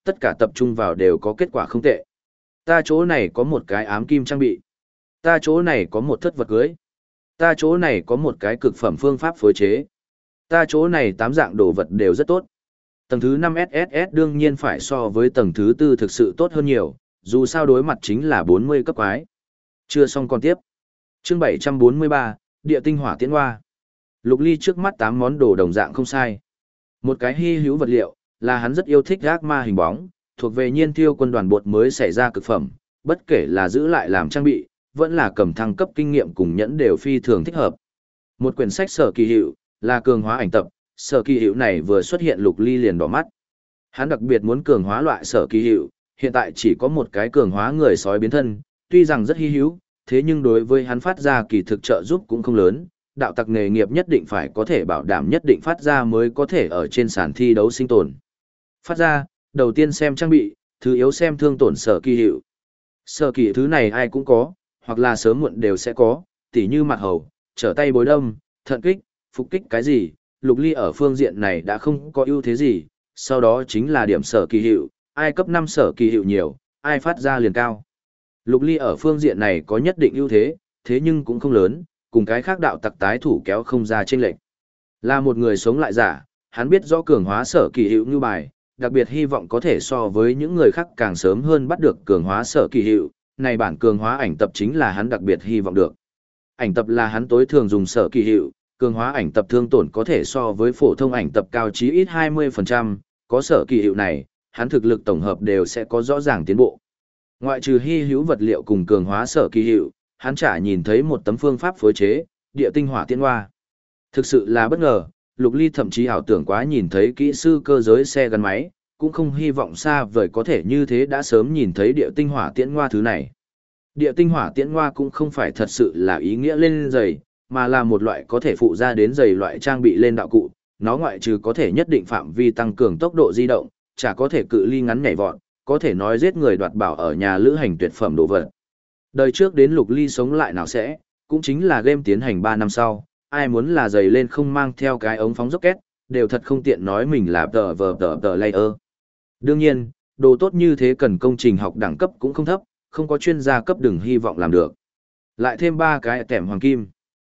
tất cả tập trung vào đều có kết quả không tệ. Ta chỗ này có một cái ám kim trang bị. Ta chỗ này có một thất vật cưới. Ta chỗ này có một cái cực phẩm phương pháp phối chế. Ta chỗ này 8 dạng đồ vật đều rất tốt. Tầng thứ 5 SSS đương nhiên phải so với tầng thứ 4 thực sự tốt hơn nhiều, dù sao đối mặt chính là 40 cấp quái. Chưa xong còn tiếp. Chương 743, Địa tinh hỏa tiễn hoa. Lục Ly trước mắt 8 món đồ đồng dạng không sai. Một cái hy hữu vật liệu, là hắn rất yêu thích ác ma hình bóng, thuộc về Nhiên Tiêu quân đoàn bột mới xảy ra cực phẩm, bất kể là giữ lại làm trang bị, vẫn là cầm thăng cấp kinh nghiệm cùng nhẫn đều phi thường thích hợp. Một quyển sách sở kỳ hiệu, là cường hóa ảnh tập, sở kỳ hiệu này vừa xuất hiện Lục Ly liền đỏ mắt. Hắn đặc biệt muốn cường hóa loại sở kỳ hiệu, hiện tại chỉ có một cái cường hóa người sói biến thân, tuy rằng rất hy hữu, thế nhưng đối với hắn phát ra kỳ thực trợ giúp cũng không lớn. Đạo tặc nghề nghiệp nhất định phải có thể bảo đảm nhất định phát ra mới có thể ở trên sàn thi đấu sinh tồn. Phát ra, đầu tiên xem trang bị, thứ yếu xem thương tổn sở kỳ hiệu. Sở kỳ thứ này ai cũng có, hoặc là sớm muộn đều sẽ có, tỉ như mặt hầu, trở tay bối đâm, thận kích, phục kích cái gì, Lục Ly ở phương diện này đã không có ưu thế gì, sau đó chính là điểm sở kỳ hiệu, ai cấp 5 sở kỳ hiệu nhiều, ai phát ra liền cao. Lục Ly ở phương diện này có nhất định ưu thế, thế nhưng cũng không lớn, cùng cái khác đạo tặc tái thủ kéo không ra chênh lệch. Là một người sống lại giả, hắn biết rõ cường hóa sở kỳ hiệu như bài, đặc biệt hy vọng có thể so với những người khác càng sớm hơn bắt được cường hóa sở kỳ hiệu, này bản cường hóa ảnh tập chính là hắn đặc biệt hy vọng được. Ảnh tập là hắn tối thường dùng sở kỳ hiệu, cường hóa ảnh tập thương tổn có thể so với phổ thông ảnh tập cao chí ít 20%, có sở kỳ hiệu này, hắn thực lực tổng hợp đều sẽ có rõ ràng tiến bộ. Ngoại trừ hy hữu vật liệu cùng cường hóa sở kỳ hiệu, hắn chả nhìn thấy một tấm phương pháp phối chế, địa tinh hỏa tiễn hoa. Thực sự là bất ngờ, Lục Ly thậm chí ảo tưởng quá nhìn thấy kỹ sư cơ giới xe gắn máy, cũng không hy vọng xa vời có thể như thế đã sớm nhìn thấy địa tinh hỏa tiễn hoa thứ này. Địa tinh hỏa tiễn hoa cũng không phải thật sự là ý nghĩa lên giày, mà là một loại có thể phụ ra đến giày loại trang bị lên đạo cụ, nó ngoại trừ có thể nhất định phạm vi tăng cường tốc độ di động, chả có thể cự ly ngắn nhảy vọt, có thể nói giết người đoạt bảo ở nhà lữ hành tuyệt phẩm đồ vật. Đời trước đến Lục Ly sống lại nào sẽ, cũng chính là game tiến hành 3 năm sau, ai muốn là giày lên không mang theo cái ống phóng rocket, đều thật không tiện nói mình là tờ layer. Đương nhiên, đồ tốt như thế cần công trình học đẳng cấp cũng không thấp, không có chuyên gia cấp đừng hy vọng làm được. Lại thêm 3 cái tẻm hoàng kim,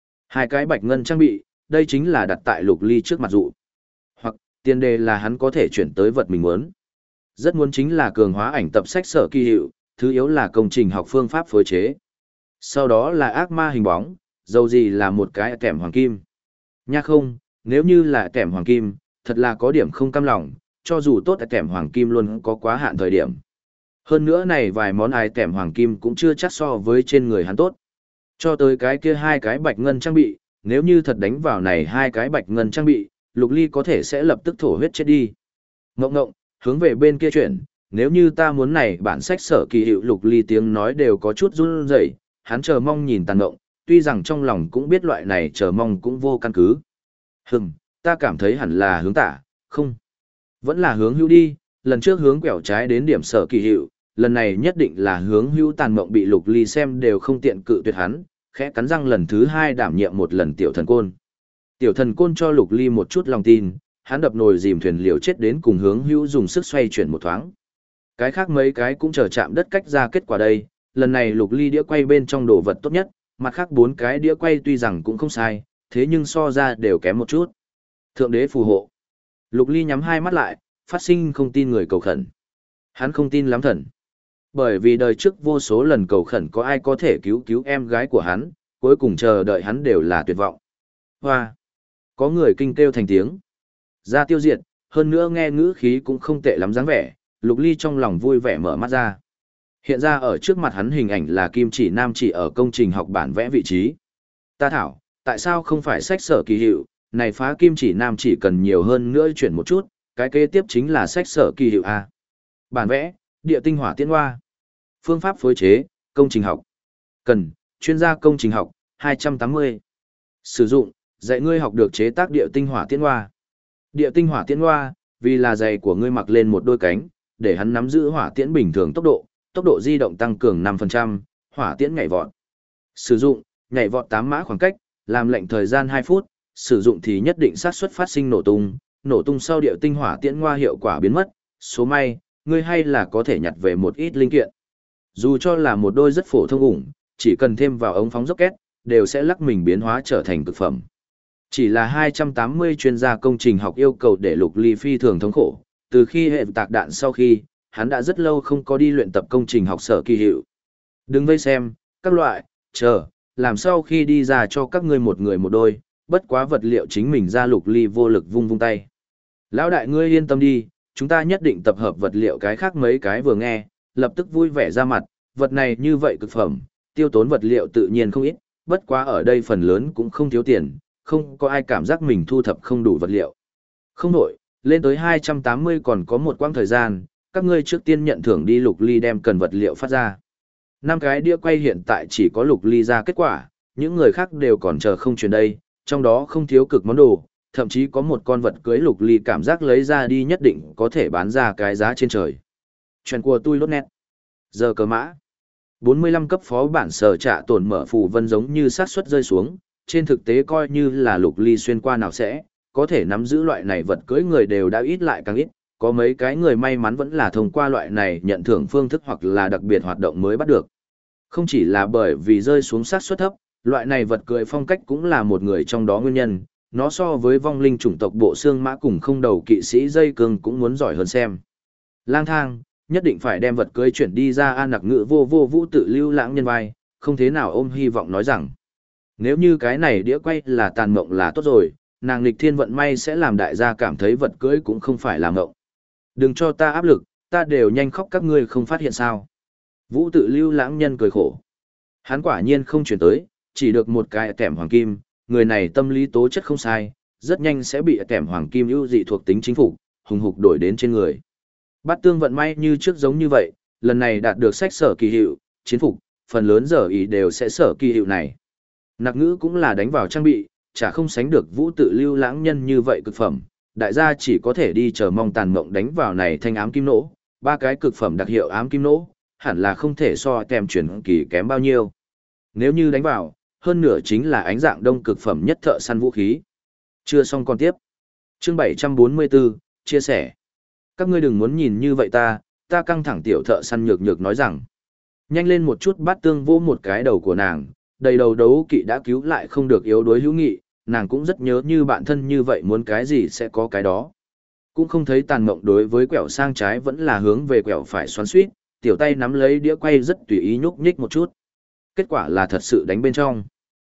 2 cái bạch ngân trang bị, đây chính là đặt tại Lục Ly trước mặt dụ. Hoặc, tiền đề là hắn có thể chuyển tới vật mình muốn. Rất muốn chính là cường hóa ảnh tập sách sở kỳ hiệu, thứ yếu là công trình học phương pháp phối chế. Sau đó là ác ma hình bóng, dầu gì là một cái kèm hoàng kim. Nha không, nếu như là kèm hoàng kim, thật là có điểm không cam lòng, cho dù tốt kèm hoàng kim luôn có quá hạn thời điểm. Hơn nữa này vài món ai kèm hoàng kim cũng chưa chắc so với trên người hắn tốt. Cho tới cái kia 2 cái bạch ngân trang bị, nếu như thật đánh vào này 2 cái bạch ngân trang bị, Lục Ly có thể sẽ lập tức thổ huyết chết đi. Ngộng ngộng, hướng về bên kia chuyển, nếu như ta muốn này bản sách sở kỳ hiệu. Lục Ly tiếng nói đều có chút run rẩy, hắn chờ mong nhìn Tàn Ngộng, tuy rằng trong lòng cũng biết loại này chờ mong cũng vô căn cứ. Ta cảm thấy hẳn là hướng tả, không. Vẫn là hướng hữu đi, lần trước hướng quẹo trái đến điểm sở kỳ hiệu, lần này nhất định là hướng hữu. Tàn Ngộng bị Lục Ly xem đều không tiện cự tuyệt hắn, khẽ cắn răng lần thứ 2 đảm nhiệm một lần tiểu thần côn. Tiểu thần côn cho Lục Ly một chút lòng tin, hắn đập nồi dìm thuyền liều chết đến cùng hướng hữu dùng sức xoay chuyển một thoáng. Cái khác mấy cái cũng chờ chạm đất cách ra kết quả đây, lần này Lục Ly đĩa quay bên trong đồ vật tốt nhất, mặt khác 4 cái đĩa quay tuy rằng cũng không sai, thế nhưng so ra đều kém một chút. Thượng đế phù hộ. Lục Ly nhắm 2 mắt lại, phát sinh không tin người cầu khẩn. Hắn không tin lắm thần. Bởi vì đời trước vô số lần cầu khẩn có ai có thể cứu em gái của hắn, cuối cùng chờ đợi hắn đều là tuyệt vọng. Hoa! Có người kinh kêu thành tiếng. Ra tiêu diệt, hơn nữa nghe ngữ khí cũng không tệ lắm dáng vẻ, Lục Ly trong lòng vui vẻ mở mắt ra. Hiện ra ở trước mặt hắn hình ảnh là kim chỉ nam chỉ ở công trình học bản vẽ vị trí. Ta thảo, tại sao không phải sách sở kỳ hiệu, này phá kim chỉ nam chỉ cần nhiều hơn nữa chuyển một chút, cái kế tiếp chính là sách sở kỳ hiệu A. Bản vẽ, địa tinh hỏa tiễn hoa. Phương pháp phối chế, công trình học. Cần, chuyên gia công trình học, 280. Sử dụng, dạy ngươi học được chế tác địa tinh hỏa tiễn hoa. Địa tinh hỏa tiễn hoa, vì là giày của ngươi mặc lên một đôi cánh, để hắn nắm giữ hỏa tiễn bình thường tốc độ di động tăng cường 5%, hỏa tiễn nhảy vọt. Sử dụng, nhảy vọt 8 mã khoảng cách, làm lệnh thời gian 2 phút, sử dụng thì nhất định xác suất phát sinh nổ tung sau địa tinh hỏa tiễn hoa hiệu quả biến mất, số may, ngươi hay là có thể nhặt về một ít linh kiện. Dù cho là một đôi rất phổ thông ủng, chỉ cần thêm vào ống phóng rocket, đều sẽ lắc mình biến hóa trở thành cực phẩm. Chỉ là 280 chuyên gia công trình học yêu cầu để Lục Ly phi thường thống khổ, từ khi hệ tạc đạn sau khi, hắn đã rất lâu không có đi luyện tập công trình học sở kỳ hiệu. Đừng vây xem, các loại, chờ, làm sau khi đi ra cho các ngươi một người một đôi, bất quá vật liệu chính mình ra. Lục Ly vô lực vung vung tay. Lão đại ngươi yên tâm đi, chúng ta nhất định tập hợp vật liệu. Cái khác mấy cái vừa nghe, lập tức vui vẻ ra mặt, vật này như vậy cực phẩm, tiêu tốn vật liệu tự nhiên không ít, bất quá ở đây phần lớn cũng không thiếu tiền, không có ai cảm giác mình thu thập không đủ vật liệu. Không đổi, lên tới 280 còn có một quãng thời gian, các ngươi trước tiên nhận thưởng đi. Lục Ly đem cần vật liệu phát ra. 5 cái đĩa quay hiện tại chỉ có Lục Ly ra kết quả, những người khác đều còn chờ không chuyển đây, trong đó không thiếu cực món đồ, thậm chí có một con vật cưới. Lục Ly cảm giác lấy ra đi nhất định có thể bán ra cái giá trên trời. Chuyện của tôi lốt nét. Giờ cờ mã. 45 cấp phó bản sở trạ tổn mở phù vân giống như sát suất rơi xuống, trên thực tế coi như là Lục Ly xuyên qua nào sẽ, có thể nắm giữ loại này vật cưới người đều đã ít lại càng ít, có mấy cái người may mắn vẫn là thông qua loại này nhận thưởng phương thức hoặc là đặc biệt hoạt động mới bắt được. Không chỉ là bởi vì rơi xuống sát suất thấp, loại này vật cưới phong cách cũng là một người trong đó nguyên nhân, nó so với vong linh chủng tộc bộ xương mã cùng không đầu kỵ sĩ dây cương cũng muốn giỏi hơn xem. Lang thang, nhất định phải đem vật cưới chuyển đi ra. An Nặc Ngữ vô vô vũ tự lưu lãng nhân vai, không thế nào ôm hy vọng nói rằng. Nếu như cái này đĩa quay là tàn mộng là tốt rồi, nàng nghịch thiên vận may sẽ làm đại gia cảm thấy vật cưới cũng không phải là mộng. Đừng cho ta áp lực, ta đều nhanh khóc các ngươi không phát hiện sao. Vũ tự lưu lãng nhân cười khổ. Hắn quả nhiên không chuyển tới, chỉ được một cái kèm hoàng kim, người này tâm lý tố chất không sai, rất nhanh sẽ bị kèm hoàng kim ưu dị thuộc tính chính phủ, hùng hục đổi đến trên người. Bát tương vận may như trước giống như vậy, lần này đạt được sách sở kỳ hiệu, chiến phục, phần lớn giờ ý đều sẽ sở kỳ hiệu này. Nặc Ngữ cũng là đánh vào trang bị, chả không sánh được vũ tự lưu lãng nhân như vậy cực phẩm, đại gia chỉ có thể đi chờ mong tàn mộng đánh vào này thanh ám kim nỗ, 3 cái cực phẩm đặc hiệu ám kim nỗ, hẳn là không thể so kèm chuyển kỳ kém bao nhiêu. Nếu như đánh vào, hơn nửa chính là ánh dạng đông cực phẩm nhất thợ săn vũ khí. Chưa xong còn tiếp. Chương 744, chia sẻ. Các ngươi đừng muốn nhìn như vậy ta căng thẳng. Tiểu thợ săn nhược nhược nói rằng. Nhanh lên một chút. Bát tương vô một cái đầu của nàng, đầy đầu đấu kỵ đã cứu lại không được yếu đuối hữu nghị, nàng cũng rất nhớ như bạn thân như vậy muốn cái gì sẽ có cái đó. Cũng không thấy tàn mộng đối với quẹo sang trái vẫn là hướng về quẹo phải xoắn suýt, tiểu tay nắm lấy đĩa quay rất tùy ý nhúc nhích một chút. Kết quả là thật sự đánh bên trong.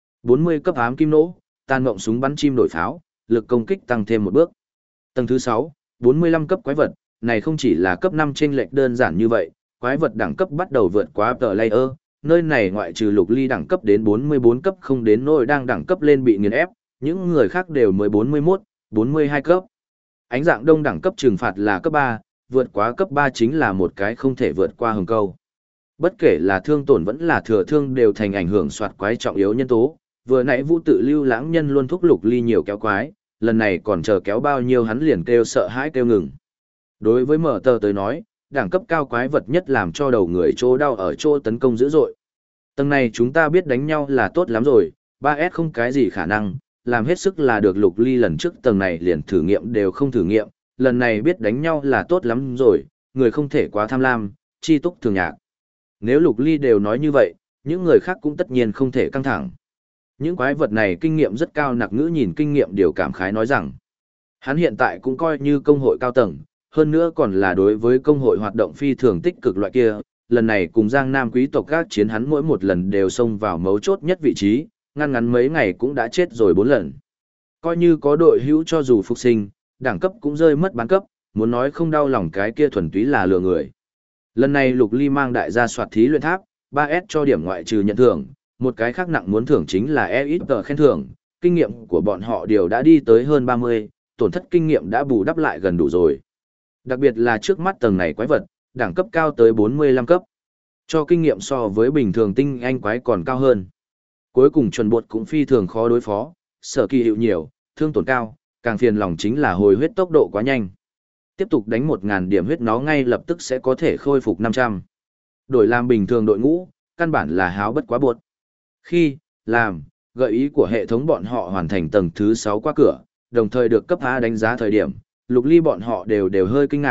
40 cấp ám kim nỗ, tàn mộng súng bắn chim đổi pháo, lực công kích tăng thêm một bước. Tầng thứ 6, 45 cấp quái vật, này không chỉ là cấp 5 chênh lệch đơn giản như vậy, quái vật đẳng cấp bắt đầu vượt quá tờ layer, nơi này ngoại trừ Lục Ly đẳng cấp đến 44 cấp không đến nỗi đang đẳng cấp lên bị nghiền ép, những người khác đều mới 41, 42 cấp. Ánh dạng đông đẳng cấp trừng phạt là cấp 3, vượt quá cấp 3 chính là một cái không thể vượt qua hừng câu. Bất kể là thương tổn vẫn là thừa thương đều thành ảnh hưởng soạt quái trọng yếu nhân tố, vừa nãy vũ tự lưu lãng nhân luôn thúc Lục Ly nhiều kéo quái, lần này còn chờ kéo bao nhiêu hắn liền kêu sợ hãi kêu ngừng. Đối với mở tờ tới nói, đẳng cấp cao quái vật nhất làm cho đầu người chỗ đau ở chỗ tấn công dữ dội. Tầng này chúng ta biết đánh nhau là tốt lắm rồi, 3S không cái gì khả năng, làm hết sức là được. Lục Ly lần trước tầng này liền thử nghiệm đều không thử nghiệm, lần này biết đánh nhau là tốt lắm rồi, người không thể quá tham lam, chi túc thường nhạc. Nếu Lục Ly đều nói như vậy, những người khác cũng tất nhiên không thể căng thẳng. Những quái vật này kinh nghiệm rất cao. Nặc Ngữ nhìn kinh nghiệm điều cảm khái nói rằng, hắn hiện tại cũng coi như công hội cao tầng, hơn nữa còn là đối với công hội hoạt động phi thường tích cực loại kia. Lần này cùng Giang Nam quý tộc các chiến hắn mỗi một lần đều xông vào mấu chốt nhất vị trí, ngăn ngắn mấy ngày cũng đã chết rồi 4 lần. Coi như có đội hữu cho dù phục sinh, đẳng cấp cũng rơi mất bán cấp, muốn nói không đau lòng cái kia thuần túy là lừa người. Lần này Lục Ly mang đại gia soạt thí luyện tháp, 3S cho điểm ngoại trừ nhận thưởng, một cái khác nặng muốn thưởng chính là ít tờ khen thưởng, kinh nghiệm của bọn họ đều đã đi tới hơn 30, tổn thất kinh nghiệm đã bù đắp lại gần đủ rồi. Đặc biệt là trước mắt tầng này quái vật, đẳng cấp cao tới 45 cấp. Cho kinh nghiệm so với bình thường tinh anh quái còn cao hơn. Cuối cùng chuẩn bột cũng phi thường khó đối phó, sở kỳ hiệu nhiều, thương tổn cao, càng phiền lòng chính là hồi huyết tốc độ quá nhanh. Tiếp tục đánh 1000 điểm huyết nó ngay lập tức sẽ có thể khôi phục 500. Đổi làm bình thường đội ngũ, căn bản là háo bất quá bột. Khi, làm, gợi ý của hệ thống bọn họ hoàn thành tầng thứ 6 qua cửa, đồng thời được cấp A đánh giá thời điểm, Lục Ly bọn họ đều hơi kinh ngạc,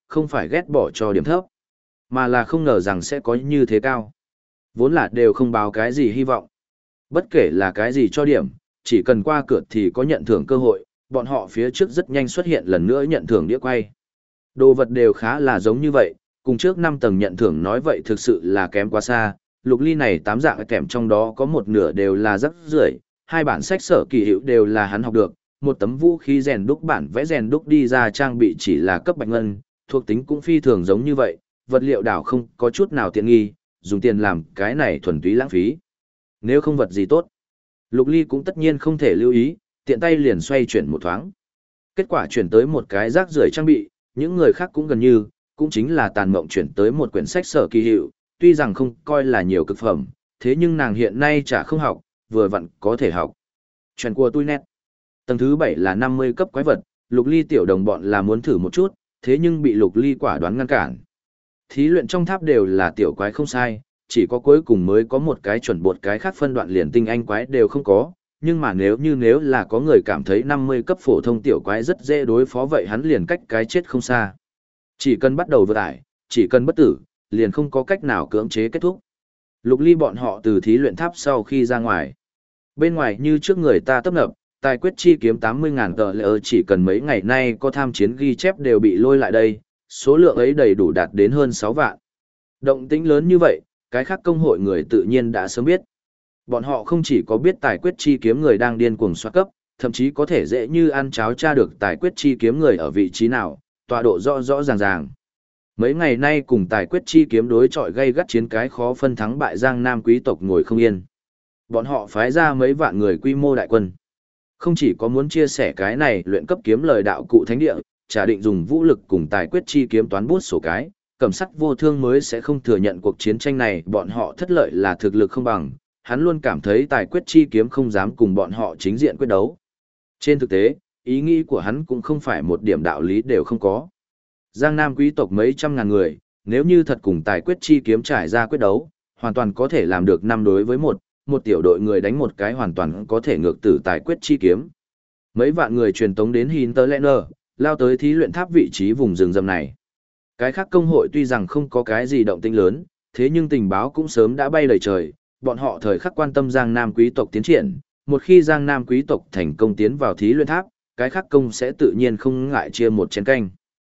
không phải ghét bỏ cho điểm thấp, mà là không ngờ rằng sẽ có như thế cao. Vốn là đều không báo cái gì hy vọng. Bất kể là cái gì cho điểm, chỉ cần qua cửa thì có nhận thưởng cơ hội, bọn họ phía trước rất nhanh xuất hiện lần nữa nhận thưởng đĩa quay. Đồ vật đều khá là giống như vậy, cùng trước 5 tầng nhận thưởng nói vậy thực sự là kém quá xa. Lục ly này 8 dạng kèm trong đó có một nửa đều là rắc rưởi, 2 bản sách sở kỳ hiệu đều là hắn học được, một tấm vũ khí rèn đúc bản vẽ rèn đúc đi ra trang bị chỉ là cấp bạch ngân, thuộc tính cũng phi thường giống như vậy, vật liệu đảo không có chút nào tiện nghi, dùng tiền làm cái này thuần túy lãng phí. Nếu không vật gì tốt, Lục Ly cũng tất nhiên không thể lưu ý, tiện tay liền xoay chuyển một thoáng. Kết quả chuyển tới một cái rác rưởi trang bị, những người khác cũng gần như, cũng chính là tàn mộng chuyển tới một quyển sách sở kỳ hiệu, tuy rằng không coi là nhiều cực phẩm, thế nhưng nàng hiện nay chả không học, vừa vặn có thể học. Chuyện của tôi nét. Tầng thứ 7 là 50 cấp quái vật, Lục Ly tiểu đồng bọn là muốn thử một chút, thế nhưng bị Lục Ly quả đoán ngăn cản. Thí luyện trong tháp đều là tiểu quái không sai, chỉ có cuối cùng mới có một cái chuẩn bột, cái khác phân đoạn liền tinh anh quái đều không có, nhưng mà nếu là có người cảm thấy 50 cấp phổ thông tiểu quái rất dễ đối phó vậy hắn liền cách cái chết không xa. Chỉ cần bắt đầu vượt ải, chỉ cần bất tử, liền không có cách nào cưỡng chế kết thúc. Lục Ly bọn họ từ thí luyện tháp sau khi ra ngoài. Bên ngoài như trước người ta tấp nập, tài quyết chi kiếm 80.000 tờ lệ chỉ cần mấy ngày nay có tham chiến ghi chép đều bị lôi lại đây, số lượng ấy đầy đủ đạt đến hơn 6 vạn. Động tĩnh lớn như vậy, cái khác công hội người tự nhiên đã sớm biết. Bọn họ không chỉ có biết tài quyết chi kiếm người đang điên cuồng xoát cấp, thậm chí có thể dễ như ăn cháo tra được tài quyết chi kiếm người ở vị trí nào, tọa độ rõ rõ ràng ràng. Mấy ngày nay cùng tài quyết chi kiếm đối chọi gây gắt chiến cái khó phân thắng bại Giang Nam quý tộc ngồi không yên. Bọn họ phái ra mấy vạn người quy mô đại quân. Không chỉ có muốn chia sẻ cái này luyện cấp kiếm lời đạo cụ thánh địa, trả định dùng vũ lực cùng tài quyết chi kiếm toán bút sổ cái, cẩm sắc vô thương mới sẽ không thừa nhận cuộc chiến tranh này bọn họ thất lợi là thực lực không bằng, hắn luôn cảm thấy tài quyết chi kiếm không dám cùng bọn họ chính diện quyết đấu. Trên thực tế, ý nghĩ của hắn cũng không phải một điểm đạo lý đều không có. Giang Nam quý tộc mấy trăm ngàn người, nếu như thật cùng tài quyết chi kiếm trải ra quyết đấu, hoàn toàn có thể làm được 5 đối với 1, một tiểu đội người đánh một cái hoàn toàn có thể ngược tử tài quyết chi kiếm. Mấy vạn người truyền tống đến Hinterlander, lao tới thí luyện tháp vị trí vùng rừng rậm này. Cái khác công hội tuy rằng không có cái gì động tĩnh lớn, thế nhưng tình báo cũng sớm đã bay đầy trời, bọn họ thời khắc quan tâm Giang Nam quý tộc tiến triển, một khi Giang Nam quý tộc thành công tiến vào thí luyện tháp, cái khác công sẽ tự nhiên không ngại chia một chén canh.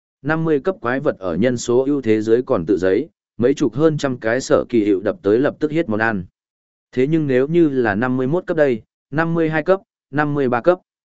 50 cấp quái vật ở nhân số ưu thế giới còn tự giấy, mấy chục hơn trăm cái sở kỳ hiệu đập tới lập tức hiết món ăn. Thế nhưng nếu như là 51 cấp đây, 52 cấp, 53 cấp,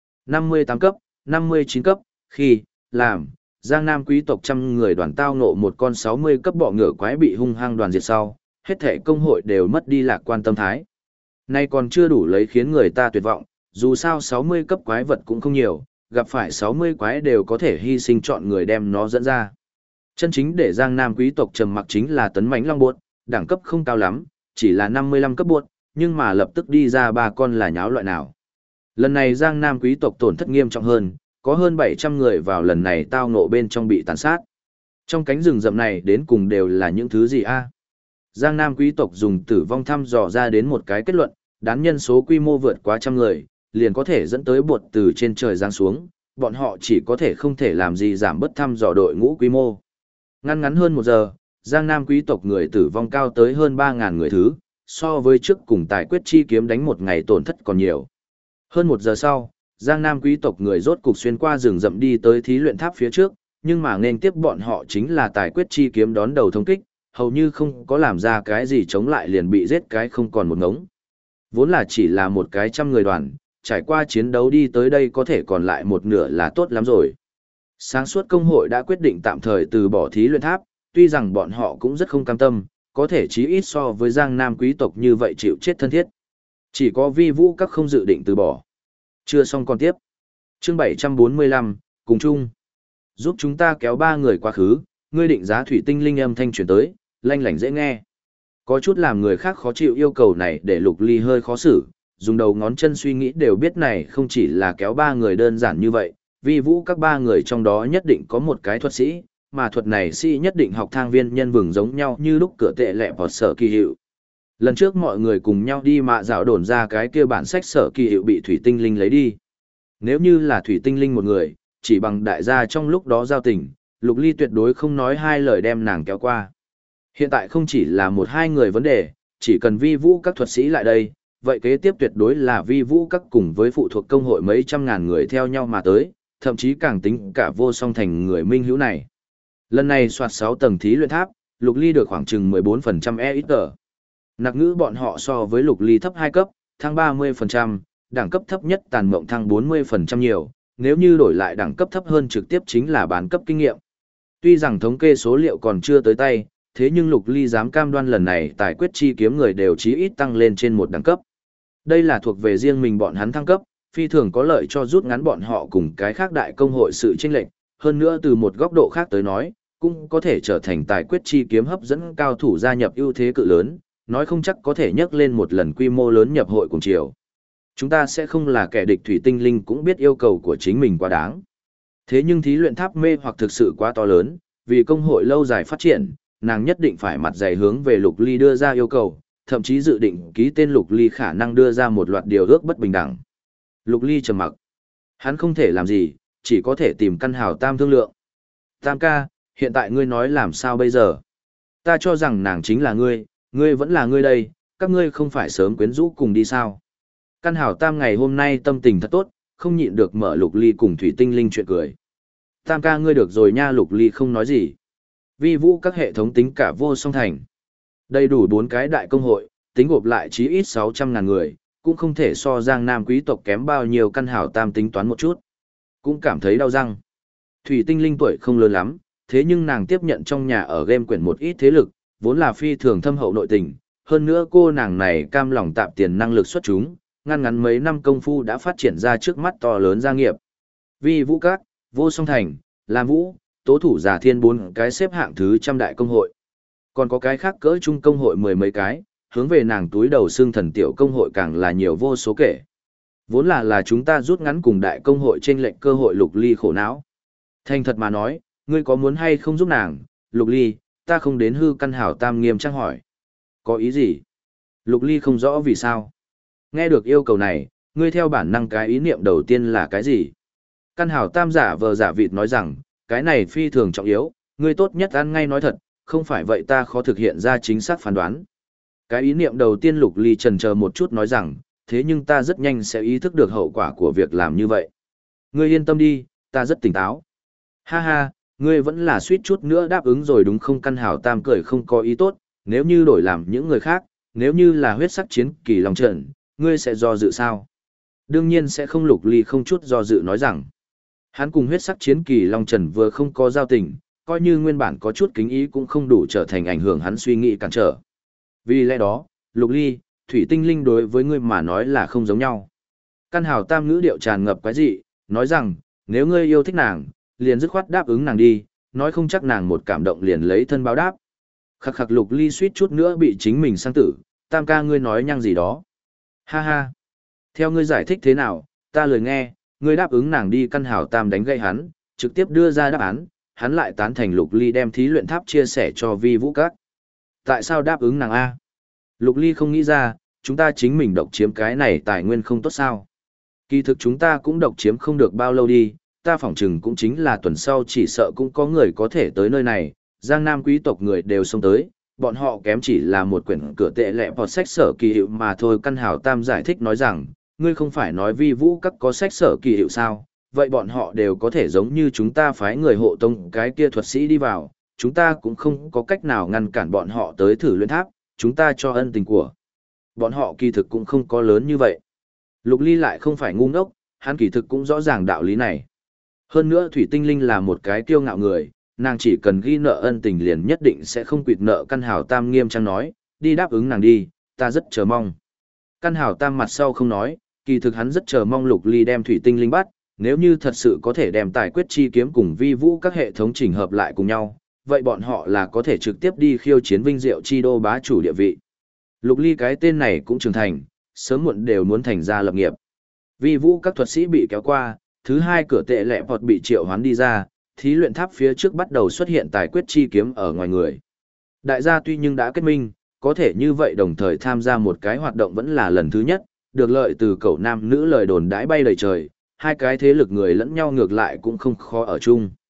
58 cấp, 59 cấp, khi, làm, Giang Nam quý tộc trăm người đoàn tao ngộ một con 60 cấp bọ ngựa quái bị hung hăng đoàn diệt sau, hết thể công hội đều mất đi lạc quan tâm thái. Nay còn chưa đủ lấy khiến người ta tuyệt vọng, dù sao 60 cấp quái vật cũng không nhiều, gặp phải 60 quái đều có thể hy sinh chọn người đem nó dẫn ra. Chân chính để Giang Nam quý tộc trầm mặc chính là tấn mãnh long buốt, đẳng cấp không cao lắm, chỉ là 55 cấp buốt, nhưng mà lập tức đi ra 3 con là nháo loại nào. Lần này Giang Nam quý tộc tổn thất nghiêm trọng hơn, có hơn 700 người vào lần này tao ngộ bên trong bị tàn sát. Trong cánh rừng rậm này đến cùng đều là những thứ gì a? Giang Nam quý tộc dùng tử vong thăm dò ra đến một cái kết luận, đán nhân số quy mô vượt quá trăm người, liền có thể dẫn tới bột từ trên trời giáng xuống, bọn họ chỉ có thể không thể làm gì giảm bớt thăm dò đội ngũ quy mô. Ngắn hơn 1 giờ, Giang Nam quý tộc người tử vong cao tới hơn 3.000 người thứ, so với trước cùng tài quyết chi kiếm đánh một ngày tổn thất còn nhiều. Hơn 1 giờ sau, Giang Nam quý tộc người rốt cục xuyên qua rừng rậm đi tới thí luyện tháp phía trước, nhưng mà nên tiếp bọn họ chính là tài quyết chi kiếm đón đầu thông kích, hầu như không có làm ra cái gì chống lại liền bị giết cái không còn một ngống. Vốn là chỉ là một cái trăm người đoàn, trải qua chiến đấu đi tới đây có thể còn lại một nửa là tốt lắm rồi. Sáng suốt công hội đã quyết định tạm thời từ bỏ thí luyện tháp, tuy rằng bọn họ cũng rất không cam tâm, có thể chí ít so với Giang Nam quý tộc như vậy chịu chết thân thiết. Chỉ có Vi Vũ các không dự định từ bỏ. Chưa xong còn tiếp. Chương 745, cùng chung. Giúp chúng ta kéo 3 người quá khứ, ngươi định giá thủy tinh linh âm thanh truyền tới, lanh lảnh dễ nghe. Có chút làm người khác khó chịu yêu cầu này để Lục Ly hơi khó xử, dùng đầu ngón chân suy nghĩ đều biết này không chỉ là kéo 3 người đơn giản như vậy, Vi Vũ các 3 người trong đó nhất định có một cái thuật sĩ, mà thuật này sĩ nhất định học thang viên nhân vừng giống nhau như lúc cửa tệ lẹ vào sở kỳ hiệu. Lần trước mọi người cùng nhau đi mạ dạo đồn ra cái kia bản sách sở kỳ hiệu bị thủy tinh linh lấy đi. Nếu như là thủy tinh linh một người, chỉ bằng đại gia trong lúc đó giao tình, Lục Ly tuyệt đối không nói hai lời đem nàng kéo qua. Hiện tại không chỉ là một hai người vấn đề, chỉ cần vi vũ các thuật sĩ lại đây, vậy kế tiếp tuyệt đối là vi vũ các cùng với phụ thuộc công hội mấy trăm ngàn người theo nhau mà tới, thậm chí càng tính cả vô song thành người minh hữu này. Lần này soạt 6 tầng thí luyện tháp, Lục Ly được khoảng chừng 14% EXP. Nặc ngữ bọn họ so với Lục Ly thấp 2 cấp, thăng 30%, đẳng cấp thấp nhất tàn mộng thăng 40% nhiều, nếu như đổi lại đẳng cấp thấp hơn trực tiếp chính là bán cấp kinh nghiệm. Tuy rằng thống kê số liệu còn chưa tới tay, thế nhưng Lục Ly dám cam đoan lần này tài quyết chi kiếm người đều chí ít tăng lên trên một đẳng cấp. Đây là thuộc về riêng mình bọn hắn thăng cấp, phi thường có lợi cho rút ngắn bọn họ cùng cái khác đại công hội sự chênh lệch, hơn nữa từ một góc độ khác tới nói, cũng có thể trở thành tài quyết chi kiếm hấp dẫn cao thủ gia nhập ưu thế cự lớn, nói không chắc có thể nhấc lên một lần quy mô lớn nhập hội cùng chiều. Chúng ta sẽ không là kẻ địch, thủy tinh linh cũng biết yêu cầu của chính mình quá đáng. Thế nhưng thí luyện tháp mê hoặc thực sự quá to lớn, vì công hội lâu dài phát triển, nàng nhất định phải mặt dày hướng về Lục Ly đưa ra yêu cầu, thậm chí dự định ký tên Lục Ly khả năng đưa ra một loạt điều ước bất bình đẳng. Lục Ly trầm mặc. Hắn không thể làm gì, chỉ có thể tìm Căn Hào Tam thương lượng. Tam ca, hiện tại ngươi nói làm sao bây giờ? Ta cho rằng nàng chính là ngươi vẫn là ngươi đây, các ngươi không phải sớm quyến rũ cùng đi sao? Căn Hào Tam ngày hôm nay tâm tình thật tốt, không nhịn được mở Lục Ly cùng Thủy Tinh Linh chuyện cười. Tam ca ngươi được rồi nha. Lục Ly không nói gì. Vi vũ các hệ thống tính cả vô song thành. Đầy đủ 4 cái đại công hội, tính gộp lại chí ít 600.000 người, cũng không thể so Giang Nam quý tộc kém bao nhiêu. Căn Hào Tam tính toán một chút, cũng cảm thấy đau răng. Thủy Tinh Linh tuổi không lớn lắm, thế nhưng nàng tiếp nhận trong nhà ở game quyển một ít thế lực, vốn là phi thường thâm hậu nội tình, hơn nữa cô nàng này cam lòng tạp tiền năng lực xuất chúng, ngăn ngắn mấy năm công phu đã phát triển ra trước mắt to lớn gia nghiệp. Vi vũ các, vô song thành, Lam Vũ, tố thủ giả thiên 4 cái xếp hạng thứ trăm đại công hội. Còn có cái khác cỡ trung công hội 10 mấy cái, hướng về nàng túi đầu xương thần tiểu công hội càng là nhiều vô số kể. Vốn là chúng ta rút ngắn cùng đại công hội trên lệnh cơ hội. Lục Ly khổ não. Thành thật mà nói, ngươi có muốn hay không giúp nàng? Lục Ly, ta không đến hư. Căn Hào Tam nghiêm trang hỏi. Có ý gì? Lục Ly không rõ vì sao. Nghe được yêu cầu này, ngươi theo bản năng cái ý niệm đầu tiên là cái gì? Căn Hào Tam giả vờ giả vịt nói rằng, cái này phi thường trọng yếu, ngươi tốt nhất ăn ngay nói thật, không phải vậy ta khó thực hiện ra chính xác phán đoán. Cái ý niệm đầu tiên Lục Ly chần chờ một chút nói rằng, thế nhưng ta rất nhanh sẽ ý thức được hậu quả của việc làm như vậy. Ngươi yên tâm đi, ta rất tỉnh táo. Ha ha, ngươi vẫn là suýt chút nữa đáp ứng rồi đúng không? Căn Hào Tam cười không có ý tốt, nếu như đổi làm những người khác, nếu như là huyết sắc chiến kỳ long trận, ngươi sẽ do dự sao? Đương nhiên sẽ không. Lục Ly không chút do dự nói rằng, hắn cùng huyết sắc chiến kỳ long trần vừa không có giao tình, coi như nguyên bản có chút kính ý cũng không đủ trở thành ảnh hưởng hắn suy nghĩ cản trở. Vì lẽ đó, Lục Ly, Thủy Tinh Linh đối với ngươi mà nói là không giống nhau. Căn Hào Tam ngữ điệu tràn ngập quái dị, nói rằng, nếu ngươi yêu thích nàng, liền dứt khoát đáp ứng nàng đi, nói không chắc nàng một cảm động liền lấy thân báo đáp. Khắc khắc. Lục Ly suýt chút nữa bị chính mình sang tử. Tam ca ngươi nói nhăng gì đó. Ha ha. Theo ngươi giải thích thế nào, ta lười nghe, ngươi đáp ứng nàng đi. Căn Hào Tam đánh gây hắn, trực tiếp đưa ra đáp án, hắn lại tán thành Lục Ly đem thí luyện tháp chia sẻ cho vi vũ các. Tại sao đáp ứng nàng A? Lục Ly không nghĩ ra, chúng ta chính mình độc chiếm cái này tài nguyên không tốt sao? Kỳ thực chúng ta cũng độc chiếm không được bao lâu đi, ta phỏng chừng cũng chính là tuần sau chỉ sợ cũng có người có thể tới nơi này, Giang Nam quý tộc người đều xông tới, bọn họ kém chỉ là một quyển cửa tệ lệ hoặc sách sở kỳ hiệu mà thôi. Căn Hào Tam giải thích nói rằng, ngươi không phải nói vi vũ các có sách sở kỳ hiệu sao, vậy bọn họ đều có thể giống như chúng ta phái người hộ tông cái kia thuật sĩ đi vào, chúng ta cũng không có cách nào ngăn cản bọn họ tới thử luyện tháp, chúng ta cho ân tình của bọn họ kỳ thực cũng không có lớn như vậy. Lục Ly lại không phải ngu ngốc, hắn kỳ thực cũng rõ ràng đạo lý này. Hơn nữa Thủy Tinh Linh là một cái kiêu ngạo người, nàng chỉ cần ghi nợ ân tình liền nhất định sẽ không quỵt nợ. Căn Hào Tam nghiêm trang nói, đi đáp ứng nàng đi, ta rất chờ mong. Căn Hào Tam mặt sau không nói, kỳ thực hắn rất chờ mong Lục Ly đem Thủy Tinh Linh bắt, nếu như thật sự có thể đem tài quyết chi kiếm cùng vi vũ các hệ thống chỉnh hợp lại cùng nhau, vậy bọn họ là có thể trực tiếp đi khiêu chiến vinh diệu chi đô bá chủ địa vị. Lục Ly cái tên này cũng trưởng thành, sớm muộn đều muốn thành ra lập nghiệp. Vi vũ các thuật sĩ bị kéo qua, thứ hai cửa tệ lệ vọt bị triệu hoán đi ra, thí luyện tháp phía trước bắt đầu xuất hiện tài quyết chi kiếm ở ngoài người. Đại gia tuy nhưng đã kết minh, có thể như vậy đồng thời tham gia một cái hoạt động vẫn là lần thứ nhất, được lợi từ cậu nam nữ lời đồn đãi bay đầy trời, hai cái thế lực người lẫn nhau ngược lại cũng không khó ở chung.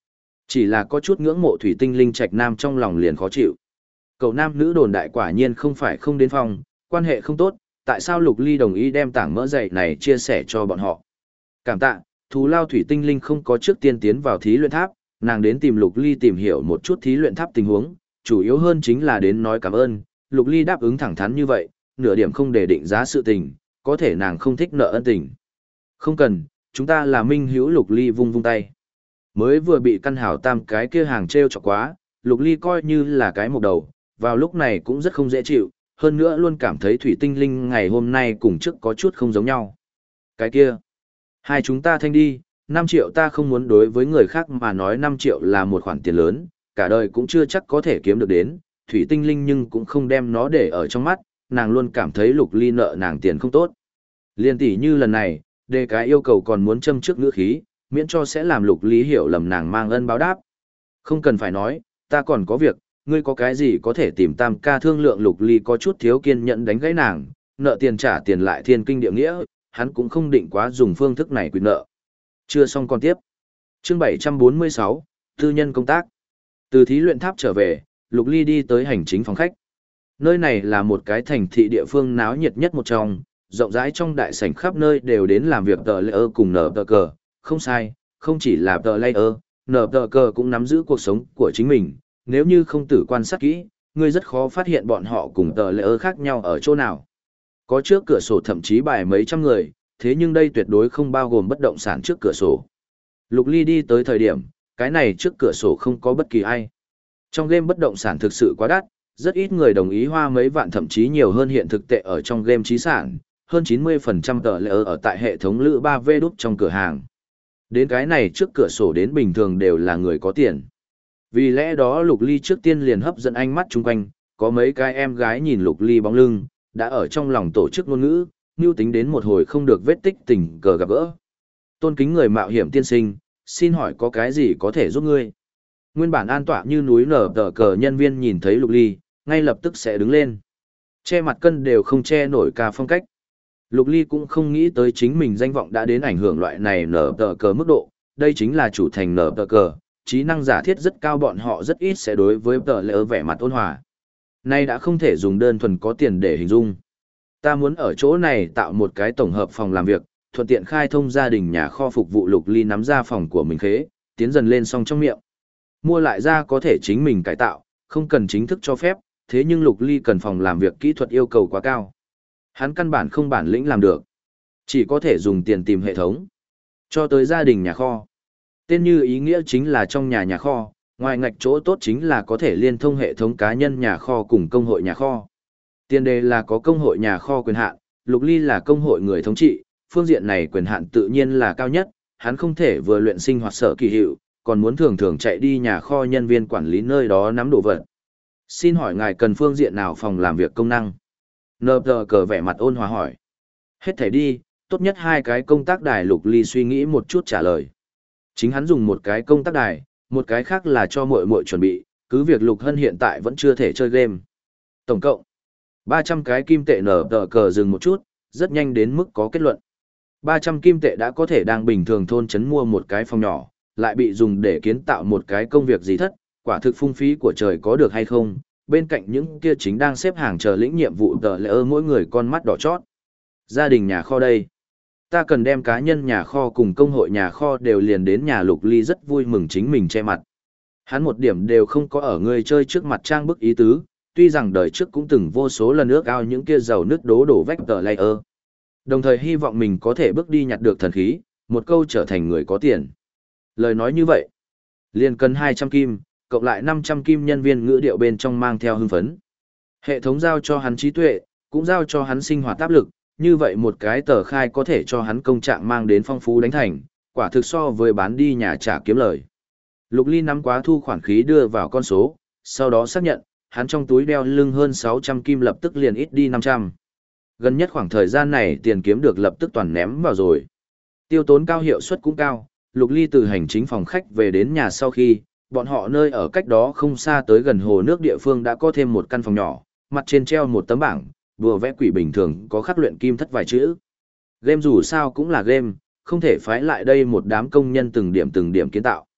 Chỉ là có chút ngưỡng mộ thủy tinh linh trạch nam trong lòng liền khó chịu. Cậu nam nữ đồn đại quả nhiên không phải không đến phòng, quan hệ không tốt, tại sao Lục Ly đồng ý đem tảng mỡ dày này chia sẻ cho bọn họ. Cảm tạ, thù lao thủy tinh linh không có trước tiên tiến vào thí luyện tháp, nàng đến tìm Lục Ly tìm hiểu một chút thí luyện tháp tình huống, chủ yếu hơn chính là đến nói cảm ơn. Lục Ly đáp ứng thẳng thắn như vậy, nửa điểm không để định giá sự tình, có thể nàng không thích nợ ân tình. Không cần, chúng ta là minh hữu. Lục Ly vung vung tay. Mới vừa bị căn hảo tam cái kia hàng treo chọc quá, Lục Ly coi như là cái mộc đầu, vào lúc này cũng rất không dễ chịu, hơn nữa luôn cảm thấy thủy tinh linh ngày hôm nay cùng trước có chút không giống nhau. Cái kia, hai chúng ta thanh đi, 5 triệu ta không muốn, đối với người khác mà nói 5 triệu là một khoản tiền lớn, cả đời cũng chưa chắc có thể kiếm được đến, thủy tinh linh nhưng cũng không đem nó để ở trong mắt, nàng luôn cảm thấy Lục Ly nợ nàng tiền không tốt. Liên tỷ như lần này, đề cái yêu cầu còn muốn châm trước ngữ khí, miễn cho sẽ làm Lục Ly hiểu lầm nàng mang ân báo đáp. Không cần phải nói, ta còn có việc, ngươi có cái gì có thể tìm tam ca thương lượng. Lục Ly có chút thiếu kiên nhẫn đánh gãy nàng, nợ tiền trả tiền lại thiên kinh địa nghĩa, hắn cũng không định quá dùng phương thức này quyết nợ. Chưa xong còn tiếp. Chương 746, tư nhân công tác. Từ thí luyện tháp trở về, Lục Ly đi tới hành chính phòng khách. Nơi này là một cái thành thị địa phương náo nhiệt nhất một trong, rộng rãi trong đại sảnh khắp nơi đều đến làm việc tờ layer cùng nở tờ cờ, không sai, không chỉ là tờ layer, nở tờ cờ cũng nắm giữ cuộc sống của chính mình, nếu như không tử quan sát kỹ, ngươi rất khó phát hiện bọn họ cùng tờ layer khác nhau ở chỗ nào. Có trước cửa sổ thậm chí bài mấy trăm người, thế nhưng đây tuyệt đối không bao gồm bất động sản trước cửa sổ. Lục Ly đi tới thời điểm, cái này trước cửa sổ không có bất kỳ ai. Trong game bất động sản thực sự quá đắt, rất ít người đồng ý hoa mấy vạn thậm chí nhiều hơn hiện thực tệ ở trong game trí sản, hơn 90% tờ layer ở tại hệ thống lữ 3V đúc trong cửa hàng. Đến cái này trước cửa sổ đến bình thường đều là người có tiền. Vì lẽ đó Lục Ly trước tiên liền hấp dẫn ánh mắt chung quanh, có mấy cái em gái nhìn Lục Ly bóng lưng, đã ở trong lòng tổ chức ngôn ngữ, mưu tính đến một hồi không được vết tích tình cờ gặp gỡ. Tôn kính người mạo hiểm tiên sinh, xin hỏi có cái gì có thể giúp ngươi? Nguyên bản an tọa như núi nở tờ cờ nhân viên nhìn thấy Lục Ly, ngay lập tức sẽ đứng lên. Che mặt cân đều không che nổi ca phong cách. Lục Ly cũng không nghĩ tới chính mình danh vọng đã đến ảnh hưởng loại này nở tờ cờ mức độ, đây chính là chủ thành nở tờ cờ, trí năng giả thiết rất cao, bọn họ rất ít sẽ đối với tờ lỡ vẻ mặt ôn hòa. Nay đã không thể dùng đơn thuần có tiền để hình dung. Ta muốn ở chỗ này tạo một cái tổng hợp phòng làm việc, thuận tiện khai thông gia đình nhà kho phục vụ. Lục Ly nắm ra phòng của mình khế, tiến dần lên song trong miệng. Mua lại ra có thể chính mình cải tạo, không cần chính thức cho phép, thế nhưng Lục Ly cần phòng làm việc kỹ thuật yêu cầu quá cao. Hắn căn bản không bản lĩnh làm được. Chỉ có thể dùng tiền tìm hệ thống. Cho tới gia đình nhà kho. Tên như ý nghĩa chính là trong nhà kho, ngoài ngạch chỗ tốt chính là có thể liên thông hệ thống cá nhân nhà kho cùng công hội nhà kho. Tiền đề là có công hội nhà kho quyền hạn, Lục Ly là công hội người thống trị, phương diện này quyền hạn tự nhiên là cao nhất, hắn không thể vừa luyện sinh hoạt sở kỳ hiệu, còn muốn thường thường chạy đi nhà kho nhân viên quản lý nơi đó nắm đồ vật. Xin hỏi ngài cần phương diện nào phòng làm việc công năng? Nờ tờ cờ vẻ mặt ôn hòa hỏi. Hết thảy đi, tốt nhất 2 cái công tác đài. Lục Ly suy nghĩ một chút trả lời. Chính hắn dùng một cái công tác đài, một cái khác là cho muội muội chuẩn bị, cứ việc Lục Hân hiện tại vẫn chưa thể chơi game. Tổng cộng 300 cái kim tệ. Nở tờ cờ dừng một chút, rất nhanh đến mức có kết luận. 300 kim tệ đã có thể đang bình thường thôn trấn mua một cái phòng nhỏ, lại bị dùng để kiến tạo một cái công việc gì thất, quả thực phung phí của trời có được hay không? Bên cạnh những kia chính đang xếp hàng chờ lĩnh nhiệm vụ tờ lỡ mỗi người con mắt đỏ chót. Gia đình nhà kho đây. Ta cần đem cá nhân nhà kho cùng công hội nhà kho đều liền đến nhà. Lục Ly rất vui mừng chính mình che mặt. Hắn một điểm đều không có ở người chơi trước mặt trang bức ý tứ, tuy rằng đời trước cũng từng vô số lần ước ao những kia giàu nước đổ vách tờ layer. Đồng thời hy vọng mình có thể bước đi nhặt được thần khí, một câu trở thành người có tiền. Lời nói như vậy, liền cần 200 kim, cộng lại 500 kim. Nhân viên ngữ điệu bên trong mang theo hưng phấn. Hệ thống giao cho hắn trí tuệ, cũng giao cho hắn sinh hoạt áp lực, như vậy một cái tờ khai có thể cho hắn công trạng mang đến phong phú đánh thành, quả thực so với bán đi nhà trả kiếm lời. Lục Ly nắm quá thu khoản khí đưa vào con số, sau đó xác nhận, hắn trong túi đeo lưng hơn 600 kim lập tức liền ít đi 500. Gần nhất khoảng thời gian này tiền kiếm được lập tức toàn ném vào rồi. Tiêu tốn cao, hiệu suất cũng cao. Lục Ly từ hành chính phòng khách về đến nhà sau khi, bọn họ nơi ở cách đó không xa tới gần hồ nước địa phương đã có thêm một căn phòng nhỏ, mặt trên treo một tấm bảng, đùa vẽ quỷ bình thường có khắc luyện kim thất vài chữ. Game dù sao cũng là game, không thể phái lại đây một đám công nhân từng điểm kiến tạo.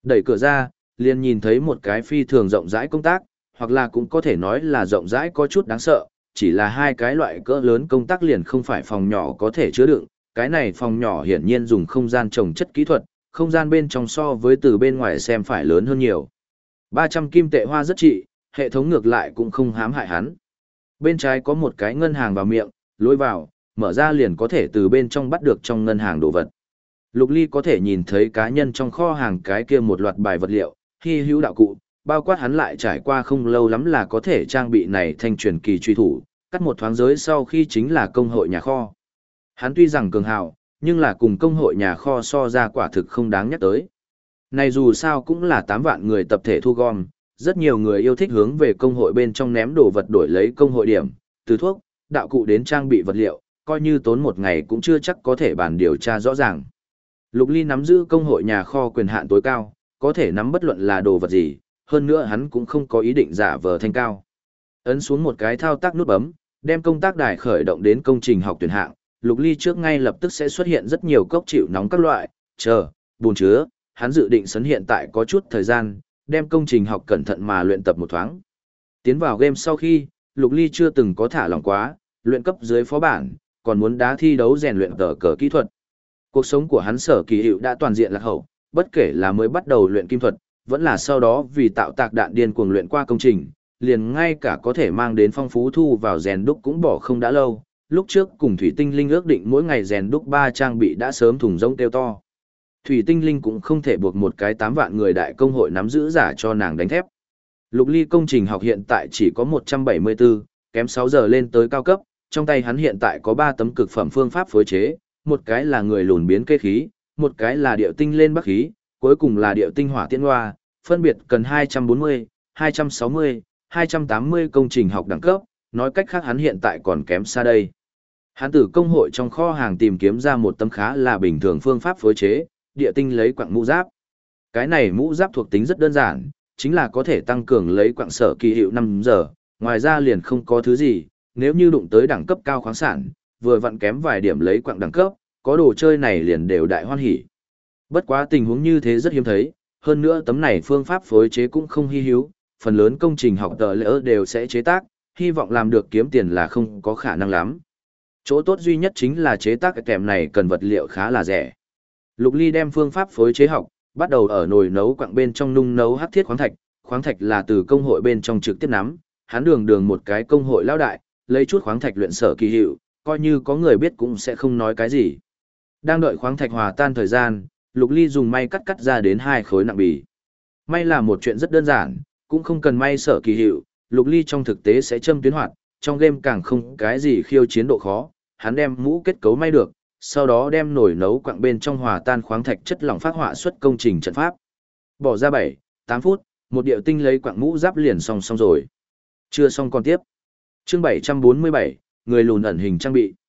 Đẩy cửa ra, liền nhìn thấy một cái phi thường rộng rãi công tác, hoặc là cũng có thể nói là rộng rãi có chút đáng sợ, chỉ là hai cái loại cỡ lớn công tác liền không phải phòng nhỏ có thể chứa đựng, cái này phòng nhỏ hiển nhiên dùng không gian trồng chất kỹ thuật, không gian bên trong so với từ bên ngoài xem phải lớn hơn nhiều. 300 kim tệ hoa rất trị, hệ thống ngược lại cũng không hãm hại hắn. Bên trái có một cái ngân hàng vào miệng, lối vào, mở ra liền có thể từ bên trong bắt được trong ngân hàng đồ vật. Lục Ly có thể nhìn thấy cá nhân trong kho hàng cái kia một loạt bài vật liệu, hy hữu đạo cụ, bao quát hắn lại trải qua không lâu lắm là có thể trang bị này thành truyền kỳ truy thủ, cắt một thoáng giới sau khi chính là công hội nhà kho. Hắn tuy rằng cường hào, nhưng là cùng công hội nhà kho so ra quả thực không đáng nhắc tới. Này dù sao cũng là 8 vạn người tập thể thu gom, rất nhiều người yêu thích hướng về công hội bên trong ném đồ vật đổi lấy công hội điểm, từ thuốc, đạo cụ đến trang bị vật liệu, coi như tốn một ngày cũng chưa chắc có thể bàn điều tra rõ ràng. Lục Ly nắm giữ công hội nhà kho quyền hạn tối cao, có thể nắm bất luận là đồ vật gì, hơn nữa hắn cũng không có ý định giả vờ thanh cao. Ấn xuống một cái thao tác nút bấm, đem công tác đài khởi động đến công trình học tuyển hạng, Lục Ly trước ngay lập tức sẽ xuất hiện rất nhiều cốc chịu nóng các loại, bồn chứa, hắn dự định sấn hiện tại có chút thời gian, đem công trình học cẩn thận mà luyện tập một thoáng. Tiến vào game sau khi, Lục Ly chưa từng có thả lỏng quá, luyện cấp dưới phó bản, còn muốn đá thi đấu rèn luyện tờ cờ kỹ thuật. Cuộc sống của hắn sở kỳ hiệu đã toàn diện lạc hậu, bất kể là mới bắt đầu luyện kim thuật, vẫn là sau đó vì tạo tạc đạn điên cuồng luyện qua công trình, liền ngay cả có thể mang đến phong phú thu vào rèn đúc cũng bỏ không đã lâu. Lúc trước cùng Thủy Tinh Linh ước định mỗi ngày rèn đúc 3 trang bị đã sớm thùng rông kêu to. Thủy Tinh Linh cũng không thể buộc một cái 8 vạn người đại công hội nắm giữ giả cho nàng đánh thép. Lục Ly công trình học hiện tại chỉ có 174, kém 6 giờ lên tới cao cấp, trong tay hắn hiện tại có 3 tấm cực phẩm phương pháp phối chế, một cái là người lùn biến kê khí, một cái là điệu tinh lên bắc khí, cuối cùng là điệu tinh hỏa tiễn hoa, phân biệt cần 240, 260, 280 công trình học đẳng cấp, nói cách khác hắn hiện tại còn kém xa đây. Hắn từ công hội trong kho hàng tìm kiếm ra một tấm khá là bình thường phương pháp phối chế, địa tinh lấy quặng mũ giáp. Cái này mũ giáp thuộc tính rất đơn giản, chính là có thể tăng cường lấy quặng sở kỳ hiệu 5 giờ, ngoài ra liền không có thứ gì, nếu như đụng tới đẳng cấp cao khoáng sản, vừa vặn kém vài điểm lấy quặng đẳng cấp, có đồ chơi này liền đều đại hoan hỉ. Bất quá tình huống như thế rất hiếm thấy, hơn nữa tấm này phương pháp phối chế cũng không hy hữu, phần lớn công trình học tờ lỡ đều sẽ chế tác, hy vọng làm được kiếm tiền là không có khả năng lắm. Chỗ tốt duy nhất chính là chế tác cái kèm này cần vật liệu khá là rẻ. Lục Ly đem phương pháp phối chế học, bắt đầu ở nồi nấu quặng bên trong nung nấu hắc thiết khoáng thạch là từ công hội bên trong trực tiếp nắm, hắn đường một cái công hội lão đại, lấy chút khoáng thạch luyện sở kỳ hiệu, coi như có người biết cũng sẽ không nói cái gì. Đang đợi khoáng thạch hòa tan thời gian, Lục Ly dùng may cắt ra đến 2 khối nặng bì. May là một chuyện rất đơn giản, cũng không cần may sở kỳ hiệu, Lục Ly trong thực tế sẽ châm tuyến hoạt, trong game càng không cái gì khiêu chiến độ khó, hắn đem mũ kết cấu may được, sau đó đem nồi nấu quặng bên trong hòa tan khoáng thạch chất lỏng phát họa xuất công trình trận pháp. Bỏ ra 7, 8 phút, một điệu tinh lấy quặng mũ giáp liền xong rồi. Chưa xong còn tiếp. Chương 747, người lùn ẩn hình trang bị.